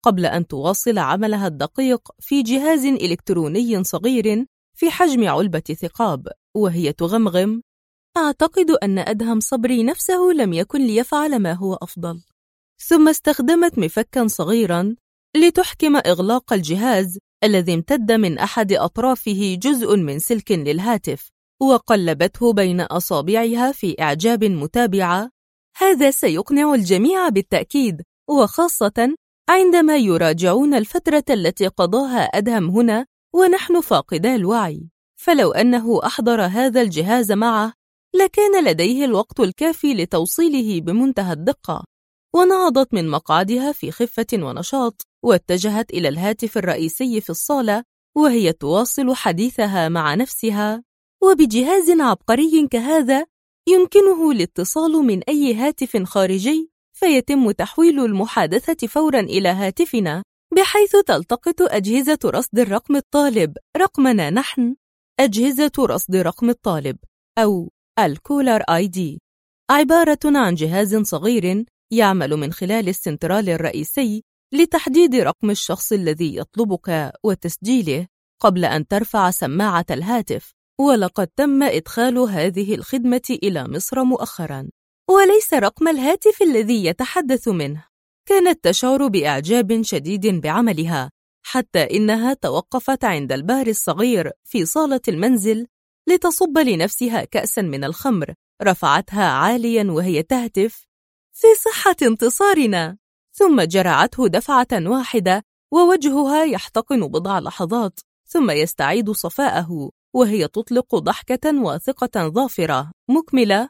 قبل أن تواصل عملها الدقيق في جهاز إلكتروني صغير في حجم علبة ثقاب، وهي تغمغم: أعتقد أن أدهم صبري نفسه لم يكن ليفعل ما هو أفضل. ثم استخدمت مفكاً صغيراً لتحكم إغلاق الجهاز الذي امتد من أحد أطرافه جزء من سلك للهاتف، وقلبته بين أصابعها في إعجاب متابعة. هذا سيقنع الجميع بالتأكيد، وخاصة عندما يراجعون الفترة التي قضاها أدهم هنا ونحن فاقدا الوعي. فلو أنه أحضر هذا الجهاز معه لكان لديه الوقت الكافي لتوصيله بمنتهى الدقة. ونهضت من مقعدها في خفة ونشاط، واتجهت إلى الهاتف الرئيسي في الصالة وهي تواصل حديثها مع نفسها: وبجهاز عبقري كهذا يمكنه الاتصال من أي هاتف خارجي، فيتم تحويل المحادثة فوراً إلى هاتفنا، بحيث تلتقط أجهزة رصد الرقم الطالب رقمنا نحن. أجهزة رصد رقم الطالب أو الكولر آي دي عبارة عن جهاز صغير يعمل من خلال السنترال الرئيسي لتحديد رقم الشخص الذي يطلبك وتسجيله قبل أن ترفع سماعة الهاتف. ولقد تم إدخال هذه الخدمة إلى مصر مؤخراً، وليس رقم الهاتف الذي يتحدث منه. كانت تشعر بإعجاب شديد بعملها، حتى إنها توقفت عند البار الصغير في صالة المنزل لتصب لنفسها كأساً من الخمر، رفعتها عالياً وهي تهتف: في صحة انتصارنا! ثم جرعته دفعة واحدة ووجهها يحتقن بضع لحظات، ثم يستعيد صفاءه وهي تطلق ضحكة واثقة ظافرة مكملة: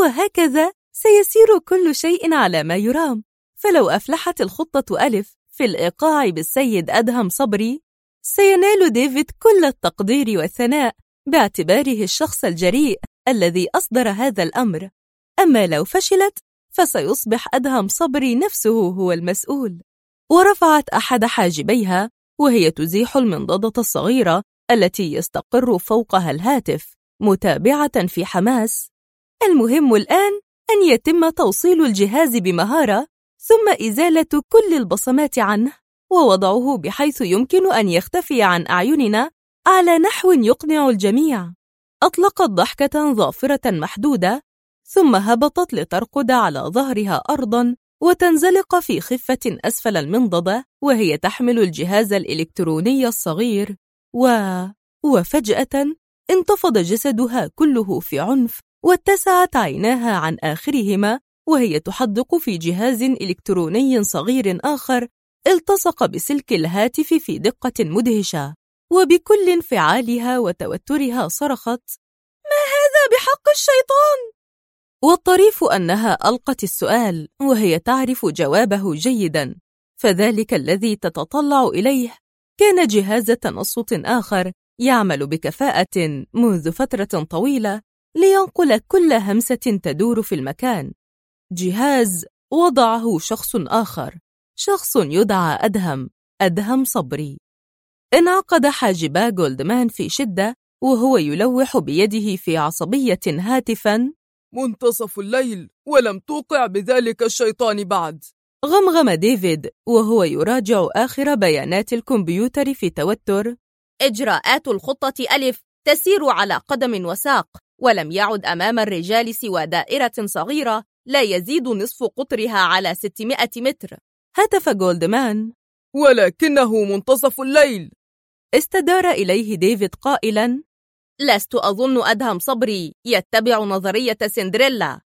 وهكذا سيسير كل شيء على ما يرام. فلو أفلحت الخطة ألف في الإيقاع بالسيد أدهم صبري، سينال ديفيد كل التقدير والثناء باعتباره الشخص الجريء الذي أصدر هذا الأمر. أما لو فشلت فسيصبح أدهم صبري نفسه هو المسؤول. ورفعت أحد حاجبيها وهي تزيح المنضدة الصغيرة التي يستقر فوقها الهاتف، متابعة في حماس: المهم الآن أن يتم توصيل الجهاز بمهارة، ثم إزالة كل البصمات عنه، ووضعه بحيث يمكن أن يختفي عن أعيننا على نحو يقنع الجميع. أطلقت ضحكة ظافرة محدودة، ثم هبطت لترقد على ظهرها أرضاً وتنزلق في خفة أسفل المنضدة وهي تحمل الجهاز الإلكتروني الصغير. وفجأة انتفض جسدها كله في عنف، واتسعت عيناها عن آخرهما وهي تحدق في جهاز إلكتروني صغير آخر التصق بسلك الهاتف في دقة مدهشة. وبكل انفعالها وتوترها صرخت: ما هذا بحق الشيطان؟ والطريف أنها ألقت السؤال وهي تعرف جوابه جيداً، فذلك الذي تتطلع إليه كان جهاز تنصت آخر يعمل بكفاءة منذ فترة طويلة لينقل كل همسة تدور في المكان. جهاز وضعه شخص آخر، شخص يدعى أدهم صبري. انعقد حاجبا جولدمان في شدة وهو يلوح بيده في عصبية هاتفاً: منتصف الليل ولم توقع بذلك الشيطان بعد. غمغم ديفيد وهو يراجع آخر بيانات الكمبيوتر في توتر: إجراءات الخطة ألف تسير على قدم وساق، ولم يعد أمام الرجال سوى دائرة صغيرة لا يزيد نصف قطرها على 600 متر. هتف جولدمان: ولكنه منتصف الليل. استدار إليه ديفيد قائلاً: لست أظن أدهم صبري يتبع نظرية سندريلا.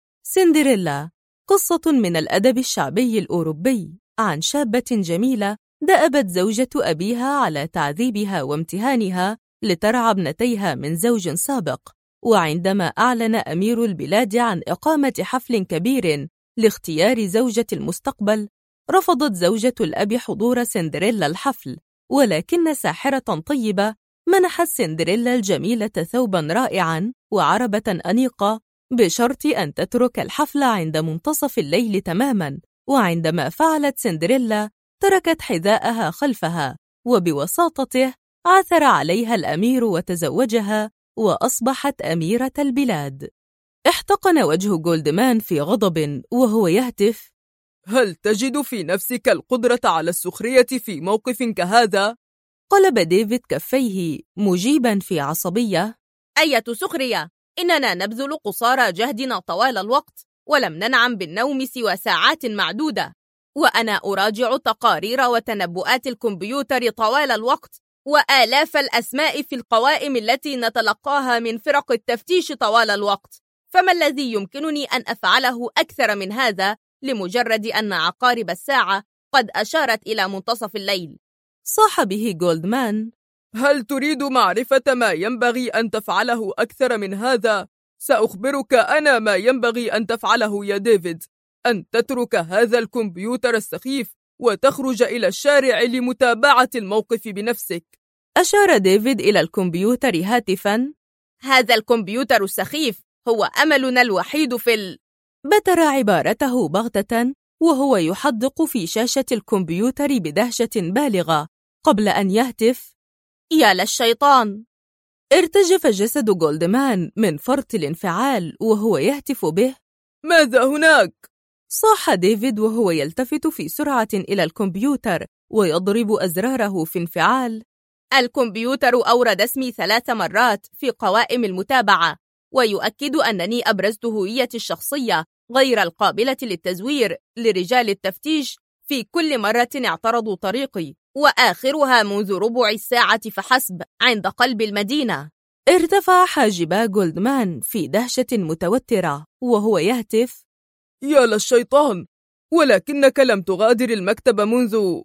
سندريلا قصة من الأدب الشعبي الأوروبي عن شابة جميلة دأبت زوجة أبيها على تعذيبها وامتهانها لترعى ابنتيها من زوج سابق. وعندما أعلن أمير البلاد عن إقامة حفل كبير لاختيار زوجة المستقبل، رفضت زوجة الأب حضور سندريلا الحفل، ولكن ساحرة طيبة منحت سندريلا الجميلة ثوباً رائعاً وعربة أنيقة بشرط أن تترك الحفل عند منتصف الليل تماماً. وعندما فعلت سندريلا تركت حذاءها خلفها، وبوساطته عثر عليها الأمير وتزوجها وأصبحت أميرة البلاد. احتقن وجه جولدمان في غضب وهو يهتف: هل تجد في نفسك القدرة على السخرية في موقف كهذا؟ قلب ديفيد كفيه مجيبا في عصبية: أية سخرية؟ إننا نبذل قصارى جهدنا طوال الوقت، ولم ننعم بالنوم سوى ساعات معدودة، وأنا أراجع تقارير وتنبؤات الكمبيوتر طوال الوقت، وآلاف الأسماء في القوائم التي نتلقاها من فرق التفتيش طوال الوقت، فما الذي يمكنني أن أفعله أكثر من هذا لمجرد أن عقارب الساعة قد أشارت إلى منتصف الليل؟ صاح به جولدمان: هل تريد معرفة ما ينبغي أن تفعله أكثر من هذا؟ سأخبرك أنا ما ينبغي أن تفعله يا ديفيد: أن تترك هذا الكمبيوتر السخيف وتخرج إلى الشارع لمتابعة الموقف بنفسك. أشار ديفيد إلى الكمبيوتر هاتفاً: هذا الكمبيوتر السخيف هو أملنا الوحيد بتر عبارته بغتة وهو يحدق في شاشة الكمبيوتر بدهشة بالغة قبل أن يهتف: يا للشيطان! ارتجف جسد جولدمان من فرط الانفعال وهو يهتف به: ماذا هناك؟ صاح ديفيد وهو يلتفت في سرعة إلى الكمبيوتر ويضرب أزراره في انفعال: الكمبيوتر أورد اسمي 3 مرات في قوائم المتابعة، ويؤكد أنني أبرزت هويتي الشخصية غير القابلة للتزوير لرجال التفتيش في كل مرة اعترضوا طريقي، وآخرها منذ ربع الساعة فحسب عند قلب المدينة. ارتفع حاجبا جولدمان في دهشة متوترة وهو يهتف: يا للشيطان! ولكنك لم تغادر المكتب منذ...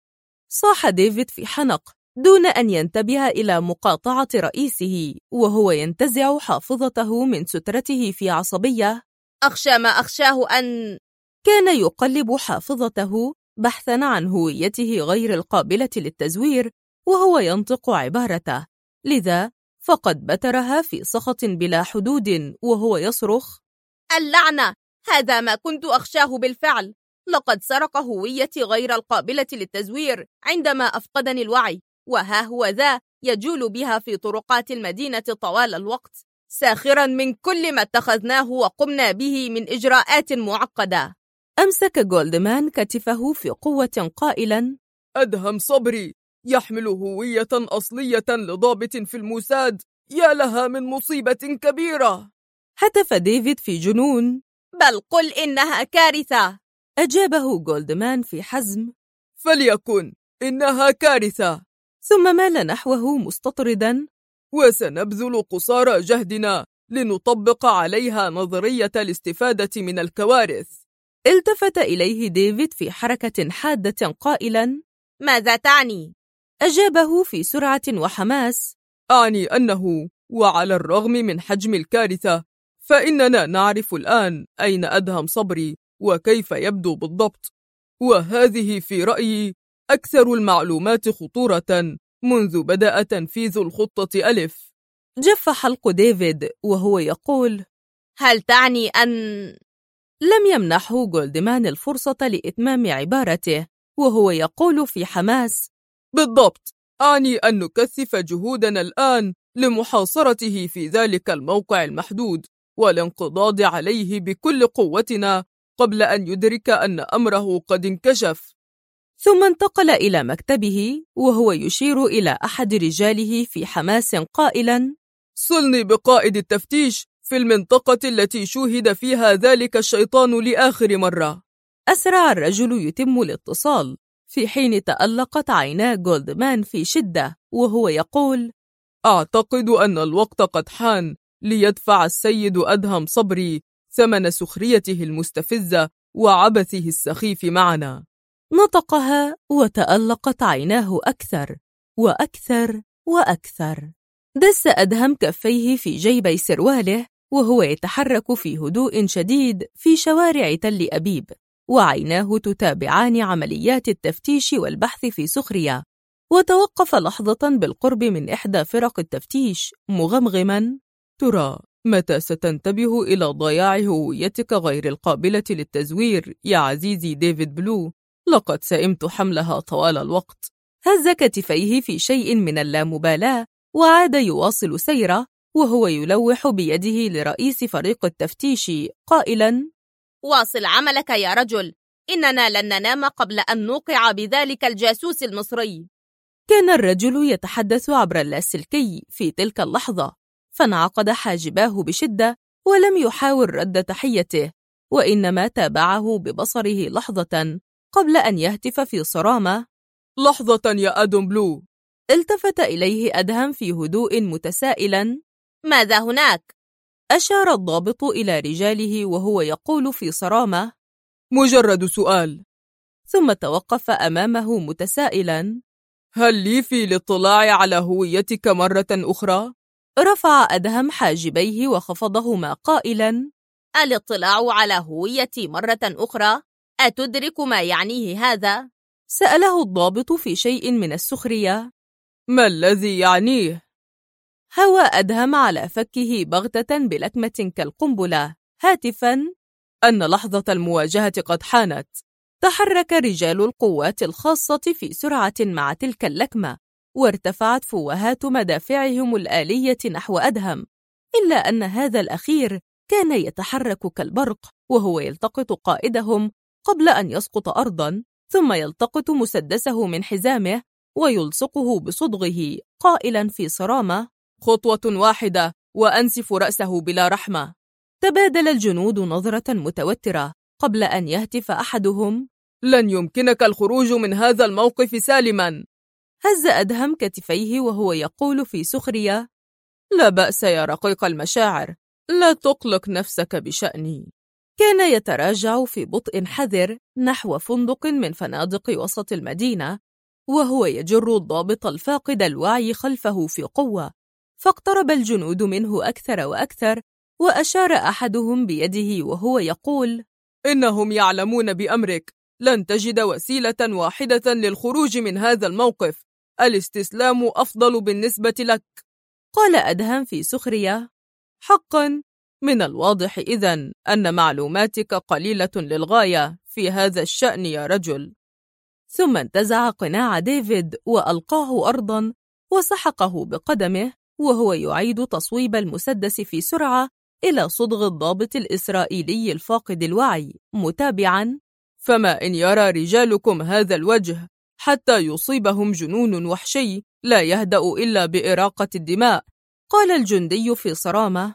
صاح ديفيد في حنق دون أن ينتبه إلى مقاطعة رئيسه وهو ينتزع حافظته من سترته في عصبية: أخشى ما أخشاه أن... كان يقلب حافظته بحثاً عن هويته غير القابلة للتزوير وهو ينطق عبارته، لذا فقد بترها في سخط بلا حدود وهو يصرخ: اللعنة! هذا ما كنت أخشاه بالفعل. لقد سرق هويتي غير القابلة للتزوير عندما أفقدني الوعي، وها هو ذا يجول بها في طرقات المدينة طوال الوقت، ساخرا من كل ما اتخذناه وقمنا به من إجراءات معقدة. أمسك جولدمان كتفه في قوة قائلا: أدهم صبري يحمل هوية أصلية لضابط في الموساد، يا لها من مصيبة كبيرة! هتف ديفيد في جنون: بل قل إنها كارثة! أجابه جولدمان في حزم: فليكن، إنها كارثة. ثم مال نحوه مستطردا: وسنبذل قصارى جهدنا لنطبق عليها نظرية الاستفادة من الكوارث. التفت إليه ديفيد في حركة حادة قائلا: ماذا تعني؟ أجابه في سرعة وحماس: أعني أنه وعلى الرغم من حجم الكارثة فإننا نعرف الآن أين أدهم صبري وكيف يبدو بالضبط، وهذه في رأيي أكثر المعلومات خطورة منذ بدأ تنفيذ الخطة ألف. جف حلق ديفيد وهو يقول: هل تعني أن... لم يمنحه جولدمان الفرصة لإتمام عبارته وهو يقول في حماس: بالضبط، أعني أن نكثف جهودنا الآن لمحاصرته في ذلك الموقع المحدود والانقضاض عليه بكل قوتنا قبل أن يدرك أن أمره قد انكشف. ثم انتقل إلى مكتبه وهو يشير إلى أحد رجاله في حماس قائلا: صلني بقائد التفتيش في المنطقة التي شوهد فيها ذلك الشيطان لآخر مرة. أسرع الرجل يتم الاتصال في حين تألقت عينا جولدمان في شدة وهو يقول: أعتقد أن الوقت قد حان ليدفع السيد أدهم صبري ثمن سخريته المستفزة وعبثه السخيف معنا. نطقها وتألقت عيناه أكثر وأكثر وأكثر. دس أدهم كفيه في جيبي سرواله وهو يتحرك في هدوء شديد في شوارع تل أبيب، وعيناه تتابعان عمليات التفتيش والبحث في سخرية. وتوقف لحظة بالقرب من إحدى فرق التفتيش مغمغما: ترى متى ستنتبه إلى ضياع هويتك غير القابلة للتزوير يا عزيزي ديفيد بلو؟ لقد سئمت حملها طوال الوقت. هز كتفيه في شيء من اللامبالاة وعاد يواصل سيره وهو يلوح بيده لرئيس فريق التفتيش قائلا: واصل عملك يا رجل، إننا لن ننام قبل أن نوقع بذلك الجاسوس المصري. كان الرجل يتحدث عبر اللاسلكي في تلك اللحظة، فانعقد حاجباه بشدة ولم يحاول رد تحيته، وإنما تابعه ببصره لحظة قبل أن يهتف في صرامة: لحظة يا آدم بلو. التفت إليه أدهم في هدوء متسائلا: ماذا هناك؟ أشار الضابط إلى رجاله وهو يقول في صرامة: مجرد سؤال. ثم توقف أمامه متسائلا: هل لي في الاطلاع على هويتك مرة أخرى؟ رفع أدهم حاجبيه وخفضهما قائلا: الاطلاع على هويتي مرة أخرى؟ أتدرك ما يعنيه هذا؟ سأله الضابط في شيء من السخرية. ما الذي يعنيه؟ هوى أدهم على فكه بغتة بلكمة كالقنبلة هاتفا: أن لحظة المواجهة قد حانت. تحرك رجال القوات الخاصة في سرعة مع تلك اللكمة، وارتفعت فوهات مدافعهم الآلية نحو أدهم، إلا أن هذا الأخير كان يتحرك كالبرق وهو يلتقط قائدهم قبل أن يسقط أرضاً، ثم يلتقط مسدسه من حزامه ويلصقه بصدغه قائلاً في صرامة: خطوة واحدة وأنسف رأسه بلا رحمة. تبادل الجنود نظرة متوترة قبل أن يهتف أحدهم: لن يمكنك الخروج من هذا الموقف سالماً. هز أدهم كتفيه وهو يقول في سخرية: لا بأس يا رقيق المشاعر، لا تقلق نفسك بشأني. كان يتراجع في بطء حذر نحو فندق من فنادق وسط المدينة، وهو يجر الضابط الفاقد الوعي خلفه في قوة، فاقترب الجنود منه أكثر وأكثر، وأشار أحدهم بيده وهو يقول: إنهم يعلمون بأمرك، لن تجد وسيلة واحدة للخروج من هذا الموقف، الاستسلام أفضل بالنسبة لك. قال أدهم في سخرية: حقاً، من الواضح إذن أن معلوماتك قليلة للغاية في هذا الشأن يا رجل. ثم انتزع قناع ديفيد وألقاه أرضاً وسحقه بقدمه، وهو يعيد تصويب المسدس في سرعة إلى صدغ الضابط الإسرائيلي الفاقد الوعي، متابعاً: فما إن يرى رجالكم هذا الوجه حتى يصيبهم جنون وحشي لا يهدأ إلا بإراقة الدماء. قال الجندي في صرامة: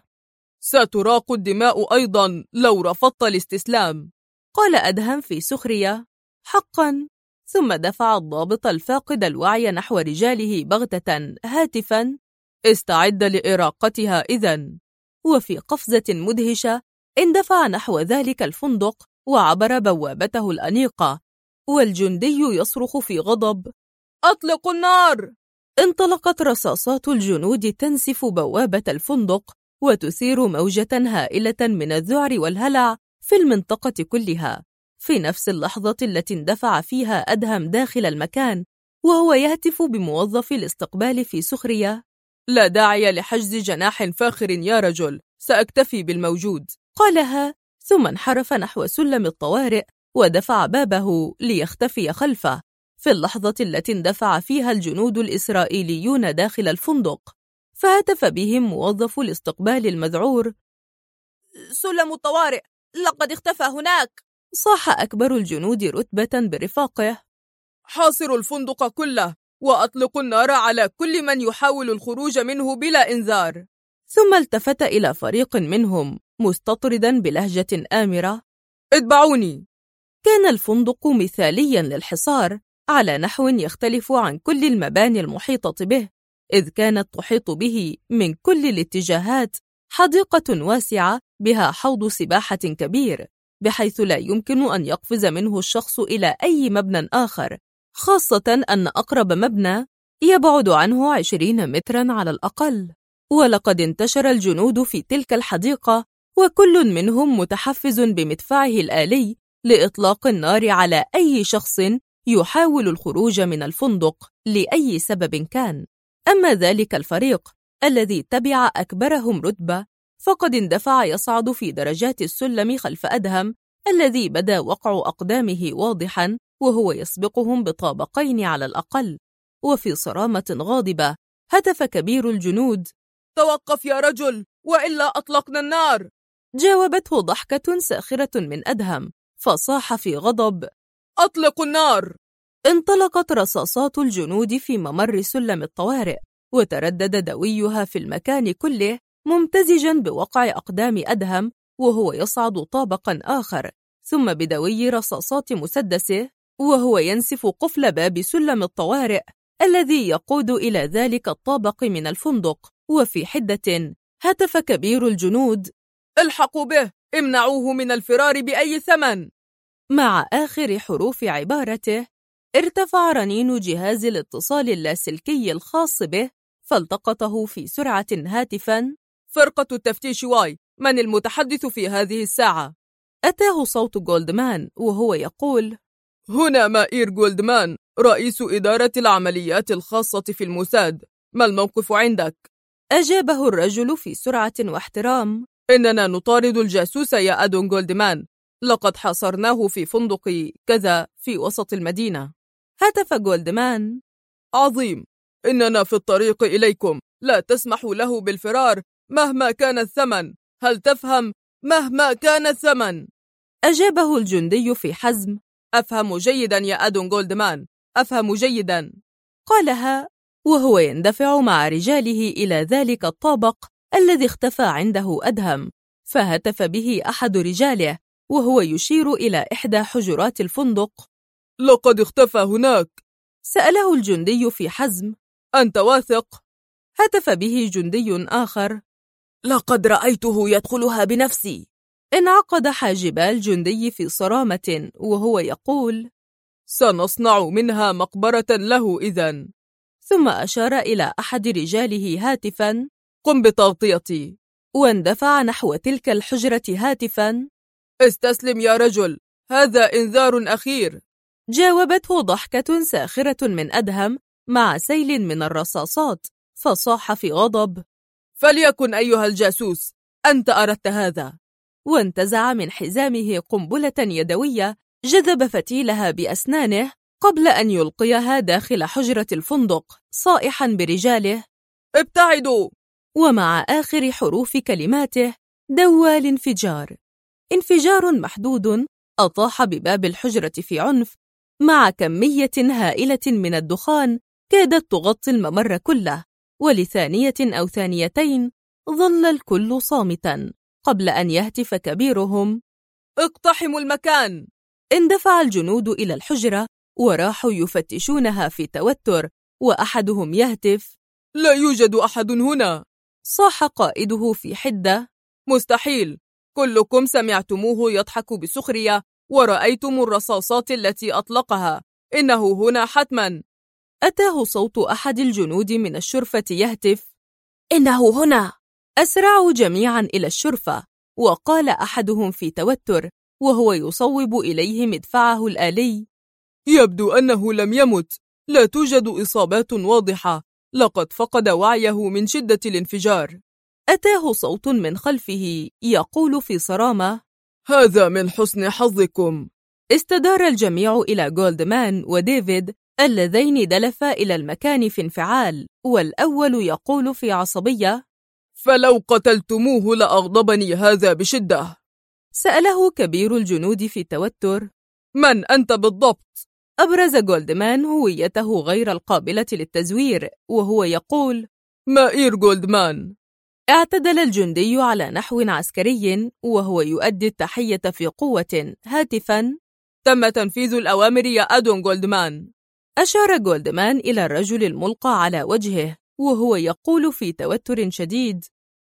ستراق الدماء أيضا لو رفضت الاستسلام. قال أدهم في سخرية: حقا. ثم دفع الضابط الفاقد الوعي نحو رجاله بغتة هاتفا: استعد لإراقتها إذن. وفي قفزة مدهشة اندفع نحو ذلك الفندق وعبر بوابته الأنيقة، والجندي يصرخ في غضب: أطلقوا النار! انطلقت رصاصات الجنود تنسف بوابة الفندق وتثير موجة هائلة من الذعر والهلع في المنطقة كلها. في نفس اللحظة التي اندفع فيها أدهم داخل المكان وهو يهتف بموظف الاستقبال في سخرية: لا داعي لحجز جناح فاخر يا رجل، سأكتفي بالموجود. قالها ثم انحرف نحو سلم الطوارئ ودفع بابه ليختفي خلفه. في اللحظة التي اندفع فيها الجنود الإسرائيليون داخل الفندق، فهتف بهم موظف الاستقبال المذعور: سلم الطوارئ، لقد اختفى هناك. صاح أكبر الجنود رتبة برفاقه: حاصروا الفندق كله وأطلقوا النار على كل من يحاول الخروج منه بلا إنذار. ثم التفت إلى فريق منهم مستطردا بلهجة آمرة: اتبعوني. كان الفندق مثاليا للحصار على نحو يختلف عن كل المباني المحيطة به، إذ كانت تحيط به من كل الاتجاهات حديقة واسعة بها حوض سباحة كبير، بحيث لا يمكن أن يقفز منه الشخص إلى أي مبنى آخر، خاصة أن أقرب مبنى يبعد عنه 20 مترا على الأقل. ولقد انتشر الجنود في تلك الحديقة، وكل منهم متحفز بمدفعه الآلي لإطلاق النار على أي شخص يحاول الخروج من الفندق لأي سبب كان. أما ذلك الفريق الذي تبع أكبرهم رتبة فقد اندفع يصعد في درجات السلم خلف أدهم الذي بدا وقع أقدامه واضحا وهو يسبقهم بطابقين على الأقل. وفي صرامة غاضبة هتف كبير الجنود: توقف يا رجل، وإلا أطلقنا النار. جاوبته ضحكة ساخرة من أدهم، فصاح في غضب: أطلقوا النار! انطلقت رصاصات الجنود في ممر سلم الطوارئ، وتردد دويها في المكان كله ممتزجا بوقع أقدام أدهم وهو يصعد طابقا آخر، ثم بدوي رصاصات مسدسه وهو ينسف قفل باب سلم الطوارئ الذي يقود إلى ذلك الطابق من الفندق. وفي حدة هتف كبير الجنود: الحقوا به! امنعوه من الفرار بأي ثمن! مع آخر حروف عبارته ارتفع رنين جهاز الاتصال اللاسلكي الخاص به، فالتقطه في سرعة هاتفاً: فرقة التفتيش واي، من المتحدث في هذه الساعة؟ أتاه صوت جولدمان وهو يقول: هنا مائير جولدمان، رئيس إدارة العمليات الخاصة في الموساد، ما الموقف عندك؟ أجابه الرجل في سرعة واحترام: إننا نطارد الجاسوس يا أدون جولدمان، لقد حاصرناه في فندق كذا في وسط المدينة. هتف جولدمان: عظيم، إننا في الطريق إليكم، لا تسمحوا له بالفرار مهما كان الثمن، هل تفهم؟ مهما كان الثمن. أجابه الجندي في حزم: أفهم جيدا يا أدون جولدمان، أفهم جيدا. قالها وهو يندفع مع رجاله إلى ذلك الطابق الذي اختفى عنده أدهم، فهتف به أحد رجاله وهو يشير إلى إحدى حجرات الفندق: لقد اختفى هناك. سأله الجندي في حزم: أنت واثق؟ هتف به جندي آخر: لقد رأيته يدخلها بنفسي. انعقد حاجبا الجندي في صرامة وهو يقول: سنصنع منها مقبرة له إذن. ثم أشار إلى أحد رجاله هاتفا: قم بتغطيتي. واندفع نحو تلك الحجرة هاتفا: استسلم يا رجل، هذا إنذار أخير. جاوبته ضحكة ساخرة من أدهم مع سيل من الرصاصات، فصاح في غضب: فليكن أيها الجاسوس، أنت أردت هذا. وانتزع من حزامه قنبلة يدوية جذب فتيلها بأسنانه قبل أن يلقيها داخل حجرة الفندق، صائحا برجاله: ابتعدوا! ومع آخر حروف كلماته دوى الانفجار. انفجار محدود أطاح بباب الحجرة في عنف، مع كمية هائلة من الدخان كادت تغطي الممر كله، ولثانية أو ثانيتين ظل الكل صامتا قبل أن يهتف كبيرهم: اقتحموا المكان! اندفع الجنود إلى الحجرة وراحوا يفتشونها في توتر، وأحدهم يهتف: لا يوجد أحد هنا. صاح قائده في حدة: مستحيل، كلكم سمعتموه يضحك بسخرية ورأيتم الرصاصات التي أطلقها، إنه هنا حتما. أتاه صوت أحد الجنود من الشرفة يهتف: إنه هنا. أسرعوا جميعا إلى الشرفة، وقال أحدهم في توتر وهو يصوب إليه مدفعه الآلي: يبدو أنه لم يمت، لا توجد إصابات واضحة، لقد فقد وعيه من شدة الانفجار. أتاه صوت من خلفه يقول في صرامة: هذا من حسن حظكم. استدار الجميع إلى جولدمان وديفيد اللذين دلفا إلى المكان في انفعال، والأول يقول في عصبية: فلو قتلتموه لأغضبني هذا بشدة. سأله كبير الجنود في توتر: من أنت بالضبط؟ أبرز جولدمان هويته غير القابلة للتزوير وهو يقول: مائير جولدمان. اعتدل الجندي على نحو عسكري وهو يؤدي التحية في قوة هاتفا: تم تنفيذ الأوامر يا أدون جولدمان. أشار جولدمان إلى الرجل الملقى على وجهه وهو يقول في توتر شديد: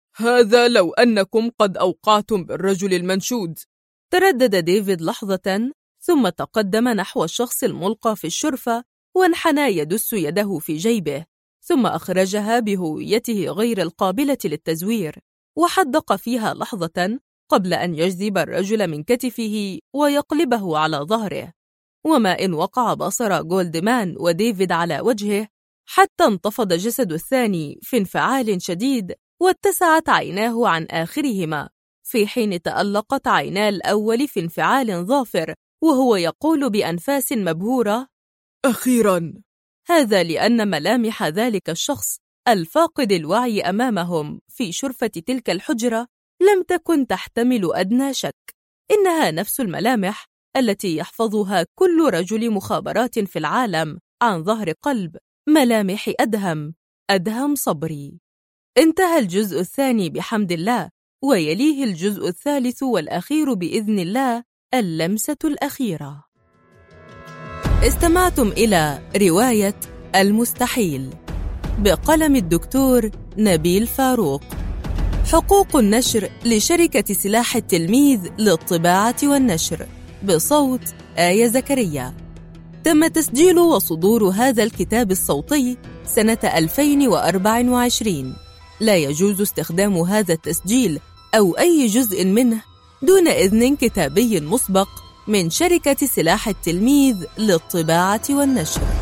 هذا لو أنكم قد أوقعتم بالرجل المنشود. تردد ديفيد لحظة ثم تقدم نحو الشخص الملقى في الشرفة وانحنى يدس يده في جيبه، ثم أخرجها بهويته غير القابلة للتزوير وحدق فيها لحظة قبل أن يجذب الرجل من كتفه ويقلبه على ظهره. وما إن وقع بصر جولدمان وديفيد على وجهه حتى انتفض جسد الثاني في انفعال شديد واتسعت عيناه عن آخرهما، في حين تألقت عينا الأول في انفعال ظافر وهو يقول بأنفاس مبهورة: أخيراً. هذا لأن ملامح ذلك الشخص الفاقد الوعي أمامهم في شرفة تلك الحجرة لم تكن تحتمل أدنى شك، إنها نفس الملامح التي يحفظها كل رجل مخابرات في العالم عن ظهر قلب. ملامح أدهم صبري. انتهى الجزء الثاني بحمد الله، ويليه الجزء الثالث والأخير بإذن الله، اللمسة الأخيرة. استمعتم إلى رواية المستحيل بقلم الدكتور نبيل فاروق. حقوق النشر لشركة سلاح التلميذ للطباعة والنشر، بصوت آية زكريا. تم تسجيل وصدور هذا الكتاب الصوتي سنة 2024. لا يجوز استخدام هذا التسجيل أو أي جزء منه دون إذن كتابي مسبق من شركة سلاح التلميذ للطباعة والنشر.